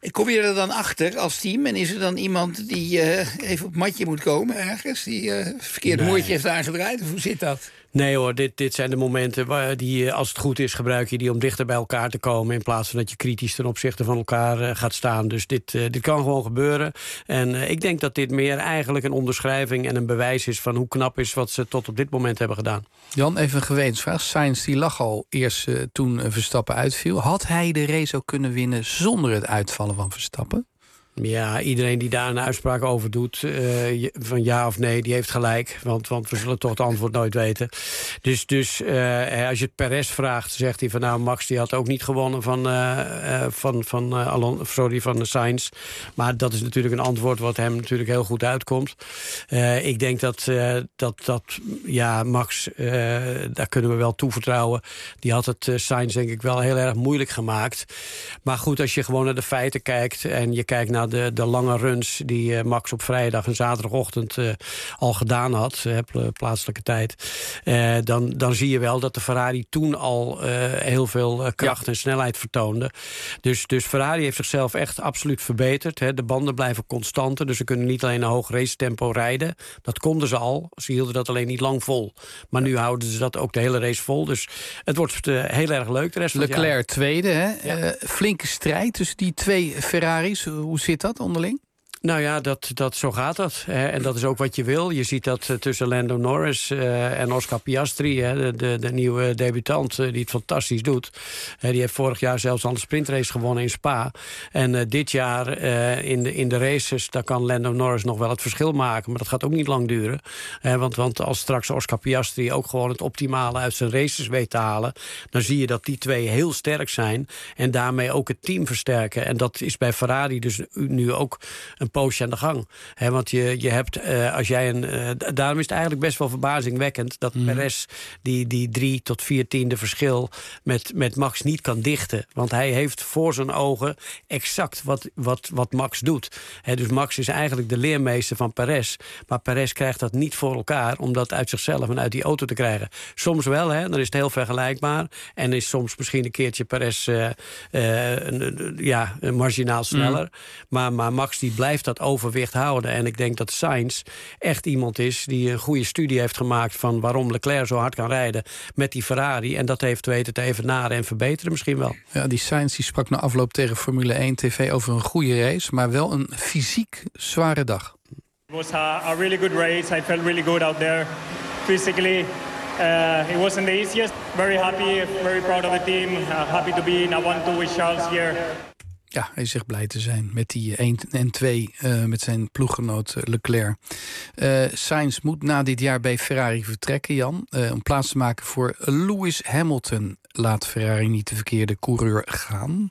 Kom je er dan achter als team? En is er dan iemand die uh, even op het matje moet komen ergens? Die uh, verkeerd nee. moertje heeft aangedraaid? Of hoe zit dat? Nee hoor, dit, dit zijn de momenten waar die, als het goed is, gebruik je die om dichter bij elkaar te komen, in plaats van dat je kritisch ten opzichte van elkaar uh, gaat staan. Dus dit, uh, dit kan gewoon gebeuren. En uh, ik denk dat dit meer eigenlijk een onderschrijving en een bewijs is van hoe knap is wat ze tot op dit moment hebben gedaan. Jan, even een gewetensvraag. Sainz die lag al eerst uh, toen uh, Verstappen uitviel. Had hij de race ook kunnen winnen zonder het uitvallen van Verstappen? Ja, iedereen die daar een uitspraak over doet, uh, van ja of nee, die heeft gelijk. Want, want we zullen toch het antwoord nooit weten. Dus, dus uh, als je het Perez vraagt, zegt hij van nou, Max die had ook niet gewonnen van, uh, uh, van, van, uh, Alon, sorry, van Sainz. Maar dat is natuurlijk een antwoord wat hem natuurlijk heel goed uitkomt. Uh, ik denk dat, uh, dat, dat ja, Max, uh, daar kunnen we wel toevertrouwen. Die had het uh, Sainz denk ik wel heel erg moeilijk gemaakt. Maar goed, als je gewoon naar de feiten kijkt en je kijkt naar De, de lange runs die uh, Max op vrijdag en zaterdagochtend uh, al gedaan had, uh, plaatselijke tijd, uh, dan, dan zie je wel dat de Ferrari toen al uh, heel veel uh, kracht ja. en snelheid vertoonde. Dus, dus Ferrari heeft zichzelf echt absoluut verbeterd. Hè. De banden blijven constanter, dus ze kunnen niet alleen een hoog racetempo rijden. Dat konden ze al, ze hielden dat alleen niet lang vol. Maar nu houden ze dat ook de hele race vol. Dus het wordt uh, heel erg leuk de rest van het jaar. Leclerc tweede, hè? Ja. Uh, flinke strijd tussen die twee Ferraris. Hoe zit dat onderling? Nou ja, dat, dat, zo gaat dat. Hè. En dat is ook wat je wil. Je ziet dat uh, tussen Lando Norris uh, en Oscar Piastri, hè, de, de, de nieuwe debutant, uh, die het fantastisch doet. Uh, die heeft vorig jaar zelfs al een sprintrace gewonnen in Spa. En uh, dit jaar uh, in, de, in de races, daar kan Lando Norris nog wel het verschil maken. Maar dat gaat ook niet lang duren. Uh, want, want als straks Oscar Piastri ook gewoon het optimale uit zijn races weet te halen, dan zie je dat die twee heel sterk zijn. En daarmee ook het team versterken. En dat is bij Ferrari dus nu ook een poosje aan de gang. He, want je, je hebt, uh, als jij een... Uh, daarom is het eigenlijk best wel verbazingwekkend dat mm. Perez die, die drie tot vier tiende verschil met, met Max niet kan dichten. Want hij heeft voor zijn ogen exact wat, wat, wat Max doet. He, dus Max is eigenlijk de leermeester van Perez. Maar Perez krijgt dat niet voor elkaar om dat uit zichzelf en uit die auto te krijgen. Soms wel, hè, dan is het heel vergelijkbaar. En is soms misschien een keertje Perez uh, uh, uh, ja, marginaal sneller. Mm. Maar, maar Max die blijft dat overwicht houden. En ik denk dat Sainz echt iemand is die een goede studie heeft gemaakt van waarom Leclerc zo hard kan rijden met die Ferrari. En dat heeft weten te evenaren en verbeteren misschien wel. Ja, die Sainz die sprak na afloop tegen Formule één T V over een goede race, maar wel een fysiek zware dag. It was a, a really good race. I felt really good out there physically. Uh, it wasn't the easiest. Very happy, very proud of the team. Uh, happy to be in a one two with Charles here. Ja, hij zegt blij te zijn met die één en twee uh, met zijn ploeggenoot uh, Leclerc. Uh, Sainz moet na dit jaar bij Ferrari vertrekken, Jan. Uh, om plaats te maken voor Lewis Hamilton. Laat Ferrari niet de verkeerde coureur gaan?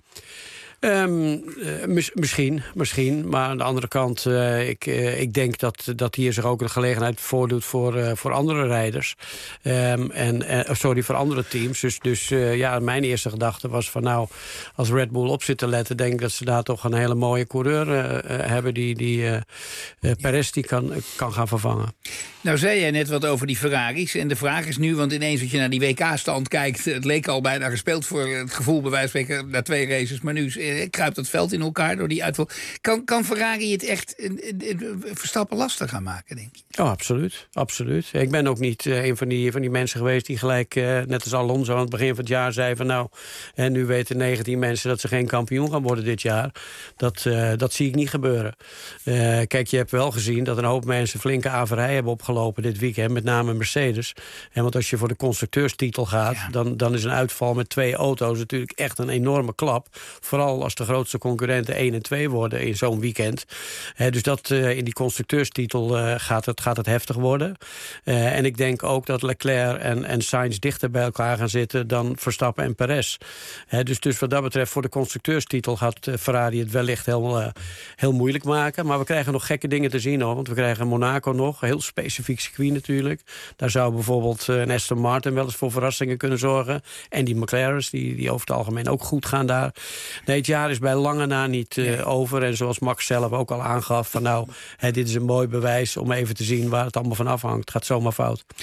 Um, uh, mis, misschien, misschien. Maar aan de andere kant, uh, ik, uh, ik denk dat, dat hier zich ook een gelegenheid voordoet voor, uh, voor andere rijders. Um, en, uh, sorry, voor andere teams. Dus, dus uh, ja, mijn eerste gedachte was van nou, als Red Bull op zit te letten, denk ik dat ze daar toch een hele mooie coureur uh, uh, hebben die, die uh, uh, Perez die kan, kan gaan vervangen. Nou zei jij net wat over die Ferraris. En de vraag is nu, want ineens als je naar die W K-stand kijkt, het leek al bijna gespeeld voor het gevoel bij wijze van spreken na twee races. Maar nu kruipt dat veld in elkaar door die uitval. Kan, kan Ferrari het echt Verstappen lastig gaan maken, denk je? Oh, absoluut. absoluut. Ik ben ook niet uh, een van die, van die mensen geweest die gelijk, uh, net als Alonso aan het begin van het jaar zei van nou, en nu weten negentien mensen dat ze geen kampioen gaan worden dit jaar. Dat, uh, dat zie ik niet gebeuren. Uh, kijk, je hebt wel gezien dat een hoop mensen flinke averij hebben opgelopen dit weekend, met name Mercedes. En want als je voor de constructeurstitel gaat, ja. dan, dan is een uitval met twee auto's natuurlijk echt een enorme klap. Vooral als de grootste concurrenten één en twee worden in zo'n weekend. He, dus dat uh, in die constructeurstitel uh, gaat, het, gaat het heftig worden. Uh, en ik denk ook dat Leclerc en, en Sainz dichter bij elkaar gaan zitten dan Verstappen en Perez. He, dus, dus wat dat betreft voor de constructeurstitel gaat uh, Ferrari het wellicht heel, uh, heel moeilijk maken. Maar we krijgen nog gekke dingen te zien hoor. Want we krijgen Monaco nog, een heel specifiek circuit natuurlijk. Daar zou bijvoorbeeld uh, een Aston Martin wel eens voor verrassingen kunnen zorgen. En die McLaren's, die, die over het algemeen ook goed gaan daar. Nee, het jaar is bij lange na niet uh, nee. over. En zoals Max zelf ook al aangaf, van nou, hè, dit is een mooi bewijs om even te zien waar het allemaal van afhangt. Het gaat zomaar fout.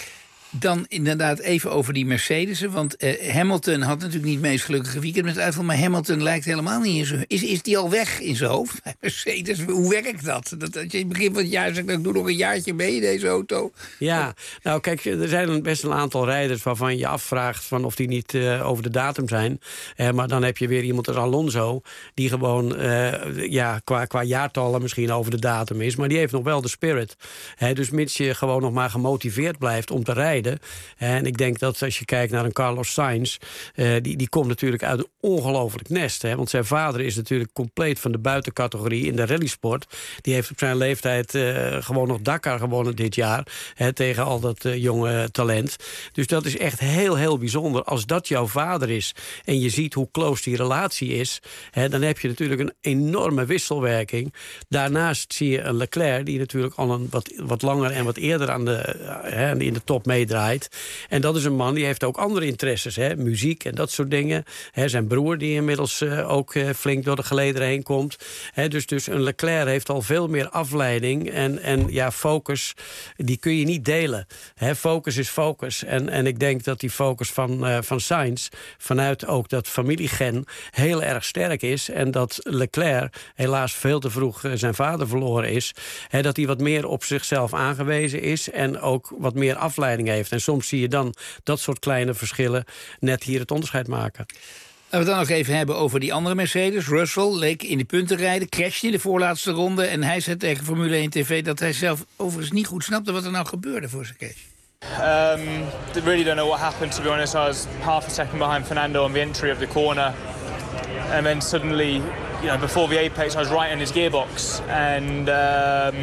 Dan inderdaad even over die Mercedes'en. Want uh, Hamilton had natuurlijk niet het meest gelukkige weekend met het uitval. Maar Hamilton lijkt helemaal niet in zijn... Is, is die al weg in zijn hoofd? Mercedes, hoe werkt dat? Dat, dat je in het begin van het jaar zegt, ik doe nog een jaartje mee in deze auto. Ja, nou kijk, er zijn best een aantal rijders waarvan je afvraagt van of die niet uh, over de datum zijn. Uh, maar dan heb je weer iemand als Alonso, die gewoon uh, ja, qua, qua jaartallen misschien over de datum is. Maar die heeft nog wel de spirit. He, dus mits je gewoon nog maar gemotiveerd blijft om te rijden. En ik denk dat als je kijkt naar een Carlos Sainz, uh, die, die komt natuurlijk uit een ongelooflijk nest. Hè? Want zijn vader is natuurlijk compleet van de buitencategorie in de rallysport. Die heeft op zijn leeftijd uh, gewoon nog Dakar gewonnen dit jaar. Hè, tegen al dat uh, jonge talent. Dus dat is echt heel, heel bijzonder. Als dat jouw vader is en je ziet hoe close die relatie is, hè, dan heb je natuurlijk een enorme wisselwerking. Daarnaast zie je een Leclerc die natuurlijk al een wat, wat langer en wat eerder aan de, uh, hè, in de top meedraait. En dat is een man die heeft ook andere interesses. Hè? Muziek en dat soort dingen. Hè? Zijn broer die inmiddels uh, ook uh, flink door de gelederen heen komt. Hè? Dus, dus een Leclerc heeft al veel meer afleiding. En, en ja, focus, die kun je niet delen. Hè? Focus is focus. En, en ik denk dat die focus van, uh, van Sainz, vanuit ook dat familiegen, heel erg sterk is. En dat Leclerc helaas veel te vroeg uh, zijn vader verloren is. Hè? Dat hij wat meer op zichzelf aangewezen is. En ook wat meer afleiding heeft. En soms zie je dan dat soort kleine verschillen net hier het onderscheid maken. Laten we het dan nog even hebben over die andere Mercedes. Russell leek in de punten rijden, crashte in de voorlaatste ronde. En hij zei tegen Formule één T V dat hij zelf overigens niet goed snapte wat er nou gebeurde voor zijn crash. Um, really don't know what happened, to be honest. I was half a second behind Fernando on the entry of the corner. And then suddenly, you know, before the apex, I was right in his gearbox. And, um,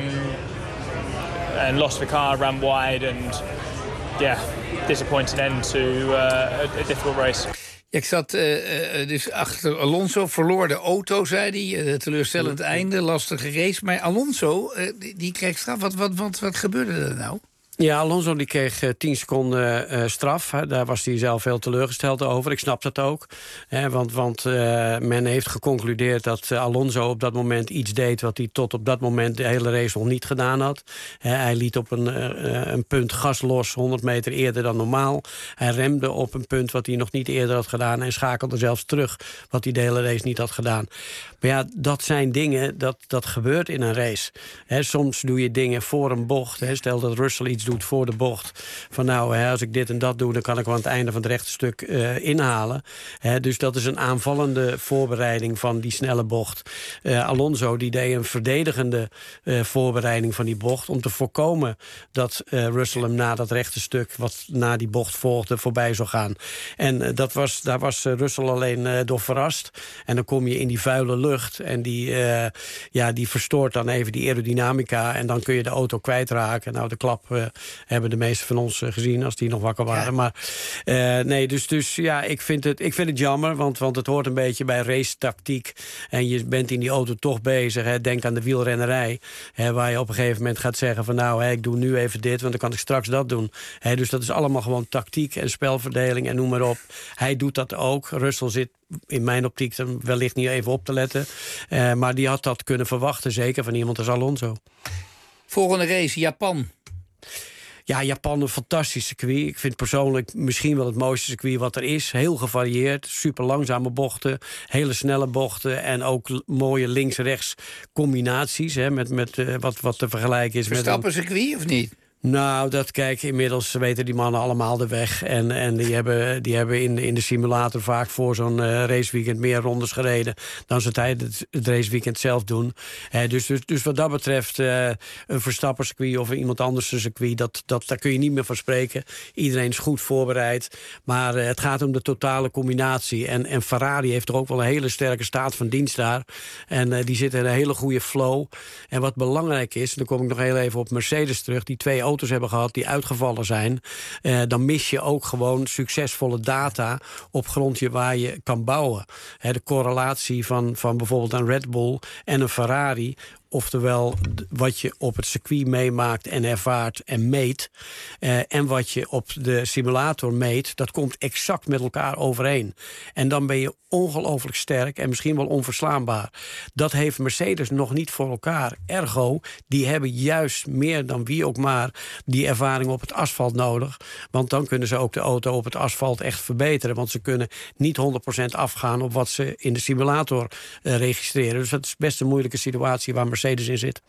and lost the car, ran wide and... yeah, disappointing end to uh, a, a difficult race. Ik zat uh, uh, dus achter Alonso, verloor de auto, zei hij. Uh, teleurstellend einde, lastige race. Maar Alonso, uh, die, die kreeg straf. Wat, wat, wat, wat gebeurde er nou? Ja, Alonso die kreeg uh, tien seconden uh, straf. Hè. Daar was hij zelf heel teleurgesteld over. Ik snap dat ook. Hè, want want uh, men heeft geconcludeerd dat uh, Alonso op dat moment iets deed wat hij tot op dat moment de hele race nog niet gedaan had. Hè, hij liet op een, uh, een punt gas los, honderd meter eerder dan normaal. Hij remde op een punt wat hij nog niet eerder had gedaan en schakelde zelfs terug wat hij de hele race niet had gedaan. Maar ja, dat zijn dingen, dat, dat gebeurt in een race. Hè, soms doe je dingen voor een bocht. Hè, stel dat Russell iets doet voor de bocht. Van nou, hè, als ik dit en dat doe, dan kan ik wel aan het einde van het rechte stuk uh, inhalen. Hè, dus dat is een aanvallende voorbereiding van die snelle bocht. Uh, Alonso die deed een verdedigende uh, voorbereiding van die bocht om te voorkomen dat uh, Russell hem na dat rechte stuk wat na die bocht volgde voorbij zou gaan. En uh, dat was, daar was uh, Russell alleen uh, door verrast. En dan kom je in die vuile lucht en die, uh, ja, die verstoort dan even die aerodynamica en dan kun je de auto kwijtraken. Nou, de klap uh, hebben de meesten van ons uh, gezien als die nog wakker waren. Ja. Maar uh, nee, dus, dus ja, ik vind het, ik vind het jammer, want, want het hoort een beetje bij racetactiek. En je bent in die auto toch bezig. Hè. Denk aan de wielrennerij, hè, waar je op een gegeven moment gaat zeggen van nou, hè, ik doe nu even dit, want dan kan ik straks dat doen. Hè, dus dat is allemaal gewoon tactiek en spelverdeling en noem maar op. Hij doet dat ook. Russell zit in mijn optiek dan wellicht niet even op te letten. Uh, maar die had dat kunnen verwachten, zeker van iemand als Alonso. Volgende race, Japan. Ja, Japan een fantastisch circuit. Ik vind persoonlijk misschien wel het mooiste circuit wat er is. Heel gevarieerd, super langzame bochten, hele snelle bochten en ook mooie links-rechts combinaties. Hè, met, met uh, wat, wat te vergelijken is Verstappen met een circuit of niet? Nou, dat kijk, inmiddels weten die mannen allemaal de weg. En, en die hebben, die hebben in, in de simulator vaak voor zo'n uh, raceweekend meer rondes gereden dan ze tijdens het, het raceweekend zelf doen. He, dus, dus, dus wat dat betreft, uh, een Verstappen-circuit of iemand anders een circuit, dat, dat, daar kun je niet meer van spreken. Iedereen is goed voorbereid. Maar uh, het gaat om de totale combinatie. En, en Ferrari heeft er ook wel een hele sterke staat van dienst daar. En uh, die zitten in een hele goede flow. En wat belangrijk is, dan kom ik nog heel even op Mercedes terug, die twee auto's hebben gehad die uitgevallen zijn, eh, dan mis je ook gewoon succesvolle data op grondje waar je kan bouwen. He, de correlatie van, van bijvoorbeeld een Red Bull en een Ferrari oftewel wat je op het circuit meemaakt en ervaart en meet, uh, en wat je op de simulator meet, dat komt exact met elkaar overeen. En dan ben je ongelooflijk sterk en misschien wel onverslaanbaar. Dat heeft Mercedes nog niet voor elkaar. Ergo, die hebben juist meer dan wie ook maar die ervaring op het asfalt nodig. Want dan kunnen ze ook de auto op het asfalt echt verbeteren. Want ze kunnen niet honderd procent afgaan op wat ze in de simulator uh, registreren. Dus dat is best een moeilijke situatie waar Mercedes in zit.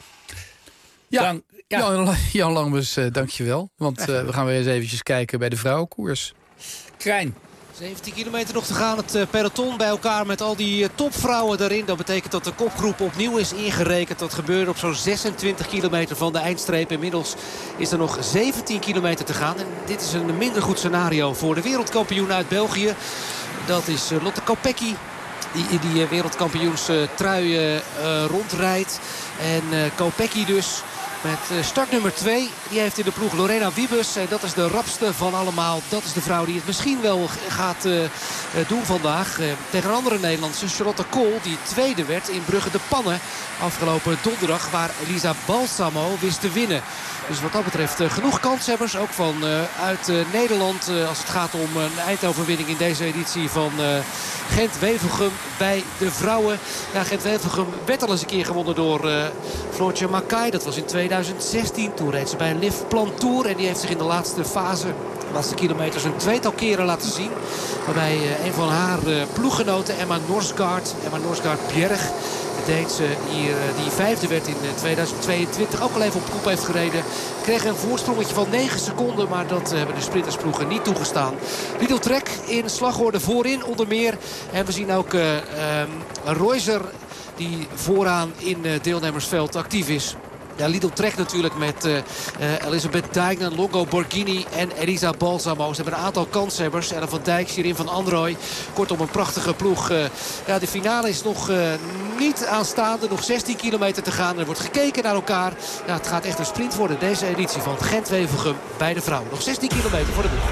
Ja, Dan, ja. Jan, Jan Langbus, uh, dank je wel. Want uh, we gaan weer eens eventjes kijken bij de vrouwenkoers. Krijn. zeventien kilometer nog te gaan. Het uh, peloton bij elkaar met al die uh, topvrouwen erin. Dat betekent dat de kopgroep opnieuw is ingerekend. Dat gebeurde op zo'n zesentwintig kilometer van de eindstreep. Inmiddels is er nog zeventien kilometer te gaan. En dit is een minder goed scenario voor de wereldkampioen uit België. Dat is uh, Lotte Kopecky. Die in die uh, wereldkampioenstrui uh, uh, rondrijdt. En uh, Kopecky dus met start nummer twee. Die heeft in de ploeg Lorena Wiebes. En dat is de rapste van allemaal. Dat is de vrouw die het misschien wel gaat uh, doen vandaag. Uh, tegen een andere Nederlandse, Charlotte Kool. Die tweede werd in Brugge de Pannen. Afgelopen donderdag. Waar Elisa Balsamo wist te winnen. Dus wat dat betreft uh, genoeg kanshebbers. Ook van uh, uit uh, Nederland. Uh, als het gaat om een eindoverwinning in deze editie van uh, Gent-Wevelgem bij de vrouwen. Ja, Gent-Wevelgem werd al eens een keer gewonnen door uh, Floortje Mackay. Dat was in tweeduizend zestien. Toen reed ze bij een Liv Plantour. En die heeft zich in de laatste fase, de laatste kilometers, een tweetal keren laten zien. Waarbij uh, een van haar uh, ploeggenoten, Emma Norsgaard, Emma Norsgaard-Bjerg, deed ze hier, die vijfde werd in tweeduizend tweeëntwintig, ook al even op kop heeft gereden. Kreeg een voorsprongetje van negen seconden, maar dat hebben de sprintersploegen niet toegestaan. Lidl Trek in slagorde voorin onder meer. En we zien ook uh, um, Reuser die vooraan in uh, deelnemersveld actief is. Ja, Lidl Trek natuurlijk met uh, uh, Elisabeth Dijknen, Longo Borghini en Elisa Balsamo. Ze hebben een aantal kanshebbers. Ellen van Dijk, Shirin van Androoy. Kortom een prachtige ploeg. Uh, ja, de finale is nog uh, niet aanstaande. Nog zestien kilometer te gaan. Er wordt gekeken naar elkaar. Ja, het gaat echt een sprint worden. Deze editie van Gent-Wevelgem bij de vrouwen. Nog zestien kilometer voor de boeg.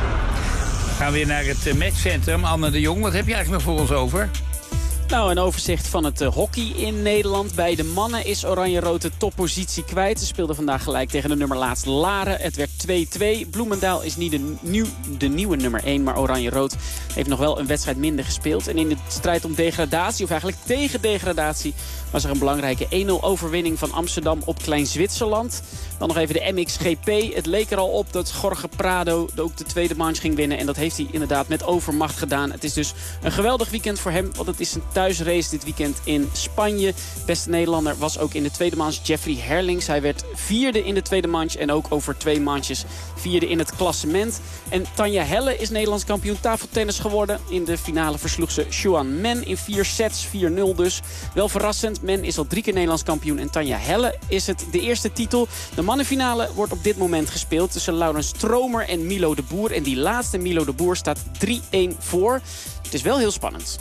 We gaan weer naar het matchcentrum. Anne de Jong, wat heb je eigenlijk nog voor ons over? Nou, een overzicht van het uh, hockey in Nederland. Bij de mannen is Oranje-Rood de toppositie kwijt. Ze speelden vandaag gelijk tegen de nummer laatst Laren. Het werd twee-twee. Bloemendaal is niet de, nieuw, de nieuwe nummer één, maar Oranje-Rood heeft nog wel een wedstrijd minder gespeeld. En in de strijd om degradatie, of eigenlijk tegen degradatie, was er een belangrijke één nul overwinning van Amsterdam op Klein-Zwitserland. Dan nog even de M X G P. Het leek er al op dat Jorge Prado ook de tweede manche ging winnen. En dat heeft hij inderdaad met overmacht gedaan. Het is dus een geweldig weekend voor hem, want het is een thuisrace dit weekend in Spanje. Beste Nederlander was ook in de tweede manche Jeffrey Herlings. Hij werd vierde in de tweede manche en ook over twee manches vierde in het klassement. En Tanja Helle is Nederlands kampioen tafeltennis geworden. In de finale versloeg ze Xuan Men in vier sets, vier nul dus. Wel verrassend, Men is al drie keer Nederlands kampioen en Tanja Helle is het de eerste titel. De mannenfinale wordt op dit moment gespeeld tussen Laurens Stromer en Milo de Boer. En die laatste Milo de Boer staat drie-één voor. Het is wel heel spannend.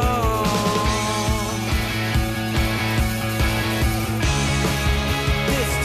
This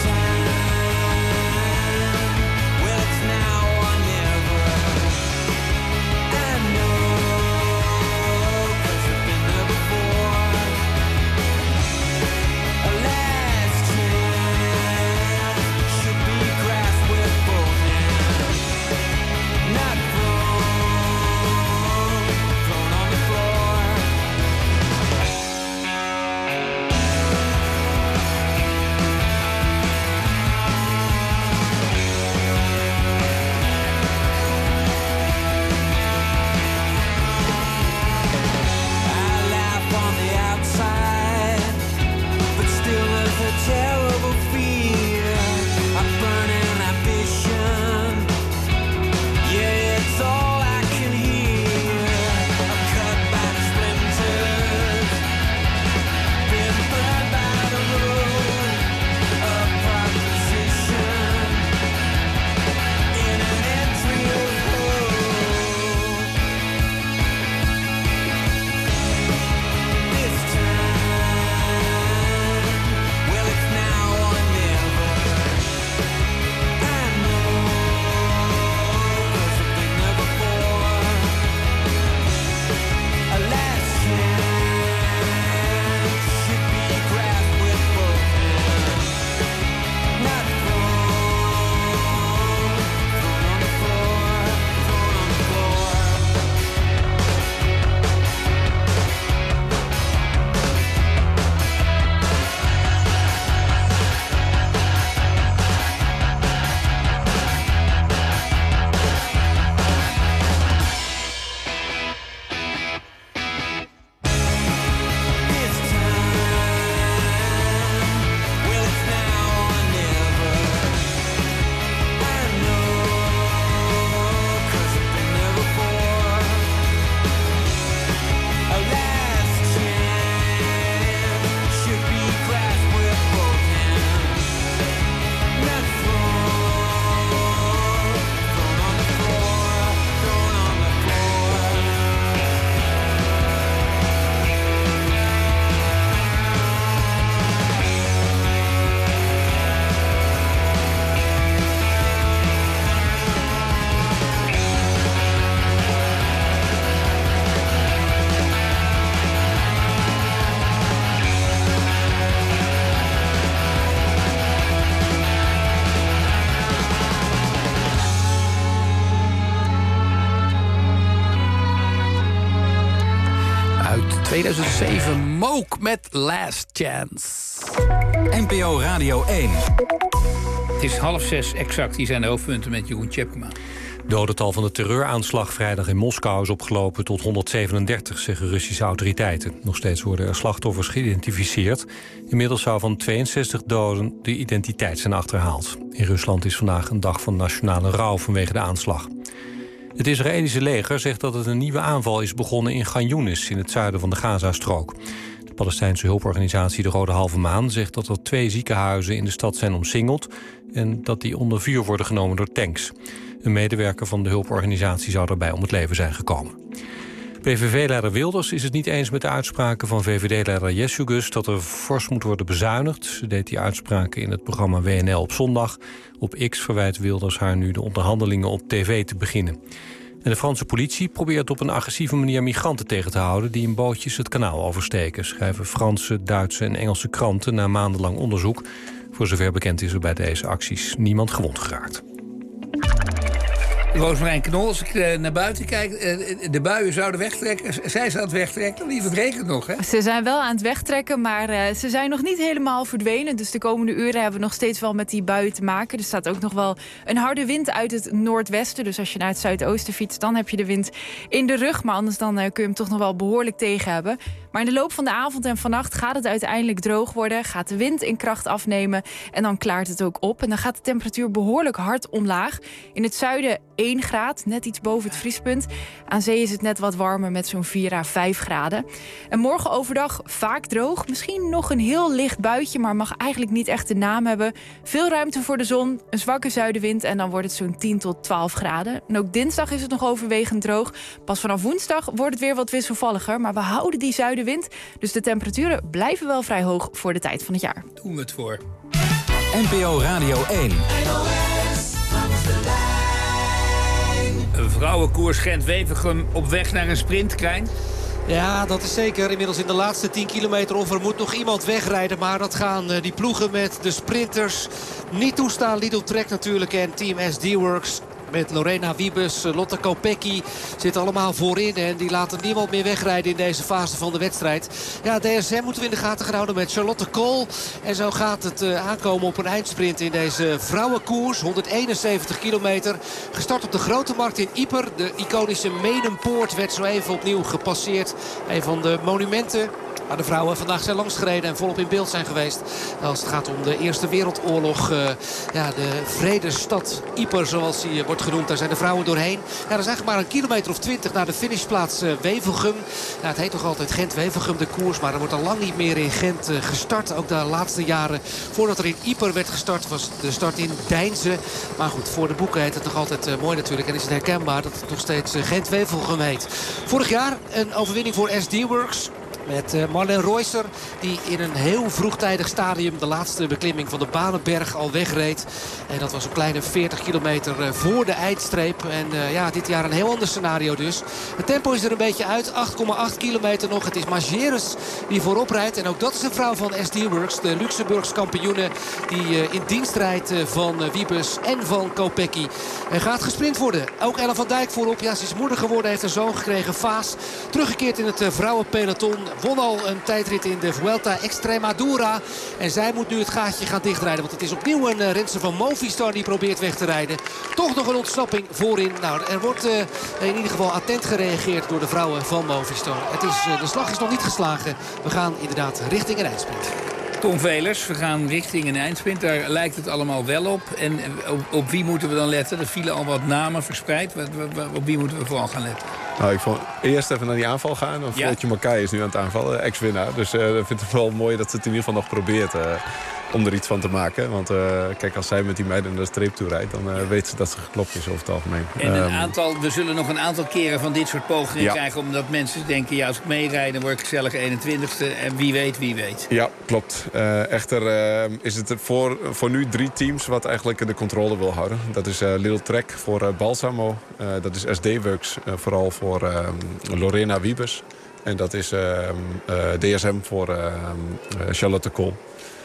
tweeduizend zeven, Mook met Last Chance. N P O Radio één. Het is half zes exact. Hier zijn de hoofdpunten met Jeroen Tjepkema. Het dodental van de terreuraanslag vrijdag in Moskou is opgelopen tot honderdzevenendertig, zeggen Russische autoriteiten. Nog steeds worden er slachtoffers geïdentificeerd. Inmiddels zou van tweeënzestig doden de identiteit zijn achterhaald. In Rusland is vandaag een dag van nationale rouw vanwege de aanslag. Het Israëlische leger zegt dat het een nieuwe aanval is begonnen in Khan Younis, in het zuiden van de Gazastrook. De Palestijnse hulporganisatie De Rode Halve Maan zegt dat er twee ziekenhuizen in de stad zijn omsingeld en dat die onder vuur worden genomen door tanks. Een medewerker van de hulporganisatie zou daarbij om het leven zijn gekomen. P V V-leider Wilders is het niet eens met de uitspraken van V V D-leider Jessugus dat er fors moet worden bezuinigd. Ze deed die uitspraken in het programma W N L op zondag. Op X verwijt Wilders haar nu de onderhandelingen op tv te beginnen. En de Franse politie probeert op een agressieve manier migranten tegen te houden die in bootjes het kanaal oversteken, schrijven Franse, Duitse en Engelse kranten na maandenlang onderzoek. Voor zover bekend is er bij deze acties niemand gewond geraakt. Roosmarijn Knol, als ik naar buiten kijk, de buien zouden wegtrekken. Zij is aan het wegtrekken, lief, het regent nog, hè? Ze zijn wel aan het wegtrekken, maar uh, ze zijn nog niet helemaal verdwenen. Dus de komende uren hebben we nog steeds wel met die buien te maken. Er staat ook nog wel een harde wind uit het noordwesten. Dus als je naar het zuidoosten fietst, dan heb je de wind in de rug. Maar anders dan uh, kun je hem toch nog wel behoorlijk tegen hebben. Maar in de loop van de avond en vannacht gaat het uiteindelijk droog worden. Gaat de wind in kracht afnemen en dan klaart het ook op. En dan gaat de temperatuur behoorlijk hard omlaag. In het zuiden één graad, net iets boven het vriespunt. Aan zee is het net wat warmer met zo'n vier à vijf graden. En morgen overdag vaak droog. Misschien nog een heel licht buitje, maar mag eigenlijk niet echt de naam hebben. Veel ruimte voor de zon, een zwakke zuidenwind en dan wordt het zo'n tien tot twaalf graden. En ook dinsdag is het nog overwegend droog. Pas vanaf woensdag wordt het weer wat wisselvalliger, maar we houden die zuidenwind. Dus de temperaturen blijven wel vrij hoog voor de tijd van het jaar. Doen we het voor. N P O Radio één. Een vrouwenkoers Gent-Wevelgem op weg naar een sprintkrein. Ja, dat is zeker. Inmiddels in de laatste tien kilometer of er moet nog iemand wegrijden. Maar dat gaan uh, die ploegen met de sprinters niet toestaan. Lidl Trek natuurlijk en Team S D Works. Met Lorena Wiebes, Lotte Kopecky zitten allemaal voorin. En die laten niemand meer wegrijden in deze fase van de wedstrijd. Ja, D S M moeten we in de gaten gaan houden met Charlotte Kool. En zo gaat het uh, aankomen op een eindsprint in deze vrouwenkoers. honderdeenenzeventig kilometer. Gestart op de Grote Markt in Ieper. De iconische Menenpoort werd zo even opnieuw gepasseerd. Een van de monumenten waar de vrouwen vandaag zijn langsgereden en volop in beeld zijn geweest. Als het gaat om de Eerste Wereldoorlog. Uh, ja, de vredesstad Ieper, zoals die uh, wordt genoemd. Daar zijn de vrouwen doorheen. Ja, er zijn maar een kilometer of twintig naar de finishplaats uh, Wevelgem. Ja, het heet toch altijd Gent-Wevelgem de koers. Maar er wordt al lang niet meer in Gent uh, gestart. Ook de laatste jaren voordat er in Ieper werd gestart was de start in Deinze. Maar goed, voor de boeken heet het nog altijd uh, mooi natuurlijk. En is het herkenbaar dat het nog steeds uh, Gent-Wevelgem heet. Vorig jaar een overwinning voor S D Works. Met uh, Marlene Reusser die in een heel vroegtijdig stadium de laatste beklimming van de Banenberg al wegreed. En dat was een kleine veertig kilometer uh, voor de eindstreep. En uh, ja, dit jaar een heel ander scenario dus. Het tempo is er een beetje uit. acht komma acht kilometer nog. Het is Mageres die voorop rijdt. En ook dat is een vrouw van S D Works. De Luxemburgs kampioene die uh, in dienst rijdt uh, van uh, Wiebes en van Kopecky. Er gaat gesprint worden. Ook Ellen van Dijk voorop. Ja, ze is moeder geworden. Heeft een zoon gekregen. Vaas. Teruggekeerd in het uh, vrouwenpeloton. Won al een tijdrit in de Vuelta Extremadura. En zij moet nu het gaatje gaan dichtrijden. Want het is opnieuw een uh, renster van Movistar die probeert weg te rijden. Toch nog een ontsnapping voorin. Nou, er wordt uh, in ieder geval attent gereageerd door de vrouwen van Movistar. Het is, uh, de slag is nog niet geslagen. We gaan inderdaad richting een eindsprint. Tom Velers, we gaan richting een eindsprint. Daar lijkt het allemaal wel op. En op, op wie moeten we dan letten? Er vielen al wat namen verspreid. Op wie moeten we vooral gaan letten? Nou, ik vond eerst even naar die aanval gaan. Floortje ja. Mackay is nu aan het aanvallen, ex-winnaar. Dus uh, ik vind het wel mooi dat ze het in ieder geval nog probeert uh, om er iets van te maken. Want uh, kijk, als zij met die meiden naar de streep toe rijdt, dan uh, weet ze dat ze geklopt is over het algemeen. En een aantal, we zullen nog een aantal keren van dit soort pogingen ja. krijgen. Omdat mensen denken, ja, als ik meerijd, dan word ik gezellig eenentwintigste. En wie weet, wie weet. Ja, klopt. Uh, echter uh, is het voor, voor nu drie teams wat eigenlijk de controle wil houden. Dat is uh, Lidl Trek voor uh, Balsamo. Uh, dat is S D Works, uh, vooral voor uh, Lorena Wiebes. En dat is uh, uh, D S M voor uh, uh, Charlotte Kool.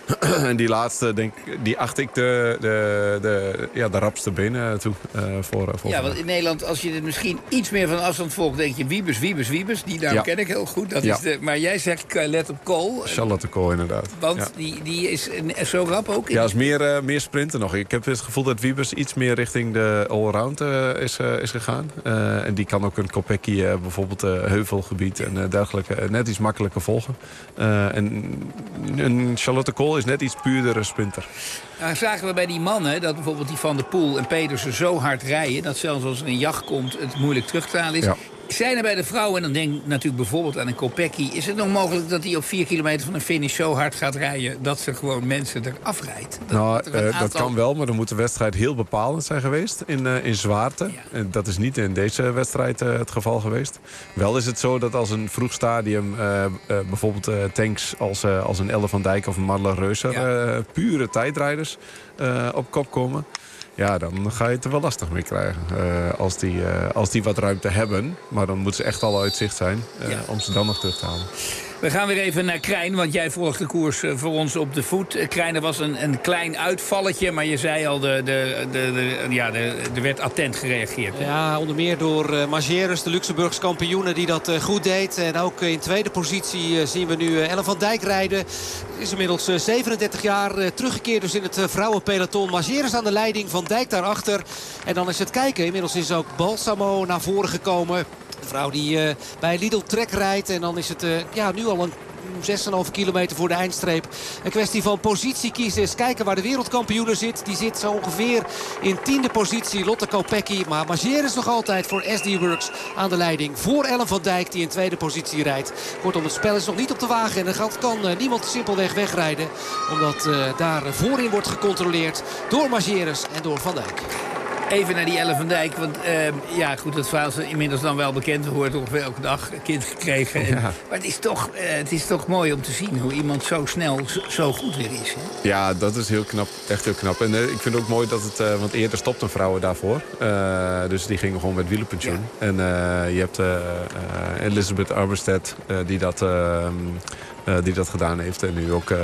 En die laatste, denk, die acht ik de, de, de, ja, de rapste benen toe. Uh, voor, voor ja, want in Nederland, als je het misschien iets meer van afstand volgt... denk je Wiebes, Wiebes, Wiebes. Die naam ja. ken ik heel goed. Dat ja. is de, maar jij zegt Let op Kool. Charlotte Kool, inderdaad. Want ja. die, die is zo rap ook? Ja, is meer, uh, meer sprinten nog. Ik heb het gevoel dat Wiebes iets meer richting de allround uh, is, uh, is gegaan. Uh, en die kan ook een Kopecky, uh, bijvoorbeeld uh, heuvelgebied en uh, dergelijke... Uh, net iets makkelijker volgen. Uh, en een Charlotte Kool is net iets puurdere sprinter. Nou, zagen we bij die mannen dat bijvoorbeeld die Van der Poel en Pedersen zo hard rijden... dat zelfs als er een jacht komt het moeilijk terug te halen is. Ja. Zijn er bij de vrouwen, en dan denk ik natuurlijk bijvoorbeeld aan een Kopecky... is het nog mogelijk dat hij op vier kilometer van een finish zo hard gaat rijden... dat ze gewoon mensen eraf rijdt? Dat, nou, dat, uh, aantal... dat kan wel, maar dan moet de wedstrijd heel bepalend zijn geweest in, uh, in zwaarte. Ja. En dat is niet in deze wedstrijd uh, het geval geweest. Wel is het zo dat als een vroeg stadium uh, uh, bijvoorbeeld uh, tanks als, uh, als een Elle van Dijk of een Marla Reuser... Ja. Uh, pure tijdrijders uh, op kop komen... Ja, dan ga je het er wel lastig mee krijgen. Uh, als, die, uh, als die wat ruimte hebben. Maar dan moeten ze echt al uit zicht zijn. Uh, ja. Om ze dan nog terug te halen. We gaan weer even naar Krijn, want jij volgt de koers voor ons op de voet. Uh, Krijn, er was een, een klein uitvalletje, maar je zei al, de, de, de, de, ja, de, er werd attent gereageerd. Hè? Ja, onder meer door uh, Margerus, de Luxemburgse kampioene, die dat uh, goed deed. En ook in tweede positie uh, zien we nu uh, Elle van Dijk rijden. Is inmiddels uh, zevenendertig jaar uh, teruggekeerd dus in het uh, vrouwenpeloton. Margerus aan de leiding, Van Dijk daarachter. En dan is het kijken. Inmiddels is ook Balsamo naar voren gekomen. De vrouw die uh, bij Lidl Trek rijdt. En dan is het uh, ja, nu al een zes komma vijf kilometer voor de eindstreep. Een kwestie van positie kiezen. Eens kijken waar de wereldkampioene zit. Die zit zo ongeveer in tiende positie. Lotte Kopecky. Maar Margerus nog altijd voor S D Works aan de leiding. Voor Ellen van Dijk die in tweede positie rijdt. Kortom, het spel is nog niet op de wagen. En er kan uh, niemand simpelweg wegrijden. Omdat uh, daar voorin wordt gecontroleerd door Margerus en door Van Dijk. Even naar die Elle van Dijk, want uh, ja, goed, dat verhaal is inmiddels dan wel bekend. We horen ongeveer elke dag een kind gekregen. En, ja. Maar het is, toch, uh, het is toch mooi om te zien hoe iemand zo snel zo, zo goed weer is. Hè? Ja, dat is heel knap, echt heel knap. En uh, ik vind het ook mooi dat het, uh, want eerder stopten vrouwen daarvoor. Uh, dus die gingen gewoon met wielerpensioen. Ja. En uh, je hebt uh, uh, Elizabeth Arberstedt uh, die, dat, uh, uh, die dat gedaan heeft. En nu ook... Uh,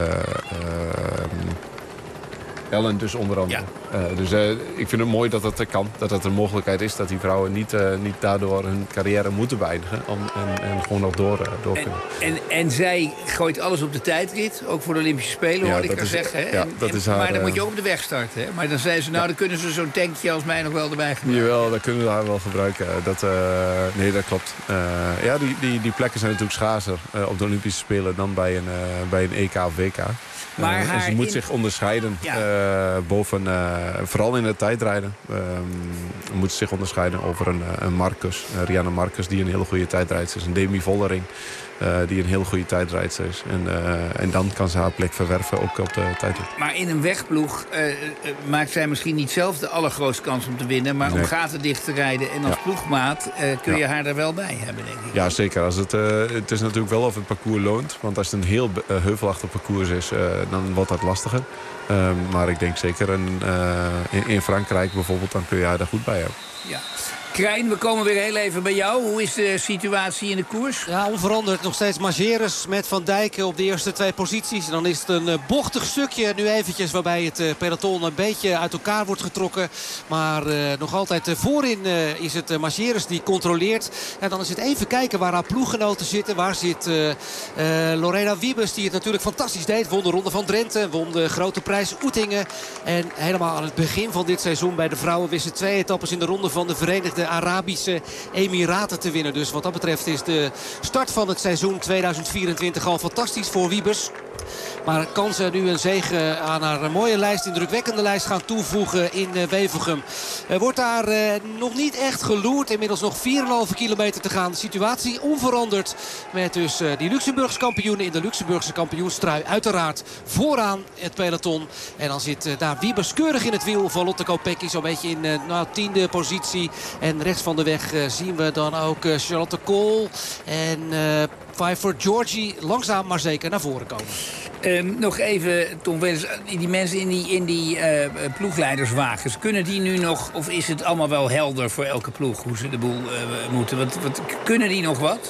uh, Ellen dus onder andere. Ja. Uh, dus uh, ik vind het mooi dat dat kan. Dat het een mogelijkheid is dat die vrouwen niet, uh, niet daardoor hun carrière moeten beëindigen. Om, en, en gewoon nog door, uh, door kunnen. En, en, en zij gooit alles op de tijdrit. Ook voor de Olympische Spelen, ja, hoorde ik haar is, zeggen. Hè? Ja, en, dat en, is haar, maar dan uh, moet je ook op de weg starten. Hè? Maar dan zei ze, nou ja. dan kunnen ze zo'n tankje als mij nog wel erbij gebruiken. Jawel, dat kunnen we haar wel gebruiken. Dat, uh, nee, dat klopt. Uh, ja, die, die, die plekken zijn natuurlijk schaarser uh, op de Olympische Spelen dan bij een, uh, bij een E K of W K. Maar uh, en ze moet in... zich onderscheiden ja. uh, boven, uh, vooral in het tijdrijden. Uh, moet ze zich onderscheiden over een, een Marcus, uh, Rianne Marcus, die een hele goede tijdrijdster is. Een Demi Vollering, uh, die een hele goede tijdrijdster is. En, uh, en dan kan ze haar plek verwerven ook op de tijdrit. Maar in een wegploeg uh, uh, maakt zij misschien niet zelf de allergrootste kans om te winnen. Maar nee. om gaten dicht te rijden en als ja. ploegmaat uh, kun je ja. haar er wel bij hebben, denk ik. Ja, zeker. Als het, uh, het is natuurlijk wel of het parcours loont. Want als het een heel uh, heuvelachtig parcours is, uh, dan wordt dat lastiger. Uh, maar ik denk zeker in, uh, in, in Frankrijk bijvoorbeeld, dan kun je haar er goed bij hebben. Ja. Krijn, we komen weer heel even bij jou. Hoe is de situatie in de koers? Ja, onveranderd. Nog steeds Margerus met Van Dijk op de eerste twee posities. En dan is het een bochtig stukje nu eventjes waarbij het peloton een beetje uit elkaar wordt getrokken. Maar uh, nog altijd voorin uh, is het Margerus die controleert. En dan is het even kijken waar haar ploeggenoten zitten. Waar zit uh, uh, Lorena Wiebes, die het natuurlijk fantastisch deed. Won de Ronde van Drenthe, won de Grote Prijs Oetingen. En helemaal aan het begin van dit seizoen bij de vrouwen wisten twee etappes in de Ronde van de Verenigde Arabische Emiraten te winnen. Dus wat dat betreft is de start van het seizoen tweeduizend vierentwintig al fantastisch voor Wiebes. Maar kan ze nu een zege aan haar mooie lijst, indrukwekkende lijst gaan toevoegen in Wevelgem. Er wordt daar eh, nog niet echt geloerd. Inmiddels nog vier komma vijf kilometer te gaan. De situatie onveranderd met dus eh, die Luxemburgse kampioenen in de Luxemburgse kampioenstrui. Uiteraard vooraan het peloton. En dan zit eh, daar Wiebes keurig in het wiel van Lotte Kopecky. Zo'n beetje in eh, nou, tiende positie. En rechts van de weg uh, zien we dan ook uh, Charlotte Kool en uh, Five for Georgie langzaam maar zeker naar voren komen. Um, nog even, Tom Velers, die mensen in die, in die uh, ploegleiderswagens, kunnen die nu nog, of is het allemaal wel helder voor elke ploeg hoe ze de boel uh, moeten? Wat, wat, kunnen die nog wat?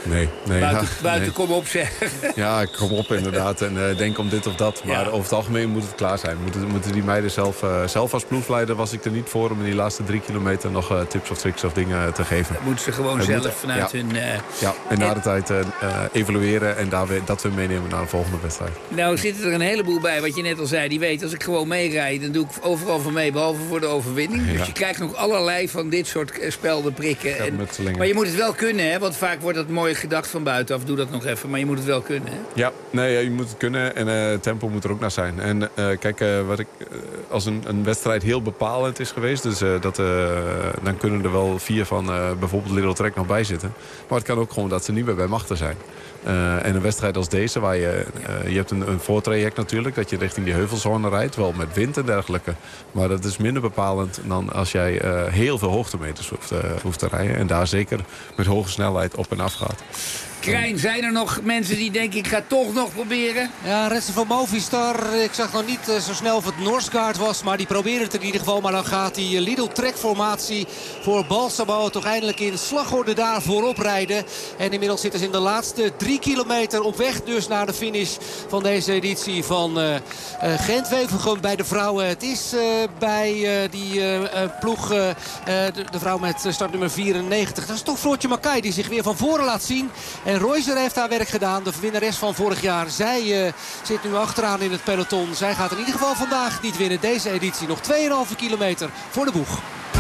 Nee, nee. Buiten, ja, buiten nee. kom op zeg. Ja, ik kom op inderdaad en uh, denk om dit of dat. Maar ja. over het algemeen moet het klaar zijn. Moeten, moeten die meiden zelf... Uh, zelf als ploegleider was ik er niet voor om in die laatste drie kilometer nog uh, tips of tricks of dingen te geven. Dat moeten ze gewoon uh, zelf moeten, vanuit ja. hun... Uh, ja, en na en... de tijd uh, uh, evalueren en daar we, dat we meenemen naar de volgende wedstrijd. Nou zitten er een heleboel bij, wat je net al zei. Die weet, als ik gewoon meerijd, dan doe ik overal van mee, behalve voor de overwinning. Ja. Dus je krijgt nog allerlei van dit soort spelden prikken. En, maar je moet het wel kunnen, hè? Want vaak wordt dat mooi gedacht van buitenaf. Doe dat nog even, maar je moet het wel kunnen, hè? Ja, nee, je moet het kunnen en uh, tempo moet er ook naar zijn. En uh, kijk, uh, wat ik, uh, als een, een wedstrijd heel bepalend is geweest... Dus, uh, dat, uh, dan kunnen er wel vier van uh, bijvoorbeeld Little Trek nog bij zitten. Maar het kan ook gewoon dat ze niet meer bij machten zijn. Uh, en een wedstrijd als deze, waar je, uh, je hebt een, een voortraject natuurlijk... dat je richting die heuvelzone rijdt, wel met wind en dergelijke. Maar dat is minder bepalend dan als jij uh, heel veel hoogtemeters hoeft, uh, hoeft te rijden... en daar zeker met hoge snelheid op en af gaat. Krijn, zijn er nog mensen die denken, ik ga toch nog proberen? Ja, Rensen van Movistar. Ik zag nog niet uh, zo snel of het Norsgaard was. Maar die probeerde het in ieder geval. Maar dan gaat die uh, Lidl Trek-formatie voor Balsamo toch eindelijk in slagorde daar voorop rijden. En inmiddels zitten ze in de laatste drie kilometer op weg dus naar de finish van deze editie van uh, uh, Gent-Wevelgem bij de vrouwen. Het is uh, bij uh, die uh, uh, ploeg, uh, uh, de, de vrouw met startnummer vierennegentig. Dat is toch Floortje Mackay die zich weer van voren laat zien. En Reuser heeft haar werk gedaan, de winnares van vorig jaar. Zij uh, zit nu achteraan in het peloton. Zij gaat in ieder geval vandaag niet winnen. Deze editie nog twee komma vijf kilometer voor de boeg.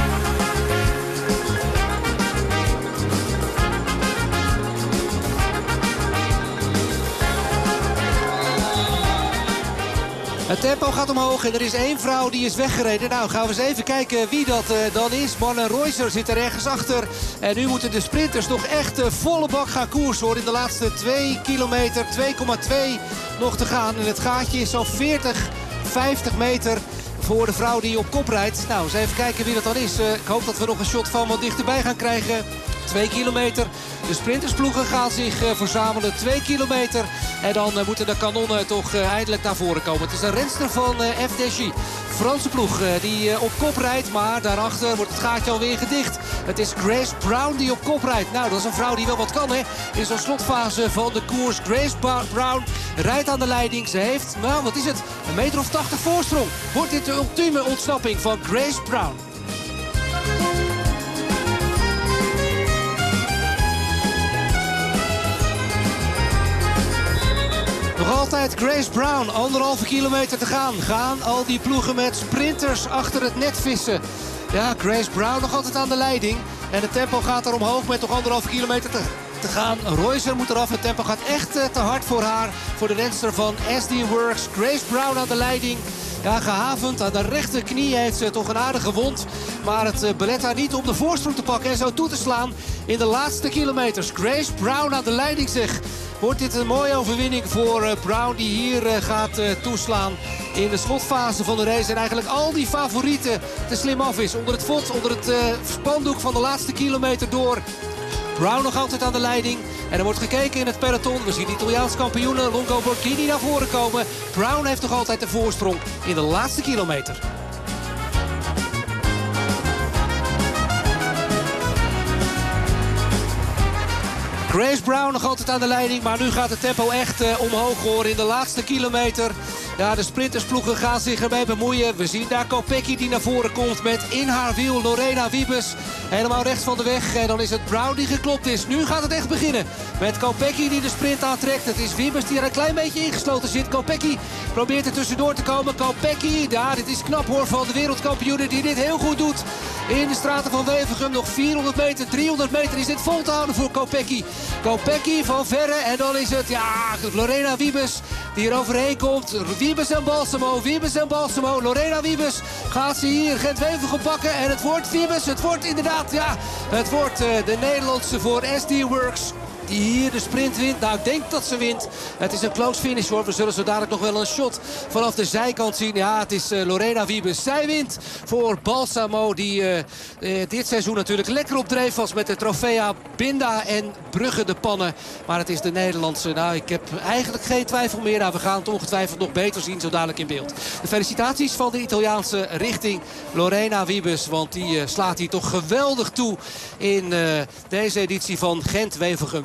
Het tempo gaat omhoog en er is één vrouw die is weggereden. Nou, gaan we eens even kijken wie dat uh, dan is. Marlen Reuser zit er ergens achter. En nu moeten de sprinters toch echt uh, volle bak gaan koersen hoor. In de laatste twee kilometer, twee komma twee nog te gaan. En het gaatje is zo'n veertig, vijftig meter voor de vrouw die op kop rijdt. Nou, eens even kijken wie dat dan is. Uh, ik hoop dat we nog een shot van wat dichterbij gaan krijgen. Twee kilometer. De sprintersploegen gaan zich uh, verzamelen. Twee kilometer. En dan uh, moeten de kanonnen toch uh, eindelijk naar voren komen. Het is een renster van uh, F D J. Franse ploeg uh, die uh, op kop rijdt. Maar daarachter wordt het gaatje alweer gedicht. Het is Grace Brown die op kop rijdt. Nou, dat is een vrouw die wel wat kan hè. In zo'n slotfase van de koers. Grace Brown rijdt aan de leiding. Ze heeft, nou wat is het, een meter of tachtig voorsprong. Wordt dit de ultieme ontsnapping van Grace Brown. Nog altijd Grace Brown, anderhalve kilometer te gaan. Gaan al die ploegen met sprinters achter het net vissen. Ja, Grace Brown nog altijd aan de leiding. En het tempo gaat er omhoog met nog anderhalve kilometer te, te gaan. Reuser moet eraf. Het tempo gaat echt uh, te hard voor haar. Voor de renster van S D Works. Grace Brown aan de leiding. Ja, gehavend. Aan de rechterknie heeft ze toch een aardige wond. Maar het uh, belet haar niet om de voorsprong te pakken en zo toe te slaan in de laatste kilometers. Grace Brown aan de leiding zeg. Wordt dit een mooie overwinning voor uh, Brown die hier uh, gaat uh, toeslaan in de slotfase van de race. En eigenlijk al die favorieten te slim af is. Onder het vod, onder het uh, spandoek van de laatste kilometer door. Brown nog altijd aan de leiding. En er wordt gekeken in het peloton. We zien de Italiaans kampioenen Longo Borghini naar voren komen. Brown heeft nog altijd de voorsprong in de laatste kilometer. Grace Brown nog altijd aan de leiding. Maar nu gaat het tempo echt uh, omhoog hoor in de laatste kilometer. Ja, de sprintersploegen gaan zich ermee bemoeien. We zien daar Kopecky die naar voren komt met in haar wiel Lorena Wiebes. Helemaal rechts van de weg. En dan is het Brown die geklopt is. Nu gaat het echt beginnen. Met Kopecky die de sprint aantrekt. Het is Wiebes die er een klein beetje ingesloten zit. Kopecky probeert er tussendoor te komen. Kopecky, ja, dit is knap hoor van de wereldkampioenen die dit heel goed doet. In de straten van Wevelgem nog vierhonderd meter, driehonderd meter is dit vol te houden voor Kopecky. Kopecky van verre en dan is het, ja, Lorena Wiebes die er overheen komt. Wiebes en Balsamo, Wiebes en Balsamo. Lorena Wiebes gaat ze hier Gent-Wevelgem pakken. En het wordt Wiebes, het wordt inderdaad, ja, het wordt uh, de Nederlandse voor S D Works. Die hier de sprint wint. Nou, ik denk dat ze wint. Het is een close finish hoor. We zullen zo dadelijk nog wel een shot vanaf de zijkant zien. Ja, het is uh, Lorena Wiebes. Zij wint voor Balsamo. Die uh, uh, dit seizoen natuurlijk lekker op dreef was met de Trofea Binda en Brugge de Pannen. Maar het is de Nederlandse. Nou, ik heb eigenlijk geen twijfel meer. Nou, we gaan het ongetwijfeld nog beter zien zo dadelijk in beeld. De felicitaties van de Italiaanse richting Lorena Wiebes. Want die uh, slaat hier toch geweldig toe in uh, deze editie van Gent-Wevelgem.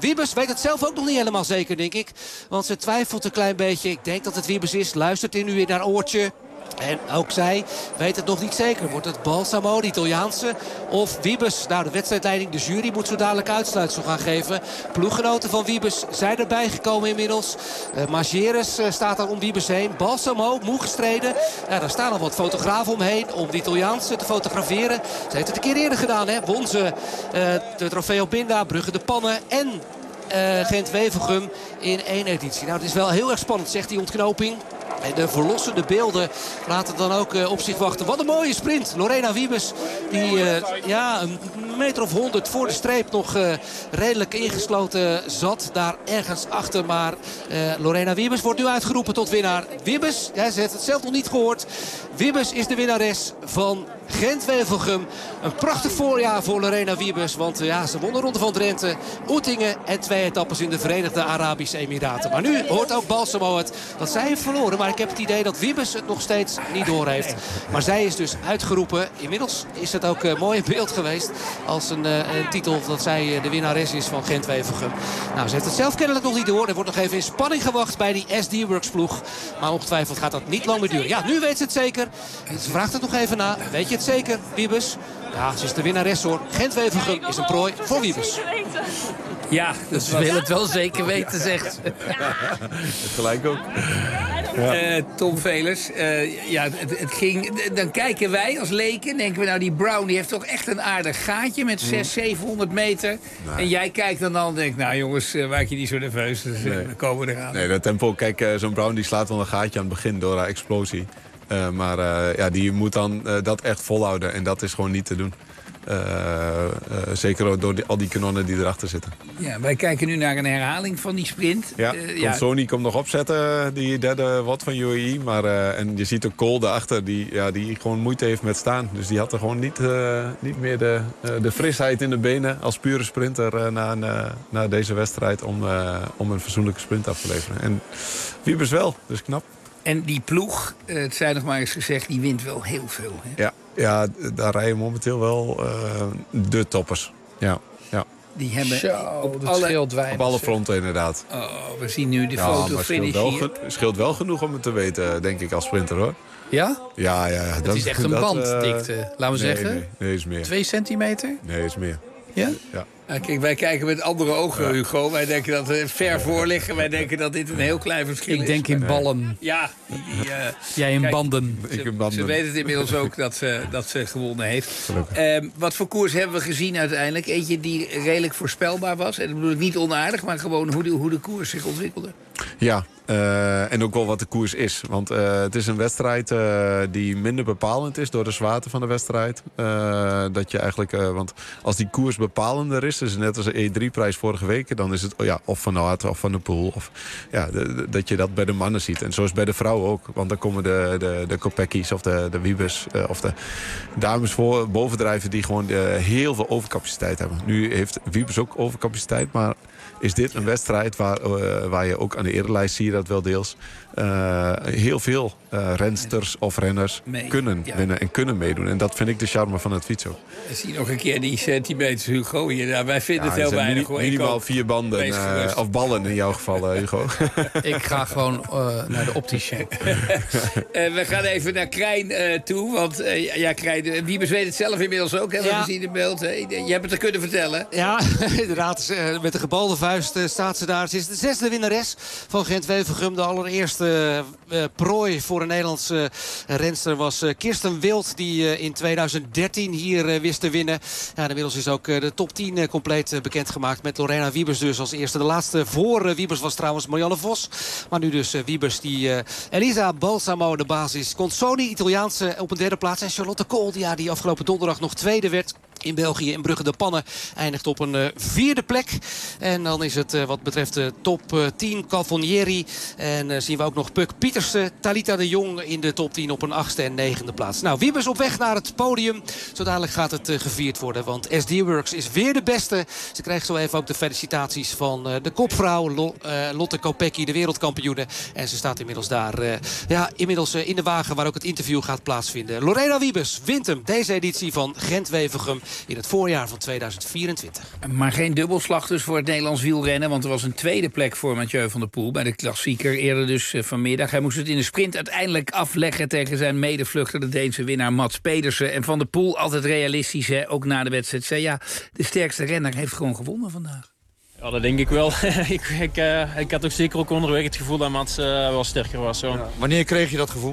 Wiebes weet het zelf ook nog niet helemaal zeker, denk ik. Want ze twijfelt een klein beetje. Ik denk dat het Wiebes is. Luistert in nu weer naar oortje. En ook zij weet het nog niet zeker. Wordt het Balsamo, de Italiaanse, of Wiebes? Nou, de wedstrijdleiding, de jury moet zo dadelijk uitsluitsel gaan geven. Ploeggenoten van Wiebes zijn erbij gekomen inmiddels. Uh, Margeres uh, staat daar om Wiebes heen. Balsamo, moe gestreden. Ja, daar staan al wat fotografen omheen om de Italiaanse te fotograferen. Ze heeft het een keer eerder gedaan, hè. Won ze uh, de Trofeo Binda, Brugge de Pannen en uh, Gent-Wevelgem in één editie. Nou, het is wel heel erg spannend, zegt die ontknoping. En de verlossende beelden laten dan ook uh, op zich wachten. Wat een mooie sprint. Lorena Wiebes die uh, ja, een meter of honderd voor de streep nog uh, redelijk ingesloten zat. Daar ergens achter. Maar uh, Lorena Wiebes wordt nu uitgeroepen tot winnaar. Wiebes, ja, ze heeft het zelf nog niet gehoord. Wiebes is de winnares van Gent-Wevelgem. Een prachtig voorjaar voor Lorena Wiebes. Want uh, ja, ze won de Ronde van Drenthe, Oettingen en twee etappes in de Verenigde Arabische Emiraten. Maar nu hoort ook Balsamo het dat zij heeft verloren. Maar ik heb het idee dat Wiebes het nog steeds niet doorheeft. Maar zij is dus uitgeroepen. Inmiddels is het ook uh, mooi in beeld geweest als een, uh, een titel dat zij uh, de winnares is van Gent-Wevelgem. Nou, ze heeft het zelf kennelijk nog niet door. Er wordt nog even in spanning gewacht bij die S D-Works ploeg. Maar ongetwijfeld gaat dat niet lang meer duren. Ja, nu weet ze het zeker. Ze vraagt het nog even na. Weet je het zeker, Wiebes? Ja, ze is de winnares hoor. Gent-Wevelgem is een prooi voor Wiebes. Ja, dat ze wil het wel zeker weten, zegt ze. Het gelijk ook. Ja. Uh, Tom Velers, uh, ja, het, het ging, dan kijken wij als leken, denken we nou die Brown die heeft toch echt een aardig gaatje met zeshonderd, zevenhonderd meter. Nee. En jij kijkt dan dan en denkt, nou jongens, uh, maak je niet zo nerveus, dus, nee. We komen eraan. Nee, dat tempo, kijk, uh, zo'n Brown die slaat wel een gaatje aan het begin door haar explosie. Uh, maar uh, ja, die moet dan uh, dat echt volhouden en dat is gewoon niet te doen. Uh, uh, zeker door die, al die kanonnen die erachter zitten. Ja, wij kijken nu naar een herhaling van die sprint. Ja, uh, ja. Sony komt nog opzetten, die derde wat van U A E. Maar, uh, en je ziet ook Cole daarachter, die, ja, die gewoon moeite heeft met staan. Dus die had er gewoon niet, uh, niet meer de, uh, de frisheid in de benen als pure sprinter uh, na, uh, na deze wedstrijd om, uh, om een fatsoenlijke sprint af te leveren. En Wiebes wel, dus knap. En die ploeg, uh, het zijn nog maar eens gezegd, die wint wel heel veel. Hè? Ja, ja, daar rijden momenteel wel uh, de toppers. Ja, ja. Die hebben Zo, op, dat alle, scheelt weinig, op alle fronten inderdaad. Oh, we zien nu de ja, foto maar finish scheelt hier. wel, scheelt wel genoeg om het te weten, denk ik, als sprinter hoor. Ja? Ja, ja. Het dat, is echt een dat, banddikte, uh, laten we nee, zeggen. Nee, nee, is meer. Twee centimeter? Nee, is meer. Ja? Ja. Nou, kijk, wij kijken met andere ogen, ja. Hugo. Wij denken dat we ver voor liggen. Wij denken dat dit een heel klein verschil is. Ik denk in ballen. Ja. Die, uh, Jij in kijk, banden. Ze, ik in banden. Ze weet het inmiddels ook dat ze, dat ze gewonnen heeft. Uh, wat voor koers hebben we gezien uiteindelijk? Eentje die redelijk voorspelbaar was. En dat bedoel ik niet onaardig, maar gewoon hoe de, hoe de koers zich ontwikkelde. Ja, uh, en ook wel wat de koers is. Want uh, het is een wedstrijd uh, die minder bepalend is door de zwaarte van de wedstrijd. Uh, dat je eigenlijk, uh, want als die koers bepalender is, dus net als de E drie prijs vorige week, dan is het oh ja, of van Aert of van de Poel. Of, ja, de, de, dat je dat bij de mannen ziet. En zoals bij de vrouwen ook. Want dan komen de, de, de Kopecki's of de, de Wiebes uh, of de dames voor, bovendrijven die gewoon uh, heel veel overcapaciteit hebben. Nu heeft Wiebes ook overcapaciteit, maar is dit een wedstrijd waar, uh, waar je ook aan de erelijst zie je dat wel deels uh, heel veel uh, rensters of renners Mee, kunnen ja. winnen en kunnen meedoen. En dat vind ik de charme van het fietsen. We zien nog een keer die centimeters, Hugo. Hier, nou, wij vinden ja, het heel weinig. Mini, minimaal vier banden, uh, of ballen in jouw geval, uh, Hugo. Ik ga gewoon uh, naar de opticien. uh, we gaan even naar Krijn uh, toe. Want uh, ja, Krijn, Wiebes weet het zelf inmiddels ook. Hè, ja. We zien het beeld. Hè. Je hebt het er kunnen vertellen. Ja, inderdaad. Uh, met de gebalde vuist uh, staat ze daar. Ze is de zesde winnares van Gent-Wevelgem. De allereerste uh, prooi voor een Nederlandse uh, renster was uh, Kirsten Wild. Die uh, in tweeduizend dertien hier uh, wist te winnen. Ja, inmiddels is ook uh, de top tien uh, compleet uh, bekendgemaakt. Met Lorena Wiebes dus als eerste. De laatste voor uh, Wiebes was trouwens Marianne Vos. Maar nu dus uh, Wiebes die uh, Elisa Balsamo de basis. Consoni, Italiaanse, op een derde plaats. En Charlotte Kool, die, ja, die afgelopen donderdag nog tweede werd in België in Brugge de Pannen, eindigt op een uh, vierde plek. En dan is het uh, wat betreft de top uh, tien Calvonieri. En uh, zien we ook nog Puk Pietersen, Talita de Jong in de top tien op een achtste en negende plaats. Nou, Wiebes op weg naar het podium. Zo dadelijk gaat het uh, gevierd worden. Want S D-Works is weer de beste. Ze krijgt zo even ook de felicitaties van uh, de kopvrouw Lo, uh, Lotte Kopecky, de wereldkampioene. En ze staat inmiddels daar uh, ja, inmiddels uh, in de wagen waar ook het interview gaat plaatsvinden. Lorena Wiebes wint hem deze editie van Gent-Wevelgem. in het voorjaar van tweeduizend vierentwintig. Maar geen dubbelslag dus voor het Nederlands wielrennen. Want er was een tweede plek voor Mathieu van der Poel bij de klassieker. Eerder dus uh, vanmiddag. Hij moest het in de sprint uiteindelijk afleggen tegen zijn medevluchter, de Deense winnaar Mats Pedersen. En Van der Poel, altijd realistisch, hè, ook na de wedstrijd, zei ja, de sterkste renner heeft gewoon gewonnen vandaag. Ja, dat denk ik wel. ik, ik, uh, ik had ook zeker ook onderweg het gevoel dat Mats uh, wel sterker was. Zo. Ja. Wanneer kreeg je dat gevoel?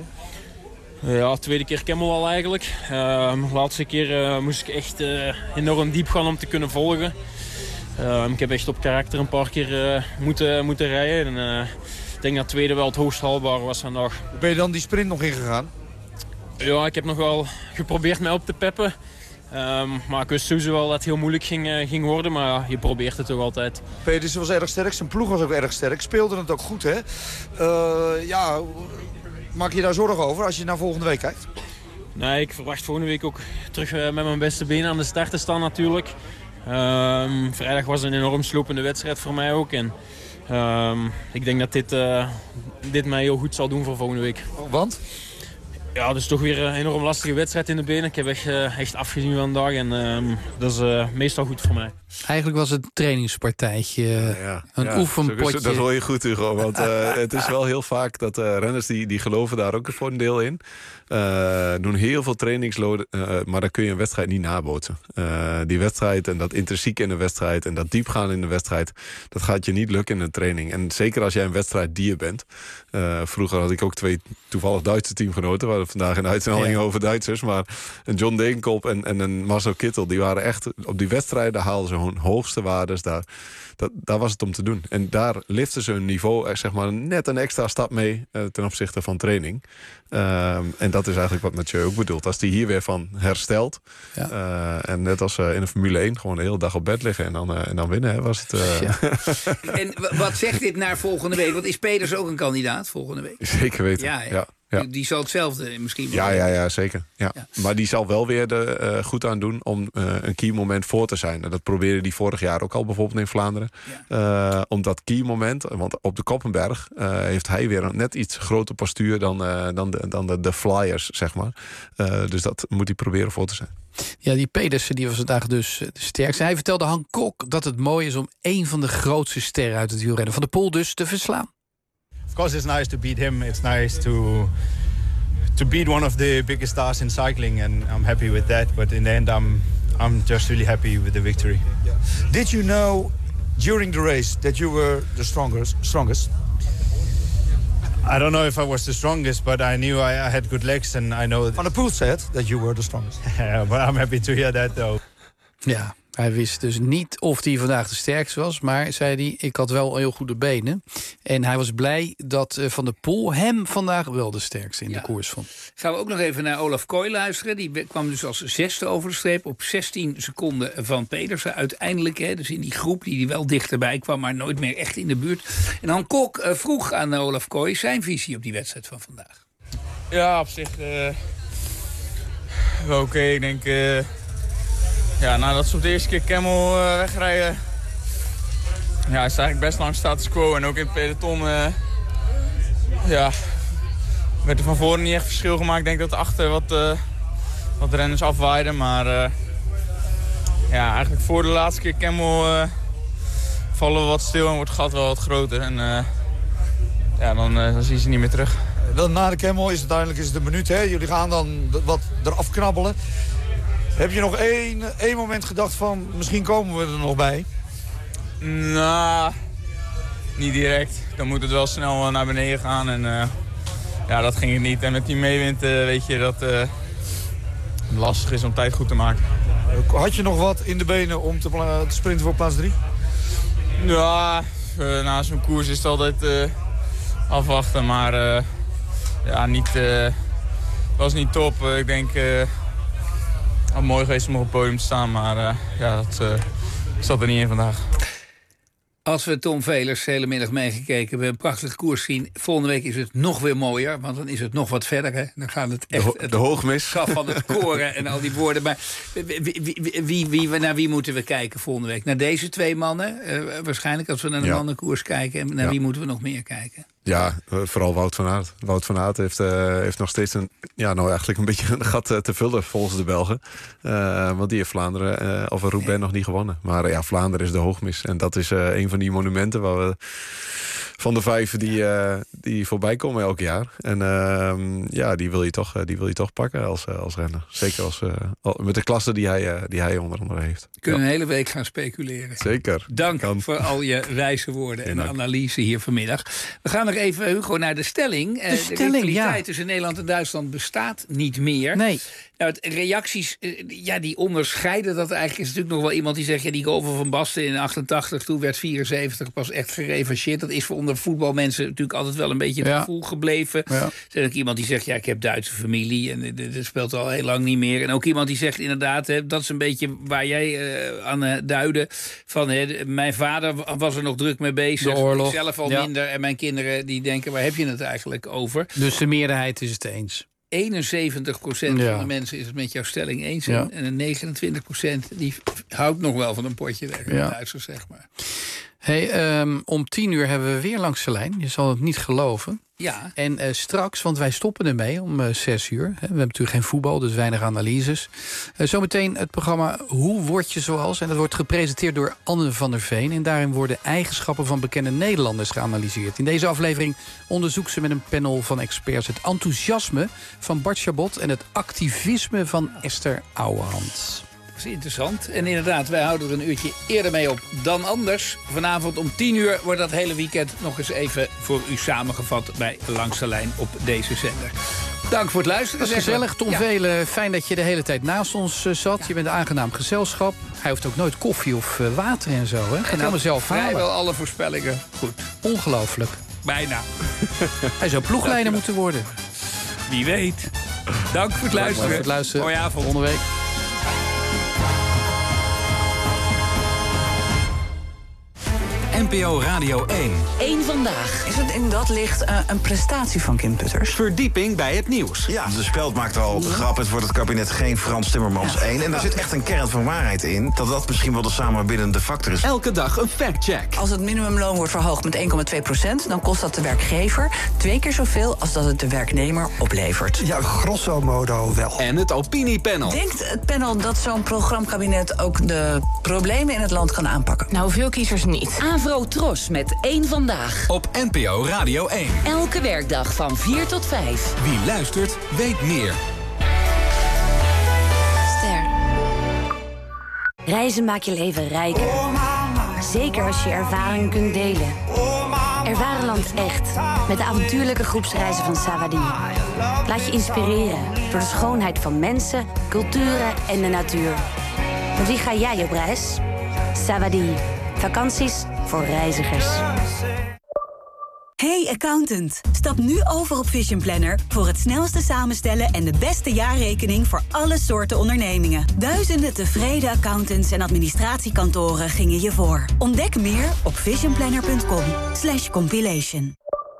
Ja, tweede keer Kemmel al eigenlijk. Uh, de laatste keer uh, moest ik echt uh, enorm diep gaan om te kunnen volgen. Uh, ik heb echt op karakter een paar keer uh, moeten, moeten rijden. En, uh, ik denk dat tweede wel het hoogst haalbare was vandaag. Hoe ben je dan die sprint nog ingegaan? Ja, ik heb nog wel geprobeerd mij op te peppen. Um, maar ik wist sowieso wel dat het heel moeilijk ging, uh, ging worden, maar ja, je probeert het toch altijd. Pedersen was erg sterk, zijn ploeg was ook erg sterk. Speelde het ook goed, hè? Uh, ja, maak je daar zorgen over als je naar volgende week kijkt? Nee, ik verwacht volgende week ook terug uh, met mijn beste benen aan de start te staan natuurlijk. Um, vrijdag was een enorm slopende wedstrijd voor mij ook. En um, ik denk dat dit, uh, dit mij heel goed zal doen voor volgende week. Oh, want? Ja, het is toch weer een enorm lastige wedstrijd in de benen. Ik heb echt, uh, echt afgezien vandaag en uh, dat is uh, meestal goed voor mij. Eigenlijk was het een trainingspartijtje, ja, ja. een ja, oefenpotje. Dat hoor je goed, Hugo. Want uh, het is wel heel vaak dat uh, renners die, die geloven daar ook voor een deel in. Uh, doen heel veel trainingsloden, uh, maar dan kun je een wedstrijd niet nabootsen. Uh, die wedstrijd en dat intrinsiek in de wedstrijd en dat diepgaan in de wedstrijd, dat gaat je niet lukken in een training. En zeker als jij een wedstrijddier bent. Uh, vroeger had ik ook twee toevallig Duitse teamgenoten. We hadden vandaag een uitzending ja. over Duitsers. Maar een John Degenkolb en, en een Marcel Kittel, die waren echt op die wedstrijden haalden ze hun hoogste waardes. Daar, dat, daar was het om te doen. En daar liften ze hun niveau zeg maar, net een extra stap mee uh, ten opzichte van training. Uh, en dat is eigenlijk wat Mathieu ook bedoelt. Als hij hier weer van herstelt. Ja. Uh, en net als uh, in de Formule één gewoon de hele dag op bed liggen en dan, uh, en dan winnen. Hè, was het, uh... ja. En wat zegt dit naar volgende week? Want is Peters ook een kandidaat volgende week? Zeker weten, ja. ja. Ja. Die, die zal hetzelfde misschien ja, ja, ja, zeker. Ja. Ja. Maar die zal wel weer er uh, goed aan doen om uh, een key moment voor te zijn. En dat probeerde die vorig jaar ook al bijvoorbeeld in Vlaanderen. Ja. Uh, om dat key moment, want op de Koppenberg uh, heeft hij weer een net iets groter postuur dan, uh, dan, de, dan de, de flyers, zeg maar. Uh, dus dat moet hij proberen voor te zijn. Ja, die Pedersen die was vandaag dus de sterkste. Hij vertelde Han Kok dat het mooi is om één van de grootste sterren uit het wielrennen van de Poel dus te verslaan. Of course, it's nice to beat him. It's nice to to beat one of the biggest stars in cycling, and I'm happy with that. But in the end, I'm I'm just really happy with the victory. Yeah. Did you know during the race that you were the strongest? Strongest? I don't know if I was the strongest, but I knew I, I had good legs, and I know. Van der Poel said that you were the strongest. Yeah, but I'm happy to hear that, though. Ja. Hij wist dus niet of hij vandaag de sterkste was, maar zei hij, ik had wel heel goede benen. En hij was blij dat Van der Poel hem vandaag wel de sterkste in ja. de koers vond. Gaan we ook nog even naar Olaf Kooi luisteren. Die kwam dus als zesde over de streep op zestien seconden van Pedersen. Uiteindelijk, hè, dus in die groep die die wel dichterbij kwam, maar nooit meer echt in de buurt. En Han Kok uh, vroeg aan uh, Olaf Kooi zijn visie op die wedstrijd van vandaag. Ja, op zich uh, wel oké. Okay. Ik denk... Uh... Ja, nadat ze op de eerste keer Kemmel uh, wegrijden... Ja, is het eigenlijk best lang status quo. En ook in het peloton... Uh, ja, werd er van voren niet echt verschil gemaakt. Ik denk dat achter wat, uh, wat renners afwaaiden. Maar uh, ja, eigenlijk voor de laatste keer Kemmel... Uh, vallen we wat stil en wordt het gat wel wat groter. En uh, ja, dan, uh, dan zie je ze niet meer terug. Dan na de Kemmel is het uiteindelijk is het een minuut. Hè? Jullie gaan dan wat eraf knabbelen. Heb je nog één, één moment gedacht van, misschien komen we er nog bij? Nou, niet direct. Dan moet het wel snel naar beneden gaan. En uh, ja, dat ging het niet. En met die meewind uh, weet je dat uh, het lastig is om tijd goed te maken. Had je nog wat in de benen om te, te sprinten voor plaats drie? Ja, uh, na zo'n koers is het altijd uh, afwachten. Maar uh, ja, niet, uh, was niet top. Uh, ik denk... Uh, Het was mooi geweest om op het podium te staan, maar uh, ja, dat uh, zat er niet in vandaag. Als we Tom Velers de hele middag meegekeken hebben, een prachtig koers zien. Volgende week is het nog weer mooier, want dan is het nog wat verder. Hè? Dan gaat het echt... De, ho- de hoogmis. Schaf van het koren en al die woorden. Maar wie, wie, wie, wie, naar wie moeten we kijken volgende week? Naar deze twee mannen? Uh, waarschijnlijk als we naar de ja. mannenkoers kijken. En naar ja. wie moeten we nog meer kijken? Ja, uh, vooral Wout van Aert. Wout van Aert heeft, uh, heeft nog steeds een, ja, nou eigenlijk een beetje een gat uh, te vullen volgens de Belgen. Uh, want die heeft Vlaanderen uh, of Roubaix ja. nog niet gewonnen. Maar uh, ja, Vlaanderen is de hoogmis. En dat is uh, een van die monumenten waar we, van de vijf die, uh, die voorbij komen elk jaar. En uh, ja, die wil je toch, uh, die wil je toch pakken als, uh, als renner. Zeker als, uh, met de klasse die hij, uh, die hij onder andere heeft. We kunnen ja. een hele week gaan speculeren. Zeker. Dank kan. voor al je wijze woorden en analyse hier vanmiddag. We gaan nog even, Hugo, naar de stelling. De, de stelling, rivaliteit ja. tussen Nederland en Duitsland bestaat niet meer. Nee. Nou, het, reacties, ja, die onderscheiden dat eigenlijk. Is natuurlijk nog wel iemand die zegt, ja, die goal van Van Basten in achtentachtig, toen werd vierenzeventig pas echt gerevancheerd. Dat is voor onder voetbalmensen natuurlijk altijd wel een beetje het ja. gevoel gebleven. Ja. Er is ook iemand die zegt, ja, ik heb Duitse familie en dat speelt al heel lang niet meer. En ook iemand die zegt, inderdaad, hè, dat is een beetje waar jij uh, aan uh, duidde. Van, hè, mijn vader was er nog druk mee bezig. De oorlog. Ik zelf al ja. minder. En mijn kinderen die denken, waar heb je het eigenlijk over? Dus de meerderheid is het eens. eenenzeventig procent ja. van de mensen is het met jouw stelling eens. Ja. En negenentwintig procent die houdt nog wel van een potje tegen de ja. Duitsers, zeg maar. Hey, um, om tien uur hebben we weer langs de lijn. Je zal het niet geloven. Ja. En uh, straks, want wij stoppen ermee om uh, zes uur. Hè. We hebben natuurlijk geen voetbal, dus weinig analyses. Uh, zometeen het programma Hoe word je zoals? En dat wordt gepresenteerd door Anne van der Veen. En daarin worden eigenschappen van bekende Nederlanders geanalyseerd. In deze aflevering onderzoekt ze met een panel van experts het enthousiasme van Bart Chabot en het activisme van Esther Ouwehand. Dat is interessant. En inderdaad, wij houden er een uurtje eerder mee op dan anders. Vanavond om tien uur wordt dat hele weekend nog eens even voor u samengevat bij Langs de Lijn op deze zender. Dank voor het luisteren. Dat is gezellig. Tom ja. Velen, fijn dat je de hele tijd naast ons uh, zat. Ja. Je bent een aangenaam gezelschap. Hij hoeft ook nooit koffie of uh, water en zo. Hè? Gaat nou, helemaal zelf halen. Vrijwel alle voorspellingen goed. Ongelooflijk. Bijna. Hij zou ploegleider moeten worden. Wie weet. Dank voor het luisteren. Dank voor het luisteren. Mooie avond. Volgende week. N P O Radio één. Eén vandaag. Is het in dat licht uh, een prestatie van Kim Putters? Verdieping bij het nieuws. Ja, de Speld maakt al de grap. Het wordt het kabinet geen Frans Timmermans ja. één. En daar zit echt een kern van waarheid in. Dat dat misschien wel de samenbindende factor is. Elke dag een factcheck. Als het minimumloon wordt verhoogd met één komma twee procent... dan kost dat de werkgever twee keer zoveel als dat het de werknemer oplevert. Ja, grosso modo wel. En het opiniepanel. Denkt het panel dat zo'n programmkabinet ook de problemen in het land kan aanpakken? Nou, veel kiezers niet. Avro Tros met één vandaag. Op N P O Radio één. Elke werkdag van vier tot vijf. Wie luistert, weet meer. Ster. Reizen maakt je leven rijker. Zeker als je ervaring kunt delen. Ervaar een land echt. Met de avontuurlijke groepsreizen van Savadi. Laat je inspireren door de schoonheid van mensen, culturen en de natuur. Met wie ga jij op reis? Savadi. Vakanties voor reizigers. Hey accountant, stap nu over op Vision Planner voor het snelste samenstellen en de beste jaarrekening voor alle soorten ondernemingen. Duizenden tevreden accountants en administratiekantoren gingen je voor. Ontdek meer op visionplanner punt com slash compilation.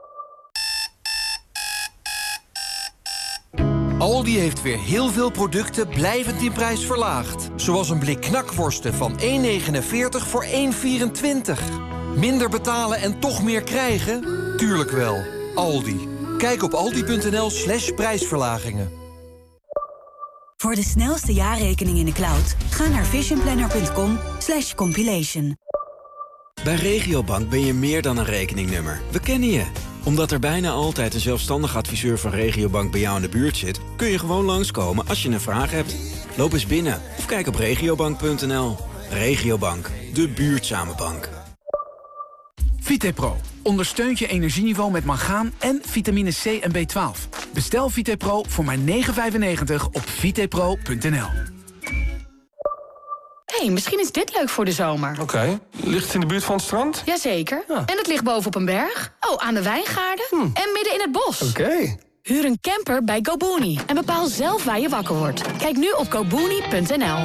Aldi heeft weer heel veel producten blijvend in prijs verlaagd. Zoals een blik knakworsten van één negenenveertig voor één vierentwintig. Minder betalen en toch meer krijgen? Tuurlijk wel. Aldi. Kijk op aldi.nl slash prijsverlagingen. Voor de snelste jaarrekening in de cloud, ga naar visionplanner punt com slash compilation. Bij Regiobank ben je meer dan een rekeningnummer. We kennen je. Omdat er bijna altijd een zelfstandig adviseur van Regiobank bij jou in de buurt zit, kun je gewoon langskomen als je een vraag hebt. Loop eens binnen of kijk op regiobank punt n l. Regiobank, de buurtzame bank. Vitepro ondersteunt je energieniveau met mangaan en vitamine C en B twaalf. Bestel Vitepro voor maar negen vijfennegentig op vitepro punt n l. Hé, hey, misschien is dit leuk voor de zomer. Oké, okay. Ligt het in de buurt van het strand? Jazeker. Ja. En het ligt bovenop een berg. Oh, aan de wijngaarden. Hm. En midden in het bos. Oké. Okay. Huur een camper bij GoBooney en bepaal zelf waar je wakker wordt. Kijk nu op go booney punt n l.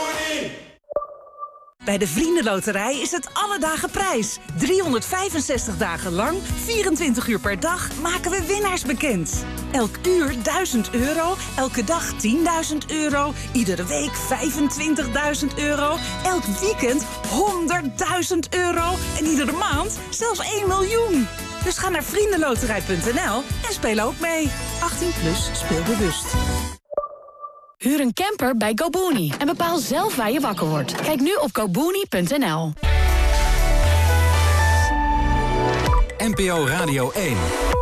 Bij de Vriendenloterij is het alle dagen prijs. driehonderdvijfenzestig dagen lang, vierentwintig uur per dag, maken we winnaars bekend. Elk uur duizend euro, elke dag tienduizend euro, iedere week vijfentwintigduizend euro, elk weekend honderdduizend euro en iedere maand zelfs één miljoen. Dus ga naar vriendenloterij punt n l en speel ook mee. achttien plus, speel bewust. Huur een camper bij GoBooney en bepaal zelf waar je wakker wordt. Kijk nu op gobooney punt n l. N P O Radio één.